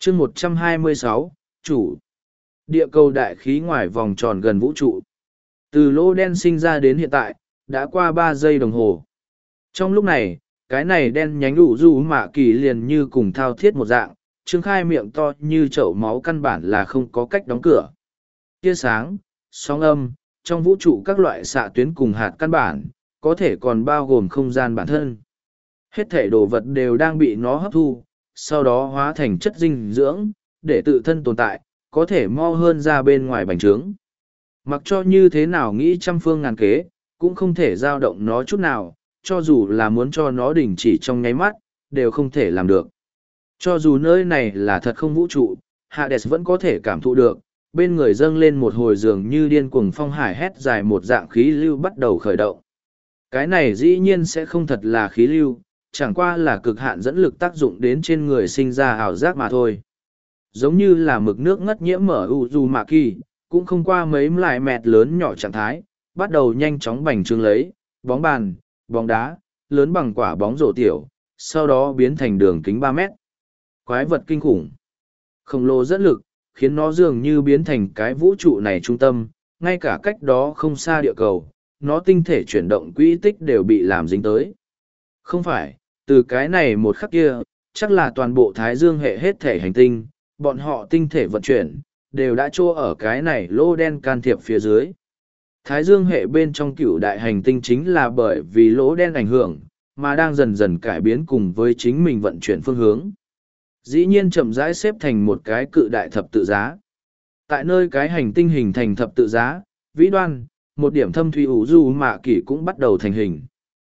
chương 126, chủ. Địa cầu đại khí ngoài vòng tròn gần vũ trụ. Từ lỗ đen sinh ra đến hiện tại, đã qua 3 giây đồng hồ. Trong lúc này, cái này đen nhánh ủ du mạ kỳ liền như cùng thao thiết một dạng, trương khai miệng to như chậu máu, căn bản là không có cách đóng cửa. Tia sáng, sóng âm, trong vũ trụ các loại xạ tuyến cùng hạt căn bản, có thể còn bao gồm không gian bản thân. Hết thể đồ vật đều đang bị nó hấp thu, sau đó hóa thành chất dinh dưỡng, để tự thân tồn tại, có thể mo hơn ra bên ngoài bành trướng. Mặc cho như thế nào nghĩ trăm phương ngàn kế, cũng không thể dao động nó chút nào, cho dù là muốn cho nó đình chỉ trong nháy mắt, đều không thể làm được. Cho dù nơi này là thật không vũ trụ, Hades vẫn có thể cảm thụ được, bên người dâng lên một hồi dường như điên cuồng phong hải hét dài một dạng khí lưu bắt đầu khởi động. Cái này dĩ nhiên sẽ không thật là khí lưu, chẳng qua là cực hạn dẫn lực tác dụng đến trên người sinh ra ảo giác mà thôi. Giống như là mực nước ngất nhiễm mở Uzumaki, cũng không qua mấy lại mẹt lớn nhỏ trạng thái, bắt đầu nhanh chóng bành trướng lấy, bóng bàn, bóng đá, lớn bằng quả bóng rổ tiểu, sau đó biến thành đường kính 3 mét. Quái vật kinh khủng, khổng lồ dẫn lực, khiến nó dường như biến thành cái vũ trụ này trung tâm, ngay cả cách đó không xa địa cầu, nó tinh thể chuyển động quỹ tích đều bị làm dính tới. Không phải, từ cái này một khắc kia, chắc là toàn bộ Thái Dương hệ hết thể hành tinh, bọn họ tinh thể vận chuyển, đều đã trô ở cái này lô đen can thiệp phía dưới. Thái Dương hệ bên trong cựu đại hành tinh chính là bởi vì lỗ đen ảnh hưởng, mà đang dần dần cải biến cùng với chính mình vận chuyển phương hướng. Dĩ nhiên chậm rãi xếp thành một cái cự đại thập tự giá. Tại nơi cái hành tinh hình thành thập tự giá, vĩ đoan, một điểm thâm thủy ủ du mạ kỷ cũng bắt đầu thành hình.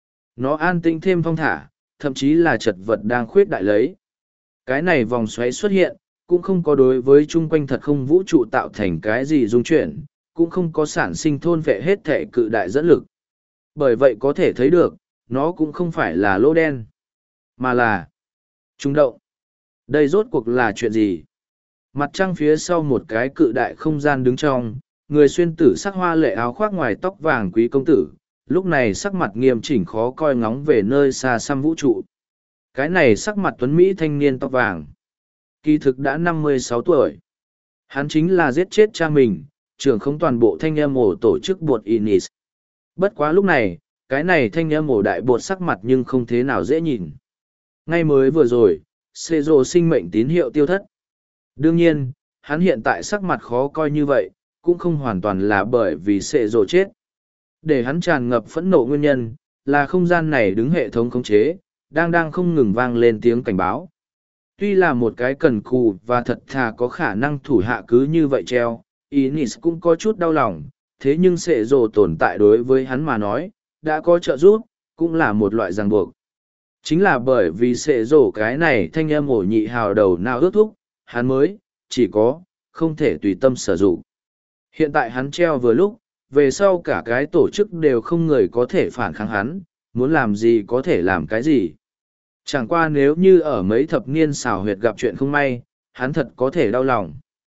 Nó an tĩnh thêm thong thả, thậm chí là chật vật đang khuyết đại lấy. Cái này vòng xoáy xuất hiện, cũng không có đối với chung quanh thật không vũ trụ tạo thành cái gì dung chuyển, cũng không có sản sinh thôn vệ hết thể cự đại dẫn lực. Bởi vậy có thể thấy được, nó cũng không phải là lỗ đen, mà là trung động. Đây rốt cuộc là chuyện gì? Mặt trăng phía sau một cái cự đại không gian đứng trong, người xuyên tử sắc hoa lệ áo khoác ngoài tóc vàng quý công tử, lúc này sắc mặt nghiêm chỉnh khó coi ngóng về nơi xa xăm vũ trụ. Cái này sắc mặt tuấn Mỹ thanh niên tóc vàng. Kỳ thực đã 56 tuổi. Hắn chính là giết chết cha mình, trưởng không toàn bộ thanh âm ổ tổ chức bột Inis. Bất quá lúc này, cái này thanh âm ổ đại bột sắc mặt nhưng không thế nào dễ nhìn. Ngay mới vừa rồi, xê rồ sinh mệnh tín hiệu tiêu thất. Đương nhiên, hắn hiện tại sắc mặt khó coi như vậy, cũng không hoàn toàn là bởi vì xê rồ chết. Để hắn tràn ngập phẫn nộ nguyên nhân, là không gian này đứng hệ thống khống chế, đang không ngừng vang lên tiếng cảnh báo. Tuy là một cái cần cù và thật thà có khả năng thủ hạ cứ như vậy treo, Inis cũng có chút đau lòng, thế nhưng xệ rồ tồn tại đối với hắn mà nói, đã có trợ giúp, cũng là một loại ràng buộc. Chính là bởi vì xệ rồ cái này thanh âm ổ nhị hào đầu nào ước thúc, hắn mới, chỉ có, không thể tùy tâm sử dụng. Hiện tại hắn treo vừa lúc, về sau cả cái tổ chức đều không người có thể phản kháng hắn, muốn làm gì có thể làm cái gì. Chẳng qua nếu như ở mấy thập niên xảo huyệt gặp chuyện không may, hắn thật có thể đau lòng.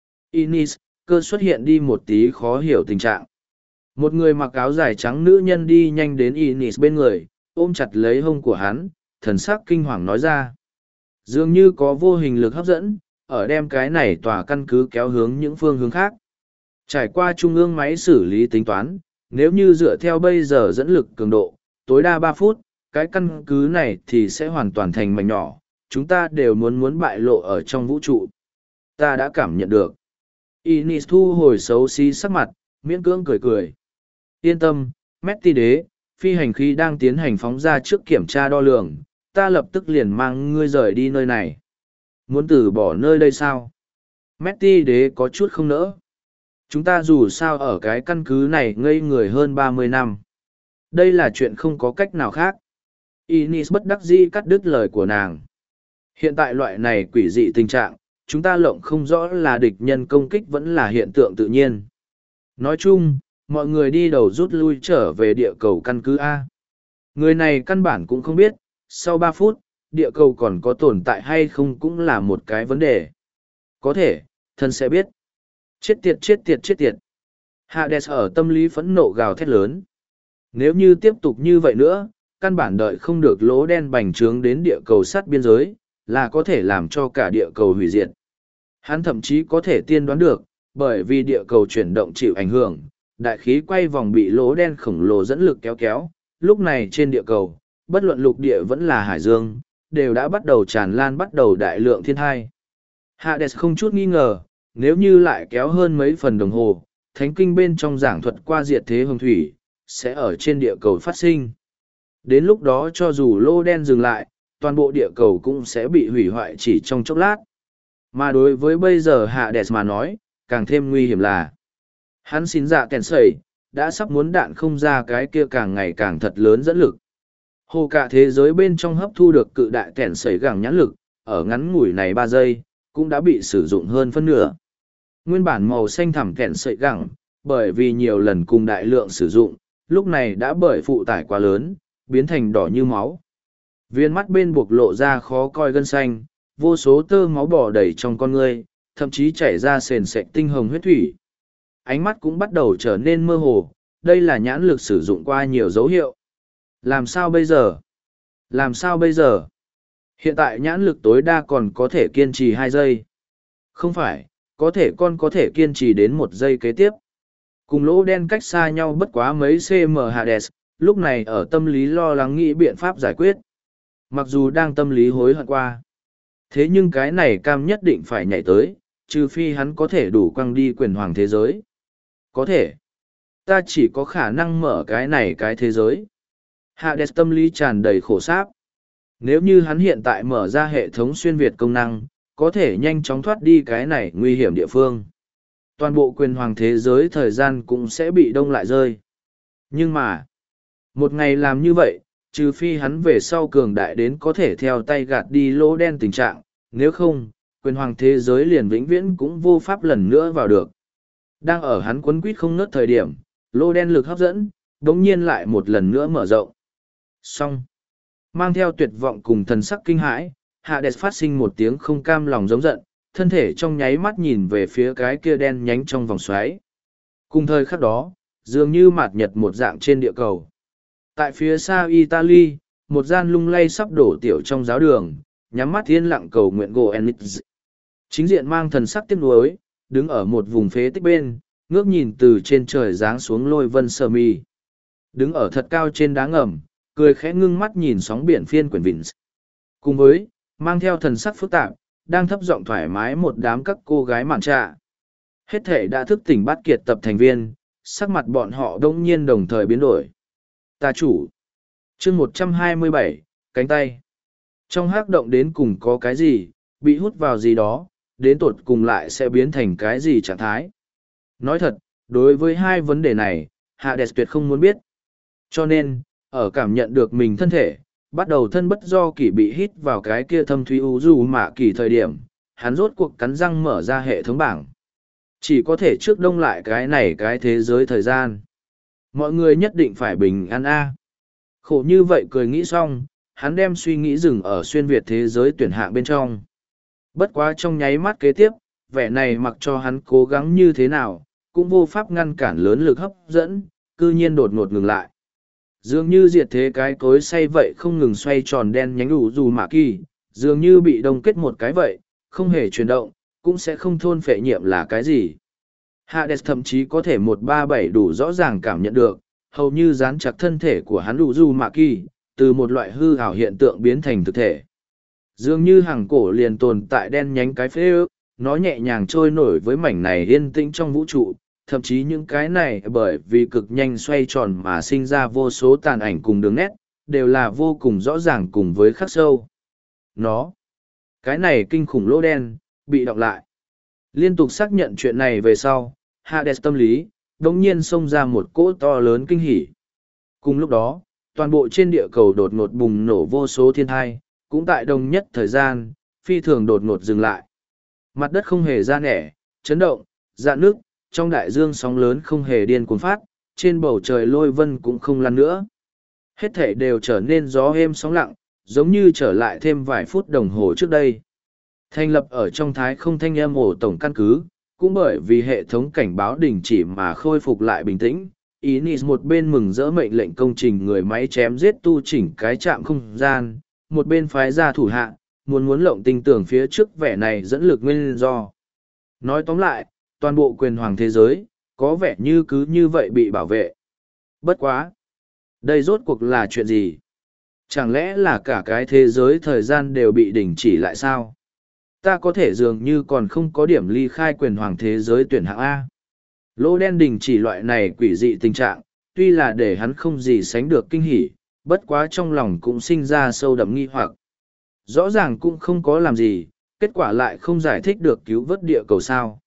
Inis, cơ xuất hiện đi một tí khó hiểu tình trạng. Một người mặc áo dài trắng nữ nhân đi nhanh đến Inis bên người, ôm chặt lấy hông của hắn, thần sắc kinh hoàng nói ra. Dường như có vô hình lực hấp dẫn, ở đem cái này tòa căn cứ kéo hướng những phương hướng khác. Trải qua trung ương máy xử lý tính toán, nếu như dựa theo bây giờ dẫn lực cường độ, tối đa 3 phút, cái căn cứ này thì sẽ hoàn toàn thành mảnh nhỏ, chúng ta đều muốn bại lộ ở trong vũ trụ. Ta đã cảm nhận được. Inis thu hồi xấu xí sắc mặt, miễn cưỡng cười cười. Yên tâm, Metti đế, phi hành khí đang tiến hành phóng ra trước kiểm tra đo lường, ta lập tức liền mang ngươi rời đi nơi này. Muốn từ bỏ nơi đây sao? Metti đế có chút không nỡ. Chúng ta dù sao ở cái căn cứ này ngây người hơn 30 năm. Đây là chuyện không có cách nào khác. Inis bất đắc dĩ cắt đứt lời của nàng. Hiện tại loại này quỷ dị tình trạng, chúng ta lộng không rõ là địch nhân công kích vẫn là hiện tượng tự nhiên. Nói chung, mọi người đi đầu rút lui trở về địa cầu căn cứ A. Người này căn bản cũng không biết, sau 3 phút, địa cầu còn có tồn tại hay không cũng là một cái vấn đề. Có thể, thân sẽ biết. Chết tiệt chết tiệt chết tiệt. Hades ở tâm lý phẫn nộ gào thét lớn. Nếu như tiếp tục như vậy nữa, căn bản đợi không được lỗ đen bành trướng đến địa cầu sát biên giới, là có thể làm cho cả địa cầu hủy diệt. Hắn thậm chí có thể tiên đoán được, bởi vì địa cầu chuyển động chịu ảnh hưởng, đại khí quay vòng bị lỗ đen khổng lồ dẫn lực kéo kéo, lúc này trên địa cầu, bất luận lục địa vẫn là hải dương, đều đã bắt đầu tràn lan bắt đầu đại lượng thiên thai. Hades không chút nghi ngờ, nếu như lại kéo hơn mấy phần đồng hồ, thánh kinh bên trong giảng thuật qua diệt thế hồng thủy, sẽ ở trên địa cầu phát sinh. Đến lúc đó cho dù lô đen dừng lại, toàn bộ địa cầu cũng sẽ bị hủy hoại chỉ trong chốc lát. Mà đối với bây giờ Hades mà nói, càng thêm nguy hiểm là hắn xin dạ kèn sẩy, đã sắp muốn đạn không ra cái kia càng ngày càng thật lớn dẫn lực. Hồ cả thế giới bên trong hấp thu được cự đại kèn sẩy gẳng nhãn lực, ở ngắn ngủi này 3 giây, cũng đã bị sử dụng hơn phân nửa. Nguyên bản màu xanh thẳm kèn sẩy gẳng, bởi vì nhiều lần cùng đại lượng sử dụng, lúc này đã bởi phụ tải quá lớn, biến thành đỏ như máu. Viên mắt bên buộc lộ ra khó coi gân xanh, vô số tơ máu bò đầy trong con ngươi, thậm chí chảy ra sền sệt tinh hồng huyết thủy. Ánh mắt cũng bắt đầu trở nên mơ hồ, đây là nhãn lực sử dụng qua nhiều dấu hiệu. Làm sao bây giờ? Làm sao bây giờ? Hiện tại nhãn lực tối đa còn có thể kiên trì 2 giây. Không phải, có thể kiên trì đến 1 giây kế tiếp. Cùng lỗ đen cách xa nhau bất quá mấy cm Hades, lúc này ở tâm lý lo lắng nghĩ biện pháp giải quyết. Mặc dù đang tâm lý hối hận qua. Thế nhưng cái này cam nhất định phải nhảy tới, trừ phi hắn có thể đủ quăng đi quyền hoàng thế giới. Có thể. Ta chỉ có khả năng mở cái thế giới. Hades tâm lý tràn đầy khổ sáp. Nếu như hắn hiện tại mở ra hệ thống xuyên Việt công năng, có thể nhanh chóng thoát đi cái này nguy hiểm địa phương. Toàn bộ quyền hoàng thế giới thời gian cũng sẽ bị đông lại rơi. Nhưng mà, một ngày làm như vậy, trừ phi hắn về sau cường đại đến có thể theo tay gạt đi lỗ đen tình trạng, nếu không, quyền hoàng thế giới liền vĩnh viễn cũng vô pháp lần nữa vào được. Đang ở hắn quấn quýt không ngớt thời điểm, lỗ đen lực hấp dẫn, đống nhiên lại một lần nữa mở rộng. Xong. Mang theo tuyệt vọng cùng thần sắc kinh hãi, Hades phát sinh một tiếng không cam lòng giống giận, thân thể trong nháy mắt nhìn về phía cái kia đen nhánh trong vòng xoáy. Cùng thời khắc đó, dường như mạt nhật một dạng trên địa cầu. Tại phía xa Italy, một gian lung lay sắp đổ tiểu trong giáo đường, nhắm mắt yên lặng cầu nguyện Goenitz. Chính diện mang thần sắc tiếc nuối, đứng ở một vùng phế tích bên, ngước nhìn từ trên trời giáng xuống lôi vân sơ mi. Đứng ở thật cao trên đá ngầm, cười khẽ ngưng mắt nhìn sóng biển phiên quyển Vins. Cùng với, mang theo thần sắc phức tạp, đang thấp giọng thoải mái một đám các cô gái mạn trạ. Hết thể đã thức tỉnh bát kiệt tập thành viên, sắc mặt bọn họ đông nhiên đồng thời biến đổi. Ta chủ. Chương 127, cánh tay. Trong hắc động đến cùng có cái gì, bị hút vào gì đó, đến tột cùng lại sẽ biến thành cái gì trạng thái. Nói thật, đối với hai vấn đề này, Hades tuyệt không muốn biết. Cho nên, ở cảm nhận được mình thân thể, bắt đầu thân bất do kỷ bị hít vào cái kia thâm thúy u dù mạ kỳ thời điểm, hắn rốt cuộc cắn răng mở ra hệ thống bảng. Chỉ có thể trước đông lại cái thế giới thời gian. Mọi người nhất định phải bình an a. Khổ như vậy cười nghĩ xong, hắn đem suy nghĩ dừng ở xuyên Việt thế giới tuyển hạng bên trong. Bất quá trong nháy mắt kế tiếp, vẻ này mặc cho hắn cố gắng như thế nào, cũng vô pháp ngăn cản lớn lực hấp dẫn, cư nhiên đột ngột ngừng lại. Dường như diệt thế cái cối say vậy không ngừng xoay tròn đen nhánh đủ dù mạ kỳ, dường như bị đông kết một cái vậy, không hề chuyển động, cũng sẽ không thôn phệ nhiệm là cái gì. Hades thậm chí có thể 137 đủ rõ ràng cảm nhận được, hầu như dán chặt thân thể của hắn đủ dù mạ kỳ, từ một loại hư ảo hiện tượng biến thành thực thể. Dường như hàng cổ liền tồn tại đen nhánh cái phế ước, nó nhẹ nhàng trôi nổi với mảnh này yên tĩnh trong vũ trụ, thậm chí những cái này bởi vì cực nhanh xoay tròn mà sinh ra vô số tàn ảnh cùng đường nét, đều là vô cùng rõ ràng cùng với khắc sâu. Cái này kinh khủng lỗ đen, bị đọc lại. Liên tục xác nhận chuyện này về sau, Hades tâm lý, đống nhiên xông ra một cỗ to lớn kinh hỉ. Cùng lúc đó, toàn bộ trên địa cầu đột ngột bùng nổ vô số thiên thai, cũng tại đồng nhất thời gian, phi thường đột ngột dừng lại. Mặt đất không hề ra nẻ, chấn động, dạn nước, trong đại dương sóng lớn không hề điên cuồng phát, trên bầu trời lôi vân cũng không lăn nữa. Hết thể đều trở nên gió êm sóng lặng, giống như trở lại thêm vài phút đồng hồ trước đây. Thành lập ở trong thái không thanh âm ổ tổng căn cứ, cũng bởi vì hệ thống cảnh báo đình chỉ mà khôi phục lại bình tĩnh. Inis một bên mừng rỡ mệnh lệnh công trình người máy chém giết tu chỉnh cái trạm không gian, một bên phái ra thủ hạ, muốn lộng tinh tưởng phía trước vẻ này dẫn lực nguyên do. Nói tóm lại, toàn bộ quyền hoàng thế giới, có vẻ như cứ như vậy bị bảo vệ. Bất quá! Đây rốt cuộc là chuyện gì? Chẳng lẽ là cả cái thế giới thời gian đều bị đình chỉ lại sao? Ta có thể dường như còn không có điểm ly khai quyền hoàng thế giới tuyển hạng A. Lỗ đen đình chỉ loại này quỷ dị tình trạng, tuy là để hắn không gì sánh được kinh hỉ, bất quá trong lòng cũng sinh ra sâu đậm nghi hoặc. Rõ ràng cũng không có làm gì, kết quả lại không giải thích được cứu vớt địa cầu sao.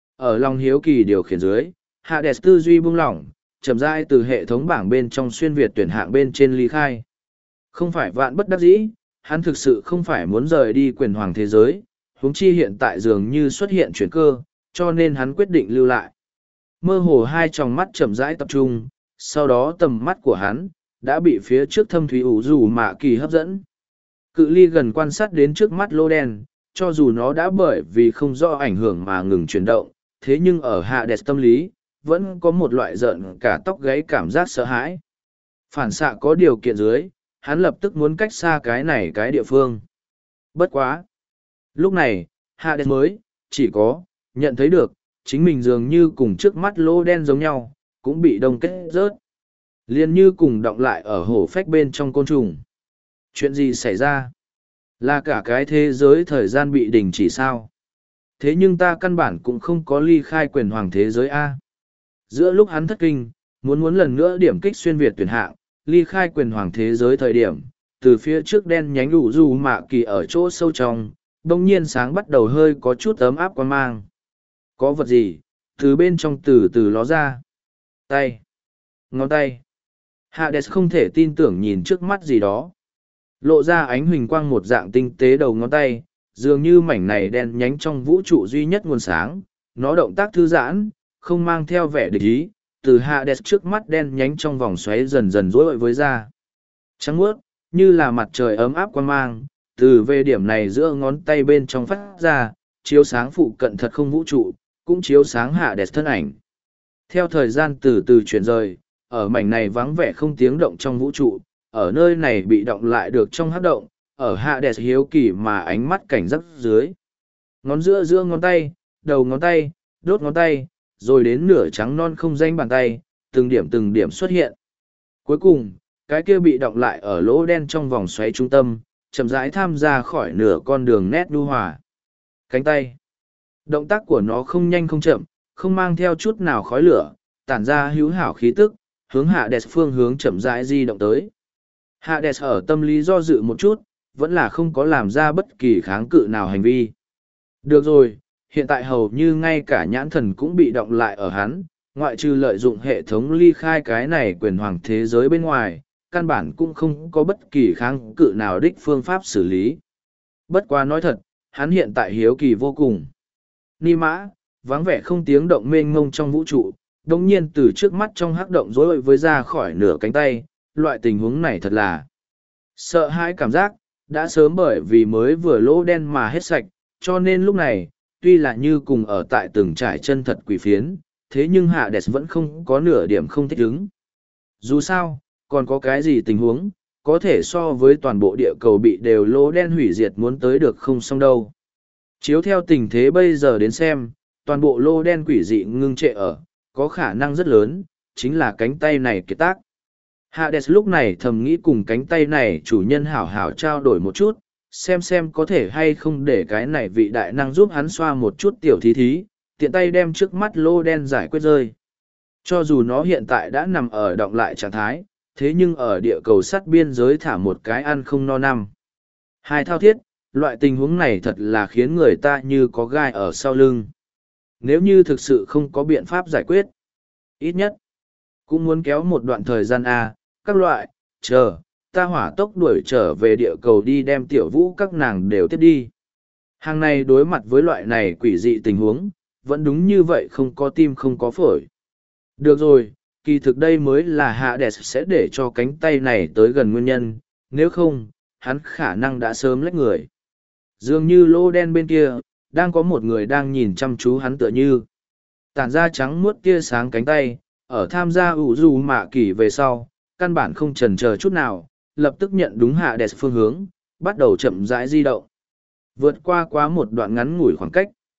Ở lòng hiếu kỳ điều khiển dưới, Hades tư duy buông lỏng, chậm rãi từ hệ thống bảng bên trong xuyên việt tuyển hạng bên trên ly khai. Không phải vạn bất đắc dĩ, hắn thực sự không phải muốn rời đi quyền hoàng thế giới, huống chi hiện tại dường như xuất hiện chuyển cơ, cho nên hắn quyết định lưu lại. Mơ hồ hai tròng mắt chậm rãi tập trung, sau đó tầm mắt của hắn đã bị phía trước thâm thúy ủ rủ mạ kỳ hấp dẫn. Cự ly gần quan sát đến trước mắt lô đen, cho dù nó đã bởi vì không do ảnh hưởng mà ngừng chuyển động, thế nhưng ở Hades tâm lý, vẫn có một loại giận cả tóc gáy cảm giác sợ hãi. Phản xạ có điều kiện dưới, hắn lập tức muốn cách xa cái này cái địa phương. Bất quá! Lúc này, Hades mới, chỉ có, nhận thấy được, chính mình dường như cùng trước mắt lô đen giống nhau, cũng bị đông kết rớt. Liên như cùng đọng lại ở hổ phách bên trong côn trùng. Chuyện gì xảy ra? Là cả cái thế giới thời gian bị đình chỉ sao? Thế nhưng ta căn bản cũng không có ly khai quyền hoàng thế giới A. Giữa lúc hắn thất kinh, muốn lần nữa điểm kích xuyên Việt tuyển hạng, ly khai quyền hoàng thế giới thời điểm, từ phía trước đen nhánh đủ dù mạ kỳ ở chỗ sâu trong, đông nhiên sáng bắt đầu hơi có chút ấm áp quan mang. Có vật gì, từ bên trong từ từ ló ra. Tay. Ngón tay. Hades không thể tin tưởng nhìn trước mắt gì đó. Lộ ra ánh huỳnh quang một dạng tinh tế đầu ngón tay, dường như mảnh này đen nhánh trong vũ trụ duy nhất nguồn sáng. Nó động tác thư giãn, không mang theo vẻ địch ý, từ Hades trước mắt đen nhánh trong vòng xoáy dần dần rối với ra. Trắng muốt, như là mặt trời ấm áp quan mang, từ về điểm này giữa ngón tay bên trong phát ra, chiếu sáng phụ cận thật không vũ trụ, cũng chiếu sáng Hades thân ảnh. Theo thời gian từ từ chuyển rời, ở mảnh này vắng vẻ không tiếng động trong vũ trụ, ở nơi này bị động lại được trong hắc động, ở Hades hiếu kỳ mà ánh mắt cảnh giác dưới. Ngón giữa giữa ngón tay, đầu ngón tay, đốt ngón tay, rồi đến nửa trắng non không danh bàn tay, từng điểm xuất hiện. Cuối cùng, cái kia bị động lại ở lỗ đen trong vòng xoáy trung tâm, chậm rãi tham gia khỏi nửa con đường nét nhu hòa. Cánh tay. Động tác của nó không nhanh không chậm, không mang theo chút nào khói lửa, tản ra hữu hảo khí tức, hướng Hades phương hướng chậm rãi di động tới. Hades ở tâm lý do dự một chút, vẫn là không có làm ra bất kỳ kháng cự nào hành vi. Được rồi, hiện tại hầu như ngay cả nhãn thần cũng bị động lại ở hắn, ngoại trừ lợi dụng hệ thống ly khai cái này quyền hoàng thế giới bên ngoài, căn bản cũng không có bất kỳ kháng cự nào đích phương pháp xử lý. Bất quá nói thật, hắn hiện tại hiếu kỳ vô cùng. Ni mã, vắng vẻ không tiếng động mênh mông trong vũ trụ, đồng nhiên từ trước mắt trong hắc động rối với ra khỏi nửa cánh tay, loại tình huống này thật là sợ hãi cảm giác, đã sớm bởi vì mới vừa lỗ đen mà hết sạch, cho nên lúc này, tuy là như cùng ở tại từng trải chân thật quỷ phiến, thế nhưng Hades vẫn không có nửa điểm không thích ứng. Dù sao, còn có cái gì tình huống, có thể so với toàn bộ địa cầu bị đều lỗ đen hủy diệt muốn tới được không xong đâu. Chiếu theo tình thế bây giờ đến xem, toàn bộ lô đen quỷ dị ngưng trệ ở, có khả năng rất lớn, chính là cánh tay này kiệt tác. Hades lúc này thầm nghĩ cùng cánh tay này chủ nhân hảo hảo trao đổi một chút, xem có thể hay không để cái này vị đại năng giúp hắn xoa một chút tiểu thí thí, tiện tay đem trước mắt lô đen giải quyết rơi. Cho dù nó hiện tại đã nằm ở động lại trạng thái, thế nhưng ở địa cầu sắt biên giới thả một cái ăn không no năm. Hai thao thiết, loại tình huống này thật là khiến người ta như có gai ở sau lưng. Nếu như thực sự không có biện pháp giải quyết, ít nhất, cũng muốn kéo một đoạn thời gian các loại, chờ, ta hỏa tốc đuổi trở về địa cầu đi đem tiểu vũ các nàng đều tiếp đi. Hàng này đối mặt với loại này quỷ dị tình huống, vẫn đúng như vậy không có tim không có phổi. Được rồi, kỳ thực đây mới là Hades sẽ để cho cánh tay này tới gần nguyên nhân, nếu không, hắn khả năng đã sớm lách người. Dường như lô đen bên kia, đang có một người đang nhìn chăm chú hắn tựa như. Tản ra trắng muốt tia sáng cánh tay, ở tham gia ủ dù mạ kỳ về sau, căn bản không chần chờ chút nào, lập tức nhận đúng Hades phương hướng, bắt đầu chậm rãi di động. Vượt qua quá một đoạn ngắn ngủi khoảng cách.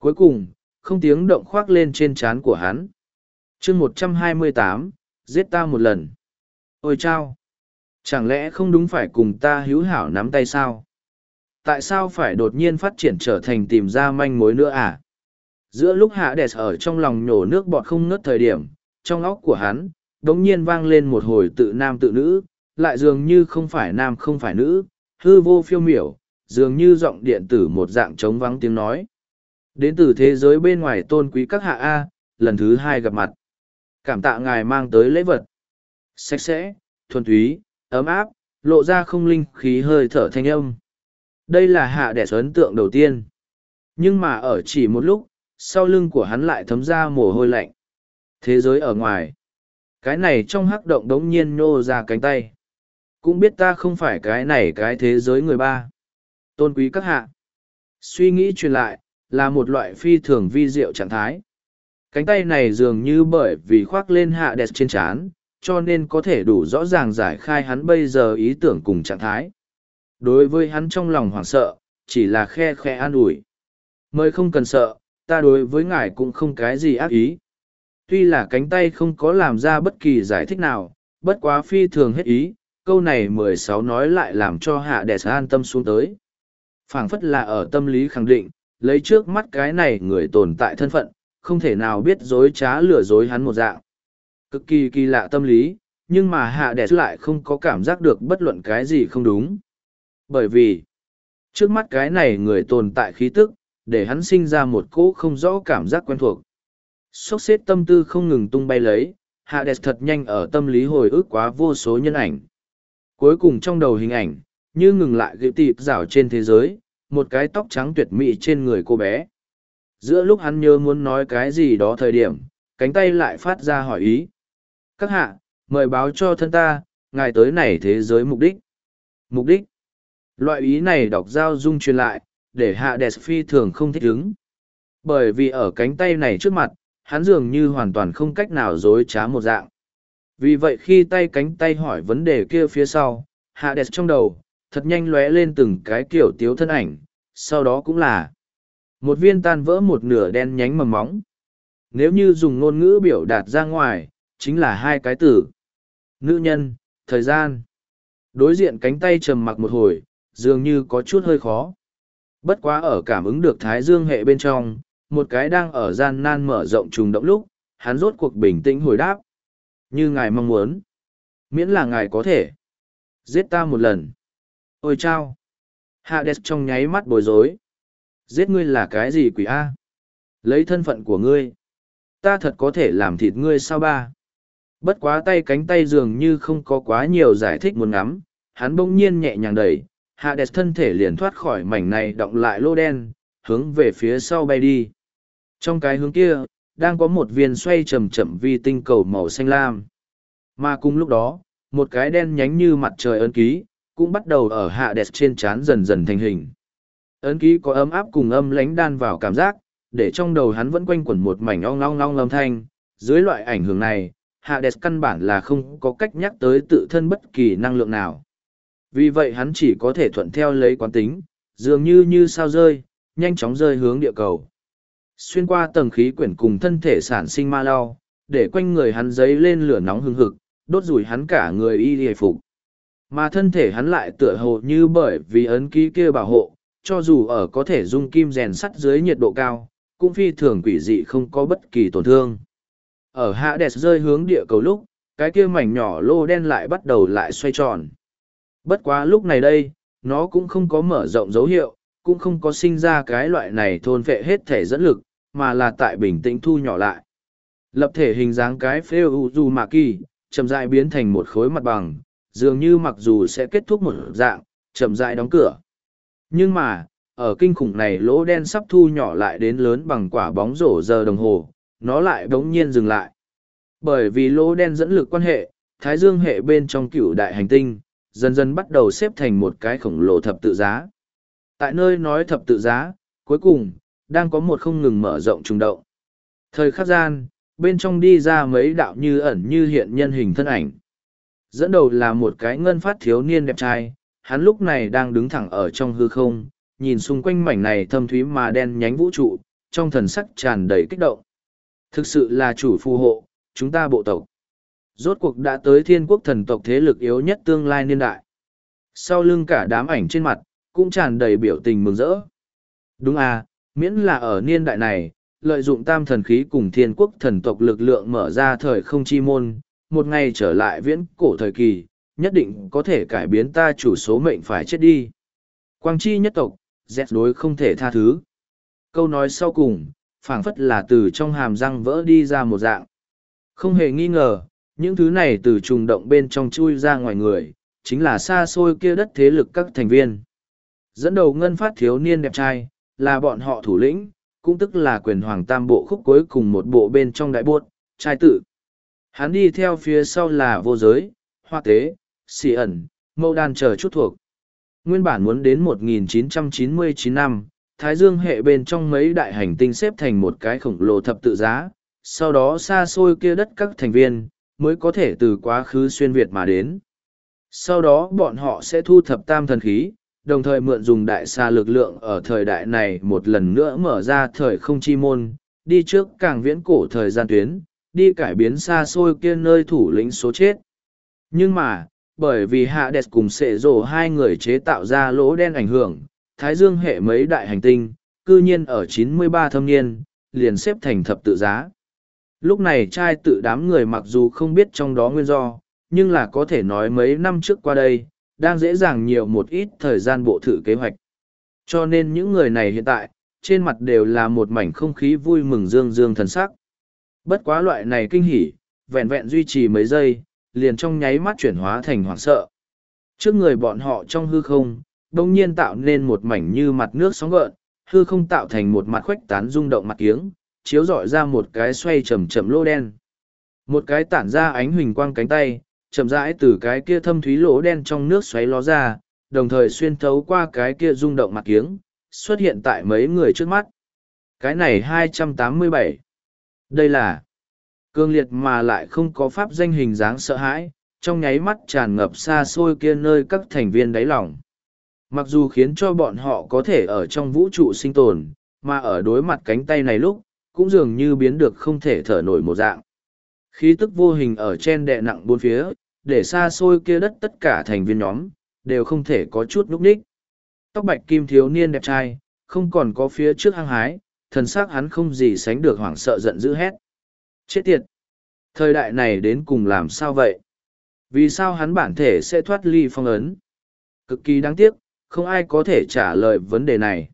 Cuối cùng, không tiếng động khoác lên trên trán của hắn. chương 128, giết ta một lần. Ôi chao! Chẳng lẽ không đúng phải cùng ta hữu hảo nắm tay sao? Tại sao phải đột nhiên phát triển trở thành tìm ra manh mối nữa à? Giữa lúc Hạ Đẹp ở trong lòng nhổ nước bọt không ngớt thời điểm, trong óc của hắn, đống nhiên vang lên một hồi tự nam tự nữ, lại dường như không phải nam không phải nữ, hư vô phiêu miểu, dường như giọng điện tử một dạng trống vắng tiếng nói. Đến từ thế giới bên ngoài tôn quý các hạ A, lần thứ hai gặp mặt. Cảm tạ ngài mang tới lễ vật. Sạch sẽ, thuần túy, ấm áp, lộ ra không linh khí hơi thở thanh âm. Đây là Hạ Đẹp ấn tượng đầu tiên. Nhưng mà ở chỉ một lúc, sau lưng của hắn lại thấm ra mồ hôi lạnh. Thế giới ở ngoài. Cái này trong hắc động đống nhiên nhô ra cánh tay. Cũng biết ta không phải cái này cái thế giới người ba. Tôn quý các hạ. Suy nghĩ truyền lại, là một loại phi thường vi diệu trạng thái. Cánh tay này dường như bởi vì khoác lên Hạ Đẹp trên trán, cho nên có thể đủ rõ ràng giải khai hắn bây giờ ý tưởng cùng trạng thái. Đối với hắn trong lòng hoảng sợ, chỉ là khe khe an ủi. Mời không cần sợ, ta đối với ngài cũng không cái gì ác ý. Tuy là cánh tay không có làm ra bất kỳ giải thích nào, bất quá phi thường hết ý, câu này 16 nói lại làm cho Hạ Đẹp an tâm xuống tới. Phảng phất là ở tâm lý khẳng định, lấy trước mắt cái này người tồn tại thân phận, không thể nào biết dối trá lừa dối hắn một dạng. Cực kỳ kỳ lạ tâm lý, nhưng mà Hạ Đẹp lại không có cảm giác được bất luận cái gì không đúng. Bởi vì, trước mắt cái này người tồn tại khí tức, để hắn sinh ra một cỗ không rõ cảm giác quen thuộc. Xốc xếp tâm tư không ngừng tung bay lấy, Hạ Đẹp thật nhanh ở tâm lý hồi ức quá vô số nhân ảnh. Cuối cùng trong đầu hình ảnh, như ngừng lại gịu tịp rảo trên thế giới, một cái tóc trắng tuyệt mỹ trên người cô bé. Giữa lúc hắn nhớ muốn nói cái gì đó thời điểm, cánh tay lại phát ra hỏi ý. Các hạ, mời báo cho thân ta, ngài tới này thế giới mục đích. Mục đích? Loại ý này đọc giao dung truyền lại, để Hạ Đẹp phi thường không thích ứng. Bởi vì ở cánh tay này trước mặt, hắn dường như hoàn toàn không cách nào dối trá một dạng. Vì vậy khi cánh tay hỏi vấn đề kia phía sau, Hạ Đẹp trong đầu, thật nhanh lóe lên từng cái kiểu tiếu thân ảnh, sau đó cũng là một viên tan vỡ một nửa đen nhánh mầm móng. Nếu như dùng ngôn ngữ biểu đạt ra ngoài, chính là hai cái từ. Nữ nhân, thời gian. Đối diện cánh tay trầm mặc một hồi, dường như có chút hơi khó. Bất quá ở cảm ứng được Thái Dương hệ bên trong, một cái đang ở gian nan mở rộng trùng động lúc, hắn rốt cuộc bình tĩnh hồi đáp. Như ngài mong muốn. Miễn là ngài có thể. Giết ta một lần. Ôi chao! Hades trong nháy mắt bối rối. Giết ngươi là cái gì quỷ A? Lấy thân phận của ngươi. Ta thật có thể làm thịt ngươi sao ba? Bất quá cánh tay dường như không có quá nhiều giải thích muốn ngắm. Hắn bỗng nhiên nhẹ nhàng đẩy. Hades thân thể liền thoát khỏi mảnh này đọng lại lô đen, hướng về phía sau bay đi. Trong cái hướng kia, đang có một viên xoay chậm chậm vi tinh cầu màu xanh lam. Mà cùng lúc đó, một cái đen nhánh như mặt trời ấn ký, cũng bắt đầu ở Hades trên trán dần dần thành hình. Ấn ký có ấm áp cùng âm lãnh đan vào cảm giác, để trong đầu hắn vẫn quanh quẩn một mảnh ong long long âm thanh. Dưới loại ảnh hưởng này, Hades căn bản là không có cách nhắc tới tự thân bất kỳ năng lượng nào. Vì vậy hắn chỉ có thể thuận theo lấy quán tính, dường như sao rơi, nhanh chóng rơi hướng địa cầu. Xuyên qua tầng khí quyển cùng thân thể sản sinh ma lao, để quanh người hắn dấy lên lửa nóng hừng hực, đốt rủi hắn cả người y hề phục. Mà thân thể hắn lại tựa hồ như bởi vì ấn ký kia bảo hộ, cho dù ở có thể dung kim rèn sắt dưới nhiệt độ cao, cũng phi thường quỷ dị không có bất kỳ tổn thương. Ở Hades rơi hướng địa cầu lúc, cái kia mảnh nhỏ lô đen lại bắt đầu lại xoay tròn. Bất quá lúc này đây, nó cũng không có mở rộng dấu hiệu, cũng không có sinh ra cái loại này thôn phệ hết thể dẫn lực, mà là tại bình tĩnh thu nhỏ lại. Lập thể hình dáng cái phêu Uzumaki, chậm rãi biến thành một khối mặt bằng, dường như mặc dù sẽ kết thúc một dạng, chậm rãi đóng cửa. Nhưng mà, ở kinh khủng này lỗ đen sắp thu nhỏ lại đến lớn bằng quả bóng rổ giờ đồng hồ, nó lại bỗng nhiên dừng lại. Bởi vì lỗ đen dẫn lực quan hệ, Thái Dương hệ bên trong cửu đại hành tinh, dần dần bắt đầu xếp thành một cái khổng lồ thập tự giá. Tại nơi nói thập tự giá, cuối cùng, đang có một không ngừng mở rộng trùng động. Thời khắc gian, bên trong đi ra mấy đạo như ẩn như hiện nhân hình thân ảnh. Dẫn đầu là một cái ngân phát thiếu niên đẹp trai, hắn lúc này đang đứng thẳng ở trong hư không, nhìn xung quanh mảnh này thâm thúy mà đen nhánh vũ trụ, trong thần sắc tràn đầy kích động. Thực sự là chủ phù hộ, chúng ta bộ tộc. Rốt cuộc đã tới thiên quốc thần tộc thế lực yếu nhất tương lai niên đại. Sau lưng cả đám ảnh trên mặt, cũng tràn đầy biểu tình mừng rỡ. Đúng à, miễn là ở niên đại này, lợi dụng tam thần khí cùng thiên quốc thần tộc lực lượng mở ra thời không chi môn, một ngày trở lại viễn cổ thời kỳ, nhất định có thể cải biến ta chủ số mệnh phải chết đi. Quang chi nhất tộc, dẹt đối không thể tha thứ. Câu nói sau cùng, phảng phất là từ trong hàm răng vỡ đi ra một dạng. Không hề nghi ngờ, những thứ này từ trùng động bên trong chui ra ngoài người, chính là xa xôi kia đất thế lực các thành viên. Dẫn đầu ngân phát thiếu niên đẹp trai, là bọn họ thủ lĩnh, cũng tức là quyền hoàng tam bộ khúc cuối cùng một bộ bên trong đại buốt, trai tự. Hắn đi theo phía sau là vô giới, hoa tế, xì ẩn, mâu đan chờ chút thuộc. Nguyên bản muốn đến 1999 năm, Thái Dương hệ bên trong mấy đại hành tinh xếp thành một cái khổng lồ thập tự giá, sau đó xa xôi kia đất các thành viên, mới có thể từ quá khứ xuyên Việt mà đến. Sau đó bọn họ sẽ thu thập tam thần khí, đồng thời mượn dùng đại xa lực lượng ở thời đại này một lần nữa mở ra thời không chi môn, đi trước càng viễn cổ thời gian tuyến, đi cải biến xa xôi kia nơi thủ lĩnh số chết. Nhưng mà, bởi vì Hades cùng Sệ Rồ hai người chế tạo ra lỗ đen ảnh hưởng, Thái Dương hệ mấy đại hành tinh, cư nhiên ở 93 thâm niên, liền xếp thành thập tự giá. Lúc này trai tự đám người mặc dù không biết trong đó nguyên do, nhưng là có thể nói mấy năm trước qua đây, đang dễ dàng nhiều một ít thời gian bộ thử kế hoạch. Cho nên những người này hiện tại, trên mặt đều là một mảnh không khí vui mừng dương dương thần sắc. Bất quá loại này kinh hỉ, vẹn vẹn duy trì mấy giây, liền trong nháy mắt chuyển hóa thành hoảng sợ. Trước người bọn họ trong hư không, đông nhiên tạo nên một mảnh như mặt nước sóng gợn, hư không tạo thành một mặt khuếch tán rung động mặt kiếng, chiếu rọi ra một cái xoay chậm chậm lỗ đen. Một cái tản ra ánh huỳnh quang cánh tay, chậm rãi từ cái kia thâm thúy lỗ đen trong nước xoáy ló ra, đồng thời xuyên thấu qua cái kia rung động mặt kiếng, xuất hiện tại mấy người trước mắt. Cái này 287. Đây là cương liệt mà lại không có pháp danh hình dáng sợ hãi, trong nháy mắt tràn ngập xa xôi kia nơi các thành viên đáy lòng. Mặc dù khiến cho bọn họ có thể ở trong vũ trụ sinh tồn, mà ở đối mặt cánh tay này lúc, cũng dường như biến được không thể thở nổi một dạng. Khí tức vô hình ở trên đè nặng bốn phía, để xa xôi kia đất tất cả thành viên nhóm, đều không thể có chút núp ních. Tóc bạch kim thiếu niên đẹp trai, không còn có phía trước hăng hái, thần sắc hắn không gì sánh được hoảng sợ giận dữ hét. Chết tiệt! Thời đại này đến cùng làm sao vậy? Vì sao hắn bản thể sẽ thoát ly phong ấn? Cực kỳ đáng tiếc, không ai có thể trả lời vấn đề này.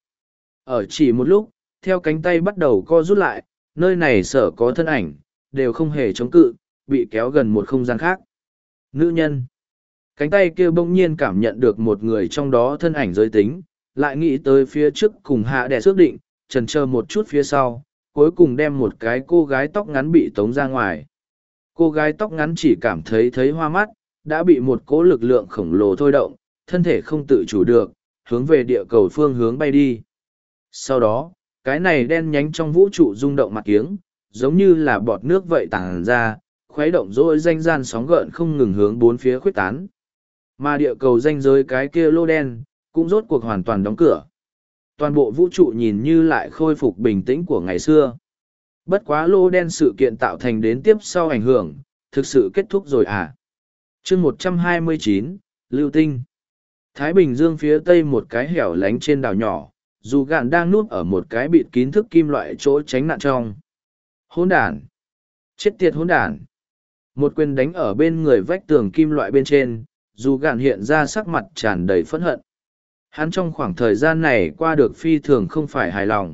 Ở chỉ một lúc, theo cánh tay bắt đầu co rút lại, nơi này sở có thân ảnh, đều không hề chống cự, bị kéo gần một không gian khác. Nữ nhân. Cánh tay kia bỗng nhiên cảm nhận được một người trong đó thân ảnh giới tính, lại nghĩ tới phía trước cùng hạ đẻ ước định, chần chờ một chút phía sau, cuối cùng đem một cái cô gái tóc ngắn bị tống ra ngoài. Cô gái tóc ngắn chỉ cảm thấy hoa mắt, đã bị một cỗ lực lượng khổng lồ thôi động, thân thể không tự chủ được, hướng về địa cầu phương hướng bay đi. Sau đó, cái này đen nhánh trong vũ trụ rung động mặt kiếng, giống như là bọt nước vậy tàng ra, khuấy động rồi danh gian sóng gợn không ngừng hướng bốn phía khuếch tán. Mà địa cầu danh giới cái kia lô đen, cũng rốt cuộc hoàn toàn đóng cửa. Toàn bộ vũ trụ nhìn như lại khôi phục bình tĩnh của ngày xưa. Bất quá lô đen sự kiện tạo thành đến tiếp sau ảnh hưởng, thực sự kết thúc rồi à? Chương 129, Lưu Tinh. Thái Bình Dương phía tây một cái hẻo lánh trên đảo nhỏ, dù gạn đang núp ở một cái bịt kín thức kim loại chỗ tránh nạn trong. Hỗn đản! Chết tiệt hỗn đản! Một quyền đánh ở bên người vách tường kim loại bên trên, dù gạn hiện ra sắc mặt tràn đầy phẫn hận. Hắn trong khoảng thời gian này qua được phi thường không phải hài lòng.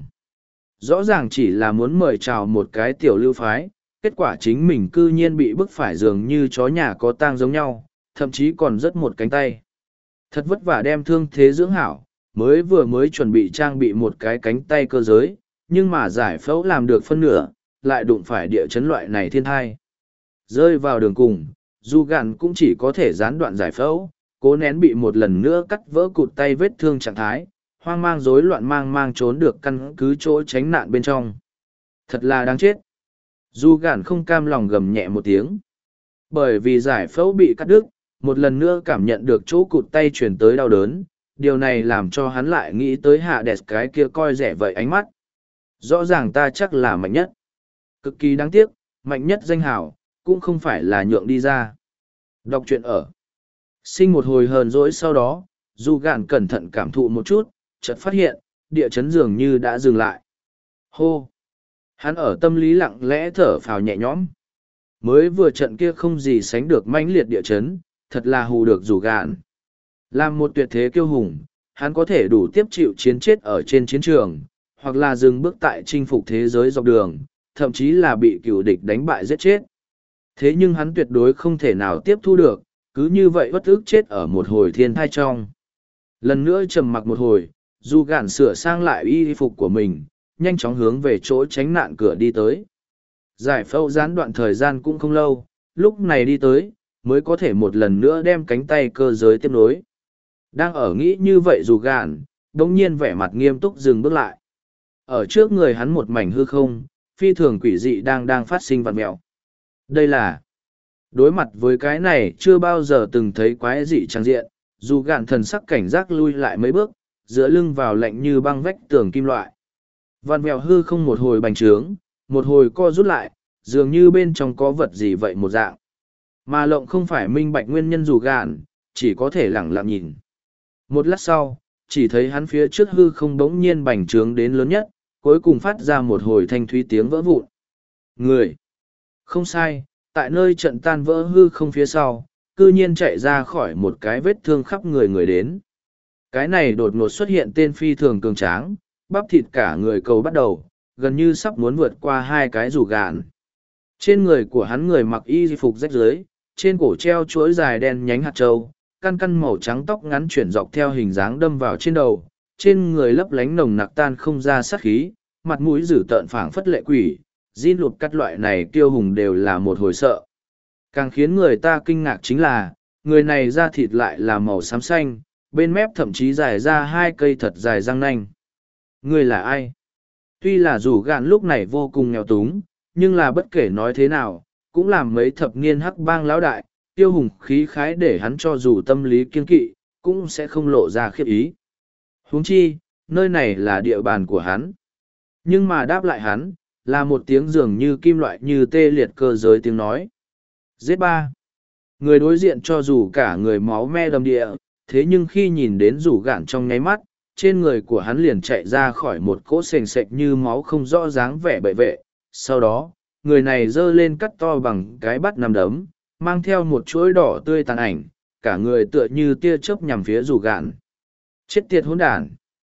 Rõ ràng chỉ là muốn mời chào một cái tiểu lưu phái, kết quả chính mình cư nhiên bị bức phải dường như chó nhà có tang giống nhau, thậm chí còn rất một cánh tay. Thật vất vả đem thương thế dưỡng hảo, mới chuẩn bị trang bị một cái cánh tay cơ giới, nhưng mà giải phẫu làm được phân nửa, lại đụng phải địa chấn loại này thiên thai. Rơi vào đường cùng, dù gạn cũng chỉ có thể gián đoạn giải phẫu, cố nén bị một lần nữa cắt vỡ cụt tay vết thương trạng thái, hoang mang rối loạn mang trốn được căn cứ chỗ tránh nạn bên trong. Thật là đáng chết. Dù gạn không cam lòng gầm nhẹ một tiếng. Bởi vì giải phẫu bị cắt đứt, một lần nữa cảm nhận được chỗ cụt tay truyền tới đau đớn, điều này làm cho hắn lại nghĩ tới hạ đẹp cái kia coi rẻ vậy ánh mắt. Rõ ràng ta chắc là mạnh nhất. Cực kỳ đáng tiếc, mạnh nhất danh hào, cũng không phải là nhượng đi ra. Đọc truyện ở. Sinh một hồi hờn dỗi sau đó, dù gạn cẩn thận cảm thụ một chút, chợt phát hiện, địa chấn dường như đã dừng lại. Hô! Hắn ở tâm lý lặng lẽ thở phào nhẹ nhõm. Mới vừa trận kia không gì sánh được mãnh liệt địa chấn, thật là hù được dù gạn. Làm một tuyệt thế kiêu hùng, hắn có thể đủ tiếp chịu chiến chết ở trên chiến trường, hoặc là dừng bước tại chinh phục thế giới dọc đường, thậm chí là bị cựu địch đánh bại giết chết. Thế nhưng hắn tuyệt đối không thể nào tiếp thu được, cứ như vậy bất ức chết ở một hồi thiên thai trong. Lần nữa trầm mặc một hồi, dù gạn sửa sang lại y phục của mình, nhanh chóng hướng về chỗ tránh nạn cửa đi tới. Giải phẫu gián đoạn thời gian cũng không lâu, lúc này đi tới, mới có thể một lần nữa đem cánh tay cơ giới tiếp nối. Đang ở nghĩ như vậy dù gạn, đồng nhiên vẻ mặt nghiêm túc dừng bước lại. Ở trước người hắn một mảnh hư không, phi thường quỷ dị đang phát sinh vặn mẹo. Đây là đối mặt với cái này chưa bao giờ từng thấy quái dị trang diện, dù gạn thần sắc cảnh giác lui lại mấy bước, dựa lưng vào lạnh như băng vách tường kim loại. Vặn mẹo hư không một hồi bành trướng, một hồi co rút lại, dường như bên trong có vật gì vậy một dạng. Mà lộng không phải minh bạch nguyên nhân dù gạn, chỉ có thể lẳng lặng nhìn. Một lát sau, chỉ thấy hắn phía trước hư không bỗng nhiên bành trướng đến lớn nhất, cuối cùng phát ra một hồi thanh thúy tiếng vỡ vụn. Người! Không sai, tại nơi trận tan vỡ hư không phía sau, cư nhiên chạy ra khỏi một cái vết thương khắp người đến. Cái này đột ngột xuất hiện tên phi thường cường tráng, bắp thịt cả người cầu bắt đầu, gần như sắp muốn vượt qua hai cái rủ gạn. Trên người của hắn người mặc y phục rách rưới, trên cổ treo chuỗi dài đen nhánh hạt trâu, căn căn màu trắng tóc ngắn chuyển dọc theo hình dáng đâm vào trên đầu, trên người lấp lánh nồng nặc tan không ra sát khí, mặt mũi dữ tợn phảng phất lệ quỷ, Jin lụt cắt loại này kiêu hùng đều là một hồi sợ. Càng khiến người ta kinh ngạc chính là, người này da thịt lại là màu xám xanh, bên mép thậm chí dài ra hai cây thật dài răng nanh. Người là ai? Tuy là rủ gạn lúc này vô cùng nghèo túng, nhưng là bất kể nói thế nào, cũng làm mấy thập niên hắc bang lão đại, tiêu hùng khí khái để hắn cho dù tâm lý kiên kỵ, cũng sẽ không lộ ra khiếp ý. Huống chi, nơi này là địa bàn của hắn. Nhưng mà đáp lại hắn, là một tiếng dường như kim loại như tê liệt cơ giới tiếng nói. Giết ba. Người đối diện cho dù cả người máu me đầm địa, thế nhưng khi nhìn đến rủ gạn trong nháy mắt, trên người của hắn liền chạy ra khỏi một cỗ sền sệt như máu không rõ dáng vẻ bệ vệ. Sau đó, người này giơ lên cắt to bằng cái bắt nằm đấm, mang theo một chuỗi đỏ tươi tàn ảnh, cả người tựa như tia chớp nhằm phía rủ gạn. Chết tiệt hỗn đản.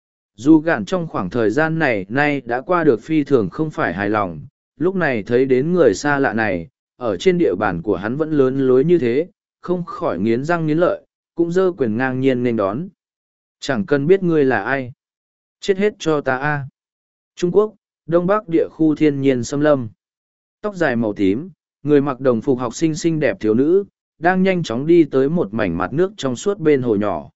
Dù gạn trong khoảng thời gian này nay đã qua được phi thường không phải hài lòng, lúc này thấy đến người xa lạ này, ở trên địa bàn của hắn vẫn lớn lối như thế, không khỏi nghiến răng nghiến lợi, cũng giơ quyền ngang nhiên nên đón. Chẳng cần biết ngươi là ai. Chết hết cho ta a. Trung Quốc, Đông Bắc địa khu thiên nhiên xâm lâm. Tóc dài màu tím, người mặc đồng phục học sinh xinh đẹp thiếu nữ, đang nhanh chóng đi tới một mảnh mặt nước trong suốt bên hồ nhỏ.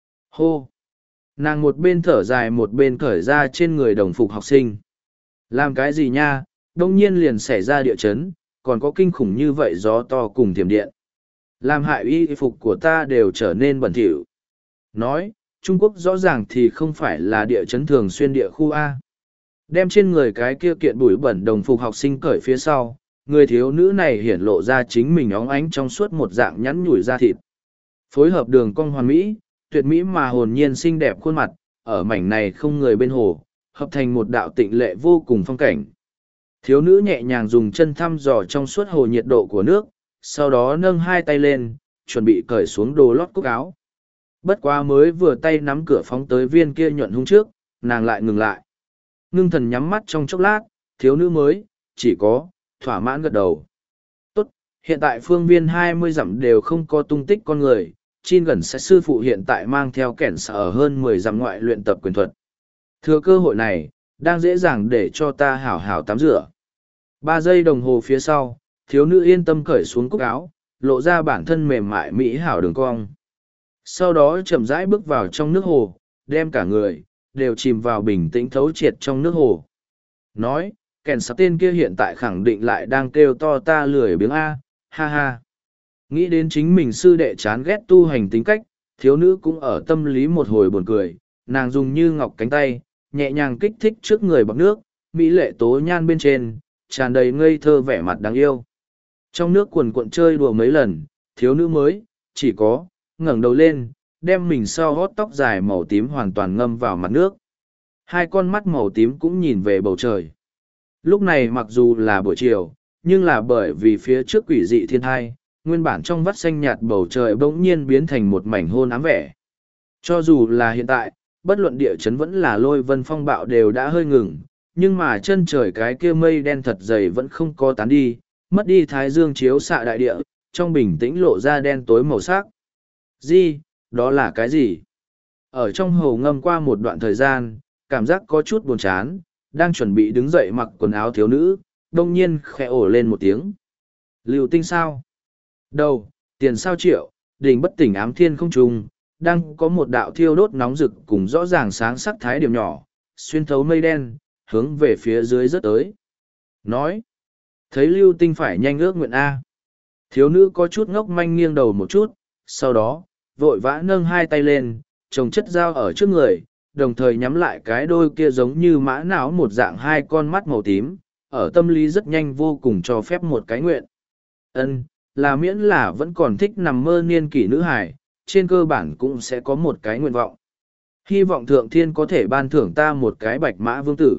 Hô! Nàng một bên thở dài một bên cởi ra trên người đồng phục học sinh. Làm cái gì nha, đông nhiên liền xảy ra địa chấn, còn có kinh khủng như vậy gió to cùng thiểm điện. Làm hại y phục của ta đều trở nên bẩn thỉu. Nói, Trung Quốc rõ ràng thì không phải là địa chấn thường xuyên địa khu A. Đem trên người cái kia kiện bụi bẩn đồng phục học sinh cởi phía sau, người thiếu nữ này hiển lộ ra chính mình óng ánh trong suốt một dạng nhắn nhủi da thịt. Phối hợp đường cong hoàn mỹ, tuyệt mỹ mà hồn nhiên xinh đẹp khuôn mặt, ở mảnh này không người bên hồ, hợp thành một đạo tịnh lệ vô cùng phong cảnh. Thiếu nữ nhẹ nhàng dùng chân thăm dò trong suốt hồ nhiệt độ của nước, sau đó nâng hai tay lên, chuẩn bị cởi xuống đồ lót cúc áo. Bất quá mới vừa tay nắm cửa phóng tới viên kia nhuận hung trước, nàng lại ngừng lại. Ngưng thần nhắm mắt trong chốc lát, thiếu nữ mới, chỉ có, thỏa mãn gật đầu. Tốt, hiện tại phương viên 20 dặm đều không có tung tích con người, Chin gần sẽ sư phụ hiện tại mang theo kẻn sở ở hơn 10 dặm ngoại luyện tập quyền thuật. Thừa cơ hội này, đang dễ dàng để cho ta hảo hảo tắm rửa. 3 giây đồng hồ phía sau, thiếu nữ yên tâm cởi xuống cúc áo, lộ ra bản thân mềm mại mỹ hảo đường cong. Sau đó chậm rãi bước vào trong nước hồ, đem cả người, đều chìm vào bình tĩnh thấu triệt trong nước hồ. Nói, kẻn sắp tên kia hiện tại khẳng định lại đang kêu to ta lười biếng A, ha ha. Nghĩ đến chính mình sư đệ chán ghét tu hành tính cách, thiếu nữ cũng ở tâm lý một hồi buồn cười, nàng dùng như ngọc cánh tay, nhẹ nhàng kích thích trước người bọc nước, mỹ lệ tố nhan bên trên, tràn đầy ngây thơ vẻ mặt đáng yêu. Trong nước cuồn cuộn chơi đùa mấy lần, thiếu nữ mới, chỉ có, ngẩng đầu lên, đem mình sau hót tóc dài màu tím hoàn toàn ngâm vào mặt nước. Hai con mắt màu tím cũng nhìn về bầu trời. Lúc này mặc dù là buổi chiều, nhưng là bởi vì phía trước quỷ dị thiên thai, nguyên bản trong vắt xanh nhạt bầu trời bỗng nhiên biến thành một mảnh hôn ám vẻ. Cho dù là hiện tại, bất luận địa chấn vẫn là lôi vân phong bạo đều đã hơi ngừng, nhưng mà chân trời cái kia mây đen thật dày vẫn không có tán đi, mất đi thái dương chiếu xạ đại địa, trong bình tĩnh lộ ra đen tối màu sắc. Gì, đó là cái gì? Ở trong hồ ngâm qua một đoạn thời gian, cảm giác có chút buồn chán, đang chuẩn bị đứng dậy mặc quần áo thiếu nữ, đông nhiên khẽ ổ lên một tiếng. Lưu tinh sao? Đầu, tiền sao triệu, đỉnh bất tỉnh ám thiên không trùng, đang có một đạo thiêu đốt nóng rực cùng rõ ràng sáng sắc thái điểm nhỏ, xuyên thấu mây đen, hướng về phía dưới rớt tới. Nói, thấy lưu tinh phải nhanh ước nguyện A. Thiếu nữ có chút ngốc manh nghiêng đầu một chút, sau đó, vội vã nâng hai tay lên, chồng chất dao ở trước người, đồng thời nhắm lại cái đôi kia giống như mã não một dạng hai con mắt màu tím, ở tâm lý rất nhanh vô cùng cho phép một cái nguyện. Ân, là miễn là vẫn còn thích nằm mơ niên kỷ nữ hài, trên cơ bản cũng sẽ có một cái nguyện vọng. Hy vọng thượng thiên có thể ban thưởng ta một cái bạch mã vương tử.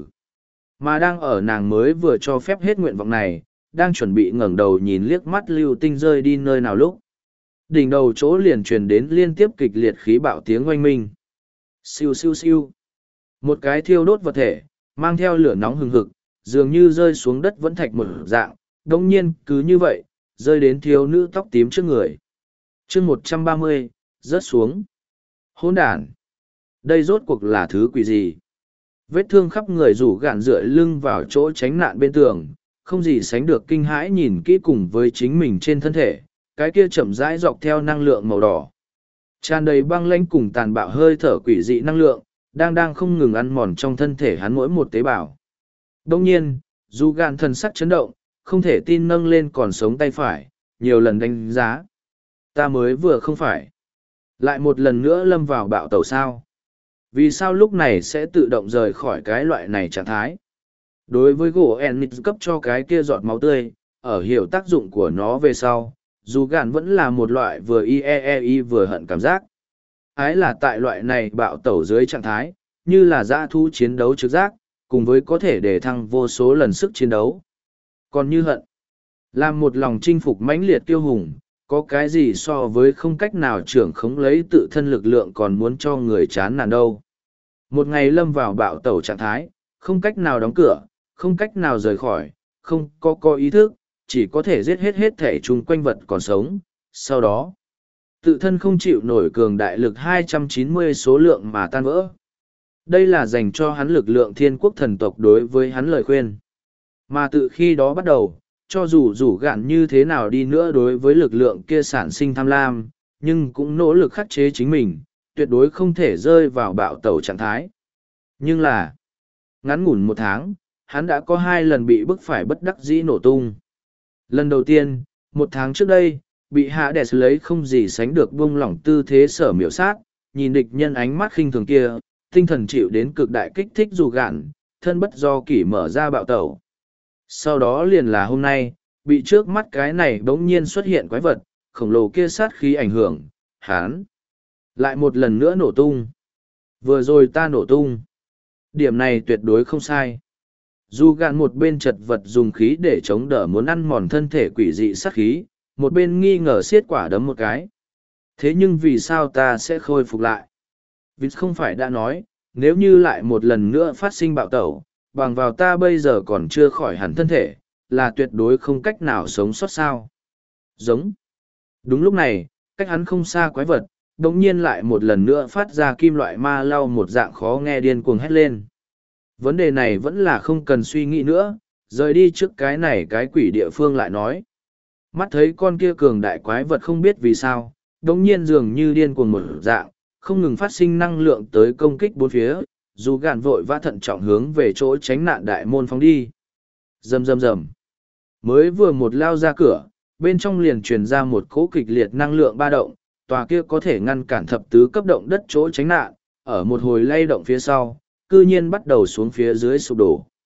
Mà đang ở nàng mới vừa cho phép hết nguyện vọng này, đang chuẩn bị ngẩng đầu nhìn liếc mắt lưu tinh rơi đi nơi nào lúc. Đỉnh đầu chỗ liền truyền đến liên tiếp kịch liệt khí bạo tiếng oanh minh. Siêu siêu siêu. Một cái thiêu đốt vật thể, mang theo lửa nóng hừng hực, dường như rơi xuống đất vẫn thạch một dạng, đồng nhiên cứ như vậy, rơi đến thiếu nữ tóc tím trước người. chương 130, rớt xuống. Hỗn đản. Đây rốt cuộc là thứ quỷ gì? Vết thương khắp người rủ gạn dựa lưng vào chỗ tránh nạn bên tường, không gì sánh được kinh hãi nhìn kỹ cùng với chính mình trên thân thể, cái kia chậm rãi dọc theo năng lượng màu đỏ. Tràn đầy băng lãnh cùng tàn bạo hơi thở quỷ dị năng lượng, đang không ngừng ăn mòn trong thân thể hắn mỗi một tế bào. Đông nhiên, dù gạn thần sắc chấn động, không thể tin nâng lên còn sống tay phải, nhiều lần đánh giá. Ta mới vừa không phải. Lại một lần nữa lâm vào bạo tẩu sao. Vì sao lúc này sẽ tự động rời khỏi cái loại này trạng thái? Đối với gỗ Enix cấp cho cái kia giọt máu tươi, ở hiểu tác dụng của nó về sau, dù gạn vẫn là một loại vừa IEEI vừa hận cảm giác. Ái là tại loại này bạo tẩu dưới trạng thái, như là dã thú chiến đấu trực giác, cùng với có thể để thăng vô số lần sức chiến đấu. Còn như hận, làm một lòng chinh phục mãnh liệt kiêu hùng, có cái gì so với không cách nào trưởng khống lấy tự thân lực lượng còn muốn cho người chán nản đâu. Một ngày lâm vào bạo tẩu trạng thái, không cách nào đóng cửa, không cách nào rời khỏi, không có ý thức, chỉ có thể giết hết thể chung quanh vật còn sống. Sau đó, tự thân không chịu nổi cường đại lực 290 số lượng mà tan vỡ. Đây là dành cho hắn lực lượng thiên quốc thần tộc đối với hắn lời khuyên. Mà từ khi đó bắt đầu, cho dù rủ gạn như thế nào đi nữa đối với lực lượng kia sản sinh tham lam, nhưng cũng nỗ lực khắc chế chính mình, tuyệt đối không thể rơi vào bạo tẩu trạng thái. Nhưng là, ngắn ngủn một tháng, hắn đã có 2 lần bị bức phải bất đắc dĩ nổ tung. Lần đầu tiên, 1 tháng trước đây, bị Hades lấy không gì sánh được buông lỏng tư thế sở miểu sát, nhìn địch nhân ánh mắt khinh thường kia, tinh thần chịu đến cực đại kích thích dù gạn, thân bất do kỷ mở ra bạo tẩu. Sau đó liền là hôm nay, bị trước mắt cái này bỗng nhiên xuất hiện quái vật, khổng lồ kia sát khí ảnh hưởng, hắn lại một lần nữa nổ tung. Vừa rồi ta nổ tung. Điểm này tuyệt đối không sai. Dù gạn một bên chật vật dùng khí để chống đỡ muốn ăn mòn thân thể quỷ dị sát khí, một bên nghi ngờ xiết quả đấm một cái. Thế nhưng vì sao ta sẽ khôi phục lại? Vì không phải đã nói, nếu như lại một lần nữa phát sinh bạo tẩu, bằng vào ta bây giờ còn chưa khỏi hẳn thân thể, là tuyệt đối không cách nào sống sót sao. Giống. Đúng lúc này, cách hắn không xa quái vật, đống nhiên lại một lần nữa phát ra kim loại ma lau một dạng khó nghe điên cuồng hét lên. Vấn đề này vẫn là không cần suy nghĩ nữa, rời đi trước cái này cái quỷ địa phương lại nói. Mắt thấy con kia cường đại quái vật không biết vì sao, đống nhiên dường như điên cuồng một dạng, không ngừng phát sinh năng lượng tới công kích bốn phía, dù gạn vội vã thận trọng hướng về chỗ tránh nạn đại môn phóng đi. Rầm rầm rầm. Mới vừa một lao ra cửa, bên trong liền truyền ra một cỗ kịch liệt năng lượng ba động, tòa kia có thể ngăn cản thập tứ cấp động đất chỗ tránh nạn, ở một hồi lay động phía sau, cư nhiên bắt đầu xuống phía dưới sụp đổ.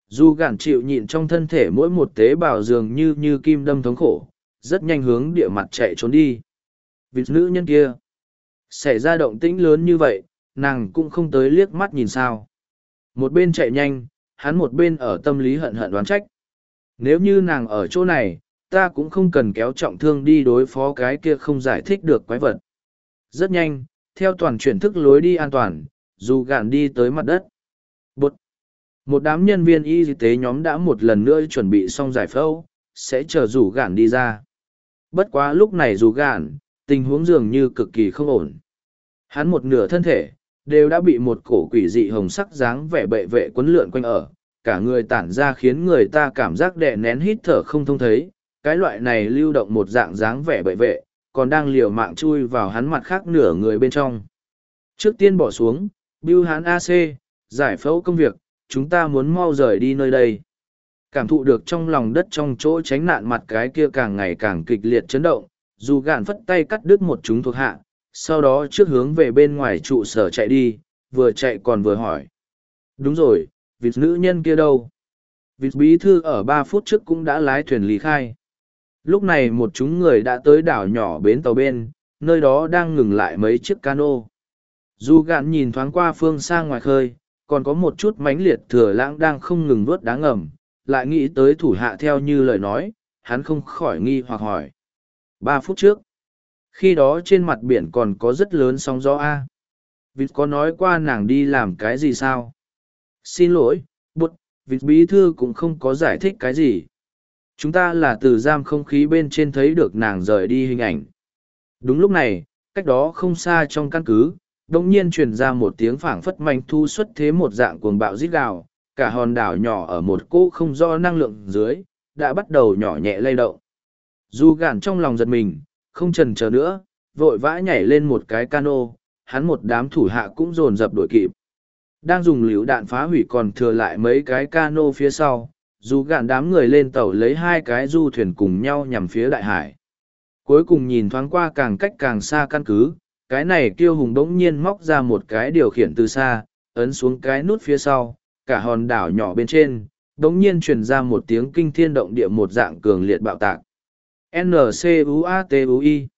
Dù gạn chịu nhịn trong thân thể mỗi một tế bào dường như kim đâm thống khổ, rất nhanh hướng địa mặt chạy trốn đi. Vịt nữ nhân kia. Xảy ra động tĩnh lớn như vậy, nàng cũng không tới liếc mắt nhìn sao. Một bên chạy nhanh, hắn một bên ở tâm lý hận hận đoán trách. Nếu như nàng ở chỗ này, ta cũng không cần kéo trọng thương đi đối phó cái kia không giải thích được quái vật. Rất nhanh, theo toàn chuyển thức lối đi an toàn, dù gạn đi tới mặt đất. Bụt! Một đám nhân viên y tế nhóm đã một lần nữa chuẩn bị xong giải phẫu, sẽ chờ rủ gạn đi ra. Bất quá lúc này rủ gạn, tình huống dường như cực kỳ không ổn. Hắn một nửa thân thể, đều đã bị một cổ quỷ dị hồng sắc dáng vẻ bệ vệ quấn lượn quanh ở, cả người tản ra khiến người ta cảm giác đè nén hít thở không thông thấy. Cái loại này lưu động một dạng dáng vẻ bệ vệ, còn đang liều mạng chui vào hắn mặt khác nửa người bên trong. Trước tiên bỏ xuống, bưu hắn AC, giải phẫu công việc, chúng ta muốn mau rời đi nơi đây. Cảm thụ được trong lòng đất trong chỗ tránh nạn mặt cái kia càng ngày càng kịch liệt chấn động, dù gạn phất tay cắt đứt một chúng thuộc hạ, sau đó trước hướng về bên ngoài trụ sở chạy đi, vừa chạy còn vừa hỏi. Đúng rồi, vịt nữ nhân kia đâu? Vịt bí thư ở 3 phút trước cũng đã lái thuyền lý khai. Lúc này một chúng người đã tới đảo nhỏ bến tàu bên, nơi đó đang ngừng lại mấy chiếc cano. Dù gạn nhìn thoáng qua phương xa ngoài khơi, còn có một chút mánh liệt thừa lãng đang không ngừng vớt đá ngầm, lại nghĩ tới thủ hạ theo như lời nói, hắn không khỏi nghi hoặc hỏi. 3 phút trước, khi đó trên mặt biển còn có rất lớn sóng gió A. Vịt có nói qua nàng đi làm cái gì sao? Xin lỗi, bụt, vịt bí thư cũng không có giải thích cái gì. Chúng ta là từ giam không khí bên trên thấy được nàng rời đi hình ảnh. Đúng lúc này, cách đó không xa trong căn cứ, đông nhiên truyền ra một tiếng phảng phất manh thu xuất thế một dạng cuồng bạo rít gào, cả hòn đảo nhỏ ở một cỗ không do năng lượng dưới, đã bắt đầu nhỏ nhẹ lay động. Dù gạn trong lòng giật mình, không chần chờ nữa, vội vã nhảy lên một cái cano, hắn một đám thủ hạ cũng dồn dập đuổi kịp. Đang dùng lựu đạn phá hủy còn thừa lại mấy cái cano phía sau, dù gạn đám người lên tàu lấy 2 cái du thuyền cùng nhau nhằm phía đại hải. Cuối cùng nhìn thoáng qua càng cách càng xa căn cứ, cái này kiêu hùng bỗng nhiên móc ra một cái điều khiển từ xa, ấn xuống cái nút phía sau, cả hòn đảo nhỏ bên trên, bỗng nhiên truyền ra một tiếng kinh thiên động địa một dạng cường liệt bạo tạc. NCUATUI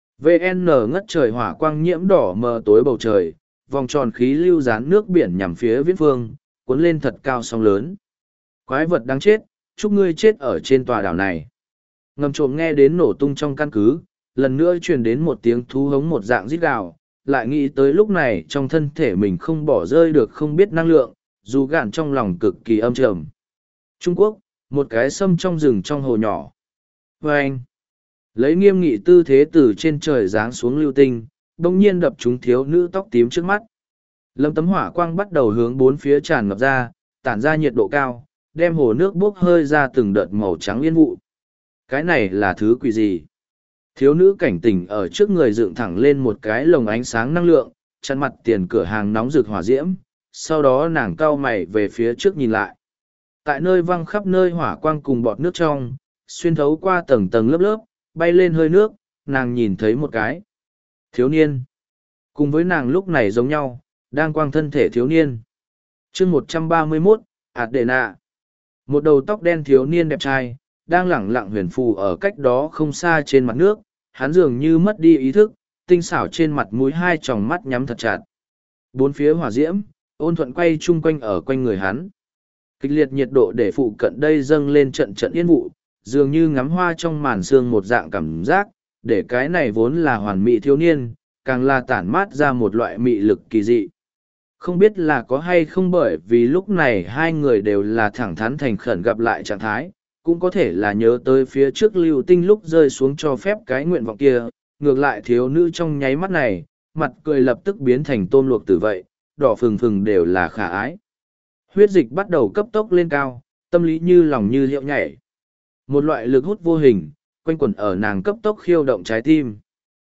VN ngất trời hỏa quang nhiễm đỏ mờ tối bầu trời, vòng tròn khí lưu dán nước biển nhằm phía viễn phương, cuốn lên thật cao sóng lớn. Quái vật đáng chết, chúc ngươi chết ở trên tòa đảo này. Ngầm trộm nghe đến nổ tung trong căn cứ, lần nữa truyền đến một tiếng thú hống một dạng rít gào, lại nghĩ tới lúc này trong thân thể mình không bỏ rơi được không biết năng lượng, dù gạn trong lòng cực kỳ âm trầm. Trung Quốc, một cái sâm trong rừng trong hồ nhỏ. Và anh, lấy nghiêm nghị tư thế từ trên trời giáng xuống lưu tinh, bỗng nhiên đập trúng thiếu nữ tóc tím trước mắt. Lâm tấm hỏa quang bắt đầu hướng bốn phía tràn ngập ra, tản ra nhiệt độ cao, đem hồ nước bốc hơi ra từng đợt màu trắng yên vụ. Cái này là thứ quỷ gì? Thiếu nữ cảnh tỉnh ở trước người dựng thẳng lên một cái lồng ánh sáng năng lượng, chắn mặt tiền cửa hàng nóng rực hỏa diễm, sau đó nàng cau mày về phía trước nhìn lại. Tại nơi văng khắp nơi hỏa quang cùng bọt nước trong, xuyên thấu qua tầng tầng lớp lớp, bay lên hơi nước, nàng nhìn thấy một cái thiếu niên. Cùng với nàng lúc này giống nhau, đang quang thân thể thiếu niên. chương 131, Adena. Một đầu tóc đen thiếu niên đẹp trai, đang lẳng lặng huyền phù ở cách đó không xa trên mặt nước, hắn dường như mất đi ý thức, tinh xảo trên mặt mũi 2 tròng mắt nhắm thật chặt. Bốn phía hỏa diễm, ôn thuận quay chung quanh ở quanh người hắn. Kịch liệt nhiệt độ để phụ cận đây dâng lên trận trận yên vụ, dường như ngắm hoa trong màn sương một dạng cảm giác, để cái này vốn là hoàn mỹ thiếu niên, càng là tản mát ra một loại mị lực kỳ dị. Không biết là có hay không bởi vì lúc này hai người đều là thẳng thắn thành khẩn gặp lại trạng thái, cũng có thể là nhớ tới phía trước lưu tinh lúc rơi xuống cho phép cái nguyện vọng kia, ngược lại thiếu nữ trong nháy mắt này, mặt cười lập tức biến thành tôm luộc tử vậy, đỏ phừng phừng đều là khả ái. Huyết dịch bắt đầu cấp tốc lên cao, tâm lý như lòng như hiệu nhảy. Một loại lực hút vô hình, quanh quẩn ở nàng cấp tốc khiêu động trái tim.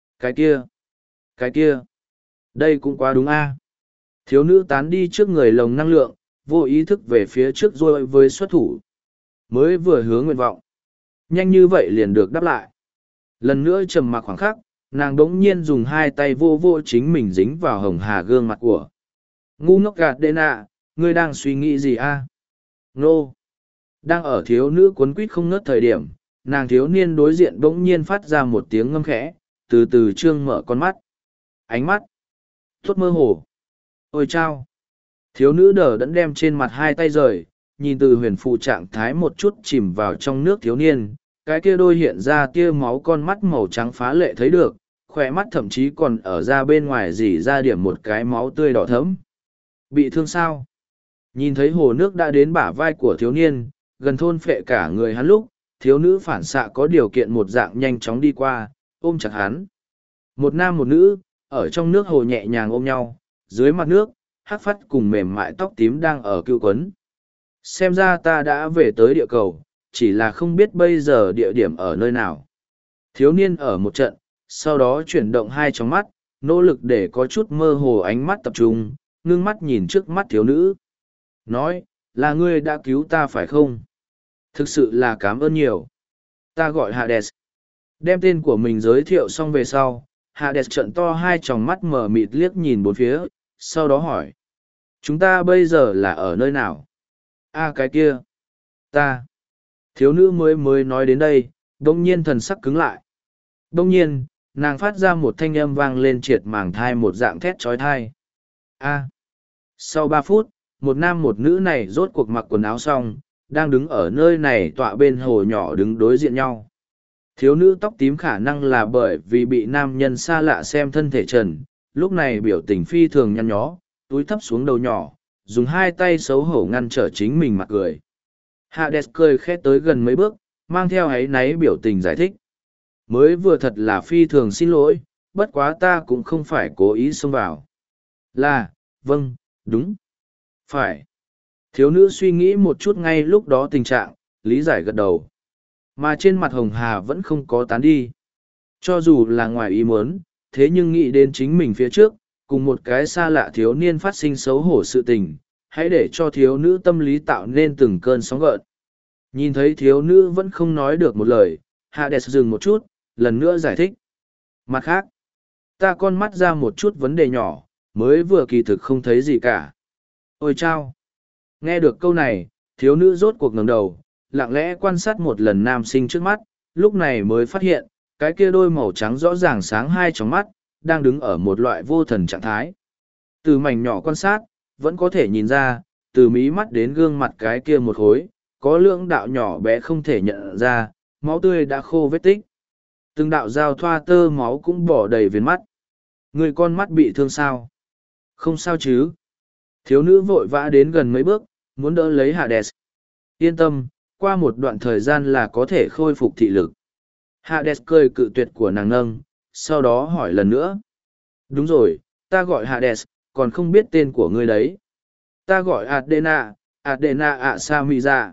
Cái kia, đây cũng quá đúng a. Thiếu nữ tán đi trước người lồng năng lượng, vô ý thức về phía trước rồi với xuất thủ. Mới vừa hướng nguyện vọng. Nhanh như vậy liền được đáp lại. Lần nữa trầm mặc khoảng khắc, nàng đống nhiên dùng 2 tay vô vô chính mình dính vào hồng hà gương mặt của. Ngu ngốc gạt đê nạ, ngươi đang suy nghĩ gì a? Nô! Đang ở thiếu nữ cuốn quýt không ngớt thời điểm, nàng thiếu niên đối diện bỗng nhiên phát ra một tiếng ngâm khẽ, từ từ trương mở con mắt. Ánh mắt! Tốt mơ hồ! Ôi chao! Thiếu nữ đờ đẫn đem trên mặt hai tay rời, nhìn từ huyền phụ trạng thái một chút chìm vào trong nước thiếu niên, cái kia đôi hiện ra tia máu con mắt màu trắng phá lệ thấy được, khỏe mắt thậm chí còn ở ra bên ngoài dỉ ra điểm một cái máu tươi đỏ thẫm. Bị thương sao? Nhìn thấy hồ nước đã đến bả vai của thiếu niên, gần thôn phệ cả người hắn lúc, thiếu nữ phản xạ có điều kiện một dạng nhanh chóng đi qua, ôm chặt hắn. Một nam một nữ, ở trong nước hồ nhẹ nhàng ôm nhau, dưới mặt nước, hắc phắt cùng mềm mại tóc tím đang ở cưu quấn. Xem ra ta đã về tới địa cầu, chỉ là không biết bây giờ địa điểm ở nơi nào. Thiếu niên ở một trận, sau đó chuyển động hai tròng mắt, nỗ lực để có chút mơ hồ ánh mắt tập trung, ngưng mắt nhìn trước mắt thiếu nữ. Nói, là ngươi đã cứu ta phải không? Thực sự là cảm ơn nhiều. Ta gọi Hades. Đem tên của mình giới thiệu xong về sau, Hades trợn to hai tròng mắt mở mịt liếc nhìn bốn phía, sau đó hỏi. Chúng ta bây giờ là ở nơi nào? Cái kia. Ta. Thiếu nữ mới nói đến đây, đông nhiên thần sắc cứng lại. Đông nhiên, nàng phát ra một thanh âm vang lên triệt màng thai một dạng thét trói thai. Sau 3 phút, một nam một nữ này rốt cuộc mặc quần áo xong, đang đứng ở nơi này tọa bên hồ nhỏ đứng đối diện nhau. Thiếu nữ tóc tím khả năng là bởi vì bị nam nhân xa lạ xem thân thể trần, lúc này biểu tình phi thường nhăn nhó, túi thấp xuống đầu nhỏ, dùng hai tay xấu hổ ngăn trở chính mình mặt cười. Hades cười khẽ tới gần mấy bước, mang theo áy náy biểu tình giải thích. Mới vừa thật là phi thường xin lỗi, bất quá ta cũng không phải cố ý xông vào. Vâng, đúng. Phải. Thiếu nữ suy nghĩ một chút ngay lúc đó tình trạng, lý giải gật đầu. Mà trên mặt hồng hà vẫn không có tán đi. Cho dù là ngoài ý muốn, thế nhưng nghĩ đến chính mình phía trước, cùng một cái xa lạ thiếu niên phát sinh xấu hổ sự tình, hãy để cho thiếu nữ tâm lý tạo nên từng cơn sóng gợn. Nhìn thấy thiếu nữ vẫn không nói được một lời, Hades dừng một chút, lần nữa giải thích. Mặt khác, ta con mắt ra một chút vấn đề nhỏ, mới vừa kỳ thực không thấy gì cả. Ôi chao! Nghe được câu này, thiếu nữ rốt cuộc ngẩng đầu, lặng lẽ quan sát một lần nam sinh trước mắt, lúc này mới phát hiện, cái kia đôi màu trắng rõ ràng sáng hai tròng mắt, đang đứng ở một loại vô thần trạng thái. Từ mảnh nhỏ quan sát, vẫn có thể nhìn ra, từ mí mắt đến gương mặt cái kia một khối, có lượng đạo nhỏ bé không thể nhận ra, máu tươi đã khô vết tích. Từng đạo dao thoa tơ máu cũng bỏ đầy viền mắt. Người con mắt bị thương sao? Không sao chứ? Thiếu nữ vội vã đến gần mấy bước, muốn đỡ lấy Hades. Yên tâm, qua một đoạn thời gian là có thể khôi phục thị lực. Hades cười cự tuyệt của nàng nâng, sau đó hỏi lần nữa. Đúng rồi, ta gọi Hades, còn không biết tên của ngươi đấy. Ta gọi Adena, Adena Asamiza.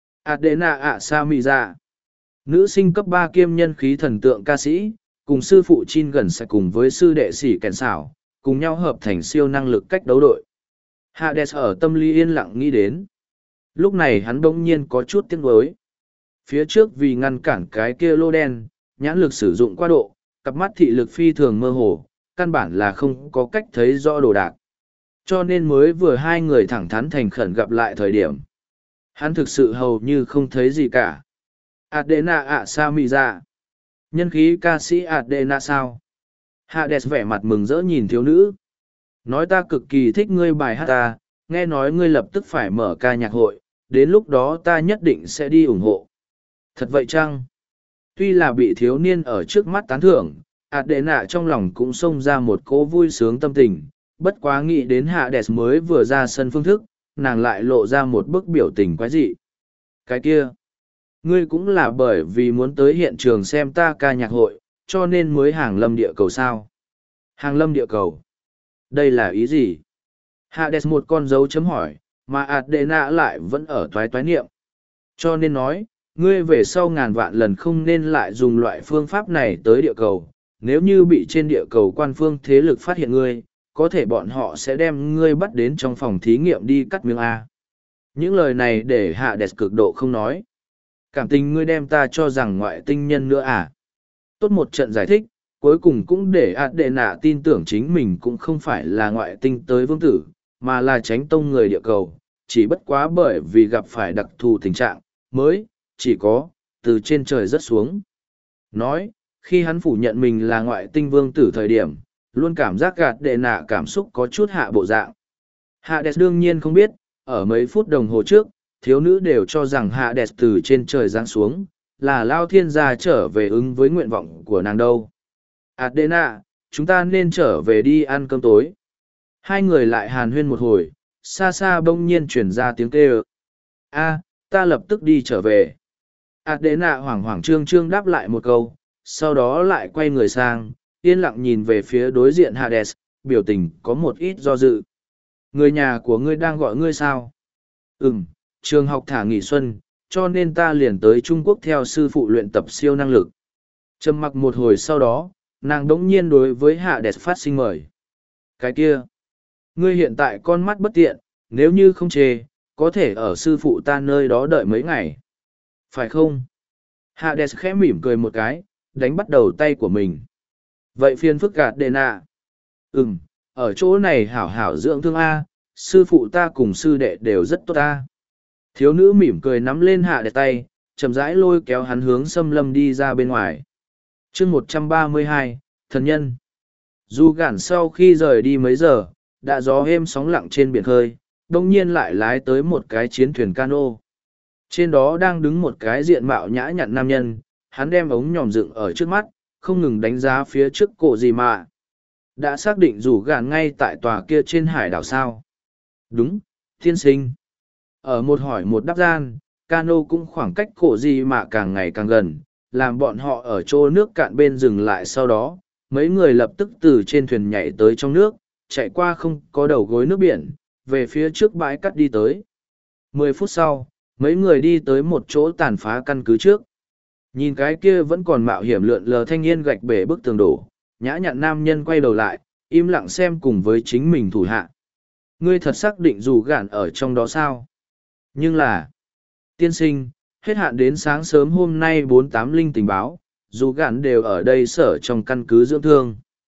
Adena Asamiza. Nữ sinh cấp 3 kiêm nhân khí thần tượng ca sĩ, cùng sư phụ Chin gần sẽ cùng với sư đệ sĩ kèn xảo, cùng nhau hợp thành siêu năng lực cách đấu đội. Hades ở tâm lý yên lặng nghĩ đến. Lúc này hắn bỗng nhiên có chút tiếc nuối. Phía trước vì ngăn cản cái kia lô đen, nhãn lực sử dụng quá độ, cặp mắt thị lực phi thường mơ hồ, căn bản là không có cách thấy rõ đồ đạc. Cho nên mới vừa hai người thẳng thắn thành khẩn gặp lại thời điểm. Hắn thực sự hầu như không thấy gì cả. Adena Asamiza. Nhân khí ca sĩ Adena sao? Hades vẻ mặt mừng rỡ nhìn thiếu nữ. Nói ta cực kỳ thích ngươi bài hát ta, nghe nói ngươi lập tức phải mở ca nhạc hội, đến lúc đó ta nhất định sẽ đi ủng hộ. Thật vậy chăng? Tuy là bị thiếu niên ở trước mắt tán thưởng, Adena trong lòng cũng xông ra một cỗ vui sướng tâm tình, bất quá nghĩ đến Hades mới vừa ra sân phương thức, nàng lại lộ ra một bức biểu tình quái dị. Cái kia, ngươi cũng là bởi vì muốn tới hiện trường xem ta ca nhạc hội, cho nên mới hàng lâm địa cầu sao? Hàng lâm địa cầu? Đây là ý gì? Hades một con dấu chấm hỏi, mà Adena lại vẫn ở toái toái niệm. Cho nên nói, ngươi về sau ngàn vạn lần không nên lại dùng loại phương pháp này tới địa cầu. Nếu như bị trên địa cầu quan phương thế lực phát hiện ngươi, có thể bọn họ sẽ đem ngươi bắt đến trong phòng thí nghiệm đi cắt miếng A. Những lời này để Hades cực độ không nói. Cảm tình ngươi đem ta cho rằng ngoại tinh nhân nữa à? Tốt một trận giải thích, cuối cùng cũng để Adena tin tưởng chính mình cũng không phải là ngoại tinh tới vương tử, mà là tránh tông người địa cầu, chỉ bất quá bởi vì gặp phải đặc thù tình trạng, mới, chỉ có, từ trên trời rớt xuống. Nói, khi hắn phủ nhận mình là ngoại tinh vương tử thời điểm, luôn cảm giác gạt đệ nạ cảm xúc có chút hạ bộ dạng. Hades đương nhiên không biết, ở mấy phút đồng hồ trước, thiếu nữ đều cho rằng Hades từ trên trời giáng xuống, là Lao Thiên gia trở về ứng với nguyện vọng của nàng đâu. Adena, chúng ta nên trở về đi ăn cơm tối. Hai người lại hàn huyên một hồi, xa xa bỗng nhiên chuyển ra tiếng kêu. A, ta lập tức đi trở về. Adena hoảng hoảng trương trương đáp lại một câu, sau đó lại quay người sang, yên lặng nhìn về phía đối diện Hades, biểu tình có một ít do dự. Người nhà của ngươi đang gọi ngươi sao? Trường học thả nghỉ xuân, cho nên ta liền tới Trung Quốc theo sư phụ luyện tập siêu năng lực. Trầm mặc một hồi sau đó, nàng đống nhiên đối với Hades phát sinh mời. Cái kia, ngươi hiện tại con mắt bất tiện, nếu như không chê, có thể ở sư phụ ta nơi đó đợi mấy ngày. Phải không? Hades khẽ mỉm cười một cái, đánh bắt đầu tay của mình. Vậy phiền phức gạt đệ nạ. Ở chỗ này hảo hảo dưỡng thương A, sư phụ ta cùng sư đệ đều rất tốt A. Thiếu nữ mỉm cười nắm lên Hades tay, chậm rãi lôi kéo hắn hướng xâm lâm đi ra bên ngoài. chương 132, thần nhân. Dù gản sau khi rời đi mấy giờ, đã gió êm sóng lặng trên biển khơi, đông nhiên lại lái tới một cái chiến thuyền cano. Trên đó đang đứng một cái diện mạo nhã nhặn nam nhân, hắn đem ống nhòm dựng ở trước mắt, không ngừng đánh giá phía trước cổ gì mà. Đã xác định rủ gàn ngay tại tòa kia trên hải đảo sao. Đúng, thiên sinh. Ở một hỏi một đáp gian, cano cũng khoảng cách cổ gì mà càng ngày càng gần, làm bọn họ ở chỗ nước cạn bên dừng lại sau đó. Mấy người lập tức từ trên thuyền nhảy tới trong nước, chạy qua không có đầu gối nước biển, về phía trước bãi cắt đi tới. 10 phút sau, mấy người đi tới một chỗ tàn phá căn cứ trước. Nhìn cái kia vẫn còn mạo hiểm lượn lờ thanh niên gạch bể bức tường đổ, nhã nhặn nam nhân quay đầu lại, im lặng xem cùng với chính mình thủ hạ. Ngươi thật xác định dù gạn ở trong đó sao? Nhưng là, tiên sinh, hết hạn đến sáng sớm hôm nay 480 tình báo, dù gạn đều ở đây sở trong căn cứ dưỡng thương.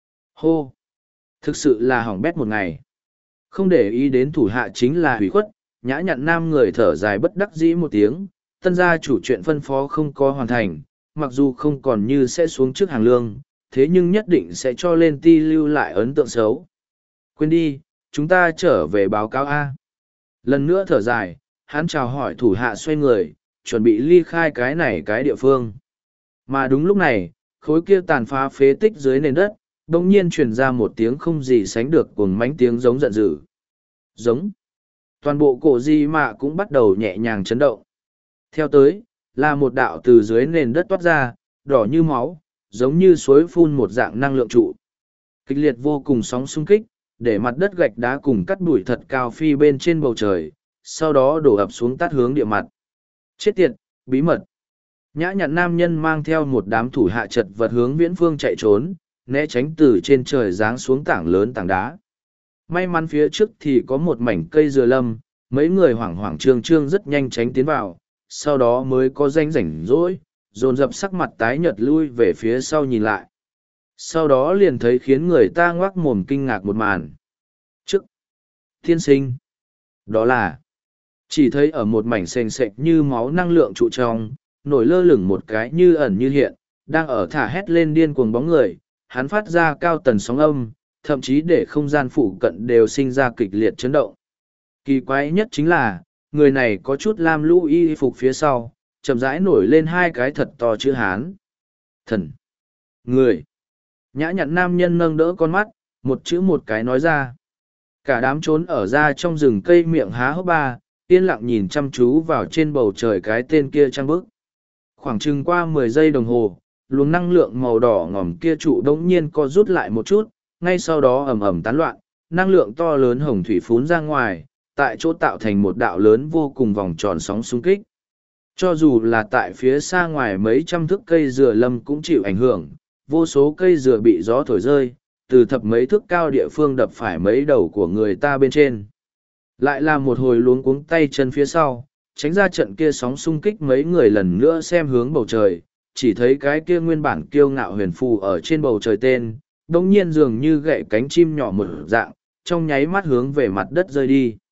Hô! Thực sự là hỏng bét một ngày. Không để ý đến thủ hạ chính là hủy khuất, nhã nhặn nam người thở dài bất đắc dĩ một tiếng, tân gia chủ chuyện phân phó không có hoàn thành, mặc dù không còn như sẽ xuống trước hàng lương, thế nhưng nhất định sẽ cho lên ti lưu lại ấn tượng xấu. Quên đi, chúng ta trở về báo cáo A. Lần nữa thở dài, hắn chào hỏi thủ hạ xoay người, chuẩn bị ly khai cái này cái địa phương. Mà đúng lúc này, khối kia tàn phá phế tích dưới nền đất, bỗng nhiên truyền ra một tiếng không gì sánh được cuồng mánh tiếng giống giận dữ. Giống. Toàn bộ cổ di mạ cũng bắt đầu nhẹ nhàng chấn động. Theo tới, là một đạo từ dưới nền đất toát ra, đỏ như máu, giống như suối phun một dạng năng lượng trụ. Kịch liệt vô cùng sóng xung kích, để mặt đất gạch đá cùng cắt đuổi thật cao phi bên trên bầu trời, sau đó đổ ập xuống tát hướng địa mặt. Chết tiệt, bí mật. Nhã nhặn nam nhân mang theo một đám thủ hạ chật vật hướng viễn phương chạy trốn, né tránh từ trên trời giáng xuống tảng lớn tảng đá. May mắn phía trước thì có một mảnh cây dừa lâm, mấy người hoảng hoảng trương trương rất nhanh tránh tiến vào, sau đó mới có danh rảnh rỗi, dồn dập sắc mặt tái nhợt lui về phía sau nhìn lại. Sau đó liền thấy khiến người ta ngoác mồm kinh ngạc một màn. Trước, thiên sinh, đó là, chỉ thấy ở một mảnh sền sệt như máu năng lượng trụ trong, nổi lơ lửng một cái như ẩn như hiện, đang ở thả hét lên điên cuồng bóng người, hắn phát ra cao tần sóng âm, thậm chí để không gian phụ cận đều sinh ra kịch liệt chấn động. Kỳ quái nhất chính là, người này có chút lam lũ y phục phía sau, chậm rãi nổi lên hai cái thật to chữ Hán. Thần. Người. Nhã nhặn nam nhân nâng đỡ con mắt, một chữ một cái nói ra. Cả đám trốn ở ra trong rừng cây miệng há hốc ba, yên lặng nhìn chăm chú vào trên bầu trời cái tên kia trăng bức. Khoảng chừng qua 10 giây đồng hồ, luồng năng lượng màu đỏ ngòm kia trụ đống nhiên co rút lại một chút, ngay sau đó ầm ầm tán loạn, năng lượng to lớn hồng thủy phún ra ngoài, tại chỗ tạo thành một đạo lớn vô cùng vòng tròn sóng xung kích. Cho dù là tại phía xa ngoài mấy trăm thước cây dừa lâm cũng chịu ảnh hưởng, vô số cây dừa bị gió thổi rơi, từ thập mấy thước cao địa phương đập phải mấy đầu của người ta bên trên. Lại là một hồi luống cuống tay chân phía sau, tránh ra trận kia sóng xung kích mấy người lần nữa xem hướng bầu trời, chỉ thấy cái kia nguyên bản kiêu ngạo huyền phù ở trên bầu trời tên, đồng nhiên dường như gậy cánh chim nhỏ một dạng, trong nháy mắt hướng về mặt đất rơi đi.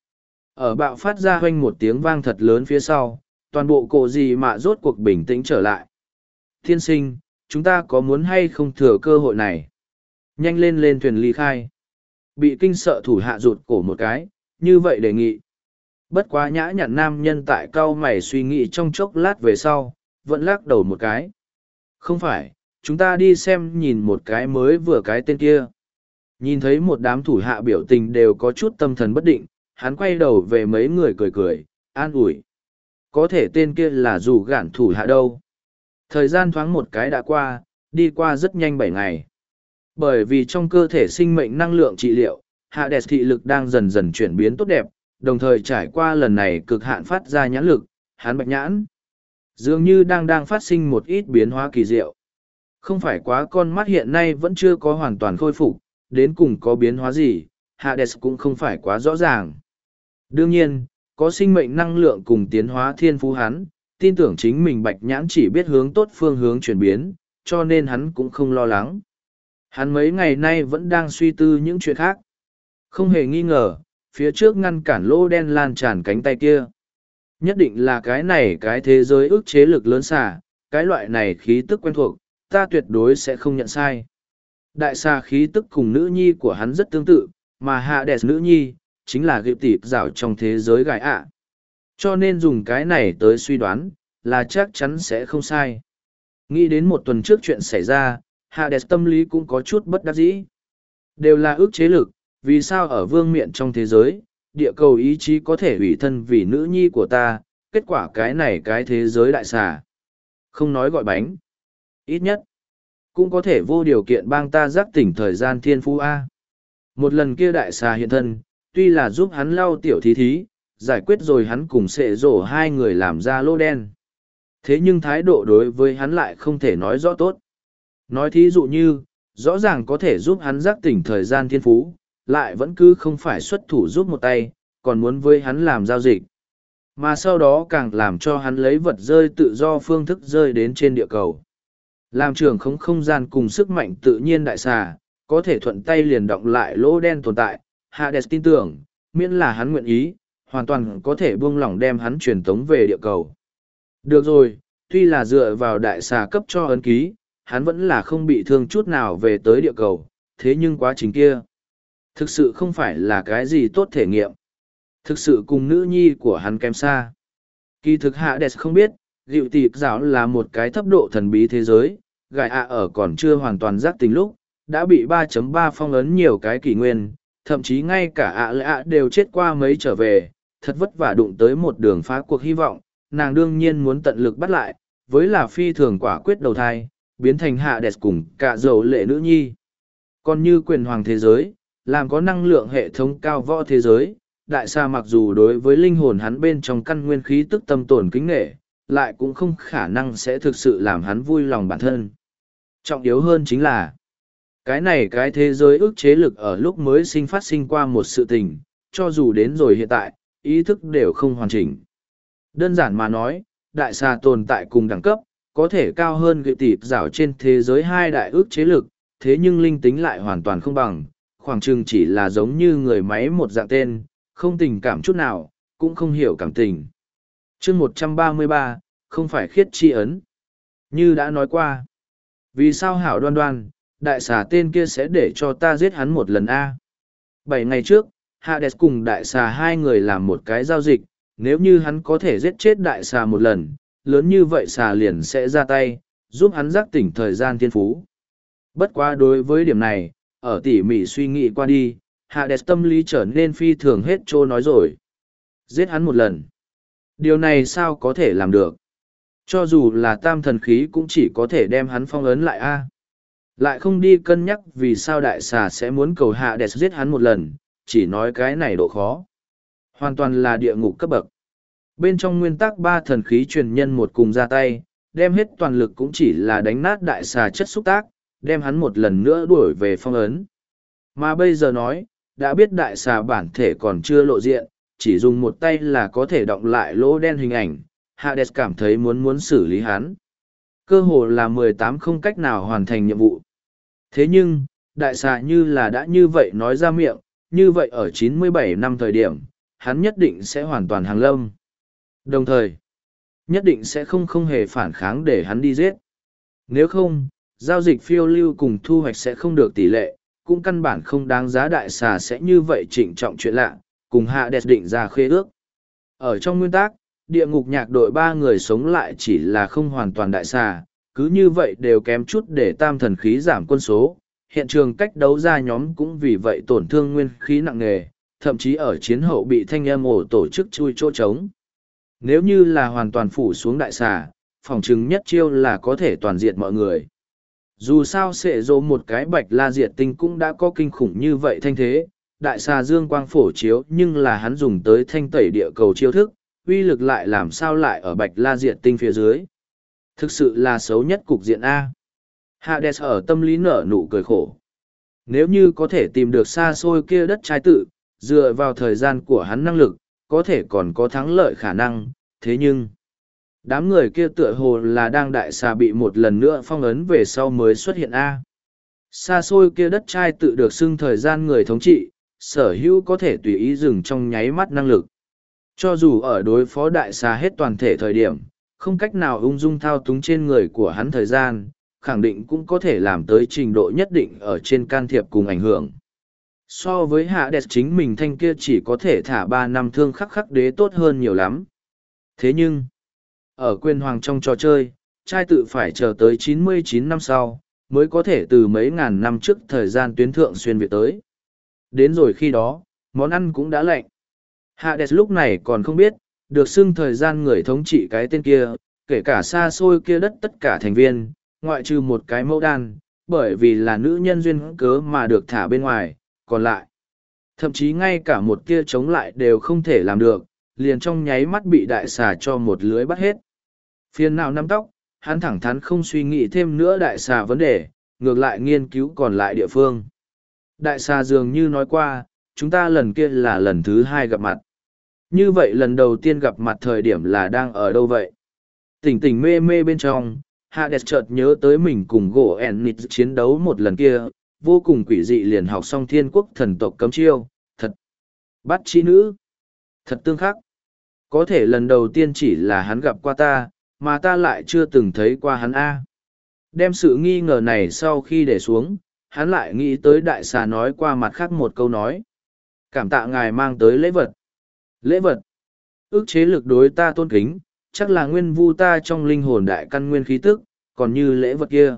Ở bạo phát ra hoanh một tiếng vang thật lớn phía sau, toàn bộ cổ gì mạ rốt cuộc bình tĩnh trở lại. Thiên sinh, chúng ta có muốn hay không thừa cơ hội này? Nhanh lên lên thuyền ly khai. Bị kinh sợ thủ hạ rụt cổ một cái, như vậy đề nghị. Bất quá nhã nhặn nam nhân tại cau mày suy nghĩ trong chốc lát về sau, vẫn lắc đầu một cái. Không phải, chúng ta đi xem nhìn một cái mới vừa cái tên kia. Nhìn thấy một đám thủ hạ biểu tình đều có chút tâm thần bất định, hắn quay đầu về mấy người cười cười, an ủi. Có thể tên kia là dù gạn thủ hạ đâu. Thời gian thoáng một cái đã qua, đi qua rất nhanh 7 ngày. Bởi vì trong cơ thể sinh mệnh năng lượng trị liệu, Hades thị lực đang dần dần chuyển biến tốt đẹp, đồng thời trải qua lần này cực hạn phát ra nhãn lực, hắn bạch nhãn. Dường như đang phát sinh một ít biến hóa kỳ diệu. Không phải quá con mắt hiện nay vẫn chưa có hoàn toàn khôi phục, đến cùng có biến hóa gì, Hades cũng không phải quá rõ ràng. Đương nhiên, có sinh mệnh năng lượng cùng tiến hóa thiên phú hắn, tin tưởng chính mình bạch nhãn chỉ biết hướng tốt phương hướng chuyển biến, cho nên hắn cũng không lo lắng. Hắn mấy ngày nay vẫn đang suy tư những chuyện khác. Không hề nghi ngờ, phía trước ngăn cản lỗ đen lan tràn cánh tay kia. Nhất định là cái này cái thế giới ức chế lực lớn xà, cái loại này khí tức quen thuộc, ta tuyệt đối sẽ không nhận sai. Đại xà khí tức cùng nữ nhi của hắn rất tương tự, mà Hades nữ nhi, chính là gịp tịp rảo trong thế giới gái ạ. Cho nên dùng cái này tới suy đoán, là chắc chắn sẽ không sai. Nghĩ đến một tuần trước chuyện xảy ra, Hades tâm lý cũng có chút bất đắc dĩ. Đều là ước chế lực, vì sao ở vương miện trong thế giới, địa cầu ý chí có thể ủy thân vì nữ nhi của ta, kết quả cái này cái thế giới đại xà. Không nói gọi bánh. Ít nhất, cũng có thể vô điều kiện bang ta giác tỉnh thời gian thiên phú A. Một lần kia đại xà hiện thân, tuy là giúp hắn lau tiểu thí thí, giải quyết rồi hắn cùng sệ rổ hai người làm ra lô đen. Thế nhưng thái độ đối với hắn lại không thể nói rõ tốt. Nói thí dụ như, rõ ràng có thể giúp hắn giác tỉnh thời gian thiên phú, lại vẫn cứ không phải xuất thủ giúp một tay, còn muốn với hắn làm giao dịch. Mà sau đó càng làm cho hắn lấy vật rơi tự do phương thức rơi đến trên địa cầu. Làm trưởng không gian cùng sức mạnh tự nhiên đại xà, có thể thuận tay liền động lại lỗ đen tồn tại. Hades tin tưởng, miễn là hắn nguyện ý, hoàn toàn có thể buông lỏng đem hắn truyền tống về địa cầu. Được rồi, tuy là dựa vào đại xà cấp cho ấn ký, hắn vẫn là không bị thương chút nào về tới địa cầu, thế nhưng quá trình kia, thực sự không phải là cái gì tốt thể nghiệm. Thực sự cùng nữ nhi của hắn kém xa. Kỳ thực Hades không biết, Dịu Tịp Giáo là một cái thấp độ thần bí thế giới, gài ạ ở còn chưa hoàn toàn giác tình lúc, đã bị 3.3 phong ấn nhiều cái kỷ nguyên, thậm chí ngay cả ạ đều chết qua mấy trở về, thật vất vả đụng tới một đường phá cuộc hy vọng, nàng đương nhiên muốn tận lực bắt lại, với là phi thường quả quyết đầu thai, biến thành Hades cùng cả dầu lệ nữ nhi. Còn như quyền hoàng thế giới, làm có năng lượng hệ thống cao võ thế giới, đại xa mặc dù đối với linh hồn hắn bên trong căn nguyên khí tức tâm tổn kính nghệ, lại cũng không khả năng sẽ thực sự làm hắn vui lòng bản thân. Trọng yếu hơn chính là, cái này cái thế giới ức chế lực ở lúc mới sinh phát sinh qua một sự tình, cho dù đến rồi hiện tại, ý thức đều không hoàn chỉnh. Đơn giản mà nói, đại xà tồn tại cùng đẳng cấp, có thể cao hơn gậy tịp rảo trên thế giới hai đại ức chế lực, thế nhưng linh tính lại hoàn toàn không bằng, khoảng chừng chỉ là giống như người máy một dạng tên, không tình cảm chút nào, cũng không hiểu cảm tình. Chương 133, không phải khiết chi ấn. Như đã nói qua, vì sao hảo đoan đoan, đại xà tên kia sẽ để cho ta giết hắn một lần a? 7 ngày trước, Hades cùng đại xà hai người làm một cái giao dịch, nếu như hắn có thể giết chết đại xà một lần, lớn như vậy xà liền sẽ ra tay, giúp hắn giác tỉnh thời gian thiên phú. Bất quá đối với điểm này, ở tỉ mỉ suy nghĩ qua đi, Hades tâm lý trở nên phi thường hết trô nói rồi. Giết hắn một lần. Điều này sao có thể làm được? Cho dù là tam thần khí cũng chỉ có thể đem hắn phong ấn lại a. Lại không đi cân nhắc vì sao đại xà sẽ muốn cầu Hades giết hắn một lần, chỉ nói cái này độ khó. Hoàn toàn là địa ngục cấp bậc. Bên trong nguyên tắc ba thần khí truyền nhân một cùng ra tay, đem hết toàn lực cũng chỉ là đánh nát đại xà chất xúc tác, đem hắn một lần nữa đuổi về phong ấn. Mà bây giờ nói, đã biết đại xà bản thể còn chưa lộ diện, chỉ dùng một tay là có thể động lại lỗ đen hình ảnh, Hades cảm thấy muốn xử lý hắn. Cơ hồ là 18 không cách nào hoàn thành nhiệm vụ. Thế nhưng, đại xà như là đã như vậy nói ra miệng, như vậy ở 97 năm thời điểm, hắn nhất định sẽ hoàn toàn hàng lâm. Đồng thời, nhất định sẽ không hề phản kháng để hắn đi giết. Nếu không, giao dịch phiêu lưu cùng thu hoạch sẽ không được tỷ lệ, cũng căn bản không đáng giá đại xà sẽ như vậy trịnh trọng chuyện lạ, cùng Hades định ra khế ước. Ở trong nguyên tắc, địa ngục nhạc đội 3 người sống lại chỉ là không hoàn toàn đại xà, cứ như vậy đều kém chút để tam thần khí giảm quân số. Hiện trường cách đấu ra nhóm cũng vì vậy tổn thương nguyên khí nặng nề, thậm chí ở chiến hậu bị thanh âm ổ tổ chức chui chỗ trống. Nếu như là hoàn toàn phủ xuống đại xà, phòng chứng nhất chiêu là có thể toàn diệt mọi người. Dù sao sệ dỗ một cái bạch la diệt tinh cũng đã có kinh khủng như vậy thanh thế, đại xà dương quang phổ chiếu nhưng là hắn dùng tới thanh tẩy địa cầu chiêu thức, uy lực lại làm sao lại ở bạch la diệt tinh phía dưới. Thực sự là xấu nhất cục diện A. Hades ở tâm lý nở nụ cười khổ. Nếu như có thể tìm được xa xôi kia đất trái tự, dựa vào thời gian của hắn năng lực, có thể còn có thắng lợi khả năng, thế nhưng đám người kia tựa hồ là đang đại xà bị một lần nữa phong ấn về sau mới xuất hiện A. Xa xôi kia đất trai tự được xưng thời gian người thống trị, sở hữu có thể tùy ý dừng trong nháy mắt năng lực. Cho dù ở đối phó đại xà hết toàn thể thời điểm, không cách nào ung dung thao túng trên người của hắn thời gian, khẳng định cũng có thể làm tới trình độ nhất định ở trên can thiệp cùng ảnh hưởng. So với Hades chính mình thanh kia chỉ có thể thả 3 năm thương khắc khắc đế tốt hơn nhiều lắm. Thế nhưng, ở quyền hoàng trong trò chơi, trai tự phải chờ tới 99 năm sau, mới có thể từ mấy ngàn năm trước thời gian tuyến thượng xuyên việt tới. Đến rồi khi đó, món ăn cũng đã lạnh. Hades lúc này còn không biết, được xưng thời gian người thống trị cái tên kia, kể cả xa xôi kia đất tất cả thành viên, ngoại trừ một cái mẫu đan, bởi vì là nữ nhân duyên cớ mà được thả bên ngoài, còn lại. Thậm chí ngay cả một kia chống lại đều không thể làm được, liền trong nháy mắt bị đại xà cho một lưới bắt hết. Phiền nào nắm tóc, hắn thẳng thắn không suy nghĩ thêm nữa đại xà vấn đề, ngược lại nghiên cứu còn lại địa phương. Đại xà dường như nói qua, chúng ta lần kia là lần thứ 2 gặp mặt. Như vậy lần đầu tiên gặp mặt thời điểm là đang ở đâu vậy? Tỉnh tỉnh mê mê bên trong, Hades chợt nhớ tới mình cùng gỗ Ennis chiến đấu một lần kia, vô cùng quỷ dị liền học xong thiên quốc thần tộc cấm chiêu, thật bắt chi nữ, thật tương khắc. Có thể lần đầu tiên chỉ là hắn gặp qua ta, mà ta lại chưa từng thấy qua hắn A. Đem sự nghi ngờ này sau khi để xuống, hắn lại nghĩ tới đại xà nói qua mặt khác một câu nói. Cảm tạ ngài mang tới lễ vật. Lễ vật. Ước chế lực đối ta tôn kính, chắc là nguyên vu ta trong linh hồn đại căn nguyên khí tức, còn như lễ vật kia.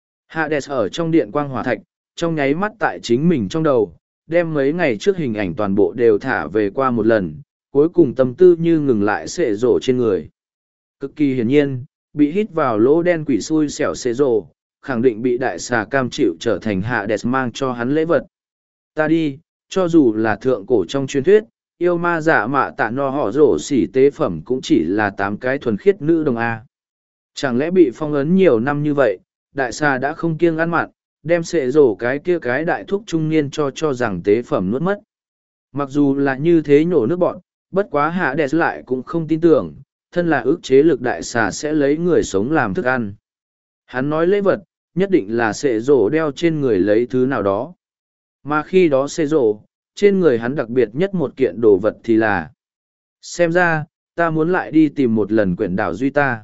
Hades ở trong điện quang hỏa thạch, trong nháy mắt tại chính mình trong đầu, đem mấy ngày trước hình ảnh toàn bộ đều thả về qua một lần, cuối cùng tâm tư như ngừng lại xệ rổ trên người. Cực kỳ hiển nhiên, bị hít vào lỗ đen quỷ xui xẻo xệ rổ, khẳng định bị đại xà cam chịu trở thành Hades mang cho hắn lễ vật. Ta đi, cho dù là thượng cổ trong truyền thuyết, yêu ma giả mạ tạ no họ rổ xỉ tế phẩm cũng chỉ là 8 cái thuần khiết nữ đồng A. Chẳng lẽ bị phong ấn nhiều năm như vậy, đại xà đã không kiêng ăn mặn, đem sệ rổ cái kia cái đại thúc trung niên cho rằng tế phẩm nuốt mất. Mặc dù là như thế nhổ nước bọn, bất quá Hades lại cũng không tin tưởng, thân là ước chế lực đại xà sẽ lấy người sống làm thức ăn. Hắn nói lễ vật, nhất định là sệ rổ đeo trên người lấy thứ nào đó. Mà khi đó sệ rổ, trên người hắn đặc biệt nhất một kiện đồ vật thì là xem ra, ta muốn lại đi tìm một lần quyển đảo duy ta.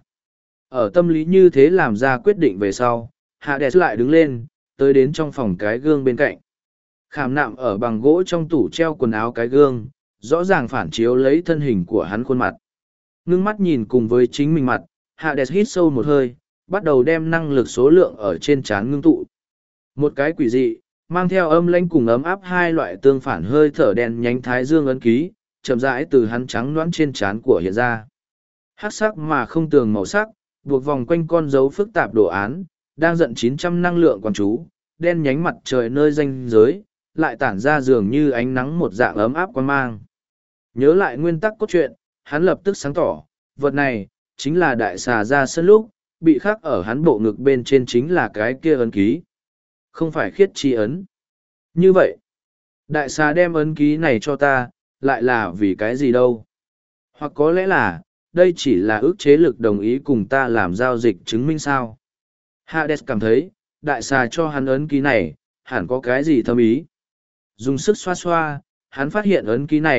Ở tâm lý như thế làm ra quyết định về sau, Hades lại đứng lên, tới đến trong phòng cái gương bên cạnh. Khảm nạm ở bằng gỗ trong tủ treo quần áo cái gương, rõ ràng phản chiếu lấy thân hình của hắn khuôn mặt. Ngưng mắt nhìn cùng với chính mình mặt, Hades hít sâu một hơi, bắt đầu đem năng lực số lượng ở trên trán ngưng tụ. Một cái quỷ dị, mang theo âm lãnh cùng ấm áp hai loại tương phản hơi thở đen nhánh thái dương ấn ký, chậm rãi từ hắn trắng loãng trên trán của hiện ra. Hắc sắc mà không tường màu sắc, buộc vòng quanh con dấu phức tạp đồ án, đang giận 900 năng lượng quan chú, đen nhánh mặt trời nơi ranh giới, lại tản ra dường như ánh nắng một dạng ấm áp quan mang. Nhớ lại nguyên tắc cốt truyện, hắn lập tức sáng tỏ, vật này, chính là đại xà ra sân lúc, bị khắc ở hắn bộ ngực bên trên chính là cái kia ấn ký. Không phải khiết chi ấn. Như vậy, đại xà đem ấn ký này cho ta, lại là vì cái gì đâu? Hoặc có lẽ là, đây chỉ là ước chế lực đồng ý cùng ta làm giao dịch chứng minh sao? Hades cảm thấy, đại xà cho hắn ấn ký này, hẳn có cái gì thâm ý. Dùng sức xoa xoa, hắn phát hiện ấn ký này,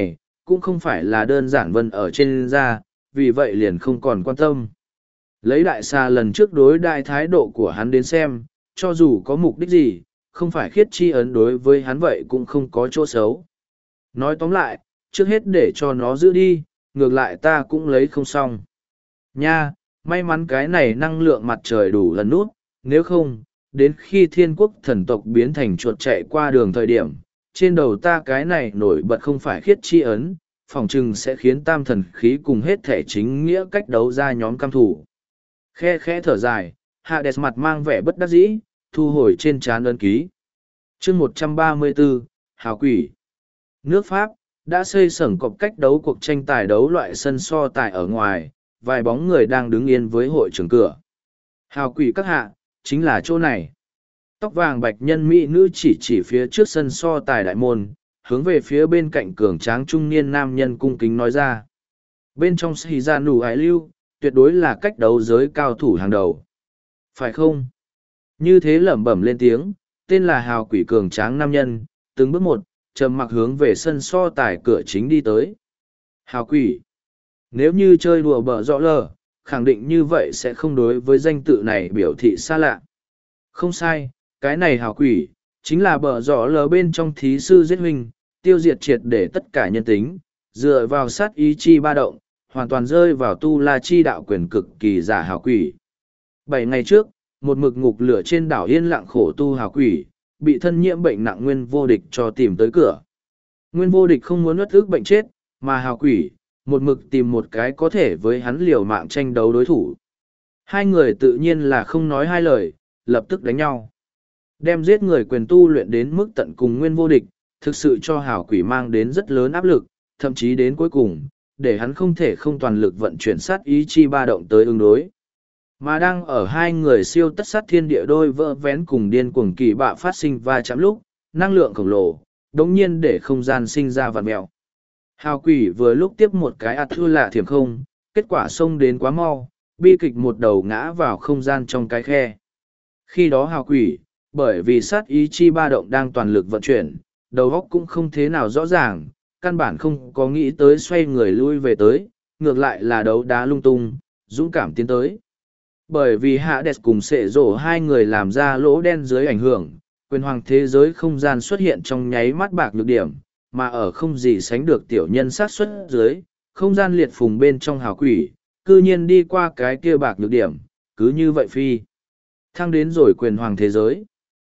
cũng không phải là đơn giản vân ở trên da, vì vậy liền không còn quan tâm. Lấy đại xà lần trước đối đại thái độ của hắn đến xem, cho dù có mục đích gì, không phải khiết chi ấn đối với hắn vậy cũng không có chỗ xấu. Nói tóm lại, trước hết để cho nó giữ đi, ngược lại ta cũng lấy không xong. Nha, may mắn cái này năng lượng mặt trời đủ lần nút, nếu không, đến khi thiên quốc thần tộc biến thành chuột chạy qua đường thời điểm, trên đầu ta cái này nổi bật không phải khiết chi ấn, phỏng chừng sẽ khiến tam thần khí cùng hết thể chính nghĩa cách đấu ra nhóm cam thủ. Khe khẽ thở dài, Hades mặt mang vẻ bất đắc dĩ, thu hồi trên trán ấn ký. chương 134, Hào Quỷ. Nước Pháp đã xây sởng cọp cách đấu cuộc tranh tài đấu loại sân so tài ở ngoài, vài bóng người đang đứng yên với hội trường cửa. Hào Quỷ các hạ, chính là chỗ này. Tóc vàng bạch nhân mỹ nữ chỉ phía trước sân so tài đại môn, hướng về phía bên cạnh cường tráng trung niên nam nhân cung kính nói ra. Bên trong xì ra nụ hải lưu, tuyệt đối là cách đấu giới cao thủ hàng đầu. Phải không? Như thế lẩm bẩm lên tiếng, tên là Hào Quỷ cường tráng nam nhân, từng bước một, trầm mặc hướng về sân so tài cửa chính đi tới. Hào Quỷ. Nếu như chơi đùa bờ rõ lờ, khẳng định như vậy sẽ không đối với danh tự này biểu thị xa lạ. Không sai, cái này Hào Quỷ, chính là bờ rõ lờ bên trong thí sư giết huynh, tiêu diệt triệt để tất cả nhân tính, dựa vào sát ý chi ba động, hoàn toàn rơi vào tu la chi đạo quyền cực kỳ giả Hào Quỷ. 7 ngày trước, một mực ngục lửa trên đảo yên lặng khổ tu Hào Quỷ, bị thân nhiễm bệnh nặng Nguyên Vô Địch cho tìm tới cửa. Nguyên Vô Địch không muốn nuốt ức bệnh chết, mà Hào Quỷ, một mực tìm một cái có thể với hắn liều mạng tranh đấu đối thủ. Hai người tự nhiên là không nói hai lời, lập tức đánh nhau. Đem giết người quyền tu luyện đến mức tận cùng Nguyên Vô Địch, thực sự cho Hào Quỷ mang đến rất lớn áp lực, thậm chí đến cuối cùng, để hắn không thể không toàn lực vận chuyển sát ý chi ba động tới ứng đối. Mà đang ở hai người siêu tất sát thiên địa đôi vỡ vén cùng điên cuồng kỳ bạ phát sinh va chạm lúc, năng lượng khổng lồ, đống nhiên để không gian sinh ra vặn mèo. Hào Quỷ vừa lúc tiếp một cái ạt thưa lạ thiểm không, kết quả xông đến quá mau, bi kịch một đầu ngã vào không gian trong cái khe. Khi đó Hào Quỷ, bởi vì sát ý chi ba động đang toàn lực vận chuyển, đầu óc cũng không thế nào rõ ràng, căn bản không có nghĩ tới xoay người lui về tới, ngược lại là đấu đá lung tung, dũng cảm tiến tới. Bởi vì Hades cùng Sệ Rổ hai người làm ra lỗ đen dưới ảnh hưởng, quyền hoàng thế giới không gian xuất hiện trong nháy mắt bạc nhược điểm, mà ở không gì sánh được tiểu nhân sát xuất dưới, không gian liệt phùng bên trong Hào Quỷ, cư nhiên đi qua cái kia bạc nhược điểm, cứ như vậy phi. Thăng đến rồi quyền hoàng thế giới.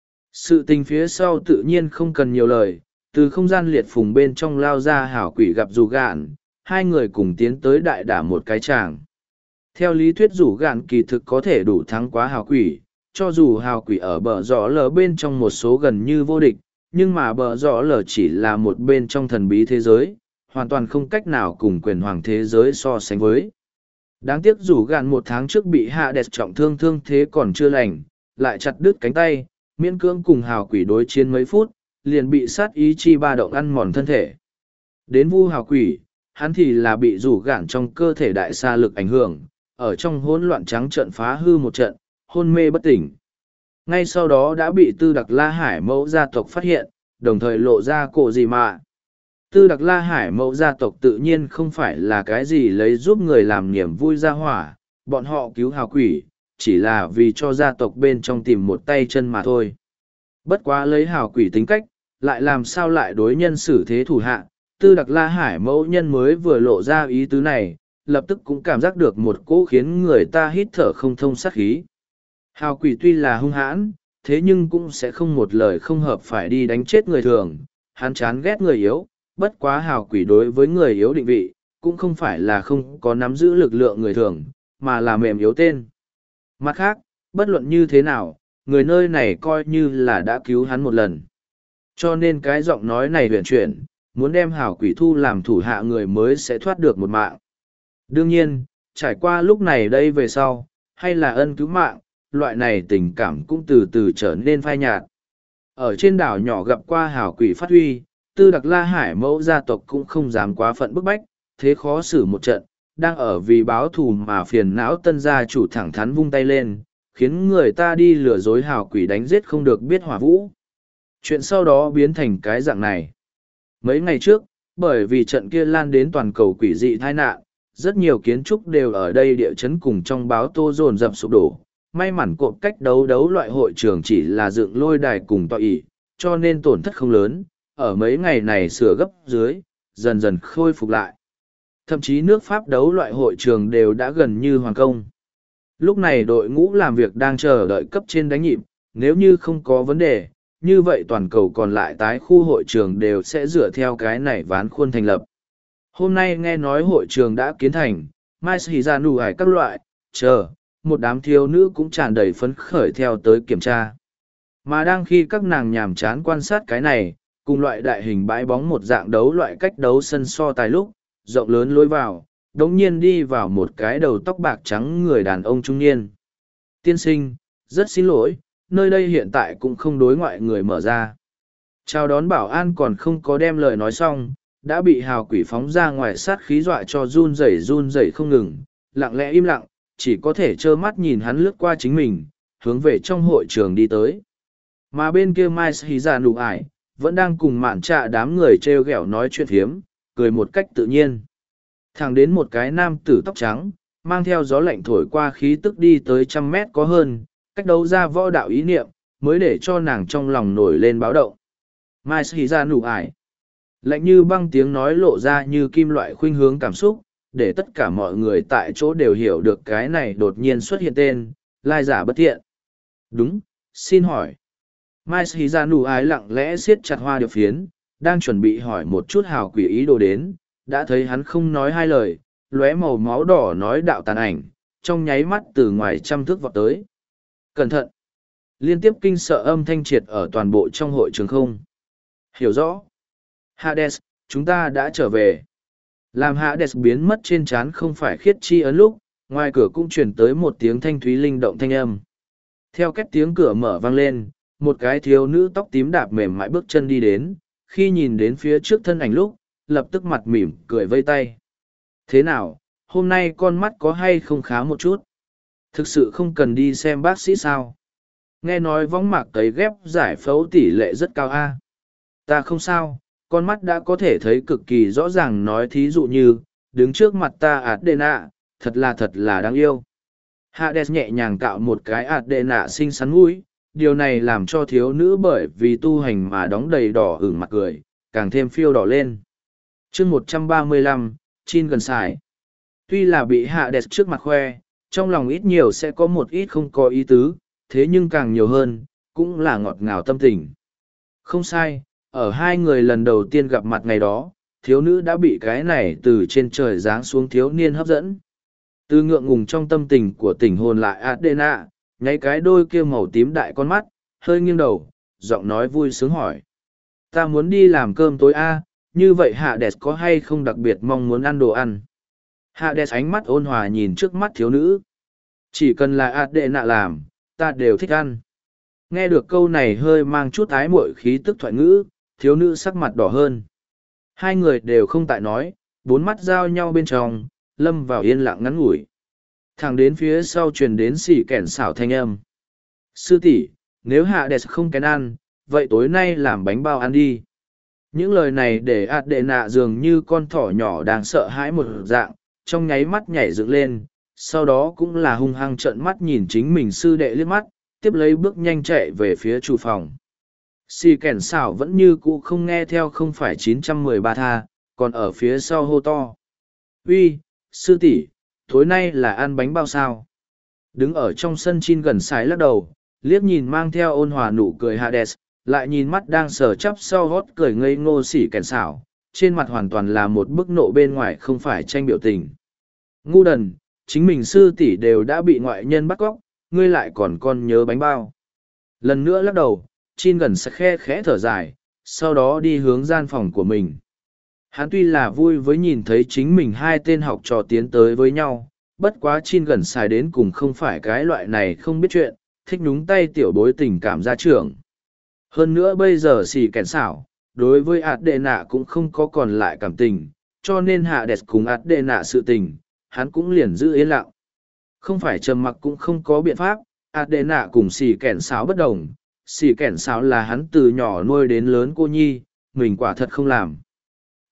Sự tình phía sau tự nhiên không cần nhiều lời, từ không gian liệt phùng bên trong lao ra Hào Quỷ gặp Dù Gạn, hai người cùng tiến tới đại đả một cái tràng. Theo lý thuyết Dù Gạn kỳ thực có thể đủ thắng quá Hào Quỷ, cho dù Hào Quỷ ở bờ rõ lở bên trong một số gần như vô địch, nhưng mà bờ rõ lở chỉ là một bên trong thần bí thế giới, hoàn toàn không cách nào cùng quyền hoàng thế giới so sánh với. Đáng tiếc Dù Gạn một tháng trước bị Hades trọng thương thương thế còn chưa lành, lại chặt đứt cánh tay, miễn cưỡng cùng Hào Quỷ đối chiến mấy phút, liền bị sát ý chi ba động ăn mòn thân thể. Đến Vu Hào Quỷ, hắn thì là bị Dù Gạn trong cơ thể đại sa lực ảnh hưởng, ở trong hỗn loạn trắng trận phá hư một trận, hôn mê bất tỉnh. Ngay sau đó đã bị Tư Đặc La Hải mẫu gia tộc phát hiện, đồng thời lộ ra cổ gì mà. Tư Đặc La Hải mẫu gia tộc tự nhiên không phải là cái gì lấy giúp người làm niềm vui ra hỏa, bọn họ cứu Hào Quỷ, chỉ là vì cho gia tộc bên trong tìm một tay chân mà thôi. Bất quá lấy Hào Quỷ tính cách, lại làm sao lại đối nhân xử thế thủ hạ, Tư Đặc La Hải mẫu nhân mới vừa lộ ra ý tứ này, lập tức cũng cảm giác được một cỗ khiến người ta hít thở không thông sát khí. Hào Quỷ tuy là hung hãn, thế nhưng cũng sẽ không một lời không hợp phải đi đánh chết người thường, hắn chán ghét người yếu, bất quá Hào Quỷ đối với người yếu định vị, cũng không phải là không có nắm giữ lực lượng người thường, mà là mềm yếu tên. Mặt khác, bất luận như thế nào, người nơi này coi như là đã cứu hắn một lần. Cho nên cái giọng nói này huyền chuyển, muốn đem Hào Quỷ thu làm thủ hạ người mới sẽ thoát được một mạng. Đương nhiên, trải qua lúc này đây về sau, hay là ân cứu mạng, loại này tình cảm cũng từ từ trở nên phai nhạt. Ở trên đảo nhỏ gặp qua Hào Quỷ phát huy, Tư Đặc La Hải mẫu gia tộc cũng không dám quá phận bức bách, thế khó xử một trận, đang ở vì báo thù mà phiền não tân gia chủ thẳng thắn vung tay lên, khiến người ta đi lừa dối Hào Quỷ đánh giết không được biết hỏa vũ. Chuyện sau đó biến thành cái dạng này. Mấy ngày trước, Bởi vì trận kia lan đến toàn cầu quỷ dị tai nạn, rất nhiều kiến trúc đều ở đây địa chấn cùng trong báo tô dồn dập sụp đổ. May mắn cộp cách đấu loại hội trường chỉ là dựng lôi đài cùng tọa ỷ, cho nên tổn thất không lớn, ở mấy ngày này sửa gấp dưới, dần dần khôi phục lại. Thậm chí nước Pháp đấu loại hội trường đều đã gần như hoàn công. Lúc này đội ngũ làm việc đang chờ đợi cấp trên đánh nhịp, nếu như không có vấn đề, như vậy toàn cầu còn lại tái khu hội trường đều sẽ dựa theo cái này ván khuôn thành lập. Hôm nay nghe nói hội trường đã kiến thành, mai xì ra nụ hải các loại, chờ, một đám thiếu nữ cũng tràn đầy phấn khởi theo tới kiểm tra. Mà đang khi các nàng nhàm chán quan sát cái này, cùng loại đại hình bãi bóng một dạng đấu loại cách đấu sân so tài lúc, rộng lớn lối vào, đống nhiên đi vào một cái đầu tóc bạc trắng người đàn ông trung niên. Tiên sinh, rất xin lỗi, nơi đây hiện tại cũng không đối ngoại người mở ra. Chào đón bảo an còn không có đem lời nói xong, đã bị hào quỷ phóng ra ngoài sát khí dọa cho run rẩy không ngừng, lặng lẽ im lặng, chỉ có thể trơ mắt nhìn hắn lướt qua chính mình, hướng về trong hội trường đi tới. Mà bên kia Mai Hí Già Nụ Ải, vẫn đang cùng mạn trạ đám người treo ghẹo nói chuyện phiếm, cười một cách tự nhiên. Thẳng đến một cái nam tử tóc trắng, mang theo gió lạnh thổi qua khí tức đi tới 100 mét có hơn, cách đấu ra võ đạo ý niệm, mới để cho nàng trong lòng nổi lên báo động. Mai Hí Già Nụ Ải. Lạnh như băng tiếng nói lộ ra như kim loại khuynh hướng cảm xúc, để tất cả mọi người tại chỗ đều hiểu được cái này đột nhiên xuất hiện tên, lai giả bất thiện. Đúng, xin hỏi. Mai Hí Già Nụ Ái lặng lẽ siết chặt hoa điệp phiến, đang chuẩn bị hỏi một chút hào quỷ ý đồ đến, đã thấy hắn không nói hai lời, lóe màu máu đỏ nói đạo tàn ảnh, trong nháy mắt từ ngoài 100 thước vọt tới. Cẩn thận! Liên tiếp kinh sợ âm thanh triệt ở toàn bộ trong hội trường không. Hiểu rõ. Hades, chúng ta đã trở về. Làm Hades biến mất trên trán không phải khiết chi ấn lúc, ngoài cửa cũng chuyển tới một tiếng thanh thúy linh động thanh âm. Theo cách tiếng cửa mở vang lên, một cái thiếu nữ tóc tím đạp mềm mại bước chân đi đến, khi nhìn đến phía trước thân ảnh lúc, lập tức mặt mỉm, cười vây tay. Thế nào, hôm nay con mắt có hay không khá một chút? Thực sự không cần đi xem bác sĩ sao? Nghe nói võng mạc cấy ghép giải phẫu tỷ lệ rất cao a. Ta không sao, con mắt đã có thể thấy cực kỳ rõ ràng nói thí dụ như, đứng trước mặt ta Adena, thật là đáng yêu. Hades nhẹ nhàng cạo một cái Adena xinh xắn mũi, điều này làm cho thiếu nữ bởi vì tu hành mà đóng đầy đỏ ửng mặt cười, càng thêm phiêu đỏ lên. chương 135, Chin gần xài. Tuy là bị Hades trước mặt khoe, trong lòng ít nhiều sẽ có một ít không có ý tứ, thế nhưng càng nhiều hơn, cũng là ngọt ngào tâm tình. Không sai, ở hai người lần đầu tiên gặp mặt ngày đó, thiếu nữ đã bị cái này từ trên trời giáng xuống thiếu niên hấp dẫn. Từ ngượng ngùng trong tâm tình của tỉnh hồn lại Adena, nháy cái đôi kia màu tím đại con mắt, hơi nghiêng đầu, giọng nói vui sướng hỏi. Ta muốn đi làm cơm tối a, như vậy Hades có hay không đặc biệt mong muốn ăn đồ ăn? Hades ánh mắt ôn hòa nhìn trước mắt thiếu nữ. Chỉ cần là Adena làm, ta đều thích ăn. Nghe được câu này hơi mang chút ái muội khí tức thoại ngữ, thiếu nữ sắc mặt đỏ hơn. Hai người đều không tại nói, bốn mắt giao nhau bên trong, lâm vào yên lặng ngắn ngủi. Thẳng đến phía sau truyền đến xỉ kẻn xảo thanh âm. Sư tỷ, nếu Hades không kén ăn, vậy tối nay làm bánh bao ăn đi. Những lời này để Adena dường như con thỏ nhỏ đang sợ hãi một dạng, trong nháy mắt nhảy dựng lên, sau đó cũng là hung hăng trợn mắt nhìn chính mình sư đệ liếc mắt, tiếp lấy bước nhanh chạy về phía chủ phòng. Xì kẻn xảo vẫn như cũ không nghe theo không phải 913 tha, còn ở phía sau hô to. Uy, sư tỷ, tối nay là ăn bánh bao sao? Đứng ở trong sân Chin gần sái lắc đầu, liếc nhìn mang theo ôn hòa nụ cười Hades, lại nhìn mắt đang sờ chắp sau hót cười ngây ngô xỉ kẻn xảo, trên mặt hoàn toàn là một bức nộ bên ngoài không phải tranh biểu tình. Ngu đần, chính mình sư tỷ đều đã bị ngoại nhân bắt cóc, ngươi lại còn nhớ bánh bao. Lần nữa lắc đầu, Chin gần sẽ khe khẽ thở dài, sau đó đi hướng gian phòng của mình. Hắn tuy là vui với nhìn thấy chính mình hai tên học trò tiến tới với nhau, bất quá Chin gần xài đến cùng không phải cái loại này không biết chuyện, thích nhúng tay tiểu bối tình cảm gia trưởng. Hơn nữa bây giờ xì kẻn xảo, đối với Adena cũng không có còn lại cảm tình, cho nên Hades cùng Adena sự tình, hắn cũng liền giữ yên lặng. Không phải trầm mặc cũng không có biện pháp, Adena cùng xì kẻn xảo bất đồng, xì kẻn xảo là hắn từ nhỏ nuôi đến lớn cô nhi, mình quả thật không làm.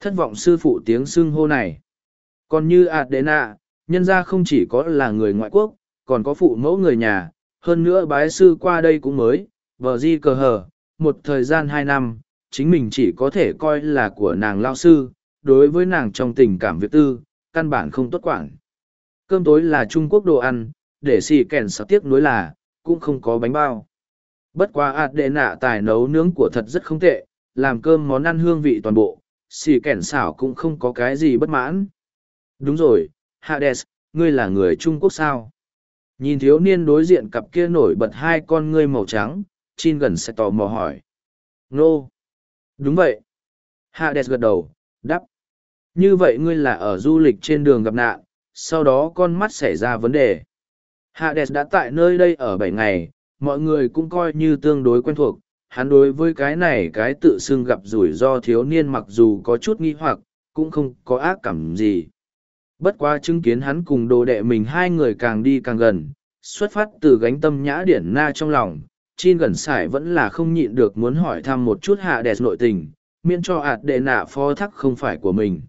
Thất vọng sư phụ tiếng xưng hô này. Còn như Adena, nhân ra không chỉ có là người ngoại quốc, còn có phụ mẫu người nhà, hơn nữa bái sư qua đây cũng mới, vợ di cờ hờ, một thời gian 2 năm, chính mình chỉ có thể coi là của nàng lao sư, đối với nàng trong tình cảm việc tư, căn bản không tốt quản. Cơm tối là Trung Quốc đồ ăn, để xì kèn sắp tiếc nuối là, cũng không có bánh bao. Bất quá Adena tài nấu nướng của thật rất không tệ, làm cơm món ăn hương vị toàn bộ, xì kèn xảo cũng không có cái gì bất mãn. Đúng rồi, Hades, ngươi là người Trung Quốc sao? Nhìn thiếu niên đối diện cặp kia nổi bật hai con ngươi màu trắng, Chin gần sẽ tò mò hỏi. Nô! Đúng vậy. Hades gật đầu, đáp. Như vậy ngươi là ở du lịch trên đường gặp nạn, sau đó con mắt xảy ra vấn đề. Hades đã tại nơi đây ở 7 ngày, mọi người cũng coi như tương đối quen thuộc. Hắn đối với cái này cái tự xưng gặp rủi ro thiếu niên mặc dù có chút nghi hoặc, cũng không có ác cảm gì. Bất quá chứng kiến hắn cùng đồ đệ mình hai người càng đi càng gần, xuất phát từ gánh tâm nhã điển na trong lòng, Chin gần sải vẫn là không nhịn được muốn hỏi thăm một chút Hades nội tình, miễn cho Adena phó thác không phải của mình.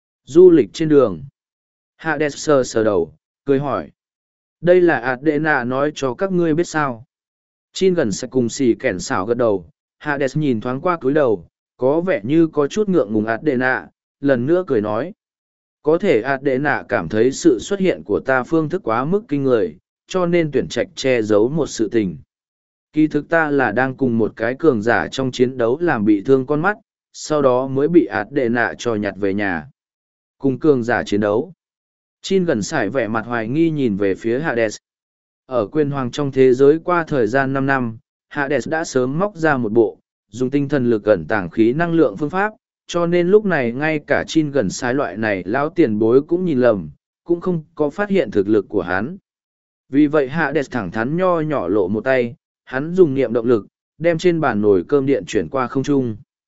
Du lịch trên đường. Hades sờ đầu, cười hỏi. Đây là Adena nói cho các ngươi biết sao. Chin gần sẽ cùng xì kẻn xảo gật đầu. Hades nhìn thoáng qua cúi đầu, có vẻ như có chút ngượng ngùng Adena, lần nữa cười nói. Có thể Adena cảm thấy sự xuất hiện của ta phương thức quá mức kinh người, cho nên tuyển trạch che giấu một sự tình. Kỳ thực ta là đang cùng một cái cường giả trong chiến đấu làm bị thương con mắt, sau đó mới bị Adena cho nhặt về nhà. Cùng cường giả chiến đấu. Chin gần sải vẻ mặt hoài nghi nhìn về phía Hades. Ở quyền hoàng trong thế giới qua thời gian 5 năm, Hades đã sớm móc ra một bộ, dùng tinh thần lực ẩn tàng khí năng lượng phương pháp, cho nên lúc này ngay cả Chin gần sải loại này lão tiền bối cũng nhìn lầm, cũng không có phát hiện thực lực của hắn. Vì vậy Hades thẳng thắn nho nhỏ lộ một tay, hắn dùng niệm động lực, đem trên bàn nồi cơm điện chuyển qua không trung.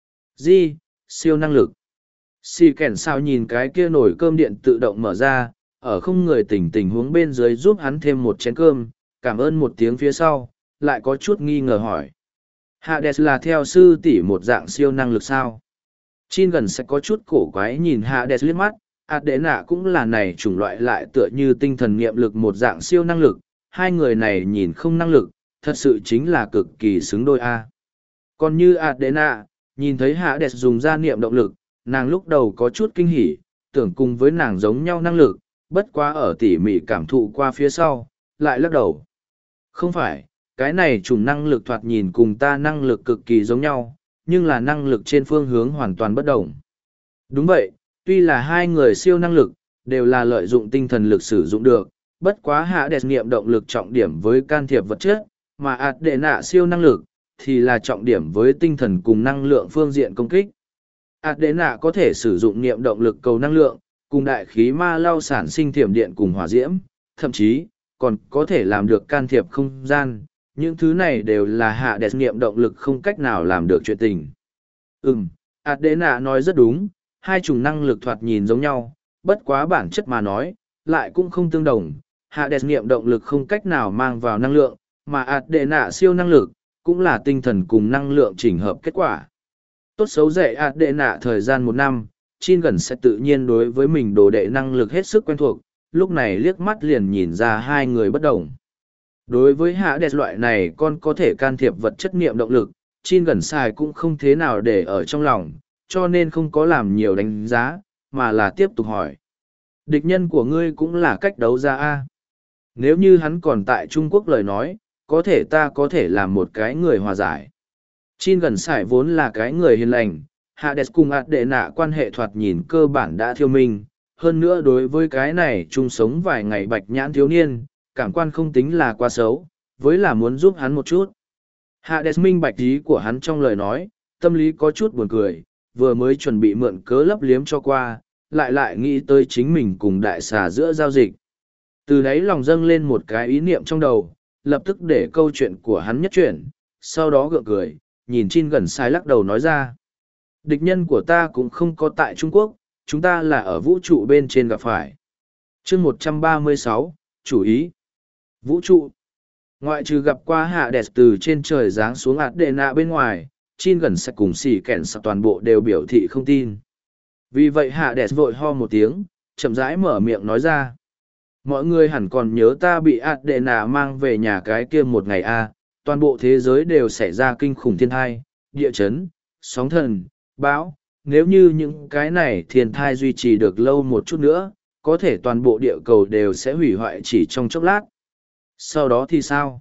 Siêu năng lực. Xì kẻn sao nhìn cái kia nồi cơm điện tự động mở ra, ở không người tình huống bên dưới giúp hắn thêm một chén cơm, cảm ơn một tiếng phía sau, lại có chút nghi ngờ hỏi. Hades là theo sư tỷ một dạng siêu năng lực sao? Chin gần sẽ có chút cổ quái nhìn Hades liếc mắt, Adena cũng là này chủng loại lại tựa như tinh thần niệm lực một dạng siêu năng lực, hai người này nhìn không năng lực, thật sự chính là cực kỳ xứng đôi a. Còn như Adena, nhìn thấy Hades dùng ra niệm động lực, nàng lúc đầu có chút kinh hỉ, tưởng cùng với nàng giống nhau năng lực, bất quá ở tỉ mỉ cảm thụ qua phía sau, lại lắc đầu. Không phải, cái này chủng năng lực thoạt nhìn cùng ta năng lực cực kỳ giống nhau, nhưng là năng lực trên phương hướng hoàn toàn bất đồng. Đúng vậy, tuy là hai người siêu năng lực, đều là lợi dụng tinh thần lực sử dụng được, bất quá Hades niệm động lực trọng điểm với can thiệp vật chất, mà Adena siêu năng lực, thì là trọng điểm với tinh thần cùng năng lượng phương diện công kích. Adena có thể sử dụng niệm động lực cầu năng lượng, cùng đại khí ma lao sản sinh thiểm điện cùng hỏa diễm, thậm chí, còn có thể làm được can thiệp không gian. Những thứ này đều là Hades niệm động lực không cách nào làm được chuyện tình. Adena nói rất đúng, hai chủng năng lực thoạt nhìn giống nhau, bất quá bản chất mà nói, lại cũng không tương đồng. Hades niệm động lực không cách nào mang vào năng lượng, mà Adena siêu năng lực, cũng là tinh thần cùng năng lượng chỉnh hợp kết quả. Tốt xấu dạy Adena thời gian 1 năm, Chin gần sẽ tự nhiên đối với mình đồ đệ năng lực hết sức quen thuộc, lúc này liếc mắt liền nhìn ra hai người bất đồng. Đối với Hades loại này con có thể can thiệp vật chất niệm động lực, Chin gần sai cũng không thế nào để ở trong lòng, cho nên không có làm nhiều đánh giá, mà là tiếp tục hỏi. Địch nhân của ngươi cũng là cách đấu ra a. Nếu như hắn còn tại Trung Quốc lời nói, có thể ta có thể làm một cái người hòa giải. Chin gần sải vốn là cái người hiền lành, Hades cùng Adena quan hệ thoạt nhìn cơ bản đã thiêu minh, hơn nữa đối với cái này chung sống vài ngày bạch nhãn thiếu niên, cảm quan không tính là quá xấu, với là muốn giúp hắn một chút. Hades minh bạch ý của hắn trong lời nói, tâm lý có chút buồn cười, vừa mới chuẩn bị mượn cớ lấp liếm cho qua, lại nghĩ tới chính mình cùng đại xà giữa giao dịch. Từ đấy lòng dâng lên một cái ý niệm trong đầu, lập tức để câu chuyện của hắn nhất chuyển, sau đó gượng cười, nhìn Chin gần sai lắc đầu nói ra. Địch nhân của ta cũng không có tại Trung Quốc, chúng ta là ở vũ trụ bên trên gặp phải. chương 136, chủ ý. Vũ trụ. Ngoại trừ gặp qua Hades từ trên trời giáng xuống Adena bên ngoài, Chin gần sẽ cùng xỉ kẻn sạc toàn bộ đều biểu thị không tin. Vì vậy hạ đẹp vội ho một tiếng, chậm rãi mở miệng nói ra. Mọi người hẳn còn nhớ ta bị Adena mang về nhà cái kia một ngày toàn bộ thế giới đều xảy ra kinh khủng thiên thai, địa chấn, sóng thần, bão. Nếu như những cái này thiên thai duy trì được lâu một chút nữa, có thể toàn bộ địa cầu đều sẽ hủy hoại chỉ trong chốc lát. Sau đó thì sao?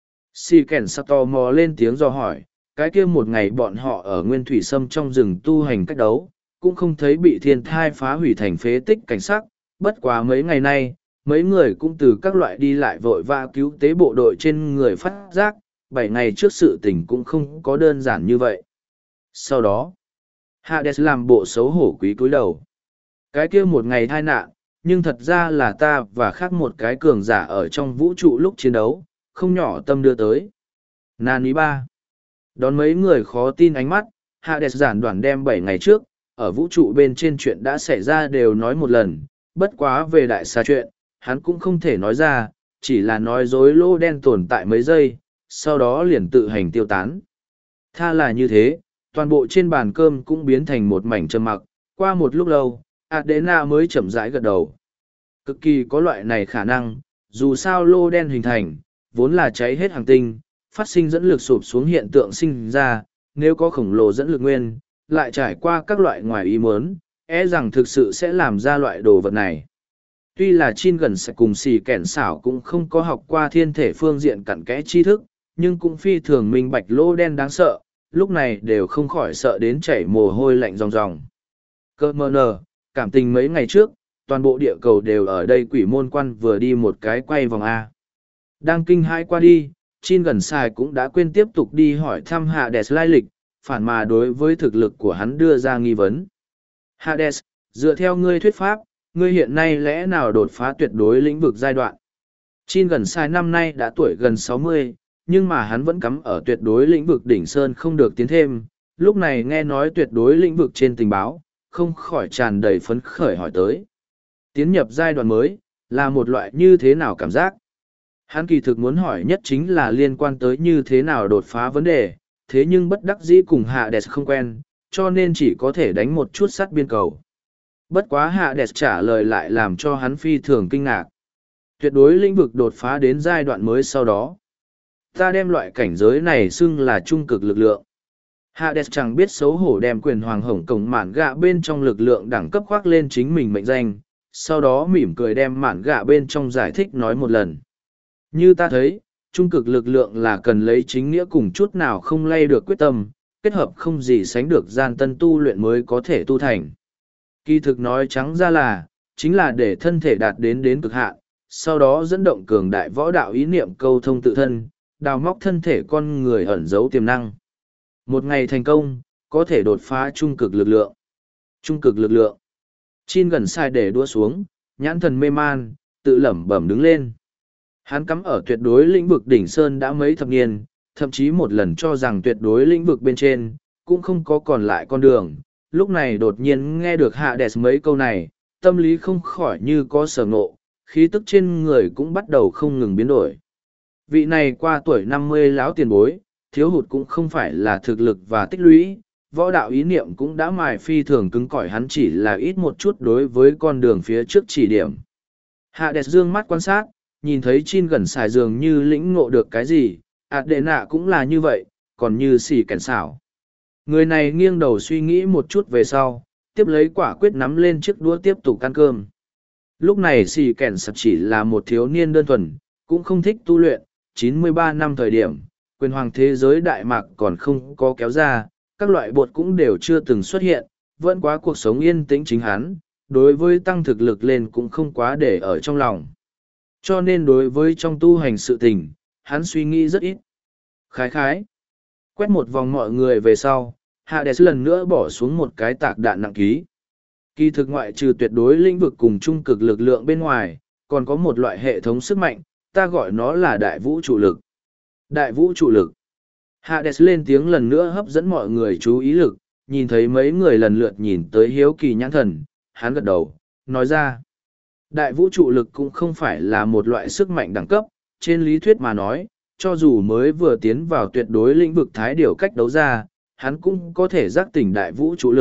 Si kèn sắc tò mò lên tiếng dò hỏi, cái kia một ngày bọn họ ở nguyên thủy sâm trong rừng tu hành cách đấu, cũng không thấy bị thiên thai phá hủy thành phế tích cảnh sắc. Bất quá mấy ngày nay, mấy người cũng từ các loại đi lại vội vã cứu tế bộ đội trên người phát giác, 7 ngày trước sự tình cũng không có đơn giản như vậy. Sau đó, Hades làm bộ xấu hổ quý cúi đầu. Cái kia một ngày tai nạn, nhưng thật ra là ta và khác một cái cường giả ở trong vũ trụ lúc chiến đấu, không nhỏ tâm đưa tới. Nani ba. Đón mấy người khó tin ánh mắt, Hades giản đoạn đem 7 ngày trước, ở vũ trụ bên trên chuyện đã xảy ra đều nói một lần, bất quá về đại xa chuyện, hắn cũng không thể nói ra, chỉ là nói dối lô đen tồn tại mấy giây, sau đó liền tự hành tiêu tán. Tha là như thế, toàn bộ trên bàn cơm cũng biến thành một mảnh trầm mặc, qua một lúc lâu, Adena mới chậm rãi gật đầu. Cực kỳ có loại này khả năng, dù sao lô đen hình thành, vốn là cháy hết hành tinh, phát sinh dẫn lực sụp xuống hiện tượng sinh ra, nếu có khổng lồ dẫn lực nguyên, lại trải qua các loại ngoài ý muốn, rằng thực sự sẽ làm ra loại đồ vật này. Tuy là Chin gần sẽ cùng xì kẻn xảo cũng không có học qua thiên thể phương diện cặn kẽ tri thức, nhưng cũng phi thường minh bạch lô đen đáng sợ, lúc này đều không khỏi sợ đến chảy mồ hôi lạnh ròng ròng. Cơ mơ nờ, cảm tình mấy ngày trước, toàn bộ địa cầu đều ở đây quỷ môn quan vừa đi một cái quay vòng A. Đang kinh hãi qua đi, Chin gần sai cũng đã quên tiếp tục đi hỏi thăm Hades lai lịch, phản mà đối với thực lực của hắn đưa ra nghi vấn. Hades, dựa theo ngươi thuyết pháp, ngươi hiện nay lẽ nào đột phá tuyệt đối lĩnh vực giai đoạn? Chin gần sai năm nay đã tuổi gần 60, nhưng mà hắn vẫn cắm ở tuyệt đối lĩnh vực đỉnh sơn không được tiến thêm. Lúc này nghe nói tuyệt đối lĩnh vực trên tình báo, không khỏi tràn đầy phấn khởi hỏi tới. Tiến nhập giai đoạn mới, là một loại như thế nào cảm giác? Hắn kỳ thực muốn hỏi nhất chính là liên quan tới như thế nào đột phá vấn đề, thế nhưng bất đắc dĩ cùng Hades không quen, cho nên chỉ có thể đánh một chút sắt biên cầu. Bất quá Hades trả lời lại làm cho hắn phi thường kinh ngạc. Tuyệt đối lĩnh vực đột phá đến giai đoạn mới sau đó. Ta đem loại cảnh giới này xưng là trung cực lực lượng. Hades chẳng biết xấu hổ đem quyền hoàng hồng cổng mạn gạ bên trong lực lượng đẳng cấp khoác lên chính mình mệnh danh, sau đó mỉm cười đem mạn gạ bên trong giải thích nói một lần. Như ta thấy, trung cực lực lượng là cần lấy chính nghĩa cùng chút nào không lay được quyết tâm, kết hợp không gì sánh được gian tân tu luyện mới có thể tu thành. Kỳ thực nói trắng ra là, chính là để thân thể đạt đến cực hạn, sau đó dẫn động cường đại võ đạo ý niệm câu thông tự thân, đào móc thân thể con người ẩn giấu tiềm năng. Một ngày thành công, có thể đột phá trung cực lực lượng. Trung cực lực lượng. Chin gần sai để đua xuống, nhãn thần mê man, tự lẩm bẩm đứng lên. Hắn cắm ở tuyệt đối lĩnh vực đỉnh sơn đã mấy thập niên, thậm chí một lần cho rằng tuyệt đối lĩnh vực bên trên, cũng không có còn lại con đường. Lúc này đột nhiên nghe được Hades mấy câu này, tâm lý không khỏi như có sở ngộ, khí tức trên người cũng bắt đầu không ngừng biến đổi. Vị này qua tuổi 50 lão tiền bối, thiếu hụt cũng không phải là thực lực và tích lũy, võ đạo ý niệm cũng đã mài phi thường cứng cỏi, hắn chỉ là ít một chút đối với con đường phía trước chỉ điểm. Hades dương mắt quan sát, nhìn thấy Chin gần xài dường như lĩnh ngộ được cái gì, Adena cũng là như vậy, còn như xì kèn xảo. Người này nghiêng đầu suy nghĩ một chút về sau, tiếp lấy quả quyết nắm lên chiếc đũa tiếp tục ăn cơm. Lúc này xì kèn xảo chỉ là một thiếu niên đơn thuần, cũng không thích tu luyện, 93 năm thời điểm, quyền hoàng thế giới Đại Mạc còn không có kéo ra, các loại bột cũng đều chưa từng xuất hiện, vẫn quá cuộc sống yên tĩnh chính hắn, đối với tăng thực lực lên cũng không quá để ở trong lòng. Cho nên đối với trong tu hành sự tình, hắn suy nghĩ rất ít. Khái khái. Quét một vòng mọi người về sau, Hades lần nữa bỏ xuống một cái tạc đạn nặng ký. Kỳ thực ngoại trừ tuyệt đối lĩnh vực cùng trung cực lực lượng bên ngoài, còn có một loại hệ thống sức mạnh, ta gọi nó là đại vũ trụ lực. Đại vũ trụ lực. Hades lên tiếng lần nữa hấp dẫn mọi người chú ý lực, nhìn thấy mấy người lần lượt nhìn tới hiếu kỳ nhãn thần, hắn gật đầu, nói ra. Đại vũ trụ lực cũng không phải là một loại sức mạnh đẳng cấp, trên lý thuyết mà nói, cho dù mới vừa tiến vào tuyệt đối lĩnh vực thái điều cách đấu ra, hắn cũng có thể giác tỉnh đại vũ trụ lực,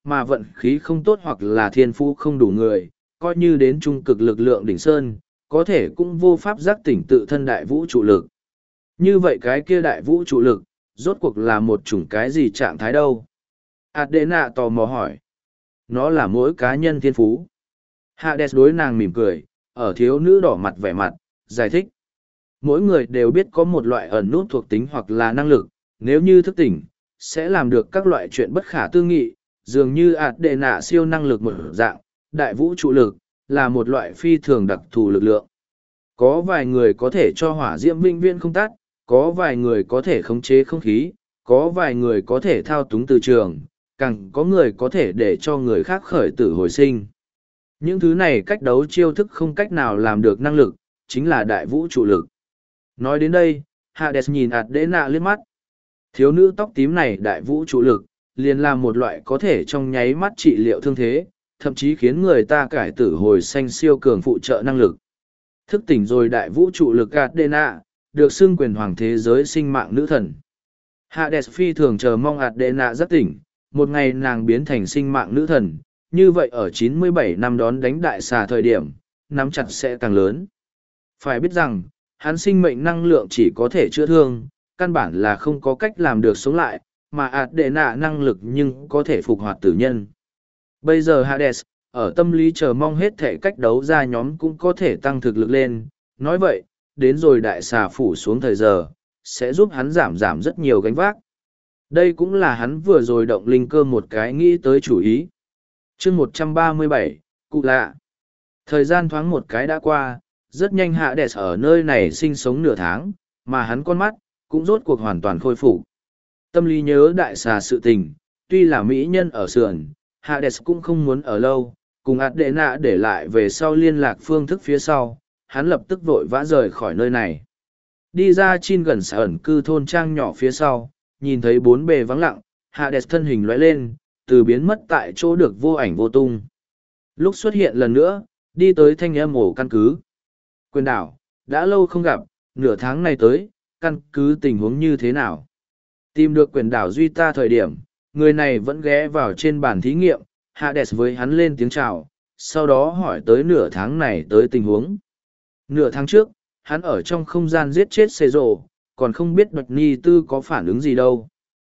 mà vận khí không tốt hoặc là thiên phú không đủ người, coi như đến trung cực lực lượng đỉnh sơn, có thể cũng vô pháp giác tỉnh tự thân đại vũ trụ lực. Như vậy cái kia đại vũ trụ lực, rốt cuộc là một chủng cái gì trạng thái đâu? Adena tò mò hỏi. Nó là mỗi cá nhân thiên phú. Hades đối nàng mỉm cười, ở thiếu nữ đỏ mặt vẻ mặt, giải thích. Mỗi người đều biết có một loại ẩn nút thuộc tính hoặc là năng lực, nếu như thức tỉnh, sẽ làm được các loại chuyện bất khả tư nghị, dường như Adena siêu năng lực một dạng, đại vũ trụ lực, là một loại phi thường đặc thù lực lượng. Có vài người có thể cho hỏa diễm vĩnh viễn không tắt, có vài người có thể khống chế không khí, có vài người có thể thao túng từ trường, càng có người có thể để cho người khác khởi tử hồi sinh. Những thứ này cách đấu chiêu thức không cách nào làm được năng lực, chính là đại vũ trụ lực. Nói đến đây, Hades nhìn Adena liếc mắt. Thiếu nữ tóc tím này đại vũ trụ lực, liền là một loại có thể trong nháy mắt trị liệu thương thế, thậm chí khiến người ta cải tử hồi sanh siêu cường phụ trợ năng lực. Thức tỉnh rồi đại vũ trụ lực Adena, được xưng quyền hoàng thế giới sinh mạng nữ thần. Hades phi thường chờ mong Adena giác tỉnh, một ngày nàng biến thành sinh mạng nữ thần, như vậy ở 97 năm đón đánh đại xà thời điểm, nắm chặt sẽ càng lớn. Phải biết rằng, hắn sinh mệnh năng lượng chỉ có thể chữa thương, căn bản là không có cách làm được sống lại, mà Adena năng lực nhưng có thể phục hoạt tử nhân. Bây giờ Hades, ở tâm lý chờ mong hết thể cách đấu ra nhóm cũng có thể tăng thực lực lên, nói vậy, đến rồi đại xà phủ xuống thời giờ, sẽ giúp hắn giảm rất nhiều gánh vác. Đây cũng là hắn vừa rồi động linh cơ một cái nghĩ tới chủ ý. chương 137, cụ lạ. Thời gian thoáng một cái đã qua, rất nhanh Hades ở nơi này sinh sống nửa tháng, mà hắn con mắt, cũng rốt cuộc hoàn toàn khôi phục. Tâm lý nhớ đại xà sự tình, tuy là mỹ nhân ở sườn, Hades cũng không muốn ở lâu, cùng Adena để lại về sau liên lạc phương thức phía sau, hắn lập tức vội vã rời khỏi nơi này. Đi ra chin gần xã ẩn cư thôn trang nhỏ phía sau, nhìn thấy bốn bề vắng lặng, Hades thân hình lóe lên, từ biến mất tại chỗ được vô ảnh vô tung. Lúc xuất hiện lần nữa, đi tới thanh âm ổ căn cứ. Quyền đảo, đã lâu không gặp, nửa tháng này tới, căn cứ tình huống như thế nào? Tìm được quyền đảo Duy Ta thời điểm, người này vẫn ghé vào trên bàn thí nghiệm, Hades với hắn lên tiếng chào, sau đó hỏi tới nửa tháng này tới tình huống. Nửa tháng trước, hắn ở trong không gian giết chết xê rồ, còn không biết Bạch Ni Tư có phản ứng gì đâu.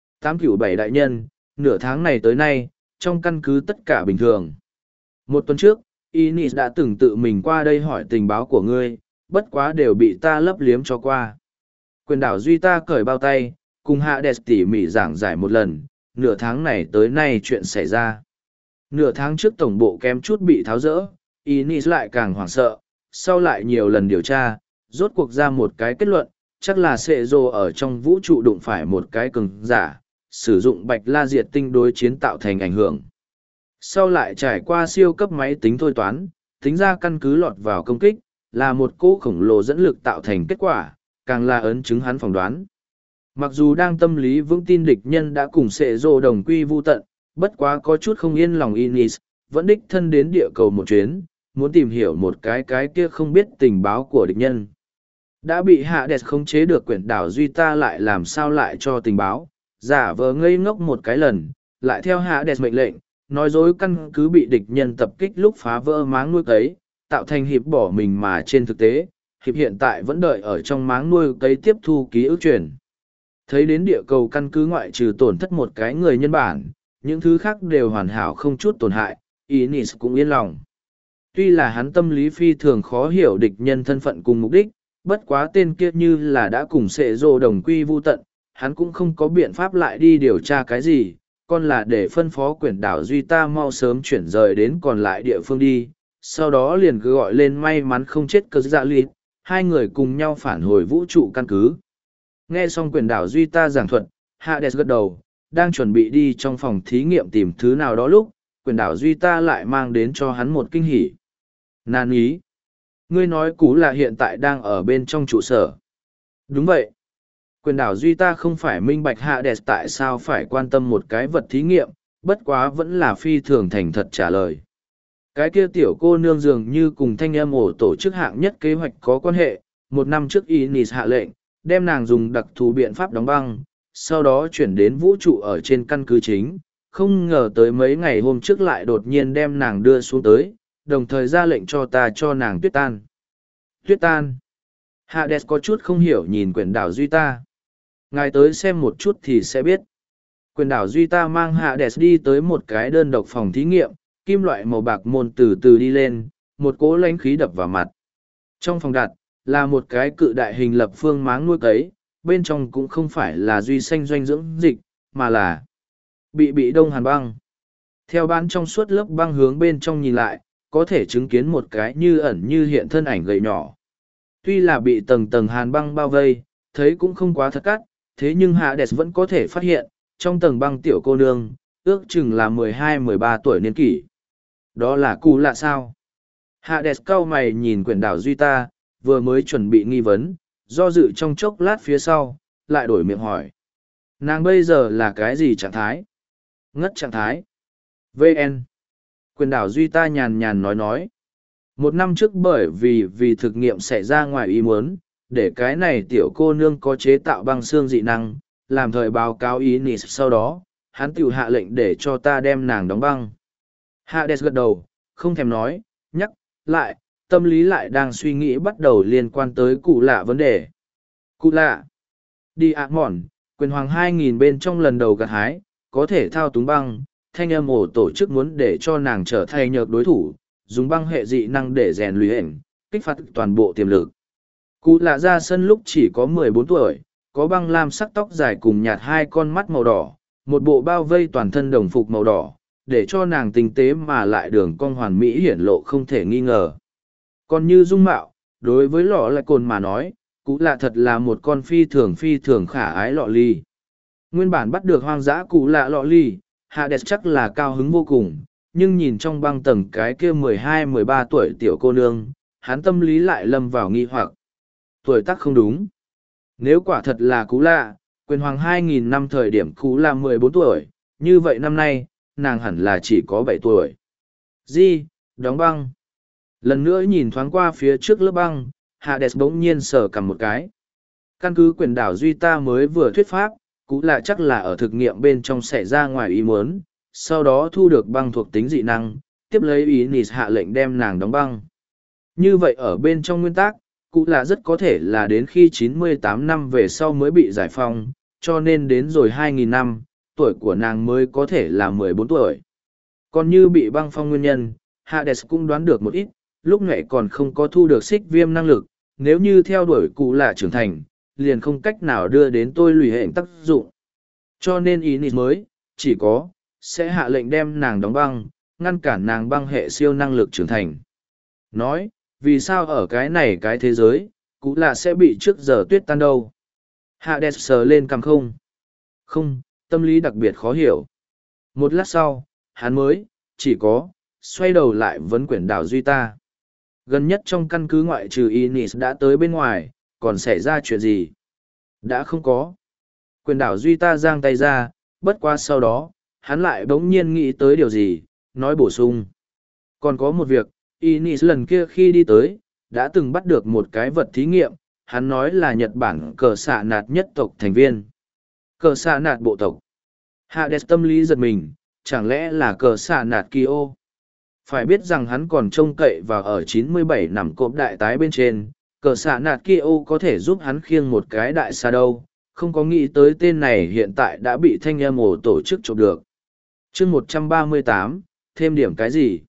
897 đại nhân, nửa tháng này tới nay, trong căn cứ tất cả bình thường. Một tuần trước, Inis đã từng tự mình qua đây hỏi tình báo của ngươi, bất quá đều bị ta lấp liếm cho qua. Quyền đảo Duy Ta cởi bao tay, cùng Hades tỉ mỉ giảng giải một lần, nửa tháng này tới nay chuyện xảy ra. Nửa tháng trước tổng bộ kém chút bị tháo rỡ, Inis lại càng hoảng sợ, sau lại nhiều lần điều tra, rốt cuộc ra một cái kết luận, chắc là Sệ Dô ở trong vũ trụ đụng phải một cái cường giả, sử dụng bạch la diệt tinh đối chiến tạo thành ảnh hưởng. Sau lại trải qua siêu cấp máy tính thôi toán, tính ra căn cứ lọt vào công kích, là một cỗ khổng lồ dẫn lực tạo thành kết quả, càng là ấn chứng hắn phỏng đoán. Mặc dù đang tâm lý vững tin địch nhân đã cùng Sệ Dô đồng quy vu tận, bất quá có chút không yên lòng Inis, vẫn đích thân đến địa cầu một chuyến, muốn tìm hiểu một cái kia không biết tình báo của địch nhân. Đã bị Hades khống chế được quyển đảo Duy Ta lại làm sao lại cho tình báo, giả vờ ngây ngốc một cái lần, lại theo Hades mệnh lệnh, nói dối căn cứ bị địch nhân tập kích lúc phá vỡ máng nuôi cấy, tạo thành hiệp bỏ mình mà trên thực tế, hiệp hiện tại vẫn đợi ở trong máng nuôi cấy tiếp thu ký ức truyền. Thấy đến địa cầu căn cứ ngoại trừ tổn thất một cái người nhân bản, những thứ khác đều hoàn hảo không chút tổn hại, Inis cũng yên lòng. Tuy là hắn tâm lý phi thường khó hiểu địch nhân thân phận cùng mục đích, bất quá tên kia như là đã cùng Sệ Dô đồng quy vu tận, hắn cũng không có biện pháp lại đi điều tra cái gì, còn là để phân phó quyển đảo Duy Ta mau sớm chuyển rời đến còn lại địa phương đi, sau đó liền cứ gọi lên may mắn không chết cơ dạ lịt, hai người cùng nhau phản hồi vũ trụ căn cứ. Nghe xong quyển đảo Duy Ta giảng thuật, Hades gật đầu, đang chuẩn bị đi trong phòng thí nghiệm tìm thứ nào đó lúc, quyển đảo Duy Ta lại mang đến cho hắn một kinh hỉ. Nan ý. Ngươi nói cú là hiện tại đang ở bên trong trụ sở. Đúng vậy. Quyền đảo Duy Ta không phải minh bạch Hades tại sao phải quan tâm một cái vật thí nghiệm, bất quá vẫn là phi thường thành thật trả lời. Cái kia tiểu cô nương dường như cùng thanh âm ổ tổ chức hạng nhất kế hoạch có quan hệ, một năm trước Inis hạ lệnh, đem nàng dùng đặc thù biện pháp đóng băng, sau đó chuyển đến vũ trụ ở trên căn cứ chính, không ngờ tới mấy ngày hôm trước lại đột nhiên đem nàng đưa xuống tới, đồng thời ra lệnh cho ta cho nàng tuyết tan. Tuyết tan. Hades có chút không hiểu nhìn quyển đảo Duy Ta. Ngài tới xem một chút thì sẽ biết. Quyển đảo Duy Ta mang Hades đi tới một cái đơn độc phòng thí nghiệm, kim loại màu bạc môn từ từ đi lên, một cỗ lãnh khí đập vào mặt. Trong phòng đặt, là một cái cự đại hình lập phương máng nuôi cấy, bên trong cũng không phải là duy xanh doanh dưỡng dịch, mà là bị đông hàn băng. Theo bán trong suốt lớp băng hướng bên trong nhìn lại, có thể chứng kiến một cái như ẩn như hiện thân ảnh gầy nhỏ. Tuy là bị tầng tầng hàn băng bao vây, thấy cũng không quá thật cắt, thế nhưng Hades vẫn có thể phát hiện, trong tầng băng tiểu cô nương, ước chừng là 12-13 tuổi niên kỷ. Đó là Cụ Lạ sao? Hades cau mày nhìn quyển đảo Duy Ta, vừa mới chuẩn bị nghi vấn, do dự trong chốc lát phía sau, lại đổi miệng hỏi. Nàng bây giờ là cái gì trạng thái? Ngất trạng thái. VN. Quyển đảo Duy Ta nhàn nhàn nói. Một năm trước bởi vì thực nghiệm xảy ra ngoài ý muốn, để cái này tiểu cô nương có chế tạo băng xương dị năng, làm thời báo cáo ý nị sau đó, hắn tự hạ lệnh để cho ta đem nàng đóng băng. Hades gật đầu, không thèm nói, nhắc lại, tâm lý lại đang suy nghĩ bắt đầu liên quan tới Cụ Lạ vấn đề. Cụ Lạ. Đi ạ mòn, quyền hoàng 2000 bên trong lần đầu gặt hái, có thể thao túng băng, thanh âm ổ tổ chức muốn để cho nàng trở thành nhược đối thủ, dùng băng hệ dị năng để rèn luyện, kích phát toàn bộ tiềm lực. Cụ Lạ ra sân lúc chỉ có 14 tuổi, có băng lam sắc tóc dài cùng nhạt hai con mắt màu đỏ, một bộ bao vây toàn thân đồng phục màu đỏ, để cho nàng tinh tế mà lại đường cong hoàn mỹ hiển lộ không thể nghi ngờ. Còn như dung mạo, đối với lọ lại cồn mà nói, Cụ Lạ thật là một con phi thường khả ái lọ ly. Nguyên bản bắt được hoang dã Cụ Lạ lọ ly, Hades chắc là cao hứng vô cùng, nhưng nhìn trong băng tầng cái kia 12-13 tuổi tiểu cô nương, hắn tâm lý lại lâm vào nghi hoặc. Tuổi tác không đúng. Nếu quả thật là Cụ Lạ, quyền hoàng 2000 năm thời điểm Cụ Lạ 14 tuổi, như vậy năm nay, nàng hẳn là chỉ có 7 tuổi. Đóng băng. Lần nữa nhìn thoáng qua phía trước lớp băng, Hades bỗng nhiên sờ cầm một cái. Căn cứ quyển đảo Duy Ta mới vừa thuyết pháp, Cụ Lạ chắc là ở thực nghiệm bên trong xảy ra ngoài ý muốn, sau đó thu được băng thuộc tính dị năng, tiếp lấy ý nị hạ lệnh đem nàng đóng băng. Như vậy ở bên trong nguyên tắc, Cụ Lạ rất có thể là đến khi 98 năm về sau mới bị giải phóng, cho nên đến rồi 2000 năm, tuổi của nàng mới có thể là 14 tuổi. Còn như bị băng phong nguyên nhân, Hades cũng đoán được một ít, lúc nãy còn không có thu được xích viêm năng lực, nếu như theo đuổi Cụ Lạ trưởng thành, liền không cách nào đưa đến tôi lùi hệ tác dụng. Cho nên ý nị mới, chỉ có, sẽ hạ lệnh đem nàng đóng băng, ngăn cản nàng băng hệ siêu năng lực trưởng thành. Nói, vì sao ở cái này cái thế giới, Cụ Lạ sẽ bị trước giờ tuyết tan đâu? Hades sờ lên cằm không? Không, tâm lý đặc biệt khó hiểu. Một lát sau, hắn mới, chỉ có, xoay đầu lại vấn quyển đảo Duy Ta. Gần nhất trong căn cứ ngoại trừ Inis đã tới bên ngoài, còn xảy ra chuyện gì? Đã không có. Quyển đảo Duy Ta giang tay ra, bất qua sau đó, hắn lại bỗng nhiên nghĩ tới điều gì, nói bổ sung. Còn có một việc, Inis lần kia khi đi tới, đã từng bắt được một cái vật thí nghiệm, hắn nói là Nhật Bản cờ xạ nạt nhất tộc thành viên. Cờ xạ nạt bộ tộc. Hades tâm lý giật mình, chẳng lẽ là cờ xạ nạt Kyo? Phải biết rằng hắn còn trông cậy vào ở 97 nằm cộp đại tái bên trên, cờ xạ nạt Kyo có thể giúp hắn khiêng một cái đại xa đâu, không có nghĩ tới tên này hiện tại đã bị thanh âm ổ tổ chức chụp được. chương 138, thêm điểm cái gì?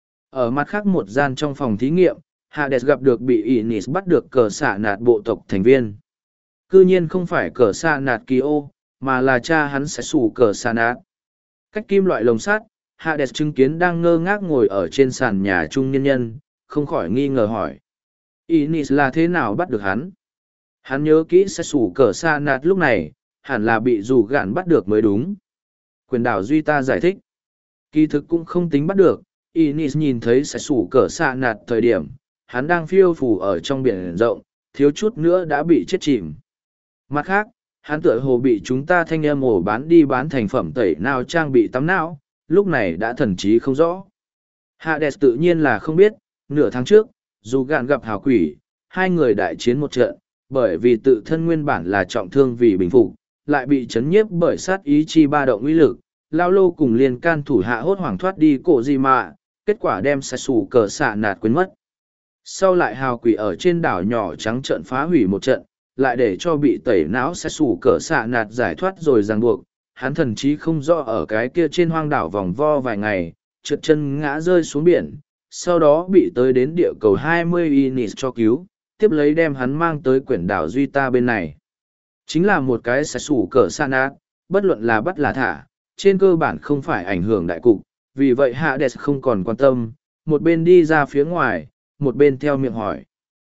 Ở mặt khác một gian trong phòng thí nghiệm, Hades gặp được bị Inis bắt được cờ xạ nạt bộ tộc thành viên. Cư nhiên không phải cờ xạ nạt Kyo, mà là cha hắn sẽ sủ cờ xạ nạt. Cách kim loại lồng sắt, Hades chứng kiến đang ngơ ngác ngồi ở trên sàn nhà trung niên nhân, không khỏi nghi ngờ hỏi. Inis là thế nào bắt được hắn? Hắn nhớ kỹ sẽ sủ cờ xạ nạt lúc này, hẳn là bị dù gạn bắt được mới đúng. Quyền đảo Duy Ta giải thích. Kỳ thực cũng không tính bắt được, Inis nhìn thấy sẽ sủ cờ xạ nạt thời điểm, hắn đang phiêu phù ở trong biển rộng, thiếu chút nữa đã bị chết chìm. Mặt khác, hắn tựa hồ bị chúng ta thanh âm ổ bán đi bán thành phẩm tẩy nào trang bị tắm não, lúc này đã thần trí không rõ. Hades tự nhiên là không biết, nửa tháng trước, dù gạn gặp hào quỷ, hai người đại chiến một trận, bởi vì tự thân nguyên bản là trọng thương vì bình phục, lại bị chấn nhiếp bởi sát ý chi ba động uy lực, Lao Lô cùng liên can thủ hạ hốt hoảng thoát đi cổ gì mà, kết quả đem sai sủ cờ xạ nạt quên mất. Sau lại hào quỷ ở trên đảo nhỏ trắng trợn phá hủy một trận, lại để cho bị tẩy não sai sủ cờ xạ nạt giải thoát rồi ràng buộc. Hắn thần chí không rõ ở cái kia trên hoang đảo vòng vo vài ngày, trượt chân ngã rơi xuống biển, sau đó bị tới đến địa cầu 20 Inis cho cứu, tiếp lấy đem hắn mang tới quyển đảo Duy Ta bên này. Chính là một cái sai sủ cờ xạ nạt, bất luận là bắt là thả, trên cơ bản không phải ảnh hưởng đại cục, vì vậy Hades không còn quan tâm, một bên đi ra phía ngoài, một bên theo miệng hỏi.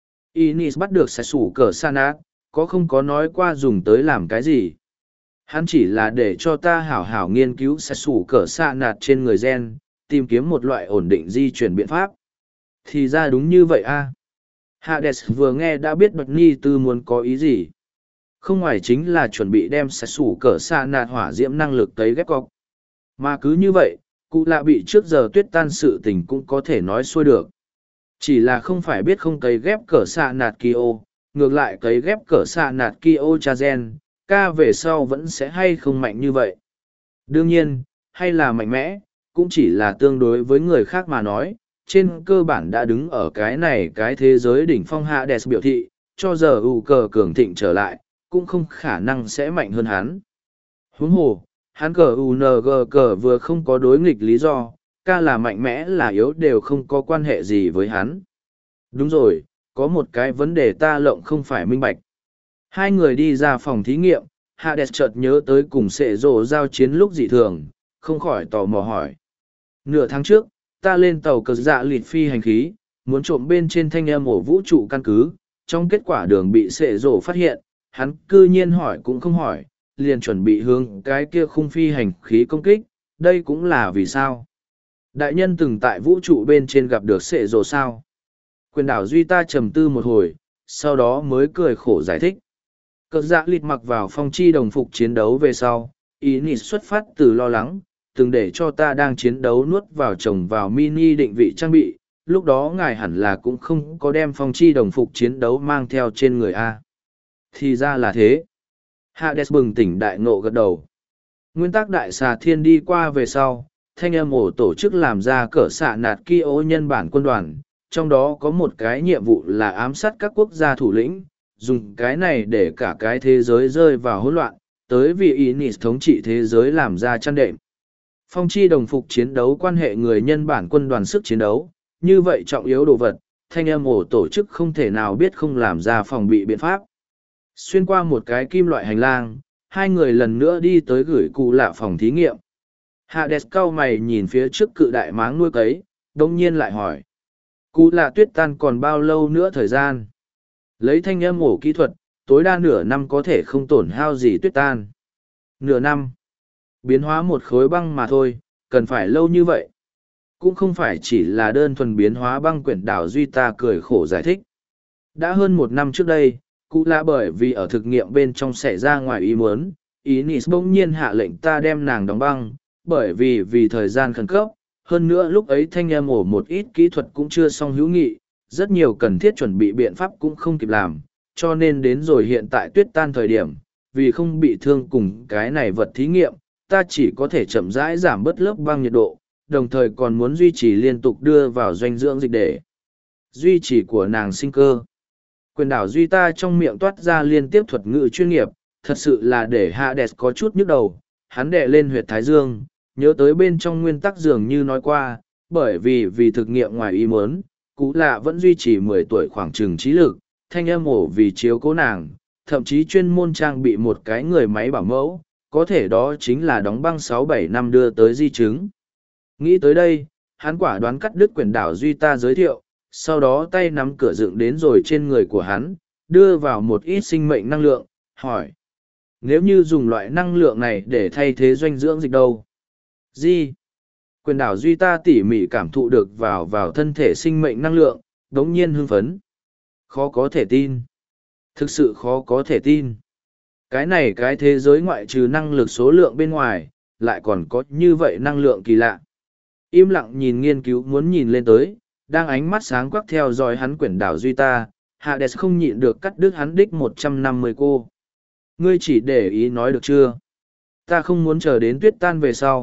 Inis bắt được sai sủ cờ xạ nạt, có không có nói qua dùng tới làm cái gì? Hắn chỉ là để cho ta hảo hảo nghiên cứu sai sủ cờ xạ nạt trên người gen, tìm kiếm một loại ổn định di chuyển biện pháp. Thì ra đúng như vậy a. Hades vừa nghe đã biết Bạch Ni Tư muốn có ý gì. Không ngoài chính là chuẩn bị đem sai sủ cờ xạ nạt hỏa diễm năng lực tới ghép cọc. Mà cứ như vậy, cụ lạ bị trước giờ tuyết tan sự tình cũng có thể nói xuôi được. Chỉ là không phải biết không cấy ghép cờ xạ nạt Kyo, ngược lại cấy ghép cờ xạ nạt Kyo cha gen, ca về sau vẫn sẽ hay không mạnh như vậy. Đương nhiên, hay là mạnh mẽ, cũng chỉ là tương đối với người khác mà nói, trên cơ bản đã đứng ở cái này cái thế giới đỉnh phong Hades biểu thị, cho giờ ưu cờ cường thịnh trở lại, cũng không khả năng sẽ mạnh hơn hắn. Huống hồ, hắn cờ UNG cờ vừa không có đối nghịch lý do, ca là mạnh mẽ là yếu đều không có quan hệ gì với hắn. Đúng rồi, có một cái vấn đề ta lộng không phải minh bạch. Hai người đi ra phòng thí nghiệm, Hades chợt nhớ tới cùng sệ rồ giao chiến lúc dị thường, không khỏi tò mò hỏi. Nửa tháng trước, ta lên tàu cờ dạ lịt phi hành khí, muốn trộm bên trên thanh âm ổ vũ trụ căn cứ, trong kết quả đường bị sệ rồ phát hiện, hắn cư nhiên hỏi cũng không hỏi, liền chuẩn bị hướng cái kia khung phi hành khí công kích, đây cũng là vì sao. Đại nhân từng tại vũ trụ bên trên gặp được sệ rồ sao. Quyền đảo Duy ta trầm tư một hồi, sau đó mới cười khổ giải thích. Cờ dạ lịt mặc vào phong chi đồng phục chiến đấu về sau, ý nịt xuất phát từ lo lắng, từng để cho ta đang chiến đấu nuốt vào chồng vào mini định vị trang bị, lúc đó ngài hẳn là cũng không có đem phong chi đồng phục chiến đấu mang theo trên người A. Thì ra là thế. Hades bừng tỉnh đại ngộ gật đầu. Nguyên tắc đại xà thiên đi qua về sau, thanh âm ổ tổ chức làm ra cỡ xạ nạt Kyo nhân bản quân đoàn, trong đó có một cái nhiệm vụ là ám sát các quốc gia thủ lĩnh, dùng cái này để cả cái thế giới rơi vào hỗn loạn, tới vì Inis thống trị thế giới làm ra chăn đệm. Phong chi đồng phục chiến đấu quan hệ người nhân bản quân đoàn sức chiến đấu, như vậy trọng yếu đồ vật, thanh âm ổ tổ chức không thể nào biết không làm ra phòng bị biện pháp. Xuyên qua một cái kim loại hành lang, hai người lần nữa đi tới gửi cụ lạ phòng thí nghiệm. Hades cau mày nhìn phía trước cự đại máng nuôi cấy, đồng nhiên lại hỏi. Cụ lạ tuyết tan còn bao lâu nữa thời gian? Lấy thanh âm ổ kỹ thuật, tối đa nửa năm có thể không tổn hao gì tuyết tan. Nửa năm. Biến hóa một khối băng mà thôi, cần phải lâu như vậy. Cũng không phải chỉ là đơn thuần biến hóa băng quyển đảo Duy ta cười khổ giải thích. Đã hơn một năm trước đây, cụ lạ bởi vì ở thực nghiệm bên trong xảy ra ngoài ý muốn, Inis bỗng nhiên hạ lệnh ta đem nàng đóng băng, bởi vì thời gian khẩn cấp, hơn nữa lúc ấy thanh âm ổ một ít kỹ thuật cũng chưa xong hữu nghị, rất nhiều cần thiết chuẩn bị biện pháp cũng không kịp làm, cho nên đến rồi hiện tại tuyết tan thời điểm, vì không bị thương cùng cái này vật thí nghiệm, ta chỉ có thể chậm rãi giảm bớt lớp băng nhiệt độ, đồng thời còn muốn duy trì liên tục đưa vào doanh dưỡng dịch để duy trì của nàng sinh cơ. Quyền đảo Duy ta trong miệng toát ra liên tiếp thuật ngữ chuyên nghiệp, thật sự là để Hades có chút nhức đầu, hắn đệ lên huyệt thái dương, nhớ tới bên trong nguyên tắc dường như nói qua, bởi vì thực nghiệm ngoài ý muốn, Cú Lạ vẫn duy trì 10 tuổi khoảng trừng trí lực, thanh âm ổ vì chiếu cố nàng, thậm chí chuyên môn trang bị một cái người máy bảo mẫu, có thể đó chính là đóng băng 6-7 năm đưa tới di chứng. Nghĩ tới đây, hắn quả đoán cắt đứt quyển đảo Duy ta giới thiệu, sau đó tay nắm cửa dựng đến rồi trên người của hắn, đưa vào một ít sinh mệnh năng lượng, hỏi. Nếu như dùng loại năng lượng này để thay thế doanh dưỡng dịch đâu? Gì? Quyền đảo Duy ta tỉ mỉ cảm thụ được vào thân thể sinh mệnh năng lượng, đống nhiên hưng phấn. Khó có thể tin. Thực sự khó có thể tin. Cái này cái thế giới ngoại trừ năng lực số lượng bên ngoài, lại còn có như vậy năng lượng kỳ lạ. Im lặng nhìn nghiên cứu muốn nhìn lên tới, đang ánh mắt sáng quắc theo dõi hắn quyển đảo Duy ta, Hades không nhịn được cắt đứt hắn đích 150 cô. Ngươi chỉ để ý nói được chưa? Ta không muốn chờ đến tuyết tan về sau,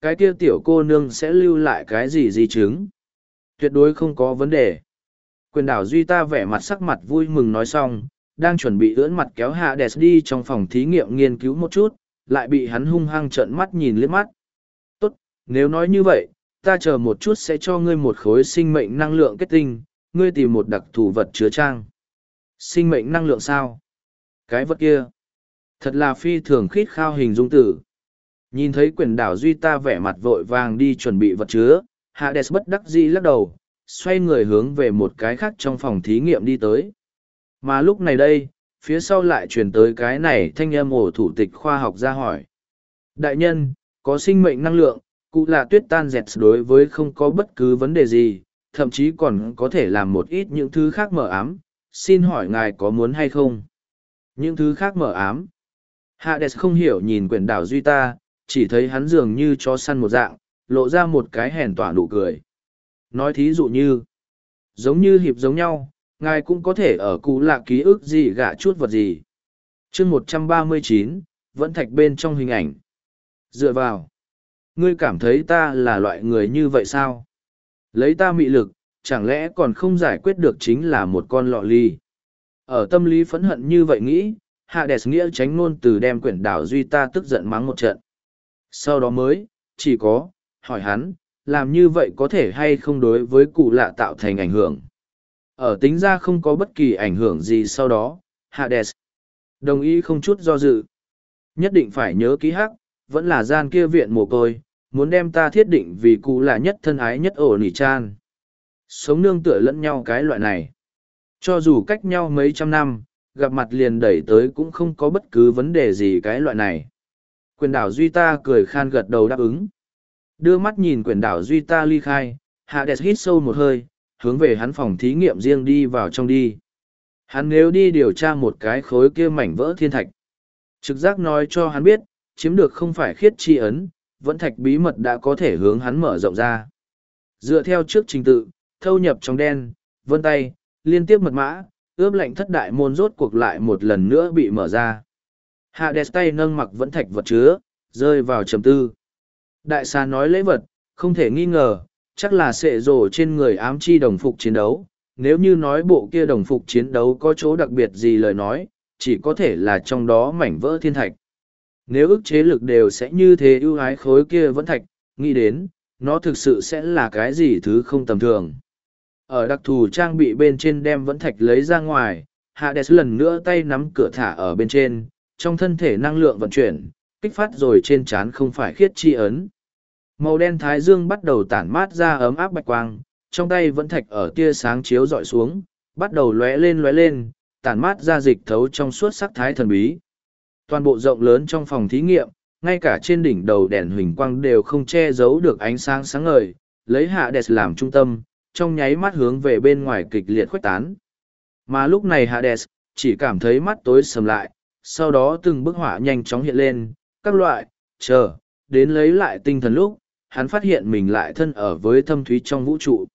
cái kia tiểu cô nương sẽ lưu lại cái gì di chứng. Tuyệt đối không có vấn đề. Quyền đảo Duy ta vẻ mặt sắc mặt vui mừng nói xong, đang chuẩn bị ưỡn mặt kéo Hades đi trong phòng thí nghiệm nghiên cứu một chút, lại bị hắn hung hăng trợn mắt nhìn liếc mắt. Tốt, nếu nói như vậy, ta chờ một chút sẽ cho ngươi một khối sinh mệnh năng lượng kết tinh, ngươi tìm một đặc thù vật chứa trang. Sinh mệnh năng lượng sao? Cái vật kia. Thật là phi thường khít khao hình dung tử. Nhìn thấy quyền đảo Duy ta vẻ mặt vội vàng đi chuẩn bị vật chứa, Hades bất đắc dĩ lắc đầu, xoay người hướng về một cái khác trong phòng thí nghiệm đi tới. Mà lúc này đây, phía sau lại truyền tới cái này thanh âm ổ thủ tịch khoa học ra hỏi. Đại nhân, có sinh mệnh năng lượng, cụ là tuyết tan dẹt đối với không có bất cứ vấn đề gì, thậm chí còn có thể làm một ít những thứ khác mờ ám, xin hỏi ngài có muốn hay không? Những thứ khác mờ ám. Hades không hiểu nhìn quyển đảo Duy ta, chỉ thấy hắn dường như chó săn một dạng, lộ ra một cái hèn tỏa nụ cười. Nói thí dụ như, giống như hiệp giống nhau, ngài cũng có thể ở cụ lạ ký ức gì gạ chút vật gì. chương 139, vẫn thạch bên trong hình ảnh. Dựa vào, ngươi cảm thấy ta là loại người như vậy sao? Lấy ta mị lực, chẳng lẽ còn không giải quyết được chính là một con lọ ly. Ở tâm lý phẫn hận như vậy nghĩ, Hades nghĩa tránh ngôn từ đem quyển đảo Duy ta tức giận mắng một trận. Sau đó mới, chỉ có, hỏi hắn, làm như vậy có thể hay không đối với cụ lạ tạo thành ảnh hưởng. Ở tính ra không có bất kỳ ảnh hưởng gì sau đó, Hades đồng ý không chút do dự. Nhất định phải nhớ ký hắc, vẫn là gian kia viện mồ côi, muốn đem ta thiết định vì cụ lạ nhất thân ái nhất ổ nỉ chan. Sống nương tựa lẫn nhau cái loại này. Cho dù cách nhau mấy trăm năm, gặp mặt liền đẩy tới cũng không có bất cứ vấn đề gì cái loại này. Quyền đảo Duy ta cười khan gật đầu đáp ứng. Đưa mắt nhìn quyền đảo Duy ta ly khai, Hades hít sâu một hơi, hướng về hắn phòng thí nghiệm riêng đi vào trong đi. Hắn nếu đi điều tra một cái khối kia mảnh vỡ thiên thạch. Trực giác nói cho hắn biết, chiếm được không phải khiết chi ấn, vẫn thạch bí mật đã có thể hướng hắn mở rộng ra. Dựa theo trước trình tự, thâu nhập trong đen, vân tay, liên tiếp mật mã, ướp lệnh thất đại môn rốt cuộc lại một lần nữa bị mở ra. Hades tay nâng mặc vẫn thạch vật chứa, rơi vào trầm tư. Đại xà nói lễ vật, không thể nghi ngờ, chắc là sệ rổ trên người ám chi đồng phục chiến đấu. Nếu như nói bộ kia đồng phục chiến đấu có chỗ đặc biệt gì lời nói, chỉ có thể là trong đó mảnh vỡ thiên thạch. Nếu ức chế lực đều sẽ như thế ưu ái khối kia vẫn thạch, nghĩ đến, nó thực sự sẽ là cái gì thứ không tầm thường. Ở đặc thù trang bị bên trên đem vẫn thạch lấy ra ngoài, Hades lần nữa tay nắm cửa thả ở bên trên, trong thân thể năng lượng vận chuyển, kích phát rồi trên trán không phải khiết chi ấn. Màu đen thái dương bắt đầu tản mát ra ấm áp bạch quang, trong tay vẫn thạch ở tia sáng chiếu dọi xuống, bắt đầu lóe lên, tản mát ra dịch thấu trong suốt sắc thái thần bí. Toàn bộ rộng lớn trong phòng thí nghiệm, ngay cả trên đỉnh đầu đèn huỳnh quang đều không che giấu được ánh sáng sáng ngời, lấy Hades làm trung tâm, trong nháy mắt hướng về bên ngoài kịch liệt khuếch tán. Mà lúc này Hades chỉ cảm thấy mắt tối sầm lại, sau đó từng bức họa nhanh chóng hiện lên, các loại, đến lấy lại tinh thần lúc, hắn phát hiện mình lại thân ở với thâm thúy trong vũ trụ.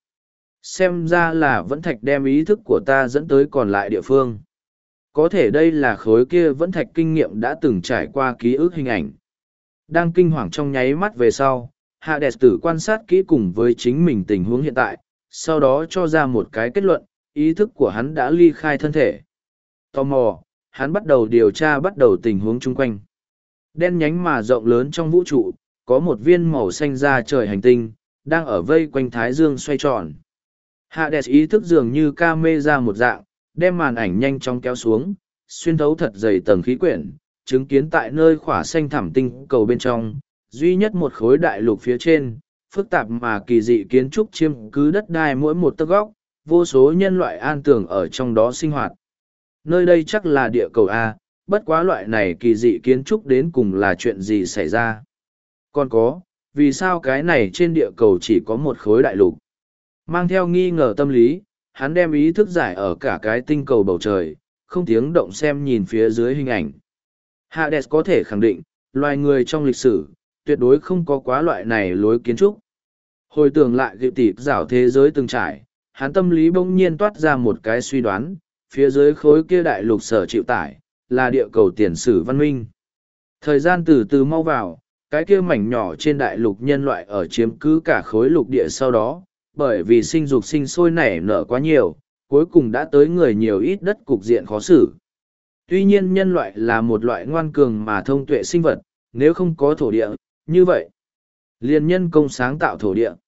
Xem ra là vẫn thạch đem ý thức của ta dẫn tới còn lại địa phương. Có thể đây là khối kia vẫn thạch kinh nghiệm đã từng trải qua ký ức hình ảnh. Đang kinh hoàng trong nháy mắt về sau, Hades tử quan sát kỹ cùng với chính mình tình huống hiện tại, sau đó cho ra một cái kết luận, ý thức của hắn đã ly khai thân thể. Tò mò, hắn bắt đầu điều tra tình huống chung quanh. Đen nhánh mà rộng lớn trong vũ trụ, có một viên màu xanh da trời hành tinh, đang ở vây quanh Thái Dương xoay tròn. Hades ý thức dường như camera một dạng, đem màn ảnh nhanh chóng kéo xuống, xuyên thấu thật dày tầng khí quyển, chứng kiến tại nơi khỏa xanh thẳm tinh cầu bên trong, duy nhất một khối đại lục phía trên, phức tạp mà kỳ dị kiến trúc chiếm cứ đất đai mỗi một tấc góc, vô số nhân loại an tưởng ở trong đó sinh hoạt. Nơi đây chắc là địa cầu A, bất quá loại này kỳ dị kiến trúc đến cùng là chuyện gì xảy ra. Còn có, vì sao cái này trên địa cầu chỉ có một khối đại lục? Mang theo nghi ngờ tâm lý, hắn đem ý thức giải ở cả cái tinh cầu bầu trời, không tiếng động xem nhìn phía dưới hình ảnh. Hades có thể khẳng định, loài người trong lịch sử, tuyệt đối không có quá loại này lối kiến trúc. Hồi tưởng lại dịu tịp rảo thế giới từng trải, hắn tâm lý bỗng nhiên toát ra một cái suy đoán, phía dưới khối kia đại lục sở chịu tải, là địa cầu tiền sử văn minh. Thời gian từ từ mau vào, cái kia mảnh nhỏ trên đại lục nhân loại ở chiếm cứ cả khối lục địa sau đó, bởi vì sinh dục sinh sôi nảy nở quá nhiều, cuối cùng đã tới người nhiều ít đất cục diện khó xử. Tuy nhiên nhân loại là một loại ngoan cường mà thông tuệ sinh vật, nếu không có thổ địa, như vậy, liền nhân công sáng tạo thổ địa.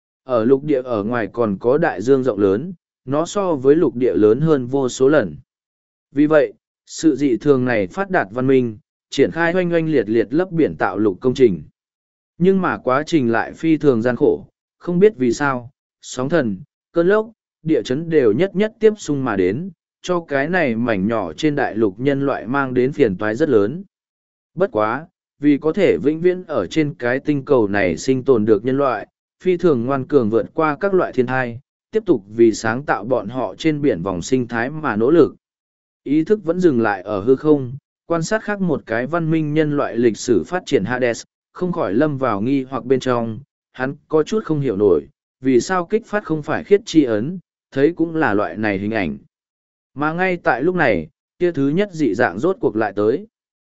Ở lục địa ở ngoài còn có đại dương rộng lớn, nó so với lục địa lớn hơn vô số lần. Vì vậy, sự dị thường này phát đạt văn minh, triển khai oanh oanh liệt liệt lấp biển tạo lục công trình. Nhưng mà quá trình lại phi thường gian khổ, không biết vì sao, sóng thần, cơn lốc, địa chấn đều nhất nhất tiếp xung mà đến, cho cái này mảnh nhỏ trên đại lục nhân loại mang đến phiền toái rất lớn. Bất quá, vì có thể vĩnh viễn ở trên cái tinh cầu này sinh tồn được nhân loại, phi thường ngoan cường vượt qua các loại thiên thai, tiếp tục vì sáng tạo bọn họ trên biển vòng sinh thái mà nỗ lực. Ý thức vẫn dừng lại ở hư không, quan sát khác một cái văn minh nhân loại lịch sử phát triển Hades, không khỏi lâm vào nghi hoặc bên trong, hắn có chút không hiểu nổi, vì sao kích phát không phải khiết chi ấn, thấy cũng là loại này hình ảnh. Mà ngay tại lúc này, kia thứ nhất dị dạng rốt cuộc lại tới.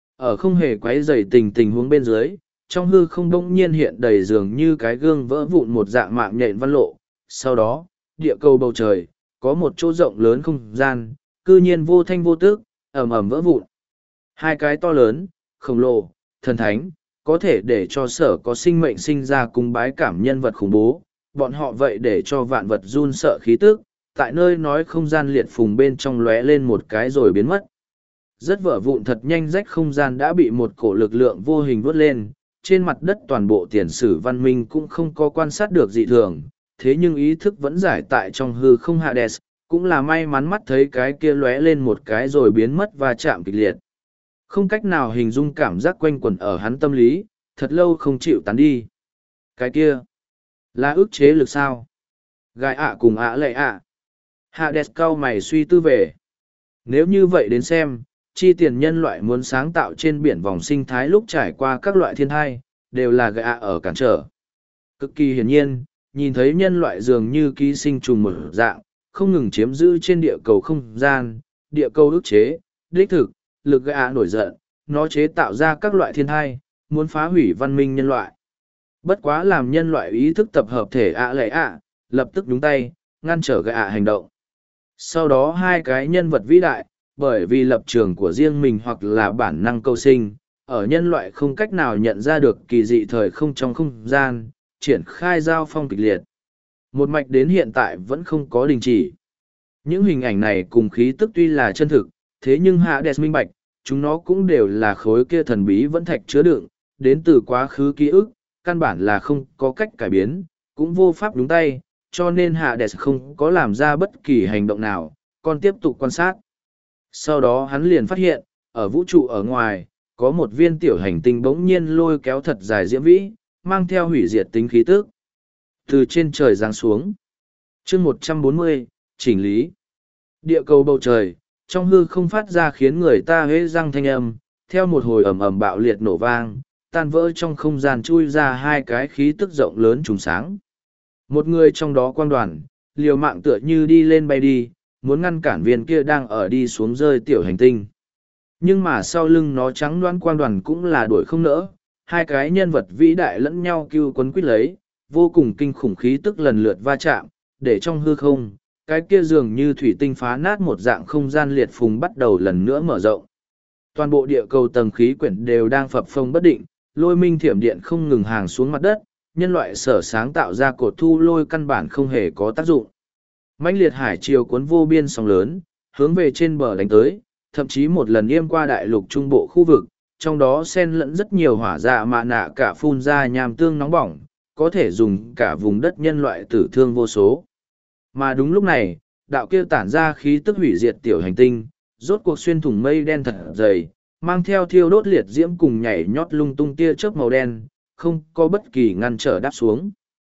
Ở không hề quấy rầy tình huống bên dưới, trong hư không bỗng nhiên hiện đầy dường như cái gương vỡ vụn một dạng mạng nhện văn lộ. Sau đó, địa cầu bầu trời, có một chỗ rộng lớn không gian, cư nhiên vô thanh vô tức, ầm ầm vỡ vụn. Hai cái to lớn, khổng lồ, thần thánh, có thể để cho sở có sinh mệnh sinh ra cung bái cảm nhân vật khủng bố, bọn họ vậy để cho vạn vật run sợ khí tức, tại nơi nói không gian liệt phùng bên trong lóe lên một cái rồi biến mất. Rất vỡ vụn thật nhanh rách không gian đã bị một cổ lực lượng vô hình vút lên, trên mặt đất toàn bộ tiền sử văn minh cũng không có quan sát được dị thường, thế nhưng ý thức vẫn giải tại trong hư không Hades, cũng là may mắn mắt thấy cái kia lóe lên một cái rồi biến mất và chạm kịch liệt. Không cách nào hình dung cảm giác quanh quẩn ở hắn tâm lý, thật lâu không chịu tán đi. Cái kia, là ức chế lực sao? Gai ạ cùng ạ lệ ạ. Hades cau mày suy tư về. Nếu như vậy đến xem, chi tiền nhân loại muốn sáng tạo trên biển vòng sinh thái lúc trải qua các loại thiên thai, đều là gai ạ ở cản trở. Cực kỳ hiển nhiên, nhìn thấy nhân loại dường như ký sinh trùng một dạng, không ngừng chiếm giữ trên địa cầu không gian, địa cầu ức chế, đích thực, lực gai ạ nổi giận, nó chế tạo ra các loại thiên thai, muốn phá hủy văn minh nhân loại. Bất quá làm nhân loại ý thức tập hợp thể ạ lệ ạ, lập tức nhúng tay, ngăn trở gai ạ hành động. Sau đó hai cái nhân vật vĩ đại, bởi vì lập trường của riêng mình hoặc là bản năng câu sinh, ở nhân loại không cách nào nhận ra được kỳ dị thời không trong không gian, triển khai giao phong kịch liệt. Một mạch đến hiện tại vẫn không có đình chỉ. Những hình ảnh này cùng khí tức tuy là chân thực, thế nhưng Hades minh bạch, chúng nó cũng đều là khối kia thần bí vẫn thạch chứa đựng, đến từ quá khứ ký ức, căn bản là không có cách cải biến, cũng vô pháp đúng tay, cho nên Hades không có làm ra bất kỳ hành động nào, còn tiếp tục quan sát. Sau đó hắn liền phát hiện, ở vũ trụ ở ngoài, có một viên tiểu hành tinh bỗng nhiên lôi kéo thật dài diễm vĩ, mang theo hủy diệt tính khí tức. Từ trên trời giáng xuống. chương 140, chỉnh lý. Địa cầu bầu trời, trong hư không phát ra khiến người ta hễ răng thanh âm, theo một hồi ầm ầm bạo liệt nổ vang, tan vỡ trong không gian chui ra hai cái khí tức rộng lớn trùng sáng. Một người trong đó quang đoàn, liều mạng tựa như đi lên bay đi, muốn ngăn cản viên kia đang ở đi xuống rơi tiểu hành tinh. Nhưng mà sau lưng nó trắng đoán quang đoàn cũng là đuổi không nỡ, hai cái nhân vật vĩ đại lẫn nhau cưu quấn quýt lấy, vô cùng kinh khủng khí tức lần lượt va chạm, để trong hư không, cái kia dường như thủy tinh phá nát một dạng không gian liệt phùng bắt đầu lần nữa mở rộng. Toàn bộ địa cầu tầng khí quyển đều đang phập phồng bất định, lôi minh thiểm điện không ngừng hàng xuống mặt đất, nhân loại sở sáng tạo ra cột thu lôi căn bản không hề có tác dụng. Mãnh liệt hải triều cuốn vô biên sóng lớn, hướng về trên bờ đánh tới, thậm chí một lần yêm qua đại lục trung bộ khu vực, trong đó xen lẫn rất nhiều hỏa dạ mạ nạ cả phun ra nham tương nóng bỏng, có thể dùng cả vùng đất nhân loại tử thương vô số. Mà đúng lúc này, đạo kia tản ra khí tức hủy diệt tiểu hành tinh, rốt cuộc xuyên thủng mây đen thật dày, mang theo thiêu đốt liệt diễm cùng nhảy nhót lung tung tia chớp màu đen, không có bất kỳ ngăn trở đáp xuống.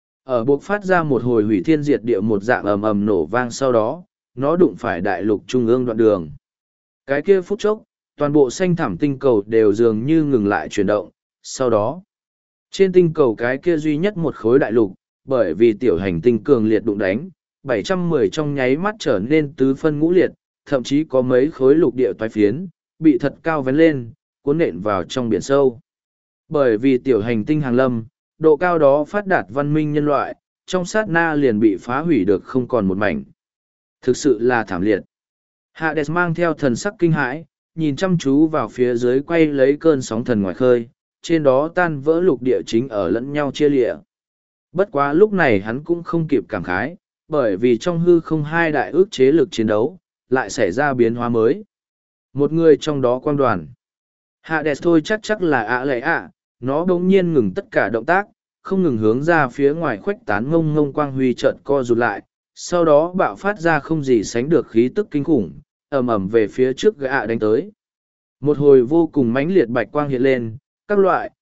Ở buộc phát ra một hồi hủy thiên diệt địa một dạng ầm ầm nổ vang sau đó, nó đụng phải đại lục trung ương đoạn đường. Cái kia phút chốc, toàn bộ xanh thảm tinh cầu đều dường như ngừng lại chuyển động. Sau đó, trên tinh cầu cái kia duy nhất một khối đại lục, bởi vì tiểu hành tinh cường liệt đụng đánh, 710 trong nháy mắt trở nên tứ phân ngũ liệt, thậm chí có mấy khối lục địa toái phiến, bị thật cao vén lên, cuốn nện vào trong biển sâu. Bởi vì tiểu hành tinh hàng lâm, độ cao đó phát đạt văn minh nhân loại, trong sát na liền bị phá hủy được không còn một mảnh. Thực sự là thảm liệt. Hades mang theo thần sắc kinh hãi, nhìn chăm chú vào phía dưới quay lấy cơn sóng thần ngoài khơi, trên đó tan vỡ lục địa chính ở lẫn nhau chia lịa. Bất quá lúc này hắn cũng không kịp cảm khái, bởi vì trong hư không hai đại ước chế lực chiến đấu, lại xảy ra biến hóa mới. Một người trong đó quang đoàn. Hades thôi chắc là ạ lệ ạ, nó đống nhiên ngừng tất cả động tác, không ngừng hướng ra phía ngoài khuếch tán ngông ngông quang huy trợn co rụt lại, sau đó bạo phát ra không gì sánh được khí tức kinh khủng, ầm ầm về phía trước gã đánh tới. Một hồi vô cùng mãnh liệt bạch quang hiện lên, các loại,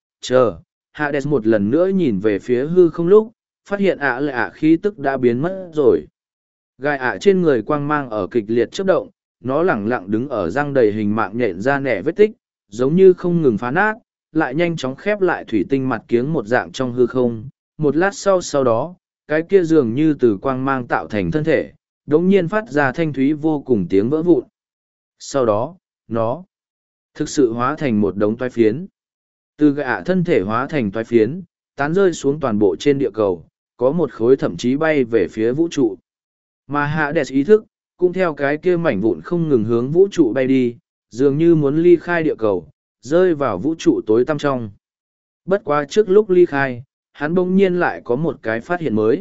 Hades một lần nữa nhìn về phía hư không lúc, phát hiện ạ lệ ạ khí tức đã biến mất rồi. Gai ạ trên người quang mang ở kịch liệt chớp động, nó lẳng lặng đứng ở răng đầy hình mạng nhện ra nẻ vết tích, giống như không ngừng phá nát, lại nhanh chóng khép lại thủy tinh mặt kiếng một dạng trong hư không. Một lát sau đó, cái kia dường như từ quang mang tạo thành thân thể, đống nhiên phát ra thanh thúy vô cùng tiếng vỡ vụn. Sau đó, nó thực sự hóa thành một đống toái phiến. Từ gạ thân thể hóa thành toái phiến, tán rơi xuống toàn bộ trên địa cầu, có một khối thậm chí bay về phía vũ trụ. Mà Hades ý thức, cũng theo cái kia mảnh vụn không ngừng hướng vũ trụ bay đi, dường như muốn ly khai địa cầu, rơi vào vũ trụ tối tăm trong. Bất quá trước lúc ly khai, hắn bỗng nhiên lại có một cái phát hiện mới.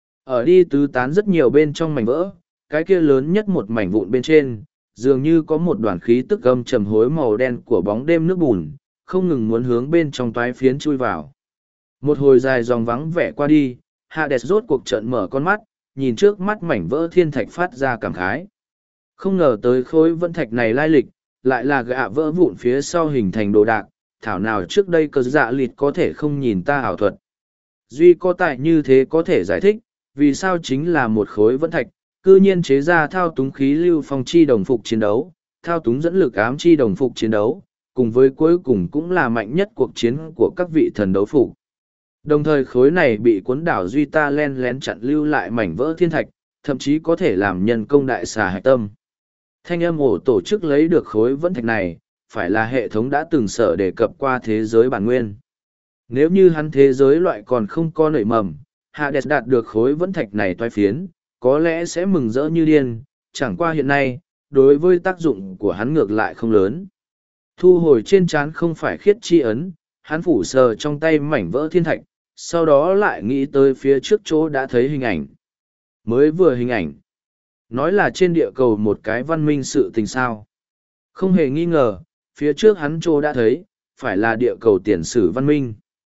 Ở đi tứ tán rất nhiều bên trong mảnh vỡ, cái kia lớn nhất một mảnh vụn bên trên, dường như có một đoàn khí tức âm trầm hối màu đen của bóng đêm nước bùn, không ngừng muốn hướng bên trong toái phiến chui vào. Một hồi dài dòng vắng vẻ qua đi, Hades rốt cuộc trợn mở con mắt, nhìn trước mắt mảnh vỡ thiên thạch phát ra cảm khái. Không ngờ tới khối vân thạch này lai lịch, lại là gạ vỡ vụn phía sau hình thành đồ đạc, thảo nào trước đây cơ dạ lịt có thể không nhìn ta ảo thuật. Duy có tại như thế có thể giải thích, vì sao chính là một khối vân thạch, cư nhiên chế ra thao túng khí lưu phong chi đồng phục chiến đấu, thao túng dẫn lực ám chi đồng phục chiến đấu, cùng với cuối cùng cũng là mạnh nhất cuộc chiến của các vị thần đấu phục. Đồng thời khối này bị cuốn đảo Duy ta len lén chặn lưu lại mảnh vỡ thiên thạch, thậm chí có thể làm nhân công đại xà hạch tâm. Thanh âm ổ tổ chức lấy được khối vân thạch này, phải là hệ thống đã từng sở đề cập qua thế giới bản nguyên. Nếu như hắn thế giới loại còn không có nảy mầm, Hades đạt được khối vân thạch này toái phiến, có lẽ sẽ mừng rỡ như điên, chẳng qua hiện nay, đối với tác dụng của hắn ngược lại không lớn. Thu hồi trên trán không phải khiết chi ấn, hắn phủ sờ trong tay mảnh vỡ thiên thạch, sau đó lại nghĩ tới phía trước chỗ đã thấy hình ảnh. Mới vừa hình ảnh. Nói là trên địa cầu một cái văn minh sự tình sao. Không hề nghi ngờ, phía trước hắn chỗ đã thấy, phải là địa cầu tiền sử văn minh.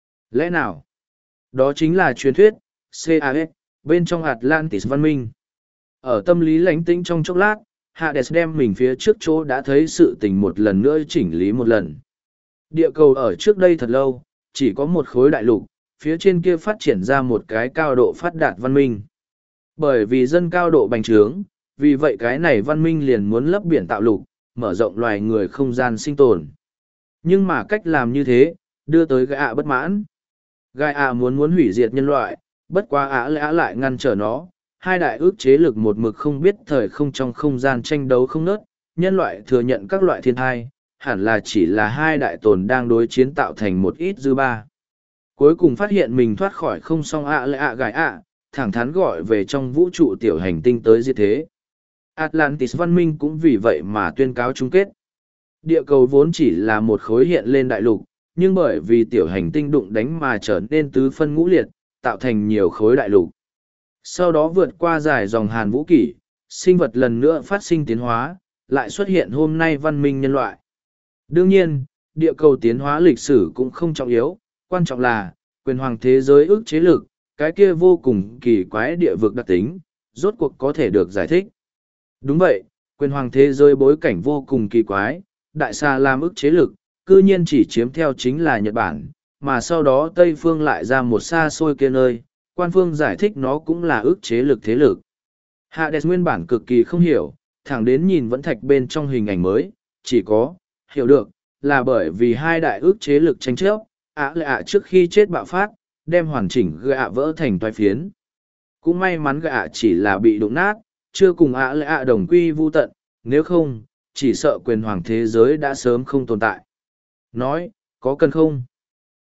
Lẽ nào? Đó chính là truyền thuyết, CAS, bên trong Atlantis văn minh. Ở tâm lý lánh tĩnh trong chốc lát, Hades đem mình phía trước chỗ đã thấy sự tình một lần nữa chỉnh lý một lần. Địa cầu ở trước đây thật lâu, chỉ có một khối đại lục, phía trên kia phát triển ra một cái cao độ phát đạt văn minh. Bởi vì dân cao độ bành trướng, vì vậy cái này văn minh liền muốn lấp biển tạo lục, mở rộng loài người không gian sinh tồn. Nhưng mà cách làm như thế, đưa tới gai ạ bất mãn. Gai ạ muốn hủy diệt nhân loại, bất quá ạ lại ngăn trở nó. Hai đại ước chế lực một mực không biết thời không trong không gian tranh đấu không nớt, nhân loại thừa nhận các loại thiên thai, hẳn là chỉ là hai đại tồn đang đối chiến tạo thành một ít dư ba. Cuối cùng phát hiện mình thoát khỏi không xong gai ạ, thẳng thắn gọi về trong vũ trụ tiểu hành tinh tới diệt thế. Atlantis văn minh cũng vì vậy mà tuyên cáo chung kết. Địa cầu vốn chỉ là một khối hiện lên đại lục, nhưng bởi vì tiểu hành tinh đụng đánh mà trở nên tứ phân ngũ liệt, tạo thành nhiều khối đại lục. Sau đó vượt qua dài dòng hàn vũ kỷ, sinh vật lần nữa phát sinh tiến hóa, lại xuất hiện hôm nay văn minh nhân loại. Đương nhiên, địa cầu tiến hóa lịch sử cũng không trọng yếu, quan trọng là, quyền hoàng thế giới ước chế lực, cái kia vô cùng kỳ quái địa vực đặc tính, rốt cuộc có thể được giải thích. Đúng vậy, quyền hoàng thế giới bối cảnh vô cùng kỳ quái, đại xa làm ước chế lực, cư nhiên chỉ chiếm theo chính là Nhật Bản, mà sau đó Tây Phương lại ra một xa xôi kia nơi, quan phương giải thích nó cũng là ước chế lực thế lực. Hades nguyên bản cực kỳ không hiểu, thẳng đến nhìn vẫn thạch bên trong hình ảnh mới, chỉ có, hiểu được, là bởi vì hai đại ước chế lực tranh chấp, lạ trước khi chết bạo phát, đem hoàn chỉnh gạ vỡ thành toái phiến. Cũng may mắn gạ chỉ là bị đụng nát, chưa cùng lạ đồng quy vu tận, nếu không, chỉ sợ quyền hoàng thế giới đã sớm không tồn tại. Nói, có cần không?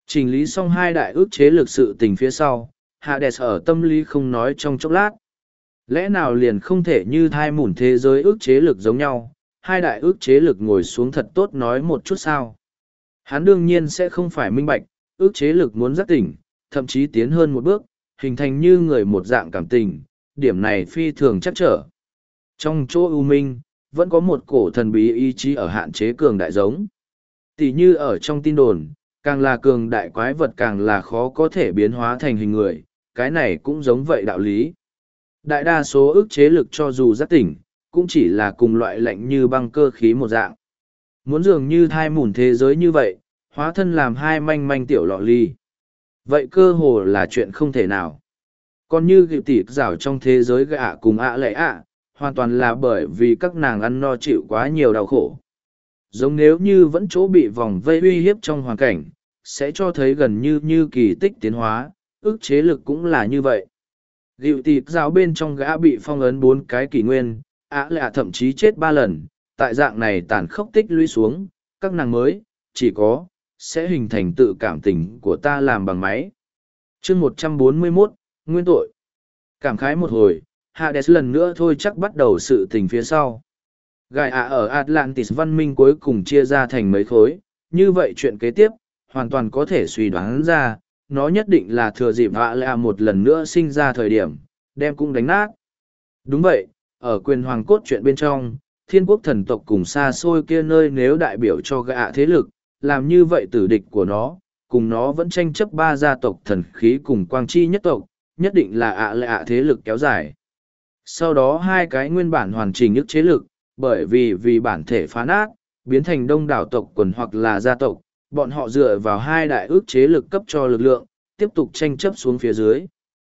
Chỉnh lý xong hai đại ước chế lực sự tình phía sau, Hades ở tâm lý không nói trong chốc lát. Lẽ nào liền không thể như thai mủn thế giới ước chế lực giống nhau, hai đại ước chế lực ngồi xuống thật tốt nói một chút sao. Hắn đương nhiên sẽ không phải minh bạch, ước chế lực muốn giác tỉnh, thậm chí tiến hơn một bước, hình thành như người một dạng cảm tình, điểm này phi thường chắc trở. Trong chỗ ưu minh, vẫn có một cổ thần bí ý chí ở hạn chế cường đại giống. Tỷ như ở trong tin đồn, càng là cường đại quái vật càng là khó có thể biến hóa thành hình người, cái này cũng giống vậy đạo lý. Đại đa số ức chế lực cho dù giác tỉnh, cũng chỉ là cùng loại lạnh như băng cơ khí một dạng. Muốn dường như thai mùn thế giới như vậy, hóa thân làm hai manh manh tiểu lọ ly. Vậy cơ hồ là chuyện không thể nào. Còn như gịu tịt rảo trong thế giới gạ cùng ạ lệ ạ, hoàn toàn là bởi vì các nàng ăn no chịu quá nhiều đau khổ. Giống nếu như vẫn chỗ bị vòng vây uy hiếp trong hoàn cảnh, sẽ cho thấy gần như kỳ tích tiến hóa, ức chế lực cũng là như vậy. Gịu tịt rảo bên trong gã bị phong ấn 4 cái kỷ nguyên, ạ lệ ạ thậm chí chết 3 lần, tại dạng này tàn khốc tích lũy xuống, các nàng mới, chỉ có, sẽ hình thành tự cảm tình của ta làm bằng máy. chương 141, Nguyên tội. Cảm khái một hồi, Hades lần nữa thôi chắc bắt đầu sự tình phía sau. Gaia ở Atlantis văn minh cuối cùng chia ra thành mấy khối, như vậy chuyện kế tiếp, hoàn toàn có thể suy đoán ra, nó nhất định là thừa dịp Gaia một lần nữa sinh ra thời điểm, đem cũng đánh nát. Đúng vậy, ở quyền hoàng cốt chuyện bên trong, thiên quốc thần tộc cùng xa xôi kia nơi nếu đại biểu cho Gaia thế lực, làm như vậy tử địch của nó, cùng nó vẫn tranh chấp 3 gia tộc thần khí cùng quang chi nhất tộc, nhất định là ạ thế lực kéo dài. Sau đó hai cái nguyên bản hoàn chỉnh ức chế lực, bởi vì bản thể phá nát, biến thành đông đảo tộc quần hoặc là gia tộc, bọn họ dựa vào hai đại ức chế lực cấp cho lực lượng, tiếp tục tranh chấp xuống phía dưới.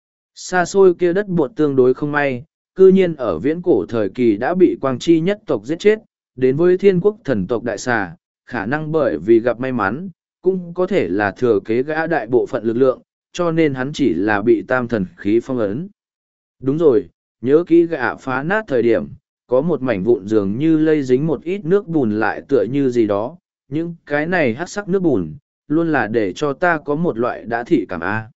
Xa xôi kia đất buột tương đối không may, cư nhiên ở viễn cổ thời kỳ đã bị quang chi nhất tộc giết chết, đến với thiên quốc thần tộc đại xà, khả năng bởi vì gặp may mắn, cũng có thể là thừa kế gã đại bộ phận lực lượng, cho nên hắn chỉ là bị tam thần khí phong ấn. Đúng rồi, nhớ kỹ gã phá nát thời điểm, có một mảnh vụn dường như lây dính một ít nước bùn lại tựa như gì đó, nhưng cái này hắc sắc nước bùn, luôn là để cho ta có một loại đã thị cảm A.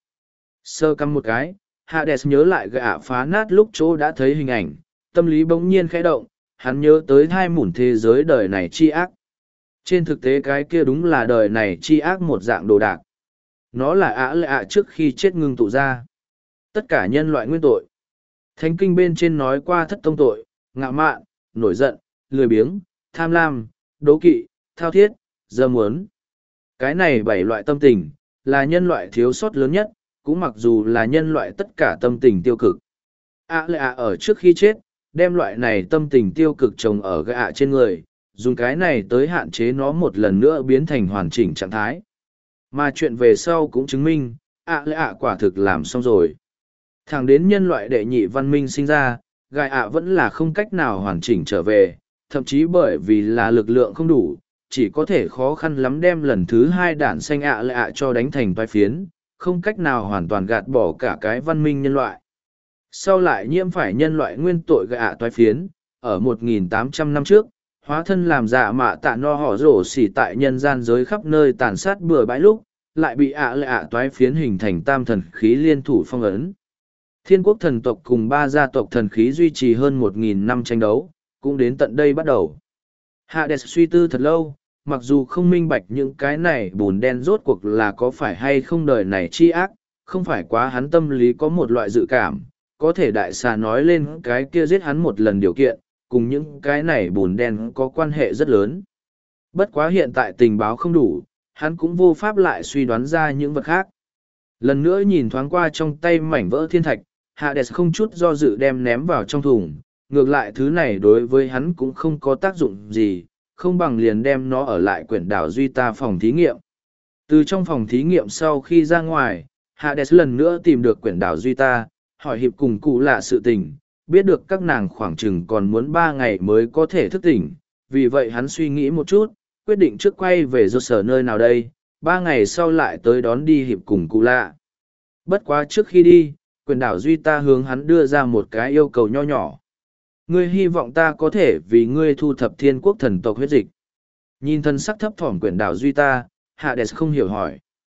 Sơ căm một cái, Hades nhớ lại gã phá nát lúc chỗ đã thấy hình ảnh, tâm lý bỗng nhiên khẽ động, hắn nhớ tới hai mủn thế giới đời này chi ác. Trên thực tế cái kia đúng là đời này chi ác một dạng đồ đạc. Nó là ạ lệ ạ trước khi chết ngưng tụ ra. Tất cả nhân loại nguyên tội. Thánh kinh bên trên nói qua thất tông tội, ngạo mạn, nổi giận, lười biếng, tham lam, đố kỵ, thao thiết, dơ muốn. Cái này 7 loại tâm tình, là nhân loại thiếu sót lớn nhất, cũng mặc dù là nhân loại tất cả tâm tình tiêu cực. ạ lệ ạ ở trước khi chết, đem loại này tâm tình tiêu cực trồng ở gạ trên người, dùng cái này tới hạn chế nó một lần nữa biến thành hoàn chỉnh trạng thái. Mà chuyện về sau cũng chứng minh, ạ lệ ạ quả thực làm xong rồi. Thẳng đến nhân loại đệ nhị văn minh sinh ra, gai ạ vẫn là không cách nào hoàn chỉnh trở về, thậm chí bởi vì là lực lượng không đủ, chỉ có thể khó khăn lắm đem lần thứ 2 đạn xanh ạ lệ ạ cho đánh thành vai phiến, không cách nào hoàn toàn gạt bỏ cả cái văn minh nhân loại. Sau lại nhiễm phải nhân loại nguyên tội gai ạ toái phiến, ở 1.800 năm trước, hóa thân làm dạ mạ tạ no họ rổ xỉ tại nhân gian giới khắp nơi tàn sát bừa bãi lúc, lại bị ạ lệ ạ toái phiến hình thành tam thần khí liên thủ phong ấn. Thiên quốc thần tộc cùng 3 gia tộc thần khí duy trì hơn 1.000 năm tranh đấu, cũng đến tận đây bắt đầu. Hades suy tư thật lâu, mặc dù không minh bạch những cái này bùn đen rốt cuộc là có phải hay không đời này chi ác, không phải quá hắn tâm lý có một loại dự cảm, có thể đại xà nói lên cái kia giết hắn một lần điều kiện, cùng những cái này bùn đen có quan hệ rất lớn. Bất quá hiện tại tình báo không đủ, hắn cũng vô pháp lại suy đoán ra những vật khác. Lần nữa nhìn thoáng qua trong tay mảnh vỡ thiên thạch, Hades không chút do dự đem ném vào trong thùng, ngược lại thứ này đối với hắn cũng không có tác dụng gì, không bằng liền đem nó ở lại quyển đảo Duy Ta phòng thí nghiệm. Từ trong phòng thí nghiệm sau khi ra ngoài, Hades lần nữa tìm được quyển đảo Duy Ta, hỏi hiệp cùng cụ lạ sự tình, biết được các nàng khoảng chừng còn muốn 3 ngày mới có thể thức tỉnh, vì vậy hắn suy nghĩ một chút, quyết định trước quay về do sở nơi nào đây, 3 ngày sau lại tới đón đi hiệp cùng cụ lạ. Bất quá trước khi đi, quyền đảo Duy Ta hướng hắn đưa ra một cái yêu cầu nho nhỏ. Ngươi hy vọng ta có thể vì ngươi thu thập thiên quốc thần tộc huyết dịch. Nhìn thân sắc thấp thỏm quyền đảo Duy Ta, Hades không hiểu hỏi.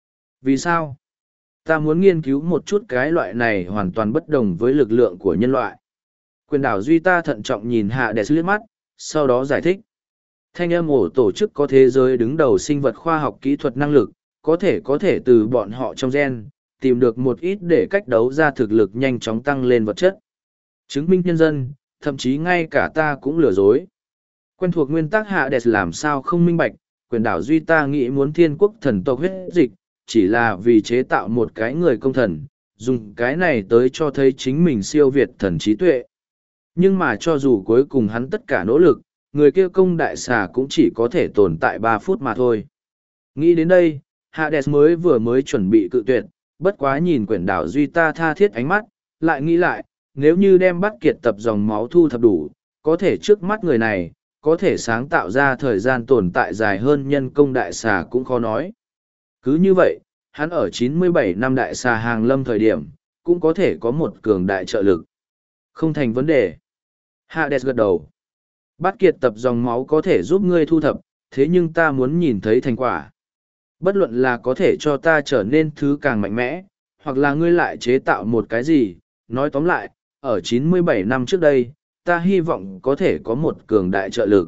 Vì sao? Ta muốn nghiên cứu một chút cái loại này hoàn toàn bất đồng với lực lượng của nhân loại. Quyền đảo Duy ta thận trọng nhìn Hades liếc mắt, sau đó giải thích. Thanh âm ổ tổ chức có thế giới đứng đầu sinh vật khoa học kỹ thuật năng lực, có thể từ bọn họ trong gen, tìm được một ít để cách đấu ra thực lực nhanh chóng tăng lên vật chất. Chứng minh nhân dân, thậm chí ngay cả ta cũng lừa dối. Quen thuộc nguyên tắc Hades làm sao không minh bạch, quyền đảo Duy ta nghĩ muốn thiên quốc thần tộc huyết dịch, chỉ là vì chế tạo một cái người công thần, dùng cái này tới cho thấy chính mình siêu việt thần trí tuệ. Nhưng mà cho dù cuối cùng hắn tất cả nỗ lực, người kia công đại xà cũng chỉ có thể tồn tại 3 phút mà thôi. Nghĩ đến đây, Hades mới chuẩn bị cự tuyệt, bất quá nhìn quyển đảo Duy ta tha thiết ánh mắt, lại nghĩ lại, nếu như đem bắt kiệt tập dòng máu thu thập đủ, có thể trước mắt người này, có thể sáng tạo ra thời gian tồn tại dài hơn nhân công đại xà cũng khó nói. Cứ như vậy, hắn ở 97 năm đại xà hàng lâm thời điểm, cũng có thể có một cường đại trợ lực. Không thành vấn đề. Hades gật đầu. Bát kiệt tập dòng máu có thể giúp ngươi thu thập, thế nhưng ta muốn nhìn thấy thành quả. Bất luận là có thể cho ta trở nên thứ càng mạnh mẽ, hoặc là ngươi lại chế tạo một cái gì. Nói tóm lại, ở 97 năm trước đây, ta hy vọng có thể có một cường đại trợ lực.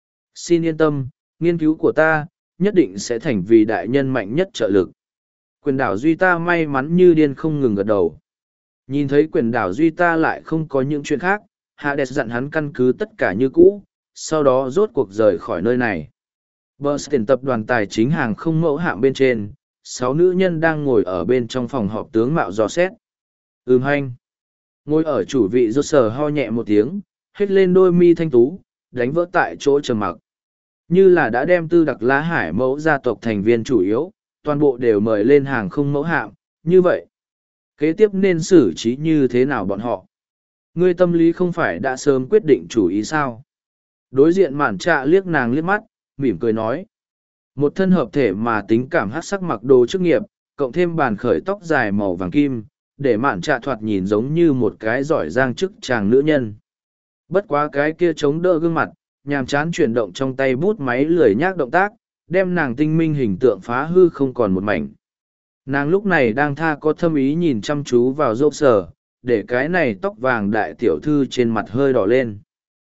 Xin yên tâm, nghiên cứu của ta, nhất định sẽ thành vì đại nhân mạnh nhất trợ lực. Quyền đảo Duy ta may mắn như điên không ngừng gật đầu. Nhìn thấy quyền đảo Duy ta lại không có những chuyện khác, Hades dặn hắn căn cứ tất cả như cũ, sau đó rốt cuộc rời khỏi nơi này. Bernstein tập đoàn tài chính hàng không mẫu hạm bên trên, 6 nữ nhân đang ngồi ở bên trong phòng họp tướng mạo dò xét. Hanh. Ngồi ở chủ vị rốt sờ ho nhẹ một tiếng, hết lên đôi mi thanh tú, đánh vỡ tại chỗ trầm mặc. Như là đã đem Tư Đặc Lá Hải mẫu gia tộc thành viên chủ yếu, toàn bộ đều mời lên hàng không mẫu hạm, như vậy. Kế tiếp nên xử trí như thế nào bọn họ? Ngươi tâm lý không phải đã sớm quyết định chủ ý sao? Đối diện mạn trạ liếc nàng liếc mắt, mỉm cười nói. Một thân hợp thể mà tính cảm hát sắc mặc đồ chức nghiệp, cộng thêm bàn khởi tóc dài màu vàng kim, để mạn trạ thoạt nhìn giống như một cái giỏi giang chức chàng nữ nhân. Bất quá cái kia chống đỡ gương mặt, nhàm chán chuyển động trong tay bút máy lười nhác động tác, đem nàng tinh minh hình tượng phá hư không còn một mảnh. Nàng lúc này đang tha có thâm ý nhìn chăm chú vào dâu sờ, để cái này tóc vàng đại tiểu thư trên mặt hơi đỏ lên.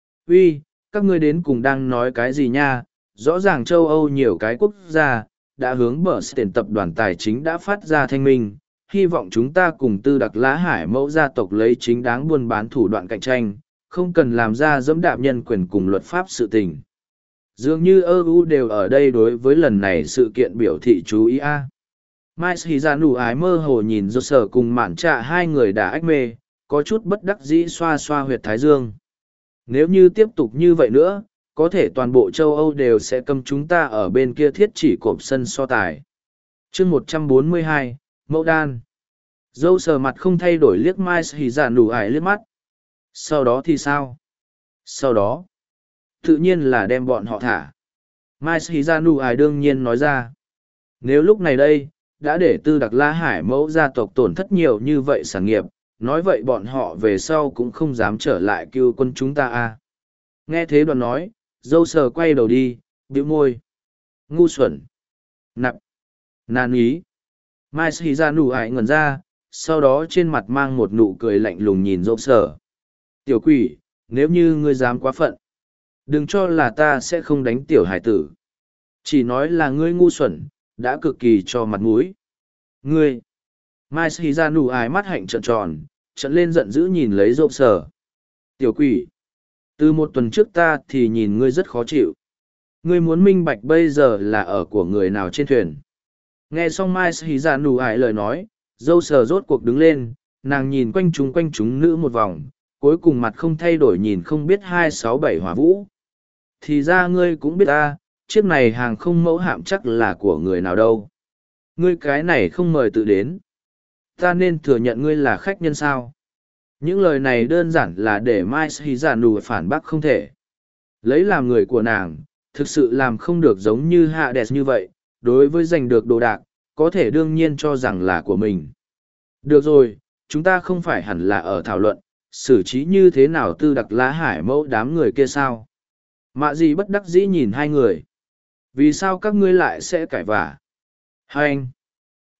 Uy, các ngươi đến cùng đang nói cái gì nha? Rõ ràng châu Âu nhiều cái quốc gia, đã hướng Bernstein tập đoàn tài chính đã phát ra thanh minh, hy vọng chúng ta cùng Tư Đặc Lá Hải mẫu gia tộc lấy chính đáng buôn bán thủ đoạn cạnh tranh, không cần làm ra dẫm đạp nhân quyền cùng luật pháp sự tình. Dường như EU đều ở đây đối với lần này sự kiện biểu thị chú ý a. Mai Sĩ Gia Nụ ái mơ hồ nhìn do sở cùng mạn trạ hai người đã ách mê, có chút bất đắc dĩ xoa xoa huyệt thái dương. Nếu như tiếp tục như vậy nữa, có thể toàn bộ châu Âu đều sẽ cầm chúng ta ở bên kia thiết chỉ cộp sân so tài. chương 142, Mẫu Đan. Dâu sờ mặt không thay đổi liếc Mai Sĩ Gia Nụ ái liếc mắt. Sau đó thì sao? Sau đó, tự nhiên là đem bọn họ thả. Mai Sĩ Gia Nụ ái đương nhiên nói ra. Nếu lúc này đây, đã để Tư Đặc La Hải mẫu gia tộc tổn thất nhiều như vậy sản nghiệp, nói vậy bọn họ về sau cũng không dám trở lại cứu quân chúng ta a. Nghe thế đoàn nói, dâu sờ quay đầu đi, bĩu môi. Ngu xuẩn. Nặng. Nan ý. Mai Sĩ Gia Nụ ải ngẩn ra, sau đó trên mặt mang một nụ cười lạnh lùng nhìn dâu sờ. Tiểu quỷ, nếu như ngươi dám quá phận, đừng cho là ta sẽ không đánh tiểu hải tử. Chỉ nói là ngươi ngu xuẩn, đã cực kỳ cho mặt mũi. Ngươi! Mai Sĩ Gia Nụ ái mắt hạnh trợn tròn, trợn lên giận dữ nhìn lấy rộp sở. Tiểu quỷ! Từ một tuần trước ta thì nhìn ngươi rất khó chịu. Ngươi muốn minh bạch bây giờ là ở của người nào trên thuyền. Nghe xong Mai Sĩ Gia Nụ ái lời nói, dâu sờ rốt cuộc đứng lên, nàng nhìn quanh chúng nữ một vòng, cuối cùng mặt không thay đổi nhìn không biết 267 hỏa vũ. Thì ra ngươi cũng biết ta, chiếc này hàng không mẫu hạm chắc là của người nào đâu. Ngươi cái này không mời tự đến. Ta nên thừa nhận ngươi là khách nhân sao. Những lời này đơn giản là để Mai Sĩ Giả Nụ phản bác không thể. Lấy làm người của nàng, thực sự làm không được giống như Hades như vậy, đối với giành được đồ đạc, có thể đương nhiên cho rằng là của mình. Được rồi, chúng ta không phải hẳn là ở thảo luận, xử trí như thế nào Tư Đặc Lá Hải mẫu đám người kia sao. Mạ gì bất đắc dĩ nhìn hai người. Vì sao các ngươi lại sẽ cãi vả? Hai anh.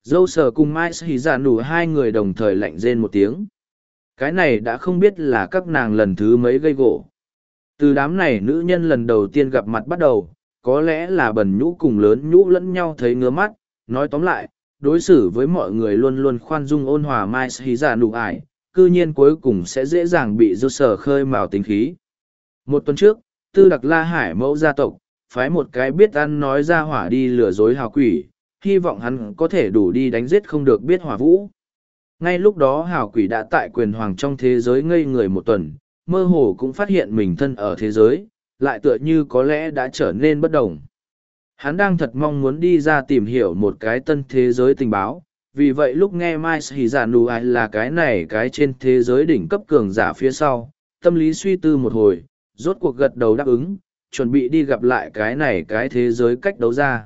Dâu sờ cùng Mai Hỉ Dạ Nụ hai người đồng thời lạnh rên một tiếng. Cái này đã không biết là các nàng lần thứ mấy gây gỗ. Từ đám này nữ nhân lần đầu tiên gặp mặt bắt đầu, có lẽ là bần nhũ cùng lớn nhũ lẫn nhau thấy ngứa mắt. Nói tóm lại, đối xử với mọi người luôn luôn khoan dung ôn hòa Mai Hỉ Dạ Nụ ải, cư nhiên cuối cùng sẽ dễ dàng bị dâu sờ khơi mào tính khí. Một tuần trước, Tư Đặc La Hải mẫu gia tộc, phái một cái biết ăn nói ra hỏa đi lừa dối hào quỷ, hy vọng hắn có thể đủ đi đánh giết không được biết hỏa vũ. Ngay lúc đó hào quỷ đã tại quyền hoàng trong thế giới ngây người một tuần, mơ hồ cũng phát hiện mình thân ở thế giới, lại tựa như có lẽ đã trở nên bất đồng. Hắn đang thật mong muốn đi ra tìm hiểu một cái tân thế giới tình báo, vì vậy lúc nghe Mai Hỉ Dạ Nụ Ai là cái này cái trên thế giới đỉnh cấp cường giả phía sau, tâm lý suy tư một hồi, rốt cuộc gật đầu đáp ứng, chuẩn bị đi gặp lại cái này cái thế giới cách đấu ra.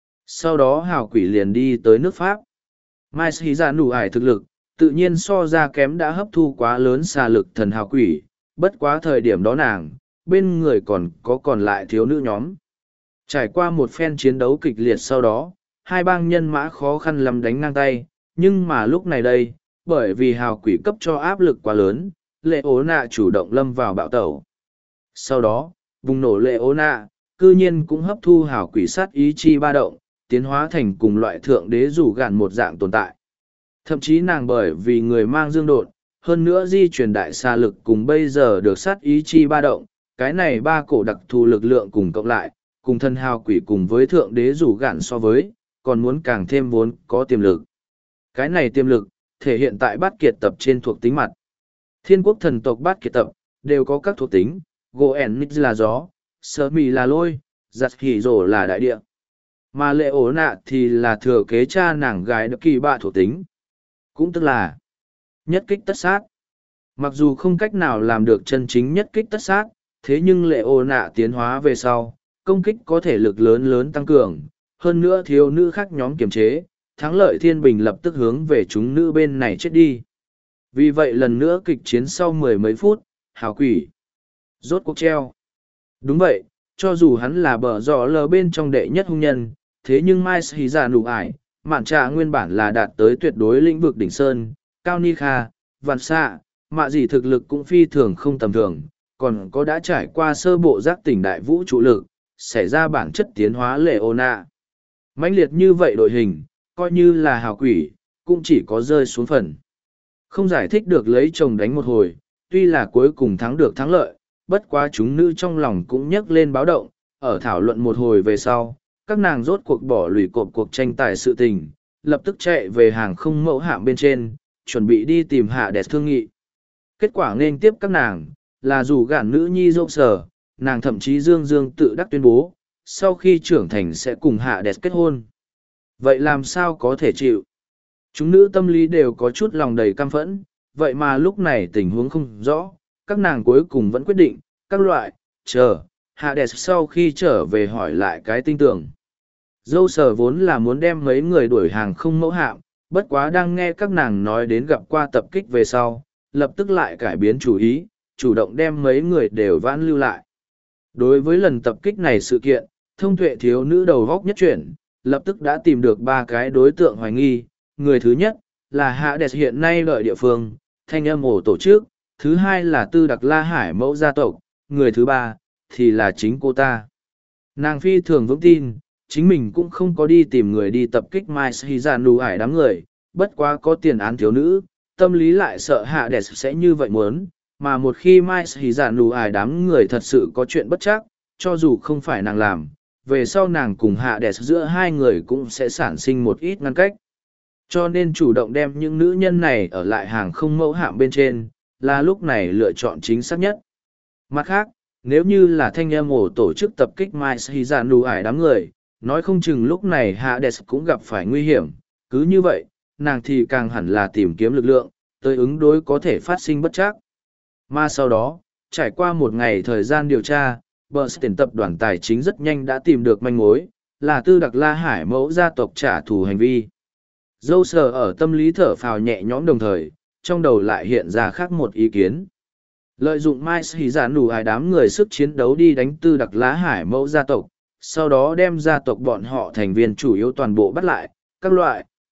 Sau đó hào quỷ liền đi tới nước Pháp. Mai Hỉ Dạ Nụ Ai thực lực, tự nhiên so ra kém đã hấp thu quá lớn xà lực thần hào quỷ, bất quá thời điểm đó nàng, bên người còn lại thiếu nữ nhóm. Trải qua một phen chiến đấu kịch liệt sau đó, hai bang nhân mã khó khăn lắm đánh ngang tay, nhưng mà lúc này đây, bởi vì hào quỷ cấp cho áp lực quá lớn, Lệ Ố Nạ chủ động lâm vào bạo tẩu. Sau đó, bùng nổ Lệ Ố Nạ, cư nhiên cũng hấp thu hào quỷ sát ý chi ba động, tiến hóa thành cùng loại thượng đế rủ gạn một dạng tồn tại. Thậm chí nàng bởi vì người mang dương độn, hơn nữa di truyền đại xa lực cùng bây giờ được sát ý chi ba động, cái này ba cổ đặc thù lực lượng cùng cộng lại, cùng thân hào quỷ cùng với thượng đế rủ gạn so với, còn muốn càng thêm vốn có tiềm lực. Cái này tiềm lực, thể hiện tại bát kiệt tập trên thuộc tính mặt. Thiên quốc thần tộc bát kiệt tập, đều có các thuộc tính, Goen Nix là gió, Sơ Mì là lôi, Giặt Hỉ Rổ là đại địa. Mà Lệ Ố Nạ thì là thừa kế cha nàng gái đặc kỳ bạ thuộc tính. Cũng tức là nhất kích tất sát. Mặc dù không cách nào làm được chân chính nhất kích tất sát, thế nhưng Lệ Ố Nạ tiến hóa về sau, công kích có thể lực lớn lớn tăng cường, hơn nữa thiếu nữ khác nhóm kiềm chế, thắng lợi thiên bình lập tức hướng về chúng nữ bên này chết đi. Vì vậy lần nữa kịch chiến sau mười mấy phút, hào quỷ rốt cuộc treo. Đúng vậy, cho dù hắn là bờ dọ lờ bên trong đệ nhất hung nhân, thế nhưng Mai Hỉ Dạ Nụ Ải, mạn trà nguyên bản là đạt tới tuyệt đối lĩnh vực đỉnh sơn, cao ni kha, vạn xạ, mạ gì thực lực cũng phi thường không tầm thường, còn có đã trải qua sơ bộ giác tỉnh đại vũ trụ lực, xảy ra bản chất tiến hóa Lệ Ố Nạ. Mãnh liệt như vậy đội hình, coi như là hào quỷ, cũng chỉ có rơi xuống phần. Không giải thích được lấy chồng đánh một hồi, tuy là cuối cùng thắng được thắng lợi, bất quá chúng nữ trong lòng cũng nhấc lên báo động, ở thảo luận một hồi về sau, các nàng rốt cuộc bỏ lùi cộp cuộc tranh tài sự tình, lập tức chạy về hàng không mẫu hạm bên trên, chuẩn bị đi tìm hạ đẹp thương nghị. Kết quả nên tiếp các nàng, là dù gạn nữ nhi dâu sở, nàng thậm chí dương dương tự đắc tuyên bố, sau khi trưởng thành sẽ cùng hạ đẹp kết hôn. Vậy làm sao có thể chịu? Chúng nữ tâm lý đều có chút lòng đầy căm phẫn, vậy mà lúc này tình huống không rõ, các nàng cuối cùng vẫn quyết định, các loại, chờ, hạ đẹp sau khi trở về hỏi lại cái tinh tưởng. Dâu sở vốn là muốn đem mấy người đuổi hàng không mẫu hạm, bất quá đang nghe các nàng nói đến gặp qua tập kích về sau, lập tức lại cải biến chủ ý, chủ động đem mấy người đều vãn lưu lại. Đối với lần tập kích này sự kiện, thông tuệ thiếu nữ đầu góc nhất chuyển, lập tức đã tìm được ba cái đối tượng hoài nghi. Người thứ nhất là hạ đẹp hiện nay đợi địa phương, thanh âm ổ tổ chức, thứ hai là Tư Đặc La Hải mẫu gia tộc, người thứ ba thì là chính cô ta. Nàng phi thường vững tin, chính mình cũng không có đi tìm người đi tập kích Mai Hỉ Dạ Nụ Ải đám người, bất quá có tiền án thiếu nữ, tâm lý lại sợ hạ đẹp sẽ như vậy muốn, mà một khi Mai Hỉ Dạ Nụ Ải đám người thật sự có chuyện bất chắc, cho dù không phải nàng làm, về sau nàng cùng hạ đẹp giữa hai người cũng sẽ sản sinh một ít ngăn cách. Cho nên chủ động đem những nữ nhân này ở lại hàng không mẫu hạm bên trên, là lúc này lựa chọn chính xác nhất. Mặt khác, nếu như là thanh âm ổ tổ chức tập kích Mai Hỉ Dạ Nụ Ải đám người, nói không chừng lúc này Hades cũng gặp phải nguy hiểm, cứ như vậy, nàng thì càng hẳn là tìm kiếm lực lượng, tới ứng đối có thể phát sinh bất trắc. Mà sau đó, trải qua một ngày thời gian điều tra, Bernstein tập đoàn tài chính rất nhanh đã tìm được manh mối, là Tư Đặc La Hải mẫu gia tộc trả thù hành vi. Dâu sờ ở tâm lý thở phào nhẹ nhõm đồng thời, trong đầu lại hiện ra khác một ý kiến. Lợi dụng Mai Hỉ Dạ Nụ Ải đám người sức chiến đấu đi đánh Tư Đặc La Hải mẫu gia tộc, sau đó đem gia tộc bọn họ thành viên chủ yếu toàn bộ bắt lại, các loại,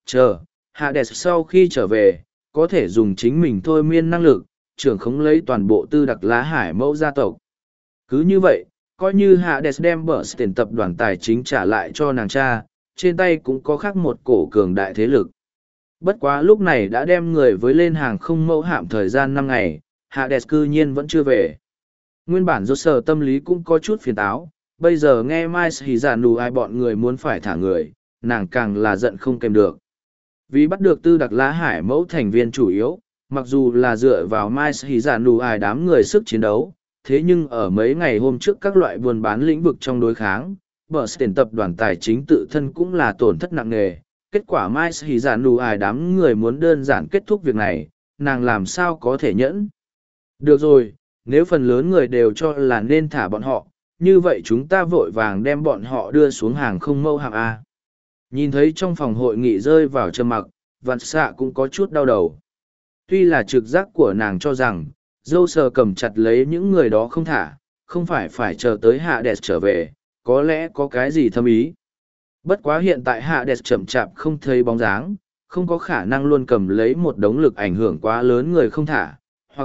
chờ, Hades sau khi trở về, có thể dùng chính mình thôi miên năng lực, trưởng khống lấy toàn bộ tư đặc lá hải mẫu gia tộc. Cứ như vậy, coi như Hades đem bở tiền tập đoàn tài chính trả lại cho nàng cha, trên tay cũng có khác một cổ cường đại thế lực. Bất quá lúc này đã đem người với lên hàng không mẫu hạm thời gian 5 ngày, Hades cư nhiên vẫn chưa về. Nguyên bản do sở tâm lý cũng có chút phiền táo, bây giờ nghe Mai Hỉ Giả Nù ai bọn người muốn phải thả người, nàng càng là giận không kèm được. Vì bắt được tư đặc lá hải mẫu thành viên chủ yếu, mặc dù là dựa vào Mai Hỉ Giả Nù ai đám người sức chiến đấu, thế nhưng ở mấy ngày hôm trước các loại buôn bán lĩnh vực trong đối kháng, bờ tiền tập đoàn tài chính tự thân cũng là tổn thất nặng nề. Kết quả Mai Hỉ Giả Nù ai đám người muốn đơn giản kết thúc việc này, nàng làm sao có thể nhẫn. Được rồi, nếu phần lớn người đều cho là nên thả bọn họ, như vậy chúng ta vội vàng đem bọn họ đưa xuống hàng không mẫu hạm A. Nhìn thấy trong phòng hội nghị rơi vào trầm mặc, Vạn Xạ cũng có chút đau đầu. Tuy là trực giác của nàng cho rằng, dâu sờ cầm chặt lấy những người đó không thả, không phải chờ tới Hades trở về, có lẽ có cái gì thâm ý. Bất quá hiện tại Hades chậm chạp không thấy bóng dáng, không có khả năng luôn cầm lấy một đống lực ảnh hưởng quá lớn người không thả,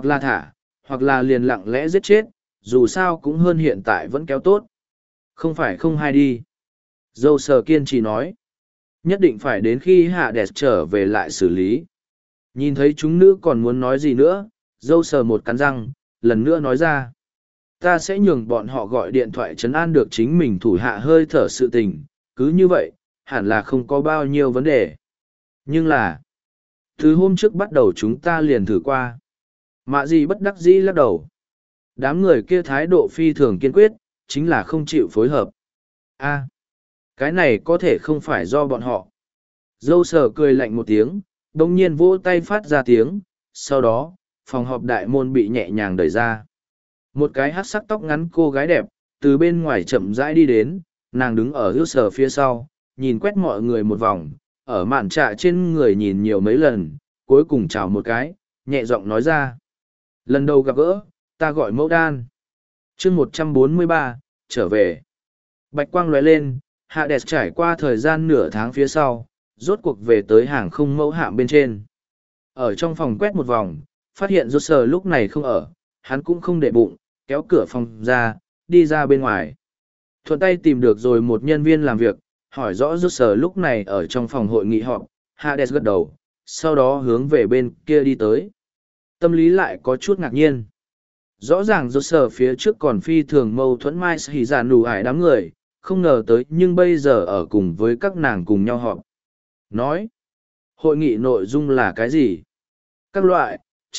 hoặc là liền lặng lẽ giết chết, dù sao cũng hơn hiện tại vẫn kéo tốt. Không phải không hay đi. Dâu sờ kiên trì nói. Nhất định phải đến khi Hades trở về lại xử lý. Nhìn thấy chúng nữ còn muốn nói gì nữa, dâu sờ một cắn răng, lần nữa nói ra. Ta sẽ nhường bọn họ gọi điện thoại trấn an được chính mình thủ hạ hơi thở sự tình, cứ như vậy, hẳn là không có bao nhiêu vấn đề. Nhưng là, từ hôm trước bắt đầu chúng ta liền thử qua. Mạ gì bất đắc dĩ lắc đầu. Đám người kia thái độ phi thường kiên quyết, chính là không chịu phối hợp. A, cái này có thể không phải do bọn họ. Dâu sở cười lạnh một tiếng, đồng nhiên vỗ tay phát ra tiếng, sau đó, phòng họp đại môn bị nhẹ nhàng đẩy ra. Một cái hát sắc tóc ngắn cô gái đẹp, từ bên ngoài chậm rãi đi đến, nàng đứng ở dâu sở phía sau, nhìn quét mọi người một vòng, ở màn trạ trên người nhìn nhiều mấy lần, cuối cùng chào một cái, nhẹ giọng nói ra. Lần đầu gặp gỡ, ta gọi mẫu đan. chương 143, trở về. Bạch quang lóe lên, Hades trải qua thời gian nửa tháng phía sau, rốt cuộc về tới hàng không mẫu hạm bên trên. Ở trong phòng quét một vòng, phát hiện rốt sờ lúc này không ở, hắn cũng không để bụng, kéo cửa phòng ra, đi ra bên ngoài. Thuận tay tìm được rồi một nhân viên làm việc, hỏi rõ rốt sờ lúc này ở trong phòng hội nghị họp, Hades gật đầu, sau đó hướng về bên kia đi tới. Tâm lý lại có chút ngạc nhiên. Rõ ràng rốt sờ phía trước còn phi thường mâu thuẫn Mai Hỉ Giả Nù ải đám người, không ngờ tới nhưng bây giờ ở cùng với các nàng cùng nhau họp. Nói, hội nghị nội dung là cái gì? Các loại,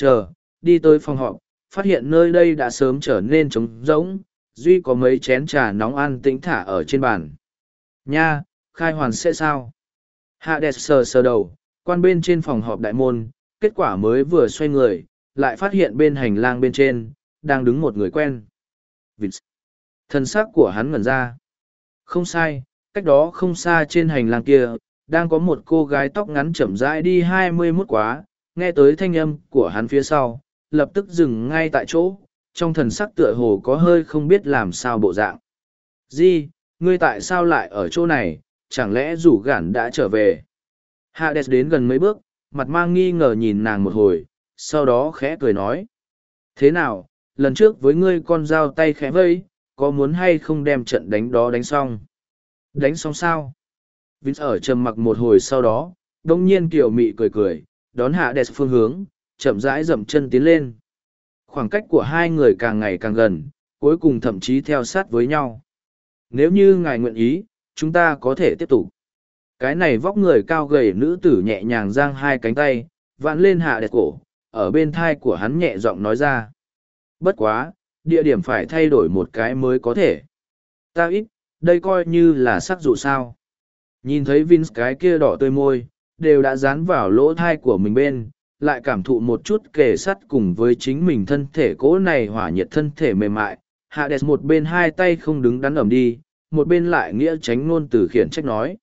đi tới phòng họp, phát hiện nơi đây đã sớm trở nên trống rỗng, duy có mấy chén trà nóng an tĩnh thả ở trên bàn. Nha, khai hoàn sẽ sao? Hades sờ đầu, quan bên trên phòng họp đại môn, kết quả mới vừa xoay người, lại phát hiện bên hành lang bên trên, đang đứng một người quen. Vịt. Thân xác của hắn ngẩn ra. Không sai, cách đó không xa trên hành lang kia, đang có một cô gái tóc ngắn chậm rãi đi 21 quá, nghe tới thanh âm của hắn phía sau, lập tức dừng ngay tại chỗ, trong thần sắc tựa hồ có hơi không biết làm sao bộ dạng. Di, ngươi tại sao lại ở chỗ này, chẳng lẽ rủ gản đã trở về? Hades đến gần mấy bước, mặt mang nghi ngờ nhìn nàng một hồi, sau đó khẽ cười nói. Thế nào, lần trước với ngươi con dao tay khẽ vây, có muốn hay không đem trận đánh đó đánh xong? Đánh xong sao? Vince ở trầm mặc một hồi sau đó, đông nhiên kiểu mị cười, đón Hades phương hướng, chậm rãi dậm chân tiến lên. Khoảng cách của hai người càng ngày càng gần, cuối cùng thậm chí theo sát với nhau. Nếu như ngài nguyện ý, chúng ta có thể tiếp tục. Cái này vóc người cao gầy nữ tử nhẹ nhàng giang hai cánh tay, vặn lên Hades cổ, ở bên thai của hắn nhẹ giọng nói ra. Bất quá, địa điểm phải thay đổi một cái mới có thể. Ta ít, đây coi như là sắc dụ sao. Nhìn thấy Vince cái kia đỏ tươi môi, đều đã dán vào lỗ thai của mình bên, lại cảm thụ một chút kề sắt cùng với chính mình thân thể cỗ này hỏa nhiệt thân thể mềm mại. Hades một bên hai tay không đứng đắn ẩm đi, một bên lại nghĩa tránh ngôn từ khiển trách nói.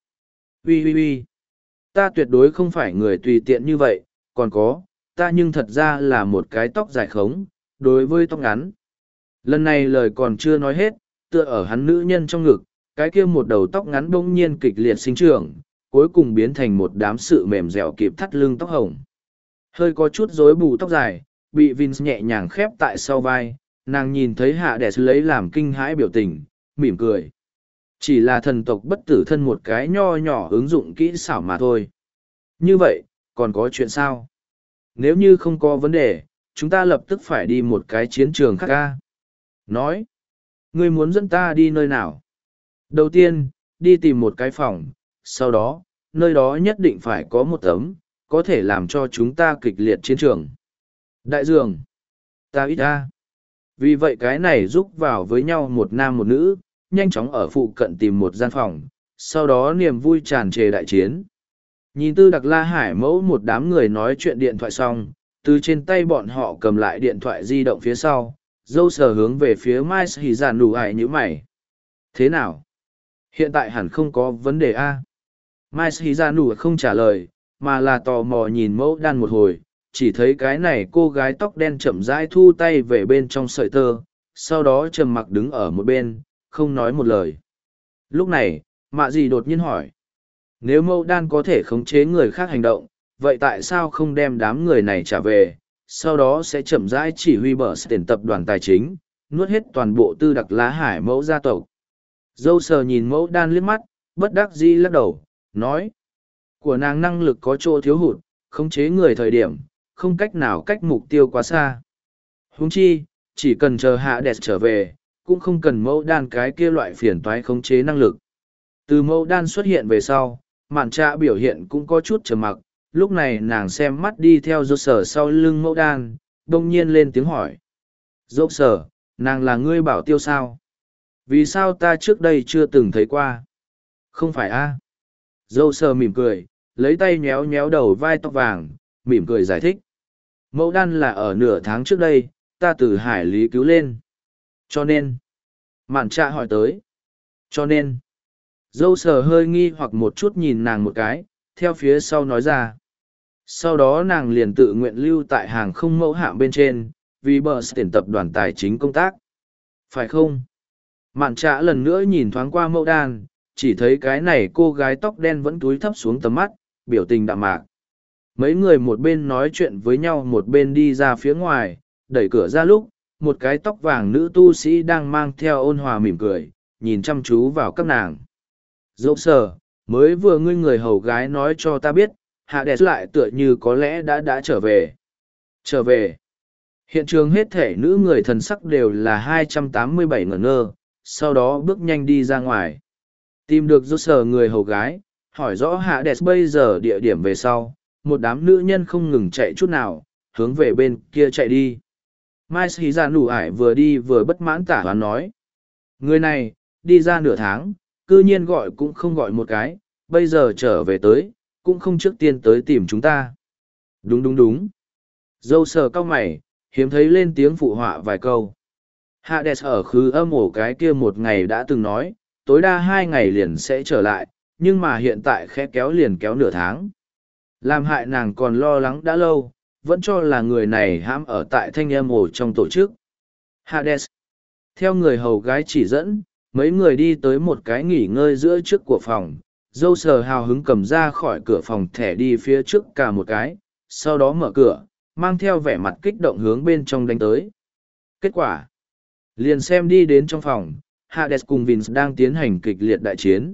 Ui, ta tuyệt đối không phải người tùy tiện như vậy, còn có, ta nhưng thật ra là một cái tóc dài khống, đối với tóc ngắn. Lần này lời còn chưa nói hết, tựa ở hắn nữ nhân trong ngực, cái kia một đầu tóc ngắn bỗng nhiên kịch liệt sinh trưởng, cuối cùng biến thành một đám sự mềm dẻo kịp thắt lưng tóc hồng. Hơi có chút rối bù tóc dài, bị Vince nhẹ nhàng khép tại sau vai, nàng nhìn thấy hạ đẹp lấy làm kinh hãi biểu tình, mỉm cười. Chỉ là thần tộc bất tử thân một cái nho nhỏ ứng dụng kỹ xảo mà thôi. Như vậy, còn có chuyện sao? Nếu như không có vấn đề, chúng ta lập tức phải đi một cái chiến trường khác ca. Nói, ngươi muốn dẫn ta đi nơi nào? Đầu tiên, đi tìm một cái phòng, sau đó, nơi đó nhất định phải có một tấm, có thể làm cho chúng ta kịch liệt chiến trường. Đại dường, ta ít ra. Vì vậy cái này giúp vào với nhau một nam một nữ, nhanh chóng ở phụ cận tìm một gian phòng, sau đó niềm vui tràn trề đại chiến. Nhìn Tư Đặc La Hải mẫu một đám người nói chuyện điện thoại xong, từ trên tay bọn họ cầm lại điện thoại di động phía sau, dâu sờ hướng về phía Mai Hỉ Giản Đủ Hải như mày. Thế nào? Hiện tại hẳn không có vấn đề a. Mai Hỉ Giản Đủ không trả lời, mà là tò mò nhìn mẫu đan một hồi, chỉ thấy cái này cô gái tóc đen chậm rãi thu tay về bên trong sợi tơ, sau đó trầm mặc đứng ở một bên, không nói một lời. Lúc này, mạ dì đột nhiên hỏi. Nếu mẫu đan có thể khống chế người khác hành động, vậy tại sao không đem đám người này trả về, sau đó sẽ chậm rãi chỉ huy bờ tiền tập đoàn tài chính, nuốt hết toàn bộ Tư Đặc Lá Hải mẫu gia tộc. Dâu sờ nhìn mẫu đan liếc mắt, bất đắc dĩ lắc đầu, nói. Của nàng năng lực có chỗ thiếu hụt, khống chế người thời điểm, không cách nào cách mục tiêu quá xa. Huống chi, chỉ cần chờ hạ đẹp trở về, cũng không cần mẫu đan cái kia loại phiền toái khống chế năng lực. Từ mẫu đan xuất hiện về sau, mạn trạ biểu hiện cũng có chút trầm mặc, lúc này nàng xem mắt đi theo dô sở sau lưng mẫu đan, đông nhiên lên tiếng hỏi. Dô sở, nàng là ngươi bảo tiêu sao? Vì sao ta trước đây chưa từng thấy qua? Không phải a? Dô sở mỉm cười, lấy tay nhéo nhéo đầu vai tóc vàng, mỉm cười giải thích. Mẫu đan là ở nửa tháng trước đây, ta từ hải lý cứu lên. Cho nên, mạn trạ hỏi tới. Cho nên, dâu sờ hơi nghi hoặc một chút nhìn nàng một cái, theo phía sau nói ra. Sau đó nàng liền tự nguyện lưu tại hàng không mẫu hạm bên trên, vì bờ tiền tập đoàn tài chính công tác. Phải không? Mạn trạ lần nữa nhìn thoáng qua mẫu đan, chỉ thấy cái này cô gái tóc đen vẫn túi thấp xuống tầm mắt, biểu tình đạm mạc. Mấy người một bên nói chuyện với nhau một bên đi ra phía ngoài, đẩy cửa ra lúc, một cái tóc vàng nữ tu sĩ đang mang theo ôn hòa mỉm cười, nhìn chăm chú vào các nàng. Dẫu sờ, mới vừa ngươi người hầu gái nói cho ta biết, hạ đẹp lại tựa như có lẽ đã trở về. Trở về. Hiện trường hết thể nữ người thần sắc đều là 287 ngẩn ngơ, sau đó bước nhanh đi ra ngoài. Tìm được dẫu sờ người hầu gái, hỏi rõ hạ đẹp bây giờ địa điểm về sau, một đám nữ nhân không ngừng chạy chút nào, hướng về bên kia chạy đi. Mai Sĩ Già Nụ Ải vừa đi vừa bất mãn tả hoán nói. Người này, đi ra nửa tháng, cư nhiên gọi cũng không gọi một cái, bây giờ trở về tới, cũng không trước tiên tới tìm chúng ta. Đúng đúng đúng. Dâu sờ cao mày, hiếm thấy lên tiếng phụ họa vài câu. Hades ở khứ âm ổ cái kia một ngày đã từng nói, tối đa 2 ngày liền sẽ trở lại, nhưng mà hiện tại khẽ kéo liền kéo nửa tháng. Làm hại nàng còn lo lắng đã lâu, vẫn cho là người này hãm ở tại thanh âm ổ trong tổ chức. Hades. Theo người hầu gái chỉ dẫn, mấy người đi tới một cái nghỉ ngơi giữa trước của phòng. Dâu sờ hào hứng cầm ra khỏi cửa phòng thẻ đi phía trước cả một cái, sau đó mở cửa, mang theo vẻ mặt kích động hướng bên trong đánh tới. Kết quả. Liền xem đi đến trong phòng, Hades cùng Vince đang tiến hành kịch liệt đại chiến.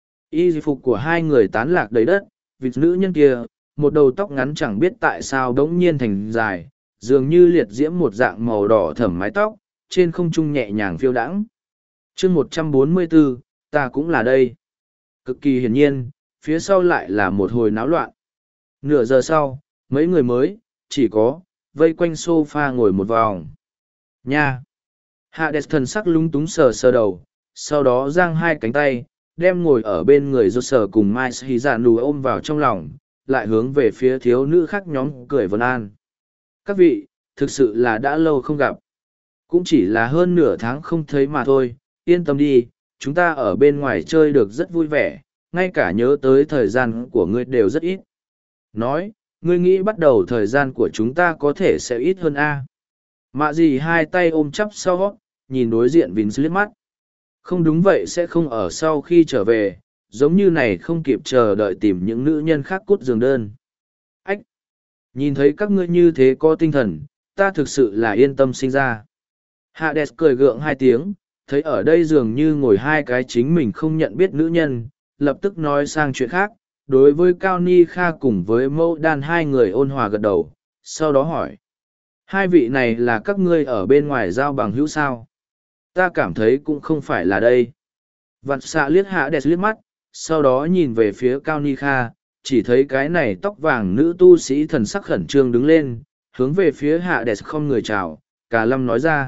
Y phục của hai người tán lạc đầy đất, Vince nữ nhân kia, một đầu tóc ngắn chẳng biết tại sao đống nhiên thành dài, dường như liệt diễm một dạng màu đỏ thẫm mái tóc, trên không trung nhẹ nhàng phiêu đãng. Chương 144, ta cũng là đây. Cực kỳ hiển nhiên, phía sau lại là một hồi náo loạn. Nửa giờ sau, mấy người mới, chỉ có, vây quanh sofa ngồi một vòng. Nha! Hades thần sắc lung túng sờ sờ đầu, sau đó giang hai cánh tay, đem ngồi ở bên người rốt sờ cùng Mai Sĩ Dạ Nù ôm vào trong lòng, lại hướng về phía thiếu nữ khác nhóm cười vân an. Các vị, thực sự là đã lâu không gặp. Cũng chỉ là hơn nửa tháng không thấy mà thôi, yên tâm đi, chúng ta ở bên ngoài chơi được rất vui vẻ, ngay cả nhớ tới thời gian của ngươi đều rất ít. Nói, ngươi nghĩ bắt đầu thời gian của chúng ta có thể sẽ ít hơn a? Mạ gì hai tay ôm chắp sau, nhìn đối diện Vince liếc mắt. Không đúng vậy sẽ không ở sau khi trở về, giống như này không kịp chờ đợi tìm những nữ nhân khác cút giường đơn. Ách! Nhìn thấy các ngươi như thế có tinh thần, ta thực sự là yên tâm sinh ra. Hades cười gượng hai tiếng, thấy ở đây dường như ngồi hai cái chính mình không nhận biết nữ nhân, lập tức nói sang chuyện khác, đối với Cao Ni Kha cùng với Mẫu Đan hai người ôn hòa gật đầu, sau đó hỏi. Hai vị này là các ngươi ở bên ngoài giao bằng hữu sao? Ta cảm thấy cũng không phải là đây. Vạn xạ liếc Hades liếc mắt, sau đó nhìn về phía Cao Ni Kha, chỉ thấy cái này tóc vàng nữ tu sĩ thần sắc khẩn trương đứng lên, hướng về phía Hades không người chào, Cà Lâm nói ra.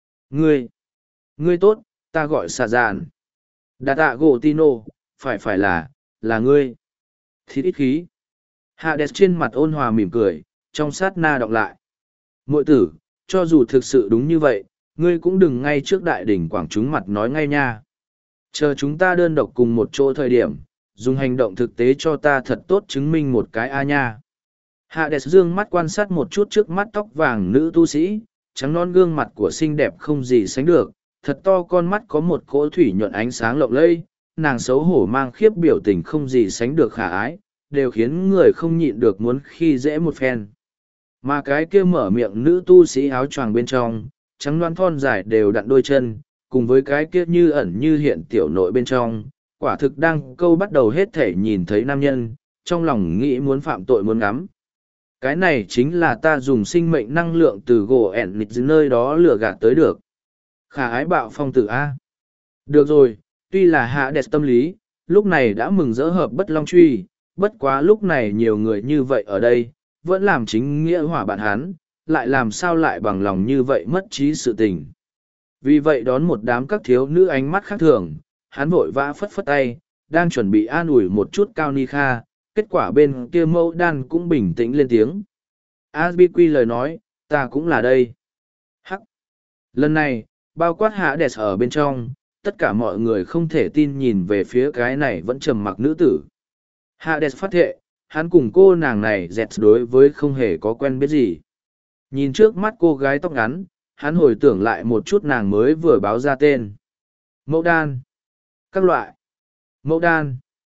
Ngươi tốt, ta gọi xạ dạn. Đà tạ gỗ tino, phải là ngươi. Thịt ít khí. Hades trên mặt ôn hòa mỉm cười, trong sát na đọc lại. Muội tử, cho dù thực sự đúng như vậy, ngươi cũng đừng ngay trước đại đỉnh quảng chúng mặt nói ngay nha. Chờ chúng ta đơn độc cùng một chỗ thời điểm, dùng hành động thực tế cho ta thật tốt chứng minh một cái a nha. Hades dương mắt quan sát một chút trước mắt tóc vàng nữ tu sĩ, trắng non gương mặt của xinh đẹp không gì sánh được, thật to con mắt có một cỗ thủy nhuận ánh sáng lộng lẫy, nàng xấu hổ mang khiếp biểu tình không gì sánh được khả ái, đều khiến người không nhịn được muốn khi dễ một phen. Mà cái kia mở miệng nữ tu sĩ áo choàng bên trong, trắng loan thon dài đều đặn đôi chân, cùng với cái kia như ẩn như hiện tiểu nội bên trong, quả thực đang câu bắt đầu hết thể nhìn thấy nam nhân, trong lòng nghĩ muốn phạm tội muốn ngắm. Cái này chính là ta dùng sinh mệnh năng lượng từ gỗ ẻn nịt nơi đó lừa gạt tới được. Khả ái bạo phong tử A. Được rồi, tuy là hạ đẹp tâm lý, lúc này đã mừng rỡ hợp bất long truy, bất quá lúc này nhiều người như vậy ở đây, vẫn làm chính nghĩa hỏa bạn hắn, lại làm sao lại bằng lòng như vậy mất trí sự tình. Vì vậy đón một đám các thiếu nữ ánh mắt khác thường, hắn vội vã phất phất tay, đang chuẩn bị an ủi một chút Cao Ni Kha, kết quả bên kia Mẫu Đan cũng bình tĩnh lên tiếng. Asbiqui lời nói, ta cũng là đây. Hắc. Lần này, bao quát Hades ở bên trong, tất cả mọi người không thể tin nhìn về phía cái này vẫn trầm mặc nữ tử. Hades phát thệ, hắn cùng cô nàng này dẹt đối với không hề có quen biết gì. Nhìn trước mắt cô gái tóc ngắn, hắn hồi tưởng lại một chút nàng mới vừa báo ra tên. Mẫu Đan. Các loại. Mẫu Đan.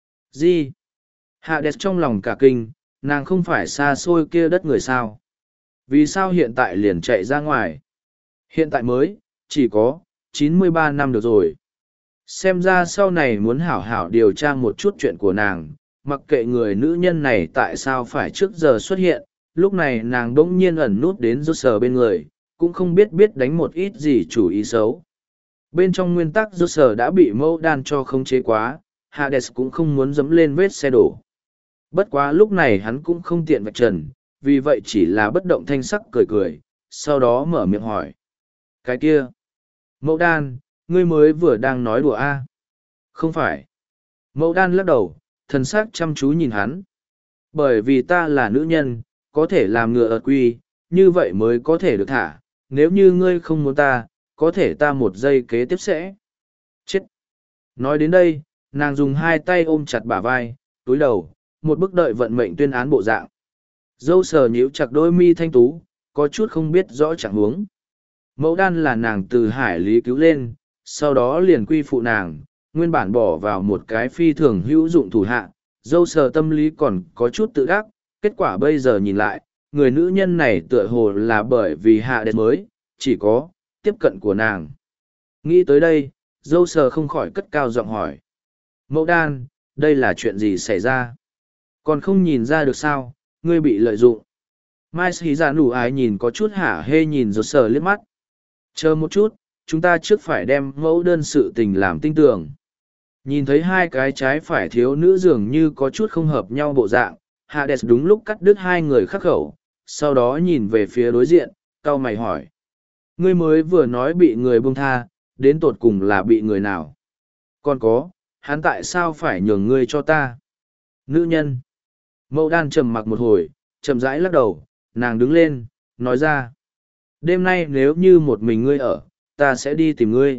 Gì? Hades trong lòng cả kinh, nàng không phải xa xôi kia đất người sao. Vì sao hiện tại liền chạy ra ngoài? Hiện tại mới, chỉ có, 93 năm được rồi. Xem ra sau này muốn hảo hảo điều tra một chút chuyện của nàng, mặc kệ người nữ nhân này tại sao phải trước giờ xuất hiện, lúc này nàng bỗng nhiên ẩn nút đến rốt sờ bên người, cũng không biết đánh một ít gì chủ ý xấu. Bên trong nguyên tắc rốt sờ đã bị Mẫu Đan cho khống chế quá, Hades cũng không muốn dẫm lên vết xe đổ. Bất quá lúc này hắn cũng không tiện vạch trần, vì vậy chỉ là bất động thanh sắc cười cười, sau đó mở miệng hỏi. Cái kia, Mẫu Đan, ngươi mới vừa đang nói đùa a? Không phải. Mẫu Đan lắc đầu, thần sắc chăm chú nhìn hắn. Bởi vì ta là nữ nhân, có thể làm ngựa ợt quy, như vậy mới có thể được thả. Nếu như ngươi không muốn ta, có thể ta một giây kế tiếp sẽ. Chết. Nói đến đây, nàng dùng hai tay ôm chặt bả vai, túi đầu, một bức đợi vận mệnh tuyên án bộ dạng. Dâu sờ nhíu chặt đôi mi thanh tú, có chút không biết rõ trạng huống. Mẫu Đan là nàng từ hải lý cứu lên, sau đó liền quy phụ nàng, nguyên bản bỏ vào một cái phi thường hữu dụng thủ hạ. Dâu sờ tâm lý còn có chút tự đắc, kết quả bây giờ nhìn lại, người nữ nhân này tựa hồ là bởi vì hạ đẹp mới, chỉ có, tiếp cận của nàng. Nghĩ tới đây, dâu sờ không khỏi cất cao giọng hỏi. Mẫu Đan, đây là chuyện gì xảy ra? Còn không nhìn ra được sao, ngươi bị lợi dụng. Mai Sĩ Giả nụ ái nhìn có chút hả hê nhìn dâu sờ liếc mắt. Chờ một chút, chúng ta trước phải đem mẫu đơn sự tình làm tinh tường. Nhìn thấy hai cái trái phải thiếu nữ dường như có chút không hợp nhau bộ dạng, Hades đúng lúc cắt đứt hai người khắc khẩu, sau đó nhìn về phía đối diện, cau mày hỏi. Ngươi mới vừa nói bị người buông tha, đến tột cùng là bị người nào? Còn có, hắn tại sao phải nhường ngươi cho ta? Nữ nhân. Mẫu Đan trầm mặc một hồi, chậm rãi lắc đầu, nàng đứng lên, nói ra. Đêm nay nếu như một mình ngươi ở, ta sẽ đi tìm ngươi.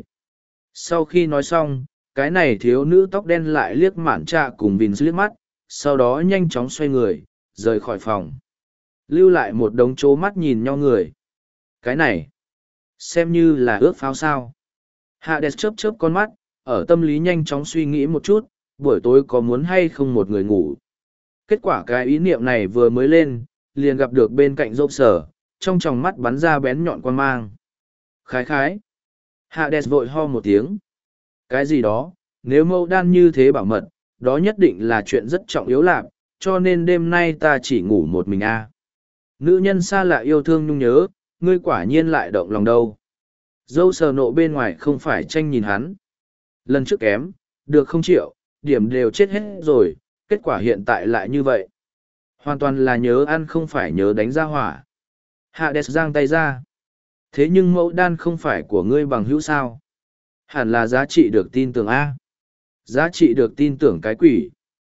Sau khi nói xong, cái này thiếu nữ tóc đen lại liếc mạn trạ cùng Vince liếc mắt, sau đó nhanh chóng xoay người, rời khỏi phòng. Lưu lại một đống chố mắt nhìn nhau người. Cái này, xem như là ước pháo sao. Hades chớp chớp con mắt, ở tâm lý nhanh chóng suy nghĩ một chút, buổi tối có muốn hay không một người ngủ. Kết quả cái ý niệm này vừa mới lên, liền gặp được bên cạnh dốc sở, trong tròng mắt bắn ra bén nhọn quan mang. Khái khái. Hades vội ho một tiếng. Cái gì đó, nếu mẫu đan như thế bảo mật, đó nhất định là chuyện rất trọng yếu lạc, cho nên đêm nay ta chỉ ngủ một mình a. Nữ nhân xa lạ yêu thương nhung nhớ, ngươi quả nhiên lại động lòng đâu. Dâu sờ nộ bên ngoài không phải tranh nhìn hắn. Lần trước kém, được không triệu, điểm đều chết hết rồi, kết quả hiện tại lại như vậy. Hoàn toàn là nhớ ăn không phải nhớ đánh ra hỏa. Hades giang tay ra. Thế nhưng mẫu đan không phải của ngươi bằng hữu sao. Hẳn là giá trị được tin tưởng A. Giá trị được tin tưởng cái quỷ.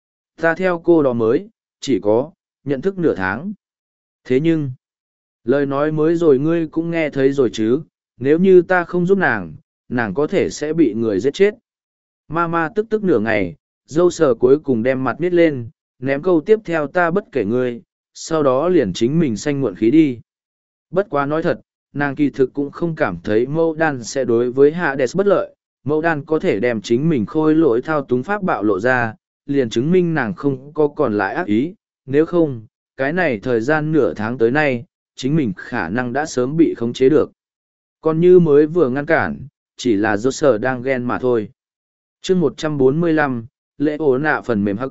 Ta theo cô đó mới, chỉ có, nhận thức nửa tháng. Thế nhưng, lời nói mới rồi ngươi cũng nghe thấy rồi chứ, nếu như ta không giúp nàng, nàng có thể sẽ bị người giết chết. Ma tức tức nửa ngày, dâu sờ cuối cùng đem mặt miết lên, ném câu tiếp theo ta bất kể ngươi, sau đó liền chính mình sanh muộn khí đi. Bất quá nói thật, nàng kỳ thực cũng không cảm thấy mẫu đan sẽ đối với Hades bất lợi, mẫu đan có thể đem chính mình khôi lỗi thao túng pháp bạo lộ ra, liền chứng minh nàng không có còn lại ác ý, nếu không, cái này thời gian nửa tháng tới nay, chính mình khả năng đã sớm bị khống chế được. Còn như mới vừa ngăn cản, chỉ là do sở đang ghen mà thôi. chương 145, lễ ố nạ phần mềm hắc.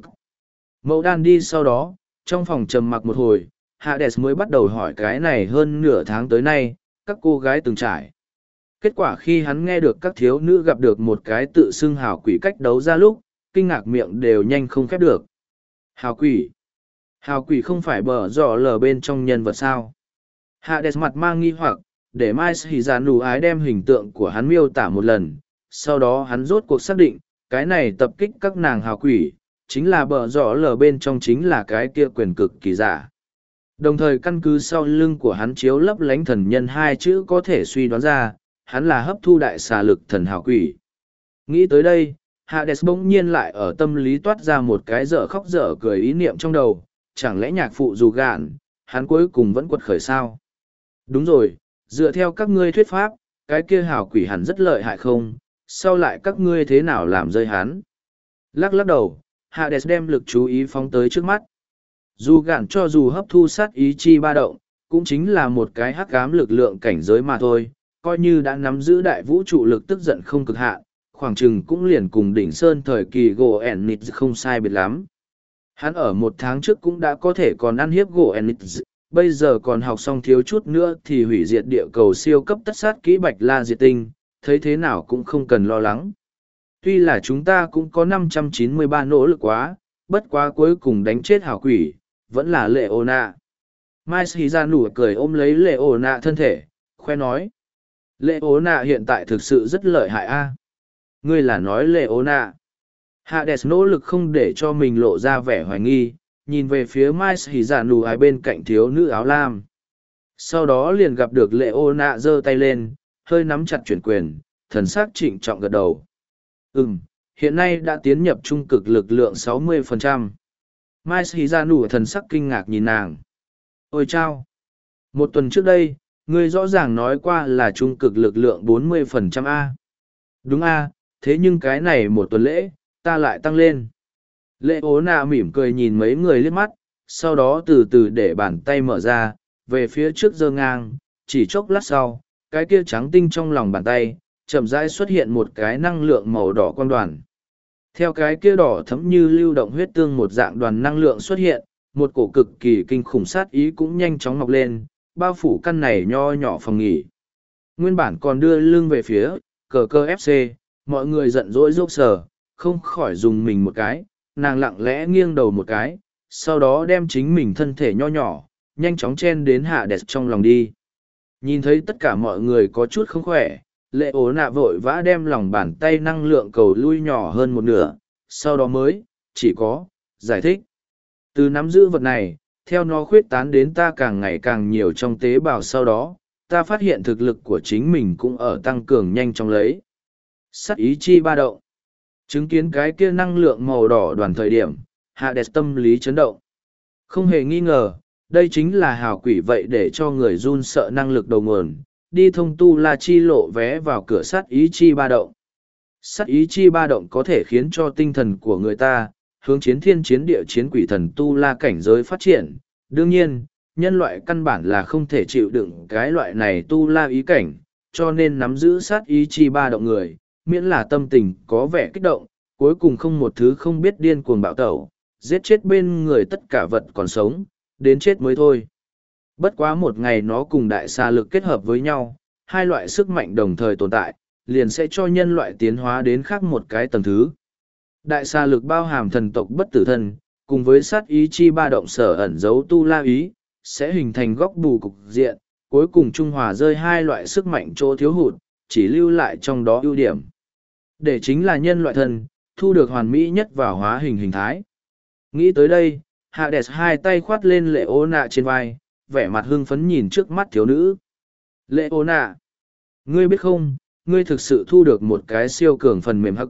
Mẫu đan đi sau đó, trong phòng trầm mặc một hồi, Hades mới bắt đầu hỏi cái này hơn nửa tháng tới nay, các cô gái từng trải. Kết quả khi hắn nghe được các thiếu nữ gặp được một cái tự xưng hào quỷ cách đấu ra lúc, kinh ngạc miệng đều nhanh không khép được. Hào quỷ? Hào quỷ không phải bở dọ lờ bên trong nhân vật sao? Hades mặt mang nghi hoặc, để Mai Hỉ Giản đủ ái đem hình tượng của hắn miêu tả một lần, sau đó hắn rốt cuộc xác định, cái này tập kích các nàng hào quỷ, chính là bở dọ lờ bên trong chính là cái kia quyền cực kỳ giả. Đồng thời căn cứ sau lưng của hắn chiếu lấp lánh thần nhân hai chữ có thể suy đoán ra, hắn là hấp thu đại xà lực thần hào quỷ. Nghĩ tới đây, Hades bỗng nhiên lại ở tâm lý toát ra một cái dở khóc dở cười ý niệm trong đầu, chẳng lẽ nhạc phụ dù gạn, hắn cuối cùng vẫn quật khởi sao? Đúng rồi, dựa theo các ngươi thuyết pháp, cái kia hào quỷ hẳn rất lợi hại không, sau lại các ngươi thế nào làm rơi hắn? Lắc lắc đầu, Hades đem lực chú ý phóng tới trước mắt. Dù gạn cho dù hấp thu sát ý chi ba động, cũng chính là một cái hắc ám lực lượng cảnh giới mà thôi, coi như đã nắm giữ đại vũ trụ lực tức giận không cực hạn, khoảng chừng cũng liền cùng đỉnh sơn thời kỳ gỗ Enix không sai biệt lắm. Hắn ở một tháng trước cũng đã có thể còn ăn hiếp gỗ Enix, bây giờ còn học xong thiếu chút nữa thì hủy diệt địa cầu siêu cấp tất sát kỹ bạch la diệt tinh, thấy thế nào cũng không cần lo lắng. Tuy là chúng ta cũng có 593 nỗ lực quá, bất quá cuối cùng đánh chết hảo quỷ, vẫn là lệ ô nạ. Mai Sĩ ra nụ cười ôm lấy lệ ô nạ thân thể, khoe nói. Lệ ô nạ hiện tại thực sự rất lợi hại a. Ngươi là nói lệ ô nạ. Hades nỗ lực không để cho mình lộ ra vẻ hoài nghi, nhìn về phía Mai Sĩ ra nụ ai bên cạnh thiếu nữ áo lam. Sau đó liền gặp được lệ ô nạ giơ tay lên, hơi nắm chặt chuyển quyền, thần sắc trịnh trọng gật đầu. Hiện nay đã tiến nhập trung cực lực lượng 60%. Mai Sĩ ra nụ thần sắc kinh ngạc nhìn nàng. Ôi chao! Một tuần trước đây, ngươi rõ ràng nói qua là trung cực lực lượng 40% A. Đúng A, thế nhưng cái này một tuần lễ, ta lại tăng lên. Lệ ố nạ mỉm cười nhìn mấy người liếc mắt, sau đó từ từ để bàn tay mở ra, về phía trước giơ ngang, chỉ chốc lát sau, cái kia trắng tinh trong lòng bàn tay, chậm rãi xuất hiện một cái năng lượng màu đỏ quang đoàn. Theo cái kia đỏ thấm như lưu động huyết tương một dạng đoàn năng lượng xuất hiện, một cổ cực kỳ kinh khủng sát ý cũng nhanh chóng mọc lên, bao phủ căn này nho nhỏ phòng nghỉ. Nguyên bản còn đưa lưng về phía, cờ cơ FC, mọi người giận dỗi rốc sờ, không khỏi dùng mình một cái, nàng lặng lẽ nghiêng đầu một cái, sau đó đem chính mình thân thể nho nhỏ, nhanh chóng chen đến Hades trong lòng đi. Nhìn thấy tất cả mọi người có chút không khỏe, lệ ố nạ vội vã đem lòng bàn tay năng lượng cầu lui nhỏ hơn một nửa, sau đó mới, chỉ có, giải thích. Từ nắm giữ vật này, theo nó khuyết tán đến ta càng ngày càng nhiều trong tế bào sau đó, ta phát hiện thực lực của chính mình cũng ở tăng cường nhanh chóng lấy. Sát ý chi ba động. Chứng kiến cái kia năng lượng màu đỏ đoàn thời điểm, Hades tâm lý chấn động. Không hề nghi ngờ, đây chính là hào quỷ vậy để cho người run sợ năng lực đầu nguồn, đi thông tu la chi lộ vé vào cửa sát ý chi ba động. Sát ý chi ba động có thể khiến cho tinh thần của người ta, hướng chiến thiên chiến địa chiến quỷ thần tu la cảnh giới phát triển. Đương nhiên, nhân loại căn bản là không thể chịu đựng cái loại này tu la ý cảnh, cho nên nắm giữ sát ý chi ba động người, miễn là tâm tình có vẻ kích động, cuối cùng không một thứ không biết điên cuồng bạo tẩu, giết chết bên người tất cả vật còn sống, đến chết mới thôi. Bất quá một ngày nó cùng đại xà lực kết hợp với nhau, hai loại sức mạnh đồng thời tồn tại, liền sẽ cho nhân loại tiến hóa đến khác một cái tầng thứ. Đại xà lực bao hàm thần tộc bất tử thân, cùng với sát ý chi ba động sở ẩn giấu tu la ý, sẽ hình thành góc bù cục diện, cuối cùng trung hòa rơi hai loại sức mạnh chỗ thiếu hụt, chỉ lưu lại trong đó ưu điểm. Để chính là nhân loại thân, thu được hoàn mỹ nhất vào hóa hình hình thái. Nghĩ tới đây, Hades hai tay khoát lên lệ ô nạ trên vai, vẻ mặt hưng phấn nhìn trước mắt thiếu nữ. Lệ ô nạ, ngươi biết không, ngươi thực sự thu được một cái siêu cường phần mềm hắc.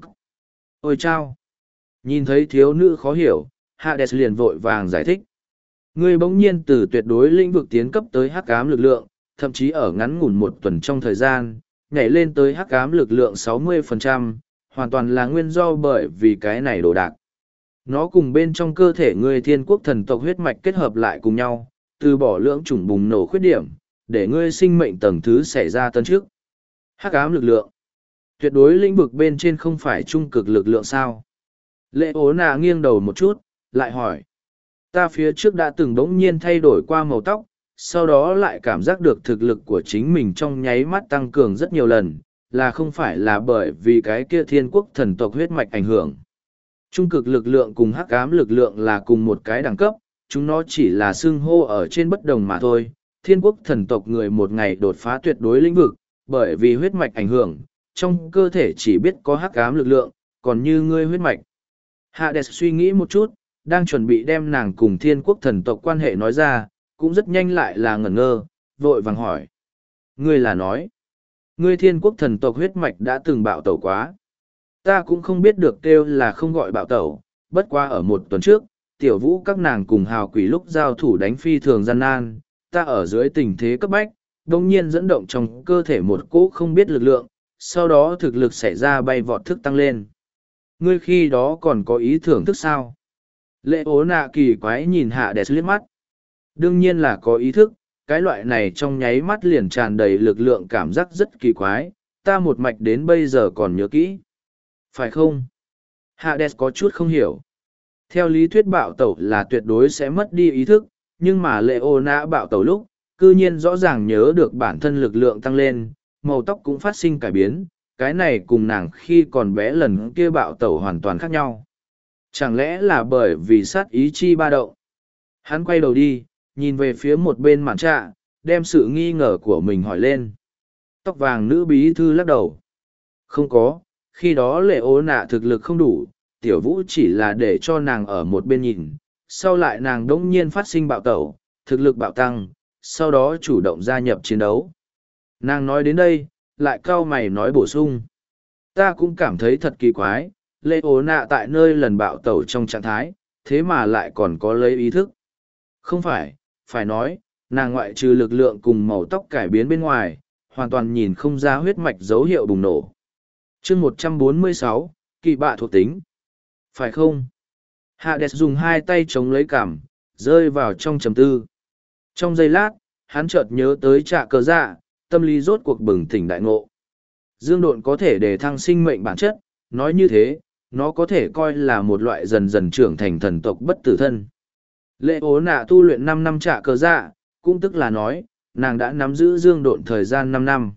Ôi chao! Nhìn thấy thiếu nữ khó hiểu, Hades liền vội vàng giải thích. Ngươi bỗng nhiên từ tuyệt đối lĩnh vực tiến cấp tới hắc ám lực lượng, thậm chí ở ngắn ngủn một tuần trong thời gian, nhảy lên tới hắc ám lực lượng 60%, hoàn toàn là nguyên do bởi vì cái này đồ đạc. Nó cùng bên trong cơ thể ngươi thiên quốc thần tộc huyết mạch kết hợp lại cùng nhau, từ bỏ lưỡng chủng bùng nổ khuyết điểm, để ngươi sinh mệnh tầng thứ xảy ra tân trước. Hắc ám lực lượng. Tuyệt đối lĩnh vực bên trên không phải trung cực lực lượng sao? Lệ ố nạ nghiêng đầu một chút, lại hỏi. Ta phía trước đã từng đống nhiên thay đổi qua màu tóc, sau đó lại cảm giác được thực lực của chính mình trong nháy mắt tăng cường rất nhiều lần, là không phải là bởi vì cái kia thiên quốc thần tộc huyết mạch ảnh hưởng. Trung cực lực lượng cùng hắc ám lực lượng là cùng một cái đẳng cấp, chúng nó chỉ là xưng hô ở trên bất đồng mà thôi. Thiên quốc thần tộc người một ngày đột phá tuyệt đối lĩnh vực, bởi vì huyết mạch ảnh hưởng, trong cơ thể chỉ biết có hắc ám lực lượng, còn như ngươi huyết mạch. Hades suy nghĩ một chút, đang chuẩn bị đem nàng cùng thiên quốc thần tộc quan hệ nói ra, cũng rất nhanh lại là ngẩn ngơ, vội vàng hỏi. Ngươi là nói, ngươi thiên quốc thần tộc huyết mạch đã từng bạo tẩu quá. Ta cũng không biết được kêu là không gọi bạo tẩu, bất qua ở một tuần trước, tiểu vũ các nàng cùng hào quỷ lúc giao thủ đánh phi thường gian nan, ta ở dưới tình thế cấp bách, đồng nhiên dẫn động trong cơ thể một cỗ không biết lực lượng, sau đó thực lực xảy ra bay vọt thức tăng lên. Ngươi khi đó còn có ý thưởng thức sao? Lệ ố nạ kỳ quái nhìn Hades liếc mắt. Đương nhiên là có ý thức, cái loại này trong nháy mắt liền tràn đầy lực lượng cảm giác rất kỳ quái, ta một mạch đến bây giờ còn nhớ kỹ. Phải không? Hades có chút không hiểu. Theo lý thuyết bạo tẩu là tuyệt đối sẽ mất đi ý thức, nhưng mà lệ ô nạ bạo tẩu lúc, cư nhiên rõ ràng nhớ được bản thân lực lượng tăng lên, màu tóc cũng phát sinh cải biến, cái này cùng nàng khi còn bé lần kia bạo tẩu hoàn toàn khác nhau. Chẳng lẽ là bởi vì sát ý chi ba động? Hắn quay đầu đi, nhìn về phía một bên màn trạ, đem sự nghi ngờ của mình hỏi lên. Tóc vàng nữ bí thư lắc đầu. Không có, khi đó lệ ố nạ thực lực không đủ, tiểu vũ chỉ là để cho nàng ở một bên nhìn, sau lại nàng đỗng nhiên phát sinh bạo tẩu, thực lực bạo tăng, sau đó chủ động gia nhập chiến đấu. Nàng nói đến đây, lại cau mày nói bổ sung. Ta cũng cảm thấy thật kỳ quái, lệ ố nạ tại nơi lần bạo tẩu trong trạng thái, thế mà lại còn có lấy ý thức. Không phải, phải nói, nàng ngoại trừ lực lượng cùng màu tóc cải biến bên ngoài, hoàn toàn nhìn không ra huyết mạch dấu hiệu bùng nổ. Chương 146, kỳ bạ thuộc tính. Phải không? Hades dùng hai tay chống lấy cằm, rơi vào trong trầm tư. Trong giây lát, hắn chợt nhớ tới trạ cờ dạ, tâm lý rốt cuộc bừng tỉnh đại ngộ. Dương độn có thể để thăng sinh mệnh bản chất, nói như thế, nó có thể coi là một loại dần dần trưởng thành thần tộc bất tử thân. Lệ ố nạ tu luyện 5 năm trạ cờ dạ, cũng tức là nói, nàng đã nắm giữ dương độn thời gian 5 năm.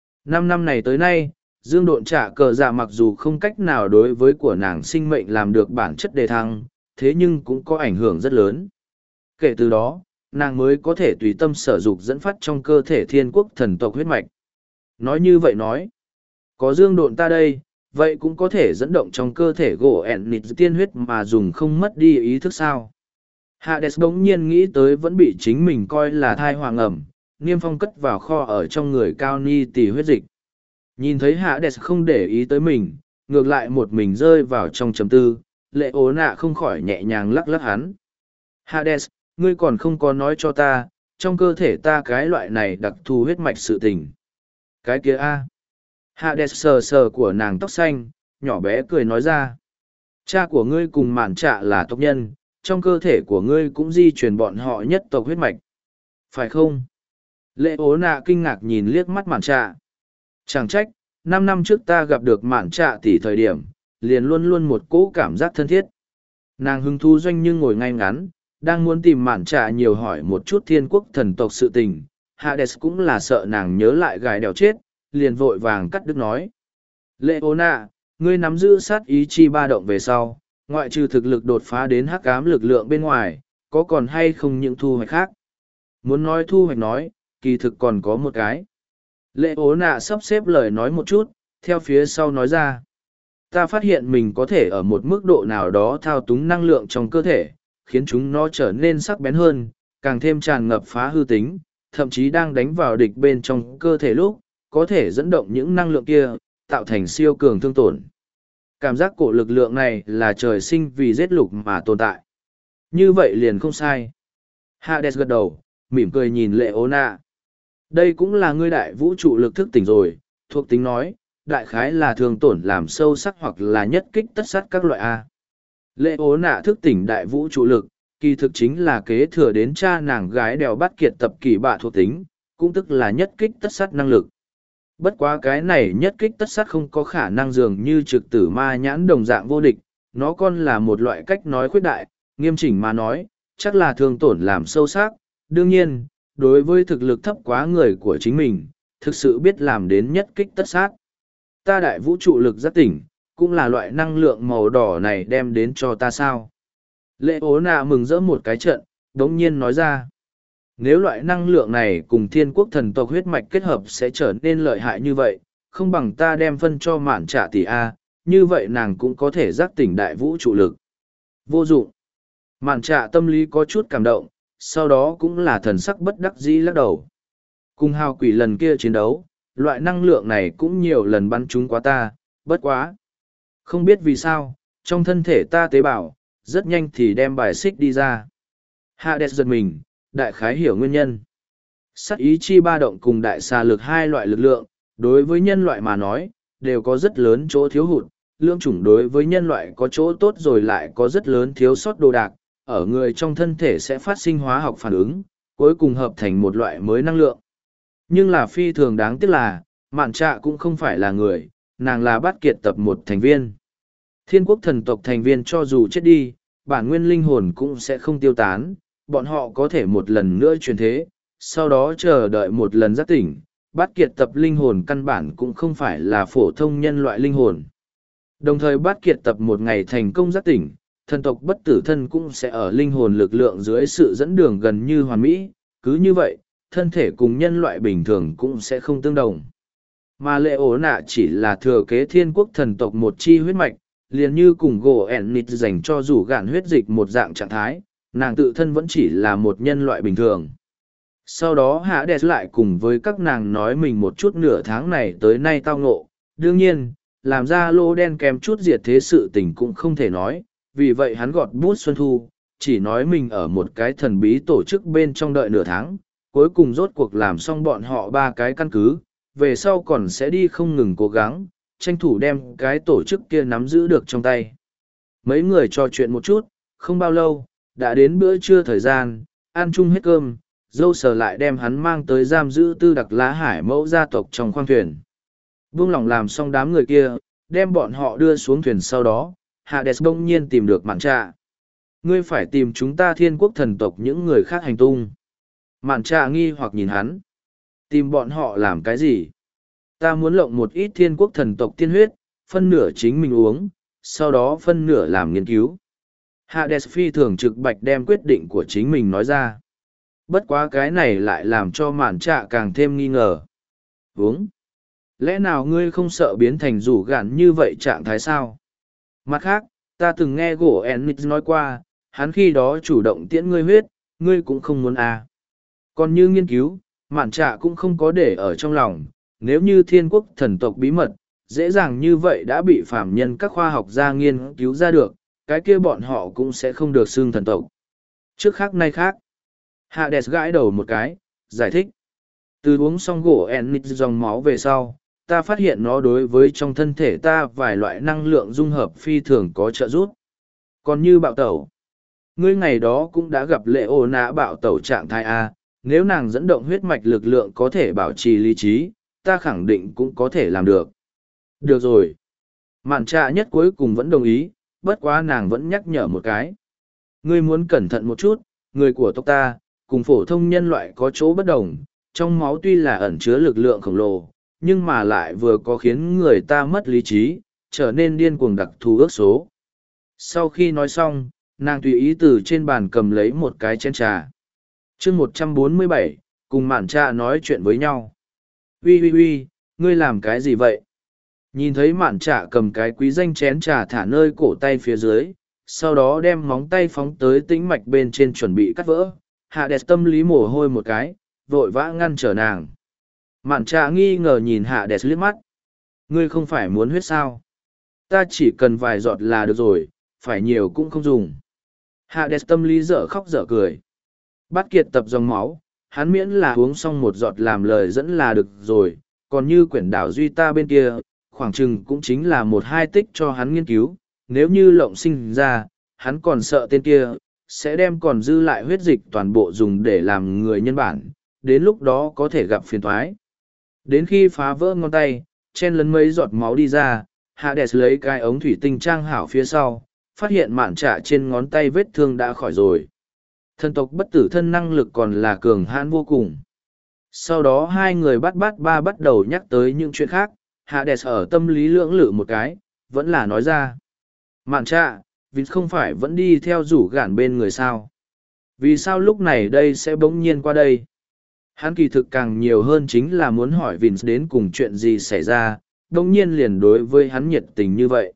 5 năm này tới nay, dương độn trạ cờ dạ mặc dù không cách nào đối với của nàng sinh mệnh làm được bản chất đề thăng, thế nhưng cũng có ảnh hưởng rất lớn. Kể từ đó, nàng mới có thể tùy tâm sở dục dẫn phát trong cơ thể thiên quốc thần tộc huyết mạch. Nói như vậy nói, có dương độn ta đây, vậy cũng có thể dẫn động trong cơ thể gỗ ẹn nịt tiên huyết mà dùng không mất đi ý thức sao. Hades bỗng nhiên nghĩ tới vẫn bị chính mình coi là thai hoàng ẩm, Niêm Phong cất vào kho ở trong người cao ni tỷ huyết dịch. Nhìn thấy Hades không để ý tới mình, ngược lại một mình rơi vào trong trầm tư, lệ ố nạ không khỏi nhẹ nhàng lắc lắc hắn. Hades, ngươi còn không có nói cho ta, trong cơ thể ta cái loại này đặc thù huyết mạch sự tình. Cái kia a. Hades sờ sờ của nàng tóc xanh, nhỏ bé cười nói ra. Cha của ngươi cùng mạn trạ là tộc nhân, trong cơ thể của ngươi cũng di truyền bọn họ nhất tộc huyết mạch. Phải không? Lệ ố nạ kinh ngạc nhìn liếc mắt mạn trạ. Chẳng trách, 5 năm trước ta gặp được mạn trạ tỷ thời điểm, liền luôn luôn một cỗ cảm giác thân thiết. Nàng hứng thú doanh nhưng ngồi ngay ngắn, đang muốn tìm mạn trạ nhiều hỏi một chút thiên quốc thần tộc sự tình. Hades cũng là sợ nàng nhớ lại gài đèo chết, liền vội vàng cắt đứt nói. Lệ ố nạ, ngươi nắm giữ sát ý chi ba động về sau, ngoại trừ thực lực đột phá đến hắc ám lực lượng bên ngoài, có còn hay không những thu hoạch khác? Muốn nói thu hoạch nói, kỳ thực còn có một cái. Lệ ố nạ sắp xếp lời nói một chút, theo phía sau nói ra. Ta phát hiện mình có thể ở một mức độ nào đó thao túng năng lượng trong cơ thể, khiến chúng nó trở nên sắc bén hơn, càng thêm tràn ngập phá hư tính, thậm chí đang đánh vào địch bên trong cơ thể lúc, có thể dẫn động những năng lượng kia, tạo thành siêu cường thương tổn. Cảm giác cổ lực lượng này là trời sinh vì giết lục mà tồn tại. Như vậy liền không sai. Hades gật đầu, mỉm cười nhìn lệ ố nạ. Đây cũng là ngươi đại vũ trụ lực thức tỉnh rồi, thuộc tính nói, đại khái là thương tổn làm sâu sắc hoặc là nhất kích tất sát các loại A. Lệ ố nạ thức tỉnh đại vũ trụ lực, kỳ thực chính là kế thừa đến cha nàng gái đèo bắt kiệt tập kỳ bạ thuộc tính, cũng tức là nhất kích tất sát năng lực. Bất quá cái này nhất kích tất sát không có khả năng dường như trực tử ma nhãn đồng dạng vô địch, nó còn là một loại cách nói khuyết đại, nghiêm chỉnh mà nói, chắc là thương tổn làm sâu sắc. Đương nhiên, đối với thực lực thấp quá người của chính mình, thực sự biết làm đến nhất kích tất sát. Ta đại vũ trụ lực giác tỉnh, cũng là loại năng lượng màu đỏ này đem đến cho ta sao. Lệ ố nạ mừng rỡ một cái trận, đống nhiên nói ra. Nếu loại năng lượng này cùng thiên quốc thần tộc huyết mạch kết hợp sẽ trở nên lợi hại như vậy, không bằng ta đem phân cho mạn trả tỷ A, như vậy nàng cũng có thể giác tỉnh đại vũ trụ lực. Vô dụng. Mạn trả tâm lý có chút cảm động, sau đó cũng là thần sắc bất đắc dĩ lắc đầu. Cùng hào quỷ lần kia chiến đấu, loại năng lượng này cũng nhiều lần bắn trúng quá ta, bất quá. Không biết vì sao, trong thân thể ta tế bào, rất nhanh thì đem bài xích đi ra. Hades giật mình, đại khái hiểu nguyên nhân. Sát ý chi ba động cùng đại xà lực hai loại lực lượng, đối với nhân loại mà nói, đều có rất lớn chỗ thiếu hụt. Lưỡng chủng đối với nhân loại có chỗ tốt rồi lại có rất lớn thiếu sót đồ đạc, ở người trong thân thể sẽ phát sinh hóa học phản ứng, cuối cùng hợp thành một loại mới năng lượng. Nhưng là phi thường đáng tiếc là, mạn trạ cũng không phải là người, nàng là bát kiệt tập một thành viên. Thiên quốc thần tộc thành viên cho dù chết đi, bản nguyên linh hồn cũng sẽ không tiêu tán, bọn họ có thể một lần nữa truyền thế, sau đó chờ đợi một lần giác tỉnh. Bát kiệt tập linh hồn căn bản cũng không phải là phổ thông nhân loại linh hồn. Đồng thời bát kiệt tập một ngày thành công giác tỉnh, thần tộc bất tử thân cũng sẽ ở linh hồn lực lượng dưới sự dẫn đường gần như hoàn mỹ, cứ như vậy, thân thể cùng nhân loại bình thường cũng sẽ không tương đồng. Mà lệ ố nạ chỉ là thừa kế thiên quốc thần tộc một chi huyết mạch, liền như cùng gỗ ẻn nịt dành cho rủ gạn huyết dịch một dạng trạng thái, nàng tự thân vẫn chỉ là một nhân loại bình thường. Sau đó Hades lại cùng với các nàng nói mình một chút nửa tháng này tới nay tao ngộ, đương nhiên, làm ra lô đen kèm chút diệt thế sự tình cũng không thể nói, vì vậy hắn gọt bút xuân thu, chỉ nói mình ở một cái thần bí tổ chức bên trong đợi nửa tháng, cuối cùng rốt cuộc làm xong bọn họ 3 cái căn cứ, về sau còn sẽ đi không ngừng cố gắng, tranh thủ đem cái tổ chức kia nắm giữ được trong tay. Mấy người trò chuyện một chút, không bao lâu, đã đến bữa trưa thời gian, ăn chung hết cơm, dâu sờ lại đem hắn mang tới giam giữ tư đặc lá hải mẫu gia tộc trong khoang thuyền. Buông lỏng làm xong đám người kia, đem bọn họ đưa xuống thuyền sau đó, Hades đông nhiên tìm được mạn trạ. Ngươi phải tìm chúng ta thiên quốc thần tộc những người khác hành tung. Mạn trạ nghi hoặc nhìn hắn. Tìm bọn họ làm cái gì? Ta muốn lộng một ít thiên quốc thần tộc tiên huyết, phân nửa chính mình uống, sau đó phân nửa làm nghiên cứu. Hades phi thường trực bạch đem quyết định của chính mình nói ra. Bất quá cái này lại làm cho mạn trạ càng thêm nghi ngờ. Uống? Lẽ nào ngươi không sợ biến thành rủ gạn như vậy trạng thái sao? Mặt khác, ta từng nghe gỗ Enix nói qua, hắn khi đó chủ động tiễn ngươi huyết, ngươi cũng không muốn à. Còn như nghiên cứu, mạn trạ cũng không có để ở trong lòng, nếu như thiên quốc thần tộc bí mật, dễ dàng như vậy đã bị phạm nhân các khoa học gia nghiên cứu ra được, cái kia bọn họ cũng sẽ không được xưng thần tộc. Trước khác nay khác, Hades gãi đầu một cái, giải thích. Từ uống xong gỗ Enix dòng máu về sau, ta phát hiện nó đối với trong thân thể ta vài loại năng lượng dung hợp phi thường có trợ giúp. Còn như bạo tẩu, ngươi ngày đó cũng đã gặp lệ ô nã bạo tẩu trạng thái A, nếu nàng dẫn động huyết mạch lực lượng có thể bảo trì lý trí, ta khẳng định cũng có thể làm được. Được rồi. Mạn trạ nhất cuối cùng vẫn đồng ý, bất quá nàng vẫn nhắc nhở một cái. Ngươi muốn cẩn thận một chút, người của tộc ta, cùng phổ thông nhân loại có chỗ bất đồng, trong máu tuy là ẩn chứa lực lượng khổng lồ, nhưng mà lại vừa có khiến người ta mất lý trí, trở nên điên cuồng đặc thù ước số. Sau khi nói xong, nàng tùy ý từ trên bàn cầm lấy một cái chén trà. chương 147, cùng mạn trạ nói chuyện với nhau. Uy, ngươi làm cái gì vậy? Nhìn thấy mạn trạ cầm cái quý danh chén trà thả nơi cổ tay phía dưới, sau đó đem móng tay phóng tới tĩnh mạch bên trên chuẩn bị cắt vỡ. Hạ đẹp tâm lý mồ hôi một cái, vội vã ngăn trở nàng. Mạn trạ nghi ngờ nhìn hạ đẹp liếc mắt. Ngươi không phải muốn huyết sao? Ta chỉ cần vài giọt là được rồi, phải nhiều cũng không dùng. Hạ đẹp tâm lý dở khóc dở cười. Bắt kiệt tập dòng máu, hắn miễn là uống xong một giọt làm lời dẫn là được rồi, còn như quyển đảo duy ta bên kia, khoảng chừng cũng chính là một hai tích cho hắn nghiên cứu, nếu như lộng sinh ra, hắn còn sợ tên kia, sẽ đem còn dư lại huyết dịch toàn bộ dùng để làm người nhân bản, đến lúc đó có thể gặp phiền thoái. Đến khi phá vỡ ngón tay, chen lấn mấy giọt máu đi ra, Hades lấy cái ống thủy tinh trang hảo phía sau, phát hiện mạn trạ trên ngón tay vết thương đã khỏi rồi. Thần tộc bất tử thân năng lực còn là cường hãn vô cùng. Sau đó hai người bắt đầu nhắc tới những chuyện khác, Hades ở tâm lý lưỡng lự một cái, vẫn là nói ra. Mạn trạ, vì không phải vẫn đi theo rủ gản bên người sao? Vì sao lúc này đây sẽ bỗng nhiên qua đây? Hắn kỳ thực càng nhiều hơn chính là muốn hỏi Vince đến cùng chuyện gì xảy ra, bỗng nhiên liền đối với hắn nhiệt tình như vậy.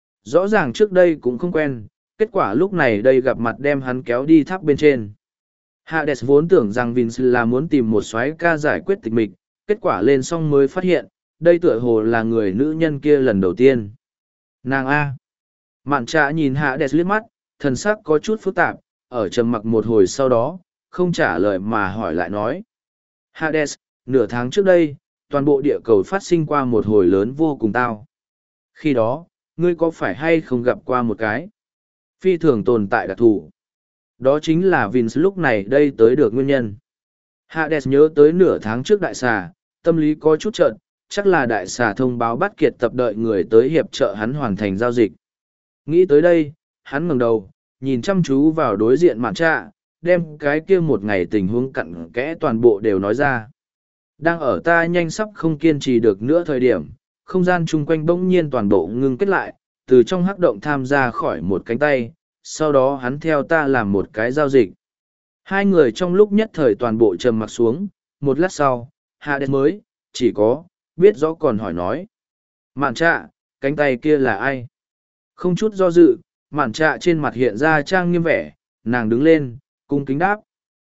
Rõ ràng trước đây cũng không quen, kết quả lúc này đây gặp mặt đem hắn kéo đi tháp bên trên. Hades vốn tưởng rằng Vince là muốn tìm một soái ca giải quyết tịch mịch, kết quả lên xong mới phát hiện, đây tựa hồ là người nữ nhân kia lần đầu tiên. Nàng A. Mạn trạ nhìn Hades liếc mắt, thần sắc có chút phức tạp, ở trầm mặc một hồi sau đó, không trả lời mà hỏi lại nói. Hades, nửa tháng trước đây, toàn bộ địa cầu phát sinh qua một hồi lớn vô cùng tao. Khi đó, ngươi có phải hay không gặp qua một cái phi thường tồn tại đặc thù? Đó chính là Vince lúc này đây tới được nguyên nhân. Hades nhớ tới nửa tháng trước đại xà, tâm lý có chút trợn, chắc là đại xà thông báo bắt kiệt tập đợi người tới hiệp trợ hắn hoàn thành giao dịch. Nghĩ tới đây, hắn ngẩng đầu, nhìn chăm chú vào đối diện mạn trạ, đem cái kia một ngày tình huống cặn kẽ toàn bộ đều nói ra. Đang ở ta nhanh sắp không kiên trì được nữa thời điểm, không gian chung quanh bỗng nhiên toàn bộ ngưng kết lại, từ trong hắc động tham ra khỏi một cánh tay, sau đó hắn theo ta làm một cái giao dịch. Hai người trong lúc nhất thời toàn bộ trầm mặc xuống, một lát sau, Hades mới, chỉ có, biết rõ còn hỏi nói. Mạn trạ, cánh tay kia là ai? Không chút do dự, mạn trạ trên mặt hiện ra trang nghiêm vẻ, nàng đứng lên, cung kính đáp.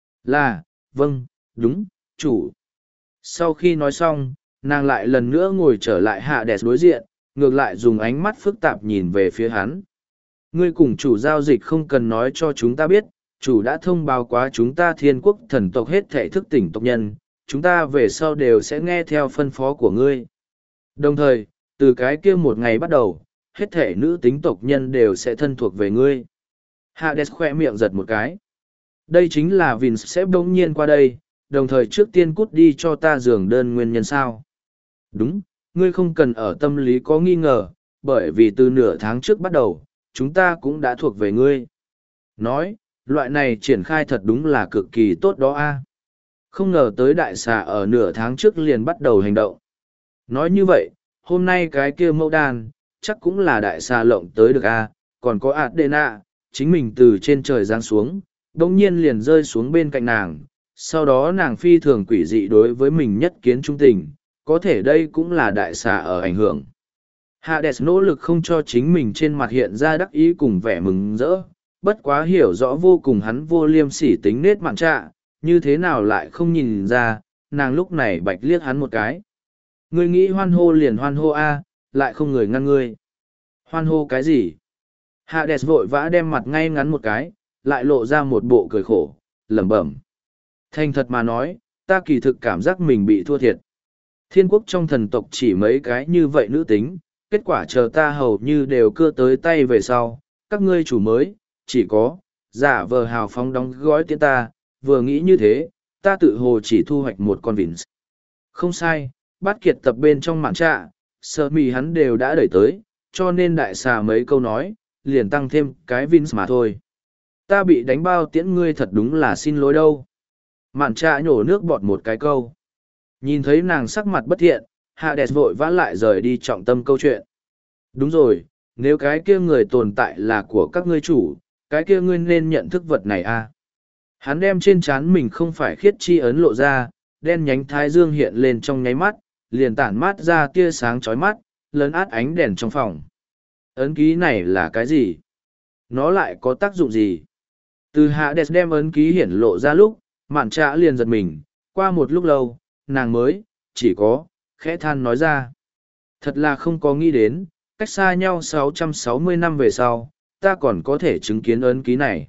Là, vâng, đúng, chủ. Sau khi nói xong, nàng lại lần nữa ngồi trở lại Hades đối diện, ngược lại dùng ánh mắt phức tạp nhìn về phía hắn. Ngươi cùng chủ giao dịch không cần nói cho chúng ta biết, chủ đã thông báo quá chúng ta thiên quốc thần tộc hết thể thức tỉnh tộc nhân, chúng ta về sau đều sẽ nghe theo phân phó của ngươi. Đồng thời, từ cái kia một ngày bắt đầu, hết thể nữ tính tộc nhân đều sẽ thân thuộc về ngươi. Hades khoe miệng giật một cái. Đây chính là Vince sẽ bỗng nhiên qua đây, đồng thời trước tiên cút đi cho ta giường đơn nguyên nhân sao. Đúng, ngươi không cần ở tâm lý có nghi ngờ, bởi vì từ nửa tháng trước bắt đầu, chúng ta cũng đã thuộc về ngươi. Nói, loại này triển khai thật đúng là cực kỳ tốt đó a. Không ngờ tới đại xà ở nửa tháng trước liền bắt đầu hành động. Nói như vậy, hôm nay cái kia mẫu đàn, chắc cũng là đại xà lộng tới được a. Còn có Adena, chính mình từ trên trời giáng xuống, đồng nhiên liền rơi xuống bên cạnh nàng, sau đó nàng phi thường quỷ dị đối với mình nhất kiến trung tình, có thể đây cũng là đại xà ở ảnh hưởng. Hades nỗ lực không cho chính mình trên mặt hiện ra đắc ý cùng vẻ mừng rỡ, bất quá hiểu rõ vô cùng hắn vô liêm sỉ tính nết mạn trạ, như thế nào lại không nhìn ra, nàng lúc này bạch liếc hắn một cái. Ngươi nghĩ hoan hô liền hoan hô a, lại không người ngăn ngươi. Hoan hô cái gì? Hades vội vã đem mặt ngay ngắn một cái, lại lộ ra một bộ cười khổ, lẩm bẩm. Thành thật mà nói, ta kỳ thực cảm giác mình bị thua thiệt. Thiên quốc trong thần tộc chỉ mấy cái như vậy nữ tính, kết quả chờ ta hầu như đều cưa tới tay về sau, các ngươi chủ mới, chỉ có, giả vờ hào phóng đóng gói tiễn ta, vừa nghĩ như thế, ta tự hồ chỉ thu hoạch một con vịt. Không sai, bát kiệt tập bên trong mạn trạ, sơ mì hắn đều đã đẩy tới, cho nên đại xà mấy câu nói, liền tăng thêm cái vịt mà thôi. Ta bị đánh bao tiễn ngươi thật đúng là xin lỗi đâu. Mạn trạ nhổ nước bọt một cái câu. Nhìn thấy nàng sắc mặt bất thiện, hạ đẹp vội vã lại rời đi trọng tâm câu chuyện. Đúng rồi, nếu cái kia người tồn tại là của các ngươi chủ, cái kia ngươi nên nhận thức vật này à. Hắn đem trên trán mình không phải khiết chi ấn lộ ra, đen nhánh thái dương hiện lên trong nháy mắt, liền tản mát ra tia sáng chói mắt, lấn át ánh đèn trong phòng. Ấn ký này là cái gì? Nó lại có tác dụng gì? Từ hạ đẹp đem ấn ký hiển lộ ra lúc, mạn trạ liền giật mình, qua một lúc lâu, nàng mới, chỉ có, khẽ than nói ra. Thật là không có nghĩ đến, cách xa nhau 660 năm về sau, ta còn có thể chứng kiến ấn ký này.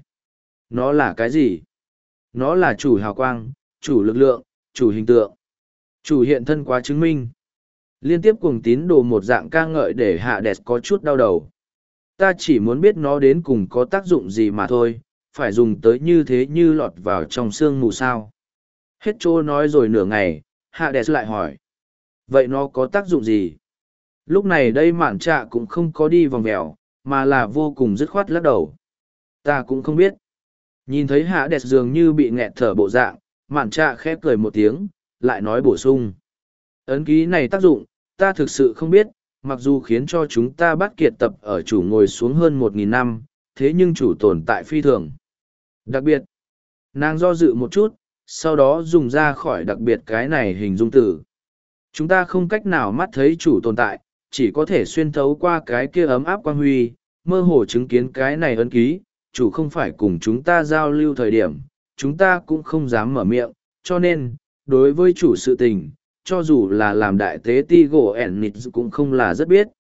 Nó là cái gì? Nó là chủ hào quang, chủ lực lượng, chủ hình tượng, chủ hiện thân quá chứng minh. Liên tiếp cùng tín đồ một dạng ca ngợi để hạ đẹp có chút đau đầu. Ta chỉ muốn biết nó đến cùng có tác dụng gì mà thôi, phải dùng tới như thế như lọt vào trong xương mù sao. Hết trô nói rồi nửa ngày, hạ đẹp lại hỏi. Vậy nó có tác dụng gì? Lúc này đây mạn trạ cũng không có đi vòng vèo, mà là vô cùng dứt khoát lắc đầu. Ta cũng không biết. Nhìn thấy hạ đẹp dường như bị nghẹt thở bộ dạng, mạn trạ khép cười một tiếng, lại nói bổ sung. Ấn ký này tác dụng, ta thực sự không biết, mặc dù khiến cho chúng ta bắt kiệt tập ở chủ ngồi xuống hơn 1.000 năm, thế nhưng chủ tồn tại phi thường. Đặc biệt, nàng do dự một chút, sau đó dùng ra khỏi đặc biệt cái này hình dung từ. Chúng ta không cách nào mắt thấy chủ tồn tại, chỉ có thể xuyên thấu qua cái kia ấm áp quang huy, mơ hồ chứng kiến cái này ấn ký, chủ không phải cùng chúng ta giao lưu thời điểm, chúng ta cũng không dám mở miệng, cho nên, đối với chủ sự tình, cho dù là làm đại tế ti gỗ ẻn nịt cũng không là rất biết.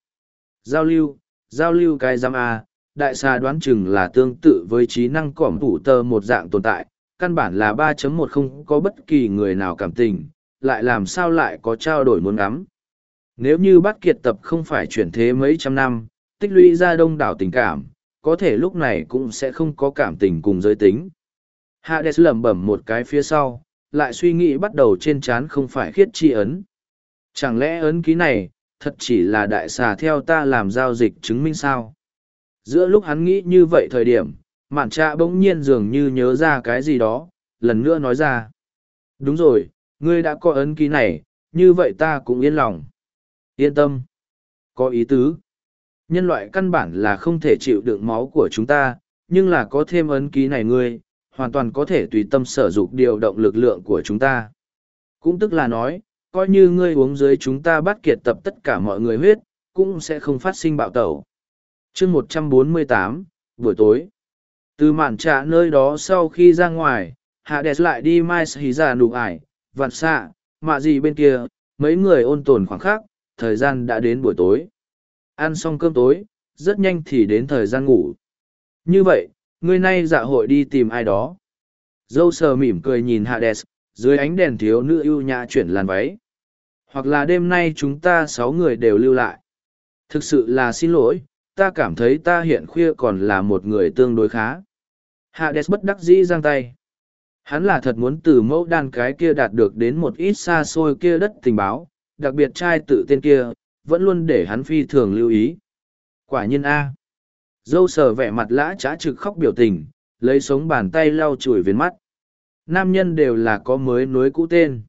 Giao lưu cái giam A, đại xà đoán chừng là tương tự với trí năng cỏm thủ tơ một dạng tồn tại, căn bản là 3.1 không có bất kỳ người nào cảm tình, lại làm sao lại có trao đổi muốn ngắm. Nếu như bắt kiệt tập không phải chuyển thế mấy trăm năm, tích lũy ra đông đảo tình cảm, có thể lúc này cũng sẽ không có cảm tình cùng giới tính. Hades lẩm bẩm một cái phía sau, lại suy nghĩ bắt đầu trên trán không phải khiết chi ấn. Chẳng lẽ ấn ký này, thật chỉ là đại xà theo ta làm giao dịch chứng minh sao? Giữa lúc hắn nghĩ như vậy thời điểm, mạn trạ bỗng nhiên dường như nhớ ra cái gì đó, lần nữa nói ra. Đúng rồi, ngươi đã có ấn ký này, như vậy ta cũng yên lòng. Yên tâm. Có ý tứ. Nhân loại căn bản là không thể chịu đựng máu của chúng ta, nhưng là có thêm ấn ký này ngươi, hoàn toàn có thể tùy tâm sở dục điều động lực lượng của chúng ta. Cũng tức là nói, coi như ngươi uống dưới chúng ta bắt kiệt tập tất cả mọi người huyết, cũng sẽ không phát sinh bạo tẩu. chương 148, buổi tối. Từ mạn trạ nơi đó sau khi ra ngoài, Hades lại đi Mai Hí Già Nụ Ải, Vạn Xạ, Mạ Gì bên kia, mấy người ôn tồn khoảng khắc, thời gian đã đến buổi tối. Ăn xong cơm tối, rất nhanh thì đến thời gian ngủ. Như vậy, ngươi nay dạ hội đi tìm ai đó. Dâu sờ mỉm cười nhìn Hades, dưới ánh đèn thiếu nữ ưu nhã chuyển làn váy. Hoặc là đêm nay chúng ta 6 người đều lưu lại. Thực sự là xin lỗi, ta cảm thấy ta hiện khuya còn là một người tương đối khá. Hades bất đắc dĩ giang tay. Hắn là thật muốn từ mẫu đan cái kia đạt được đến một ít xa xôi kia đất tình báo, đặc biệt trai tự tên kia, vẫn luôn để hắn phi thường lưu ý. Quả nhiên A. Dâu sờ vẻ mặt lã trá trực khóc biểu tình, lấy sống bàn tay lau chùi viền mắt. Nam nhân đều là có mới nối cũ tên.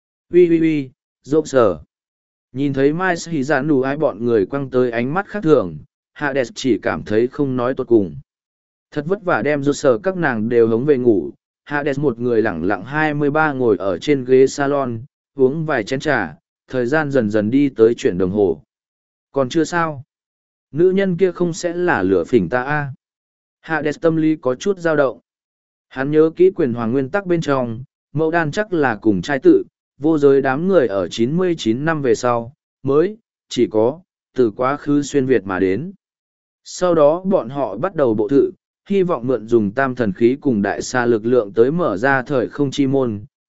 Ui, dâu sờ. Nhìn thấy Mai Sĩ Giãn Nù Ái bọn người quăng tới ánh mắt khác thường, Hades chỉ cảm thấy không nói tốt cùng. Thật vất vả đem dâu sờ các nàng đều hống về ngủ. Hades một người lẳng lặng 23 ngồi ở trên ghế salon, uống vài chén trà, thời gian dần dần đi tới chuyển đồng hồ. Còn chưa sao? Nữ nhân kia không sẽ là lửa phỉnh ta a? Hades tâm lý có chút dao động. Hắn nhớ kỹ quyền hoàng nguyên tắc bên trong, mẫu đan chắc là cùng trai tự, vô giới đám người ở 99 năm về sau, mới, chỉ có, từ quá khứ xuyên Việt mà đến. Sau đó bọn họ bắt đầu bộ thự, hy vọng mượn dùng tam thần khí cùng đại xa lực lượng tới mở ra thời không chi môn,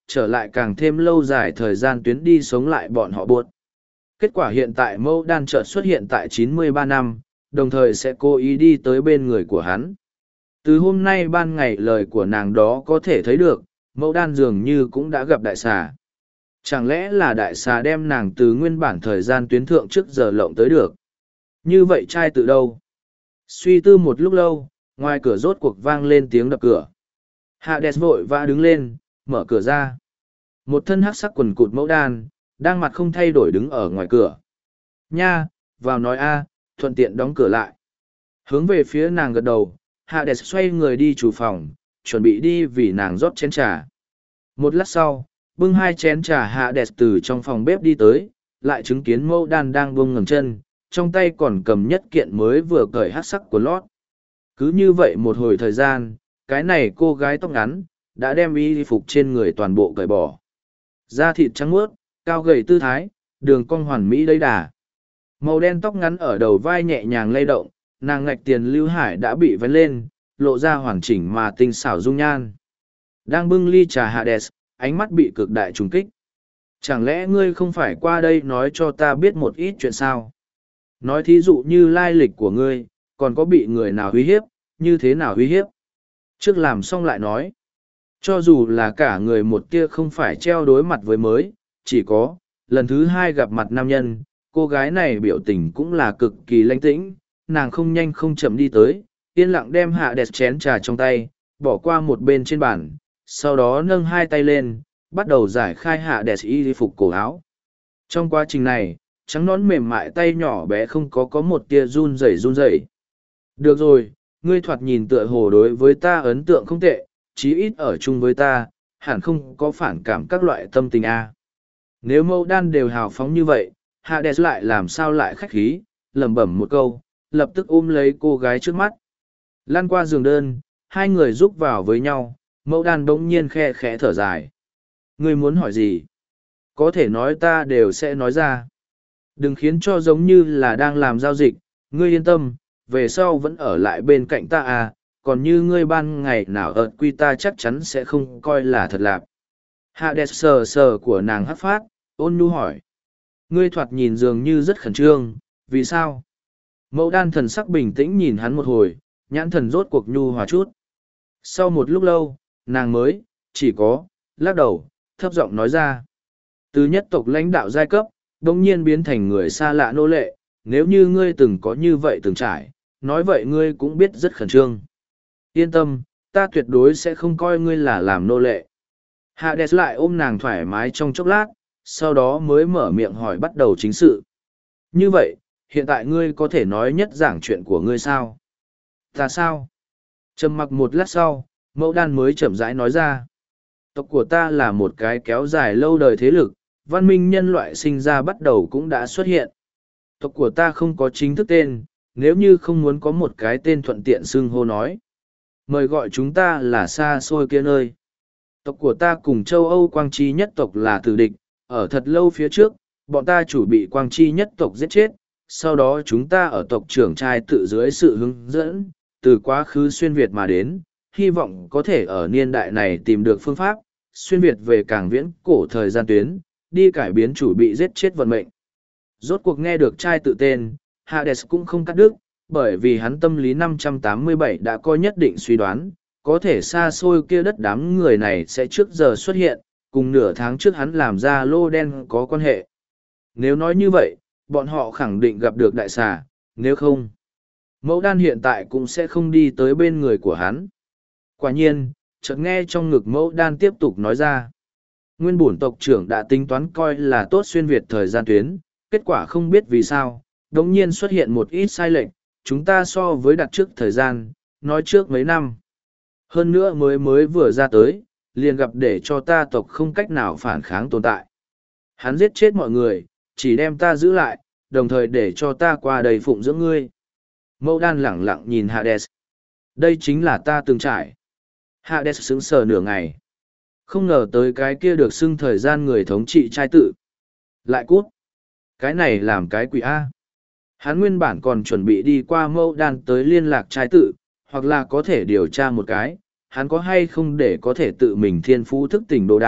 trở lại càng thêm lâu dài thời gian tuyến đi sống lại bọn họ buốt. Kết quả hiện tại mẫu đan chợt xuất hiện tại 93 năm, đồng thời sẽ cố ý đi tới bên người của hắn. Từ hôm nay ban ngày lời của nàng đó có thể thấy được, mẫu đan dường như cũng đã gặp đại xà. Chẳng lẽ là đại xà đem nàng từ nguyên bản thời gian tuyến thượng trước giờ lộng tới được? Như vậy trai tự đâu? Suy tư một lúc lâu, ngoài cửa rốt cuộc vang lên tiếng đập cửa. Hades vội vã đứng lên, mở cửa ra. Một thân hắc sắc quần cụt mẫu đan, đang mặt không thay đổi đứng ở ngoài cửa. Nha, vào nói a, thuận tiện đóng cửa lại. Hướng về phía nàng gật đầu, Hades xoay người đi chủ phòng, chuẩn bị đi vì nàng rót chén trà. Một lát sau, bưng 2 chén trà Hades từ trong phòng bếp đi tới, lại chứng kiến mẫu đan đang buông ngẩng chân, trong tay còn cầm nhất kiện mới vừa cởi hắc sắc của lót. Cứ như vậy một hồi thời gian, cái này cô gái tóc ngắn, đã đem y phục trên người toàn bộ cởi bỏ. Da thịt trắng muốt, cao gầy tư thái, đường cong hoàn mỹ đầy đà. Màu đen tóc ngắn ở đầu vai nhẹ nhàng lay động, nàng ngạch tiền lưu hải đã bị vén lên, lộ ra hoàn chỉnh mà tinh xảo dung nhan. Đang bưng ly trà Hades, ánh mắt bị cực đại trùng kích. Chẳng lẽ ngươi không phải qua đây nói cho ta biết một ít chuyện sao? Nói thí dụ như lai lịch của ngươi, còn có bị người nào uy hiếp, như thế nào uy hiếp? Trước làm xong lại nói. Cho dù là cả người một tia không phải treo đối mặt với mới, chỉ có, lần thứ 2 gặp mặt nam nhân, cô gái này biểu tình cũng là cực kỳ lãnh tĩnh, nàng không nhanh không chậm đi tới, yên lặng đem hạ đẹp chén trà trong tay, bỏ qua một bên trên bàn, sau đó nâng 2 tay lên, bắt đầu giải khai hạ đẹp y phục cổ áo. Trong quá trình này, trắng nón mềm mại tay nhỏ bé không có một tia run rẩy run rẩy. Được rồi, ngươi thoạt nhìn tựa hồ đối với ta ấn tượng không tệ, chí ít ở chung với ta, hẳn không có phản cảm các loại tâm tình a. Nếu mẫu đan đều hào phóng như vậy, Hades lại làm sao lại khách khí, lẩm bẩm một câu, lập tức ôm lấy cô gái trước mắt. Lan qua giường đơn, 2 người rúc vào với nhau, mẫu đan bỗng nhiên khe khẽ thở dài. Ngươi muốn hỏi gì? Có thể nói ta đều sẽ nói ra. Đừng khiến cho giống như là đang làm giao dịch, ngươi yên tâm, về sau vẫn ở lại bên cạnh ta à, còn như ngươi ban ngày nào ợt quy ta chắc chắn sẽ không coi là thật lạp. Hades sờ sờ của nàng hắc phát, ôn nhu hỏi. Ngươi thoạt nhìn dường như rất khẩn trương, vì sao? Mẫu đan thần sắc bình tĩnh nhìn hắn một hồi, nhãn thần rốt cuộc nhu hòa chút. Sau một lúc lâu, nàng mới, chỉ có, lắc đầu, thấp giọng nói ra. Từ nhất tộc lãnh đạo giai cấp, đồng nhiên biến thành người xa lạ nô lệ, nếu như ngươi từng có như vậy từng trải, nói vậy ngươi cũng biết rất khẩn trương. Yên tâm, ta tuyệt đối sẽ không coi ngươi là làm nô lệ. Hades lại ôm nàng thoải mái trong chốc lát, sau đó mới mở miệng hỏi bắt đầu chính sự. Như vậy, hiện tại ngươi có thể nói nhất giảng chuyện của ngươi sao? Ta sao? Trầm mặc một lát sau, mẫu đan mới chậm rãi nói ra. Tộc của ta là một cái kéo dài lâu đời thế lực, văn minh nhân loại sinh ra bắt đầu cũng đã xuất hiện. Tộc của ta không có chính thức tên, nếu như không muốn có một cái tên thuận tiện xưng hô nói. Mời gọi chúng ta là xa xôi kia nơi. Tộc của ta cùng châu Âu Quang Chi nhất tộc là tử địch, ở thật lâu phía trước, bọn ta chủ bị Quang Chi nhất tộc giết chết, sau đó chúng ta ở tộc trưởng trai tự dưới sự hướng dẫn, từ quá khứ xuyên Việt mà đến, hy vọng có thể ở niên đại này tìm được phương pháp, xuyên Việt về càng viễn cổ thời gian tuyến, đi cải biến chủ bị giết chết vận mệnh. Rốt cuộc nghe được trai tự tên, Hades cũng không cắt đứt, bởi vì hắn tâm lý 587 đã có nhất định suy đoán, có thể xa xôi kia đất đám người này sẽ trước giờ xuất hiện, cùng nửa tháng trước hắn làm ra lô đen có quan hệ. Nếu nói như vậy, bọn họ khẳng định gặp được đại xà, nếu không, mẫu đan hiện tại cũng sẽ không đi tới bên người của hắn. Quả nhiên, chợt nghe trong ngực mẫu đan tiếp tục nói ra. Nguyên bổn tộc trưởng đã tính toán coi là tốt xuyên Việt thời gian tuyến, kết quả không biết vì sao, đống nhiên xuất hiện một ít sai lệch, chúng ta so với đặt trước thời gian, nói trước mấy năm. Hơn nữa mới vừa ra tới, liền gặp để cho ta tộc không cách nào phản kháng tồn tại. Hắn giết chết mọi người, chỉ đem ta giữ lại, đồng thời để cho ta qua đây phụng dưỡng ngươi. Mẫu đan lẳng lặng nhìn Hades. Đây chính là ta từng trải. Hades sững sờ nửa ngày. Không ngờ tới cái kia được xưng thời gian người thống trị trai tự. Lại cút. Cái này làm cái quỷ A. Hắn nguyên bản còn chuẩn bị đi qua mẫu đan tới liên lạc trai tự, hoặc là có thể điều tra một cái, hắn có hay không để có thể tự mình thiên phú thức tỉnh đồ đạc,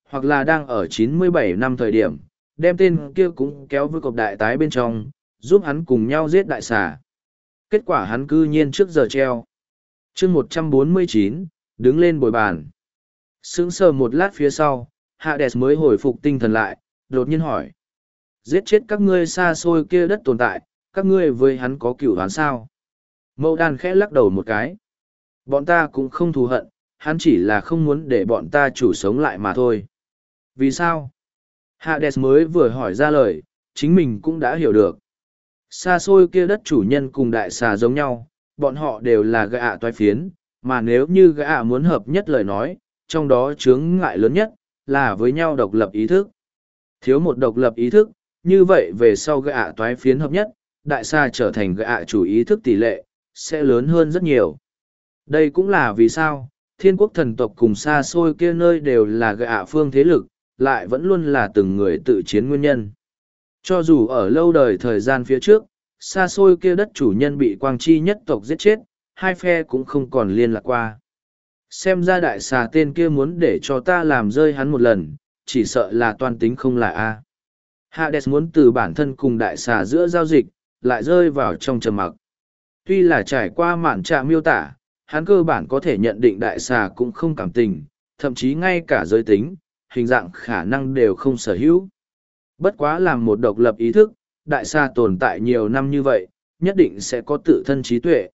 hoặc là đang ở 97 năm thời điểm, đem tên kia cũng kéo với cột đại tái bên trong, giúp hắn cùng nhau giết đại xà. Kết quả hắn cư nhiên trước giờ treo. chương 149, đứng lên bồi bàn. Sững sờ một lát phía sau, Hades mới hồi phục tinh thần lại, đột nhiên hỏi. Giết chết các ngươi xa xôi kia đất tồn tại, các ngươi với hắn có cửu hắn sao? Mẫu đàn khẽ lắc đầu một cái. Bọn ta cũng không thù hận, hắn chỉ là không muốn để bọn ta chủ sống lại mà thôi. Vì sao? Hades mới vừa hỏi ra lời, chính mình cũng đã hiểu được. Xa xôi kia đất chủ nhân cùng đại xà giống nhau, bọn họ đều là gã toái phiến, mà nếu như gã muốn hợp nhất lời nói, trong đó chướng ngại lớn nhất, là với nhau độc lập ý thức. Thiếu một độc lập ý thức, như vậy về sau gã toái phiến hợp nhất, đại xà trở thành gã chủ ý thức tỷ lệ, sẽ lớn hơn rất nhiều. Đây cũng là vì sao, thiên quốc thần tộc cùng xa xôi kia nơi đều là gã phương thế lực, lại vẫn luôn là từng người tự chiến nguyên nhân. Cho dù ở lâu đời thời gian phía trước, xa xôi kia đất chủ nhân bị quang chi nhất tộc giết chết, hai phe cũng không còn liên lạc qua. Xem ra đại xà tên kia muốn để cho ta làm rơi hắn một lần, chỉ sợ là toan tính không là A. Hades muốn từ bản thân cùng đại xà giữa giao dịch, lại rơi vào trong trầm mặc. Tuy là trải qua mạn trạ miêu tả, hắn cơ bản có thể nhận định đại xà cũng không cảm tình, thậm chí ngay cả giới tính, hình dạng khả năng đều không sở hữu. Bất quá làm một độc lập ý thức, đại xà tồn tại nhiều năm như vậy, nhất định sẽ có tự thân trí tuệ.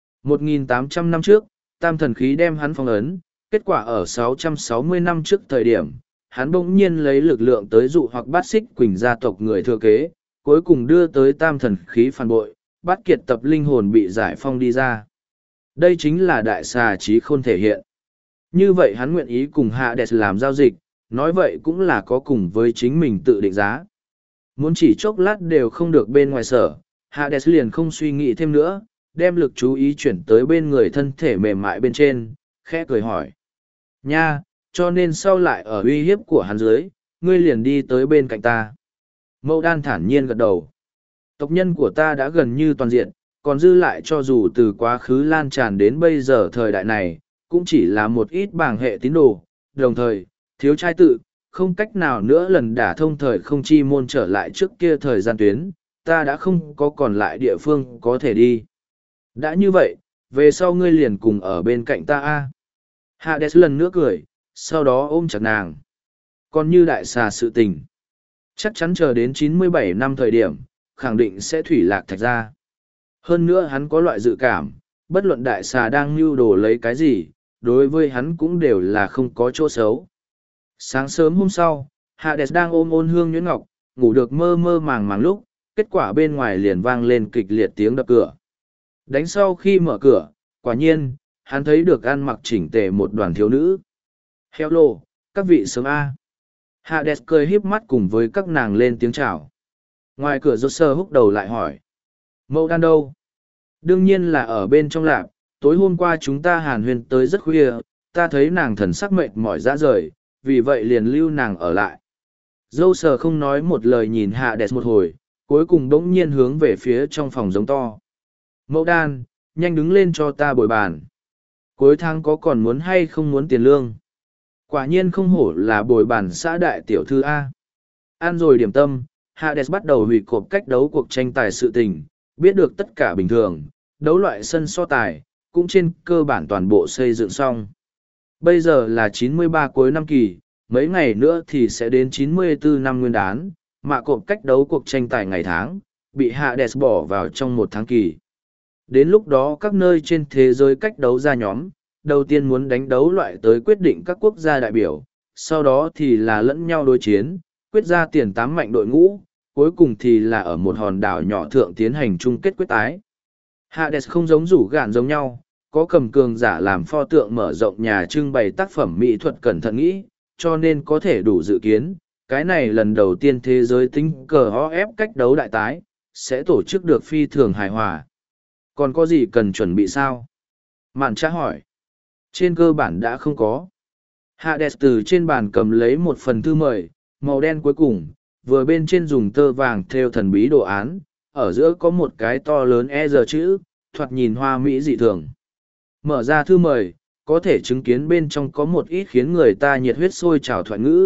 1.800 năm trước, tam thần khí đem hắn phong ấn, kết quả ở 660 năm trước thời điểm, hắn bỗng nhiên lấy lực lượng tới dụ hoặc bắt xích quỳnh gia tộc người thừa kế, cuối cùng đưa tới tam thần khí phản bội, bắt kiệt tập linh hồn bị giải phong đi ra. Đây chính là đại xà trí khôn thể hiện. Như vậy hắn nguyện ý cùng Hades làm giao dịch, nói vậy cũng là có cùng với chính mình tự định giá. Muốn chỉ chốc lát đều không được bên ngoài sở, Hades liền không suy nghĩ thêm nữa, đem lực chú ý chuyển tới bên người thân thể mềm mại bên trên, khẽ cười hỏi. Nha, cho nên sau lại ở uy hiếp của hắn dưới, ngươi liền đi tới bên cạnh ta. Mẫu đan thản nhiên gật đầu. Tộc nhân của ta đã gần như toàn diện, còn dư lại cho dù từ quá khứ lan tràn đến bây giờ thời đại này, cũng chỉ là một ít bảng hệ tín đồ, đồng thời, thiếu trai tự, không cách nào nữa lần đả thông thời không chi môn trở lại trước kia thời gian tuyến, ta đã không có còn lại địa phương có thể đi. Đã như vậy, về sau ngươi liền cùng ở bên cạnh ta a. Hades lần nữa cười, sau đó ôm chặt nàng. Còn như đại xà sự tình, chắc chắn chờ đến 97 năm thời điểm, khẳng định sẽ thủy lạc thạch ra. Hơn nữa hắn có loại dự cảm, bất luận đại xà đang mưu đồ lấy cái gì, đối với hắn cũng đều là không có chỗ xấu. Sáng sớm hôm sau, Hades đang ôm ôn hương nhuyễn ngọc, ngủ được mơ mơ màng màng lúc, kết quả bên ngoài liền vang lên kịch liệt tiếng đập cửa. Đánh sau khi mở cửa, quả nhiên, hắn thấy được ăn mặc chỉnh tề một đoàn thiếu nữ. Hello, các vị sớm A. Hades cười híp mắt cùng với các nàng lên tiếng chào. Ngoài cửa rốt sơ húc đầu lại hỏi. Mẫu đan đâu? Đương nhiên là ở bên trong lạp, tối hôm qua chúng ta hàn huyên tới rất khuya, ta thấy nàng thần sắc mệt mỏi ra rời, vì vậy liền lưu nàng ở lại. Dâu sờ không nói một lời nhìn Hades một hồi, cuối cùng bỗng nhiên hướng về phía trong phòng giống to. Mẫu đan, nhanh đứng lên cho ta bồi bàn. Cuối tháng có còn muốn hay không muốn tiền lương? Quả nhiên không hổ là bồi bàn xã đại tiểu thư A. Ăn rồi điểm tâm, Hades bắt đầu hủy cộp cách đấu cuộc tranh tài sự tình, biết được tất cả bình thường, đấu loại sân so tài, cũng trên cơ bản toàn bộ xây dựng xong. Bây giờ là 93 cuối năm kỳ, mấy ngày nữa thì sẽ đến 94 năm nguyên đán, mà cộp cách đấu cuộc tranh tài ngày tháng, bị Hades bỏ vào trong một tháng kỳ. Đến lúc đó các nơi trên thế giới cách đấu ra nhóm, đầu tiên muốn đánh đấu loại tới quyết định các quốc gia đại biểu, sau đó thì là lẫn nhau đối chiến, quyết ra tiền tám mạnh đội ngũ, cuối cùng thì là ở một hòn đảo nhỏ thượng tiến hành chung kết quyết tái. Hades không giống rủ gạn giống nhau, có cầm cường giả làm pho tượng mở rộng nhà trưng bày tác phẩm mỹ thuật cẩn thận nghĩ, cho nên có thể đủ dự kiến, cái này lần đầu tiên thế giới tính cờ ho ép cách đấu đại tái, sẽ tổ chức được phi thường hài hòa. Còn có gì cần chuẩn bị sao? Mạn Trạ hỏi. Trên cơ bản đã không có. Hades từ trên bàn cầm lấy một phần thư mời, màu đen cuối cùng, vừa bên trên dùng tơ vàng thêu thần bí đồ án, ở giữa có một cái to lớn E giờ chữ, thoạt nhìn hoa mỹ dị thường. Mở ra thư mời, có thể chứng kiến bên trong có một ít khiến người ta nhiệt huyết sôi trào thoại ngữ,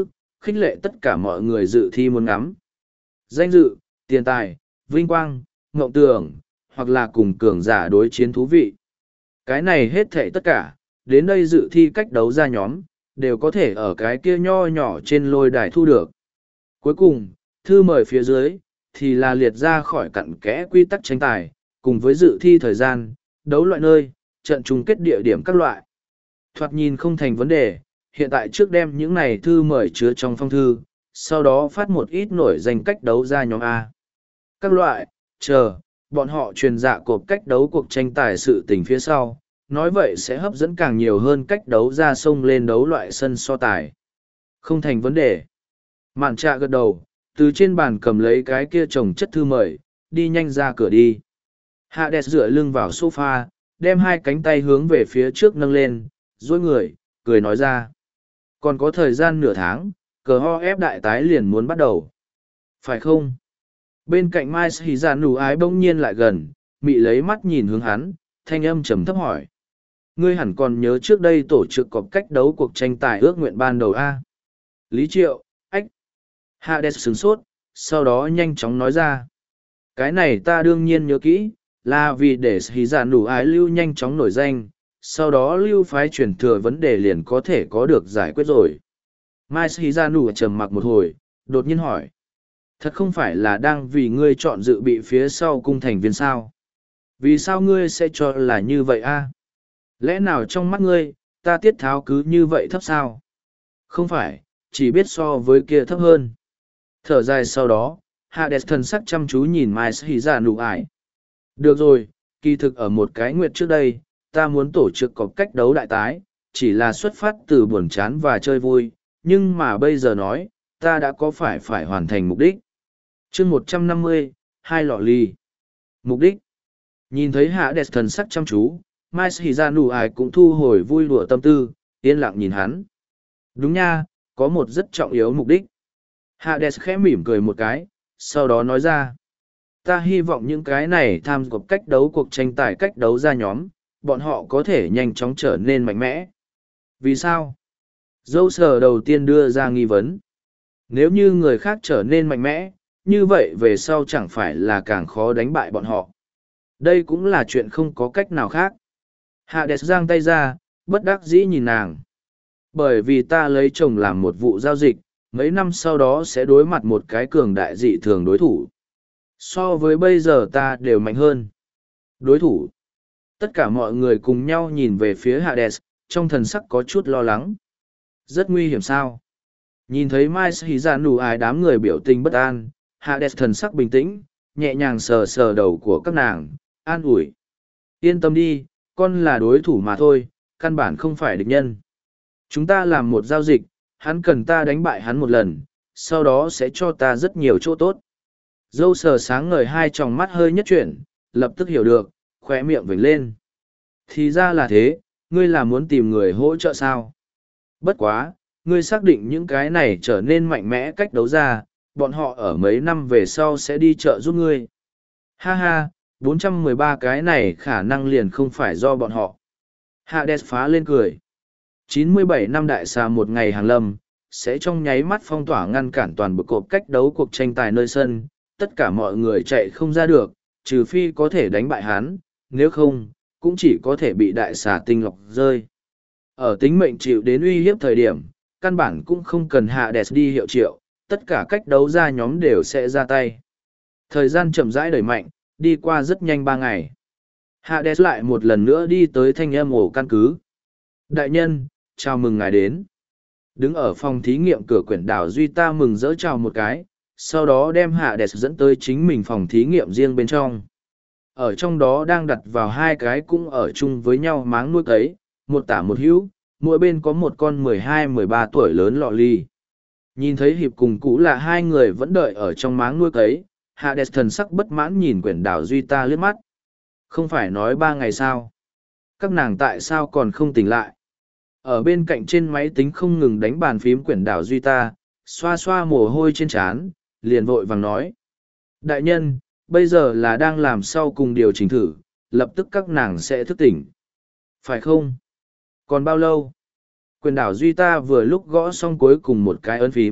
khích lệ tất cả mọi người dự thi muốn ngắm. Danh dự, tiền tài, vinh quang, mộng tưởng, hoặc là cùng cường giả đối chiến thú vị. Cái này hết thảy tất cả, đến đây dự thi cách đấu ra nhóm, đều có thể ở cái kia nho nhỏ trên lôi đài thu được. Cuối cùng, thư mời phía dưới, thì là liệt ra khỏi cặn kẽ quy tắc tranh tài, cùng với dự thi thời gian, đấu loại nơi, trận chung kết địa điểm các loại. Thoạt nhìn không thành vấn đề, hiện tại trước đem những này thư mời chứa trong phong thư, sau đó phát một ít nổi danh cách đấu ra nhóm A. Các loại, chờ, bọn họ truyền dạ cộp cách đấu cuộc tranh tài sự tình phía sau, nói vậy sẽ hấp dẫn càng nhiều hơn cách đấu ra sông lên đấu loại sân so tài. Không thành vấn đề. Mạn trạ gật đầu, từ trên bàn cầm lấy cái kia trồng chất thư mời, đi nhanh ra cửa đi. Hades dựa lưng vào sofa, đem hai cánh tay hướng về phía trước nâng lên, duỗi người, cười nói ra. Còn có thời gian nửa tháng, cờ ho ép đại tái liền muốn bắt đầu. Phải không? Bên cạnh Mai Hỉ Dạ nụ ái bỗng nhiên lại gần, mị lấy mắt nhìn hướng hắn, thanh âm trầm thấp hỏi. Ngươi hẳn còn nhớ trước đây tổ chức cọp cách đấu cuộc tranh tài ước nguyện ban đầu A. Lý Triệu, ách. Hades sửng sốt, sau đó nhanh chóng nói ra. Cái này ta đương nhiên nhớ kỹ, là vì để Hỉ Dạ nụ ái lưu nhanh chóng nổi danh, sau đó lưu phái truyền thừa vấn đề liền có thể có được giải quyết rồi. Mai Hỉ Dạ nụ trầm mặc một hồi, đột nhiên hỏi. Thật không phải là đang vì ngươi chọn dự bị phía sau cung thành viên sao? Vì sao ngươi sẽ cho là như vậy a? Lẽ nào trong mắt ngươi, ta tiết tháo cứ như vậy thấp sao? Không phải, chỉ biết so với kia thấp hơn. Thở dài sau đó, Hades thần sắc chăm chú nhìn Mai Hỉ Dạ nụ ải. Được rồi, kỳ thực ở một cái nguyệt trước đây, ta muốn tổ chức có cách đấu đại tái, chỉ là xuất phát từ buồn chán và chơi vui, nhưng mà bây giờ nói, ta đã có phải hoàn thành mục đích. Chương 150, hai lọ ly. Mục đích. Nhìn thấy Hades thần sắc chăm chú, Mai Hỉ Dạ nụ ải cũng thu hồi vui đùa tâm tư, yên lặng nhìn hắn. Đúng nha, có một rất trọng yếu mục đích. Hades khẽ mỉm cười một cái, sau đó nói ra. Ta hy vọng những cái này tham gia cách đấu cuộc tranh tài cách đấu ra nhóm, bọn họ có thể nhanh chóng trở nên mạnh mẽ. Vì sao? Dâu sờ đầu tiên đưa ra nghi vấn. Nếu như người khác trở nên mạnh mẽ, như vậy về sau chẳng phải là càng khó đánh bại bọn họ. Đây cũng là chuyện không có cách nào khác. Hades giang tay ra, bất đắc dĩ nhìn nàng. Bởi vì ta lấy chồng làm một vụ giao dịch, mấy năm sau đó sẽ đối mặt một cái cường đại dị thường đối thủ. So với bây giờ ta đều mạnh hơn. Đối thủ. Tất cả mọi người cùng nhau nhìn về phía Hades, trong thần sắc có chút lo lắng. Rất nguy hiểm sao? Nhìn thấy Mai Hỉ Dạ nụ ái đám người biểu tình bất an, Hades thần sắc bình tĩnh, nhẹ nhàng sờ sờ đầu của các nàng, an ủi. Yên tâm đi, con là đối thủ mà thôi, căn bản không phải địch nhân. Chúng ta làm một giao dịch, hắn cần ta đánh bại hắn một lần, sau đó sẽ cho ta rất nhiều chỗ tốt. Dâu sờ sáng ngời hai tròng mắt hơi nhất chuyển, lập tức hiểu được, khóe miệng vểnh lên. Thì ra là thế, ngươi là muốn tìm người hỗ trợ sao? Bất quá, ngươi xác định những cái này trở nên mạnh mẽ cách đấu ra, bọn họ ở mấy năm về sau sẽ đi chợ giúp ngươi. Ha ha, 413 cái này khả năng liền không phải do bọn họ. Hades phá lên cười. 97 năm đại xà một ngày hàng lâm, sẽ trong nháy mắt phong tỏa ngăn cản toàn bộ cột cách đấu cuộc tranh tài nơi sân, tất cả mọi người chạy không ra được, trừ phi có thể đánh bại hắn, nếu không, cũng chỉ có thể bị đại xà tinh lọc rơi. Ở tính mệnh chịu đến uy hiếp thời điểm, căn bản cũng không cần Hades đi hiệu triệu, tất cả cách đấu ra nhóm đều sẽ ra tay. Thời gian chậm rãi đẩy mạnh, đi qua rất nhanh 3 ngày. Hades lại một lần nữa đi tới thanh âm ổ căn cứ. Đại nhân, chào mừng ngài đến. Đứng ở phòng thí nghiệm cửa quyển đảo Duy ta mừng rỡ chào một cái, sau đó đem Hades dẫn tới chính mình phòng thí nghiệm riêng bên trong. Ở trong đó đang đặt vào hai cái cũng ở chung với nhau máng nuôi cấy, một tả một hữu, mỗi bên có một con 12-13 tuổi lớn lọ ly. Nhìn thấy hiệp cùng cũ là hai người vẫn đợi ở trong máng nuôi cấy, Hades thần sắc bất mãn nhìn quyển đảo Duy ta liếc mắt. Không phải nói 3 ngày sao? Các nàng tại sao còn không tỉnh lại? Ở bên cạnh trên máy tính không ngừng đánh bàn phím quyển đảo Duy ta, xoa xoa mồ hôi trên trán, liền vội vàng nói. Đại nhân, bây giờ là đang làm sau cùng điều chỉnh thử, lập tức các nàng sẽ thức tỉnh. Phải không? Còn bao lâu? Quyển đảo Duy ta vừa lúc gõ xong cuối cùng một cái ấn phím,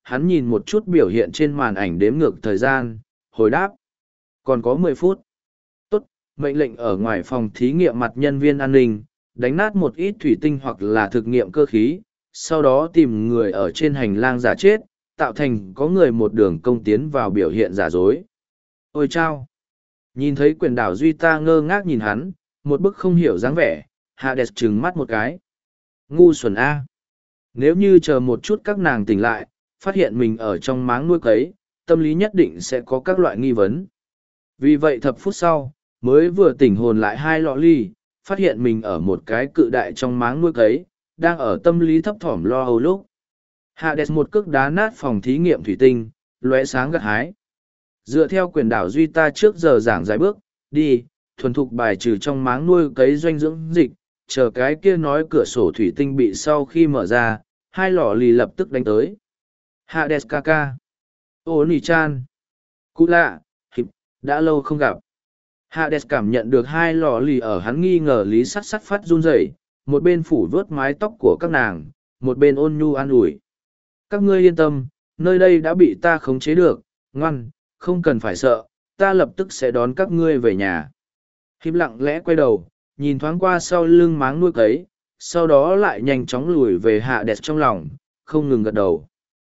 hắn nhìn một chút biểu hiện trên màn ảnh đếm ngược thời gian, hồi đáp. Còn có 10 phút. Tốt, mệnh lệnh ở ngoài phòng thí nghiệm mặt nhân viên an ninh, đánh nát một ít thủy tinh hoặc là thực nghiệm cơ khí, sau đó tìm người ở trên hành lang giả chết, tạo thành có người một đường công tiến vào biểu hiện giả dối. Ôi chao! Nhìn thấy quyền đảo Duy ta ngơ ngác nhìn hắn, một bức không hiểu dáng vẻ, Hades trừng mắt một cái. Ngu xuẩn A! Nếu như chờ một chút các nàng tỉnh lại, phát hiện mình ở trong máng nuôi cấy, tâm lý nhất định sẽ có các loại nghi vấn. Vì vậy thập phút sau, mới vừa tỉnh hồn lại hai lọ ly, phát hiện mình ở một cái cự đại trong máng nuôi cấy, đang ở tâm lý thấp thỏm lo âu lúc. Hades một cước đá nát phòng thí nghiệm thủy tinh, lóe sáng gặt hái. Dựa theo quyền đảo Duy ta trước giờ giảng giải bước, đi, thuần thục bài trừ trong máng nuôi cấy doanh dưỡng dịch, chờ cái kia nói cửa sổ thủy tinh bị sau khi mở ra, hai lọ lì lập tức đánh tới. Hades Kaka. Oni-chan. Cú lạ, hịp, đã lâu không gặp. Hades cảm nhận được hai lọ lì ở hắn nghi ngờ lý sắt sắt phát run rẩy, một bên phủ vớt mái tóc của các nàng, một bên ôn nhu an ủi. Các ngươi yên tâm, nơi đây đã bị ta khống chế được, ngoan, không cần phải sợ, ta lập tức sẽ đón các ngươi về nhà. Hiệp lặng lẽ quay đầu, nhìn thoáng qua sau lưng máng nuôi cấy, sau đó lại nhanh chóng lùi về Hades trong lòng, không ngừng gật đầu.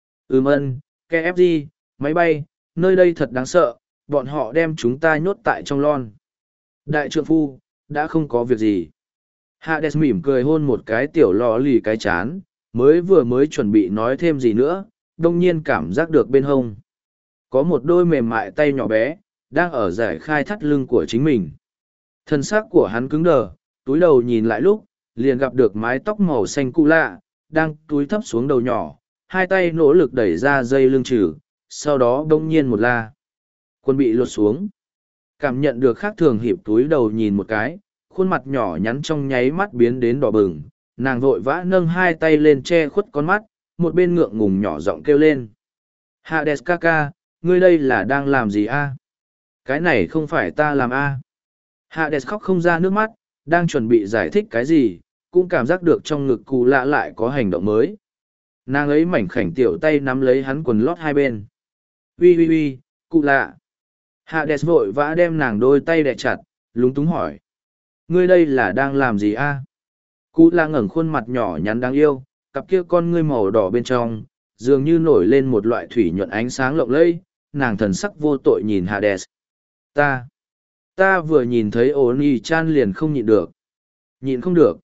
Ân, KFG, máy bay, nơi đây thật đáng sợ, bọn họ đem chúng ta nhốt tại trong lon. Đại trượng phu, đã không có việc gì. Hades mỉm cười hôn một cái tiểu lò lì cái chán, mới chuẩn bị nói thêm gì nữa, đông nhiên cảm giác được bên hông. Có một đôi mềm mại tay nhỏ bé, đang ở giải khai thắt lưng của chính mình. Thân xác của hắn cứng đờ, túi đầu nhìn lại lúc, liền gặp được mái tóc màu xanh cụ lạ, đang túi thấp xuống đầu nhỏ, hai tay nỗ lực đẩy ra dây lưng trừ, sau đó đông nhiên một la. Quân bị lột xuống. Cảm nhận được khác thường hiệp túi đầu nhìn một cái, khuôn mặt nhỏ nhắn trong nháy mắt biến đến đỏ bừng, nàng vội vã nâng hai tay lên che khuất con mắt, một bên ngượng ngùng nhỏ giọng kêu lên. Hades Kaka, ngươi đây là đang làm gì a? Cái này không phải ta làm a. Hades khóc không ra nước mắt, đang chuẩn bị giải thích cái gì, cũng cảm giác được trong ngực cụ lạ lại có hành động mới. Nàng ấy mảnh khảnh tiểu tay nắm lấy hắn quần lót hai bên. Ui, cụ lạ. Hades vội vã đem nàng đôi tay đè chặt, lúng túng hỏi. Ngươi đây là đang làm gì a? Cụ lạ ngẩng khuôn mặt nhỏ nhắn đáng yêu, cặp kia con ngươi màu đỏ bên trong, dường như nổi lên một loại thủy nhuận ánh sáng lộng lẫy, nàng thần sắc vô tội nhìn Hades. Ta vừa nhìn thấy Oni-chan liền không nhịn được. Nhịn không được.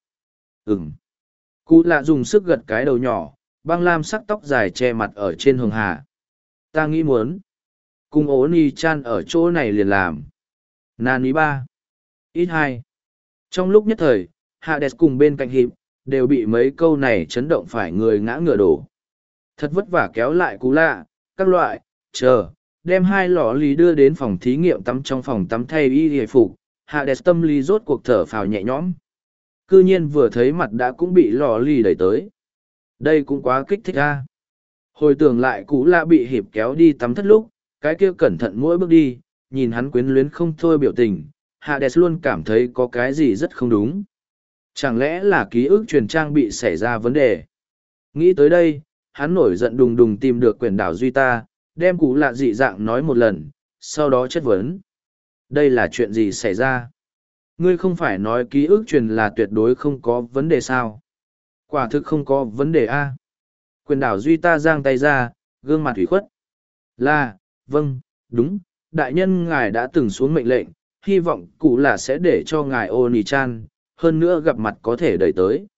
Cụ lạ dùng sức gật cái đầu nhỏ, băng lam sắc tóc dài che mặt ở trên hường hà. Ta nghĩ muốn cùng Oni-chan ở chỗ này liền làm. Nani ba. Ít hai. Trong lúc nhất thời, Hades cùng bên cạnh hiệp, đều bị mấy câu này chấn động phải người ngã ngựa đổ. Thật vất vả kéo lại cú lạ, các loại, đem hai lọ lì đưa đến phòng thí nghiệm tắm trong phòng tắm thay y hề phục, Hades tâm lý rốt cuộc thở phào nhẹ nhõm. Cư nhiên vừa thấy mặt đã cũng bị lọ lì đẩy tới. Đây cũng quá kích thích a. Hồi tưởng lại cú lạ bị hiệp kéo đi tắm thất lúc, cái kia cẩn thận mỗi bước đi, nhìn hắn quyến luyến không thôi biểu tình, Hades luôn cảm thấy có cái gì rất không đúng. Chẳng lẽ là ký ức truyền trang bị xảy ra vấn đề? Nghĩ tới đây, hắn nổi giận đùng đùng tìm được quyển đảo Duy ta, đem cú lạ dị dạng nói một lần, sau đó chất vấn. Đây là chuyện gì xảy ra? Ngươi không phải nói ký ức truyền là tuyệt đối không có vấn đề sao? Quả thực không có vấn đề a. Quyển đảo Duy ta giang tay ra, gương mặt ủy khuất. Vâng, đúng, đại nhân ngài đã từng xuống mệnh lệnh, hy vọng cụ là sẽ để cho ngài Oni-chan, hơn nữa gặp mặt có thể đẩy tới.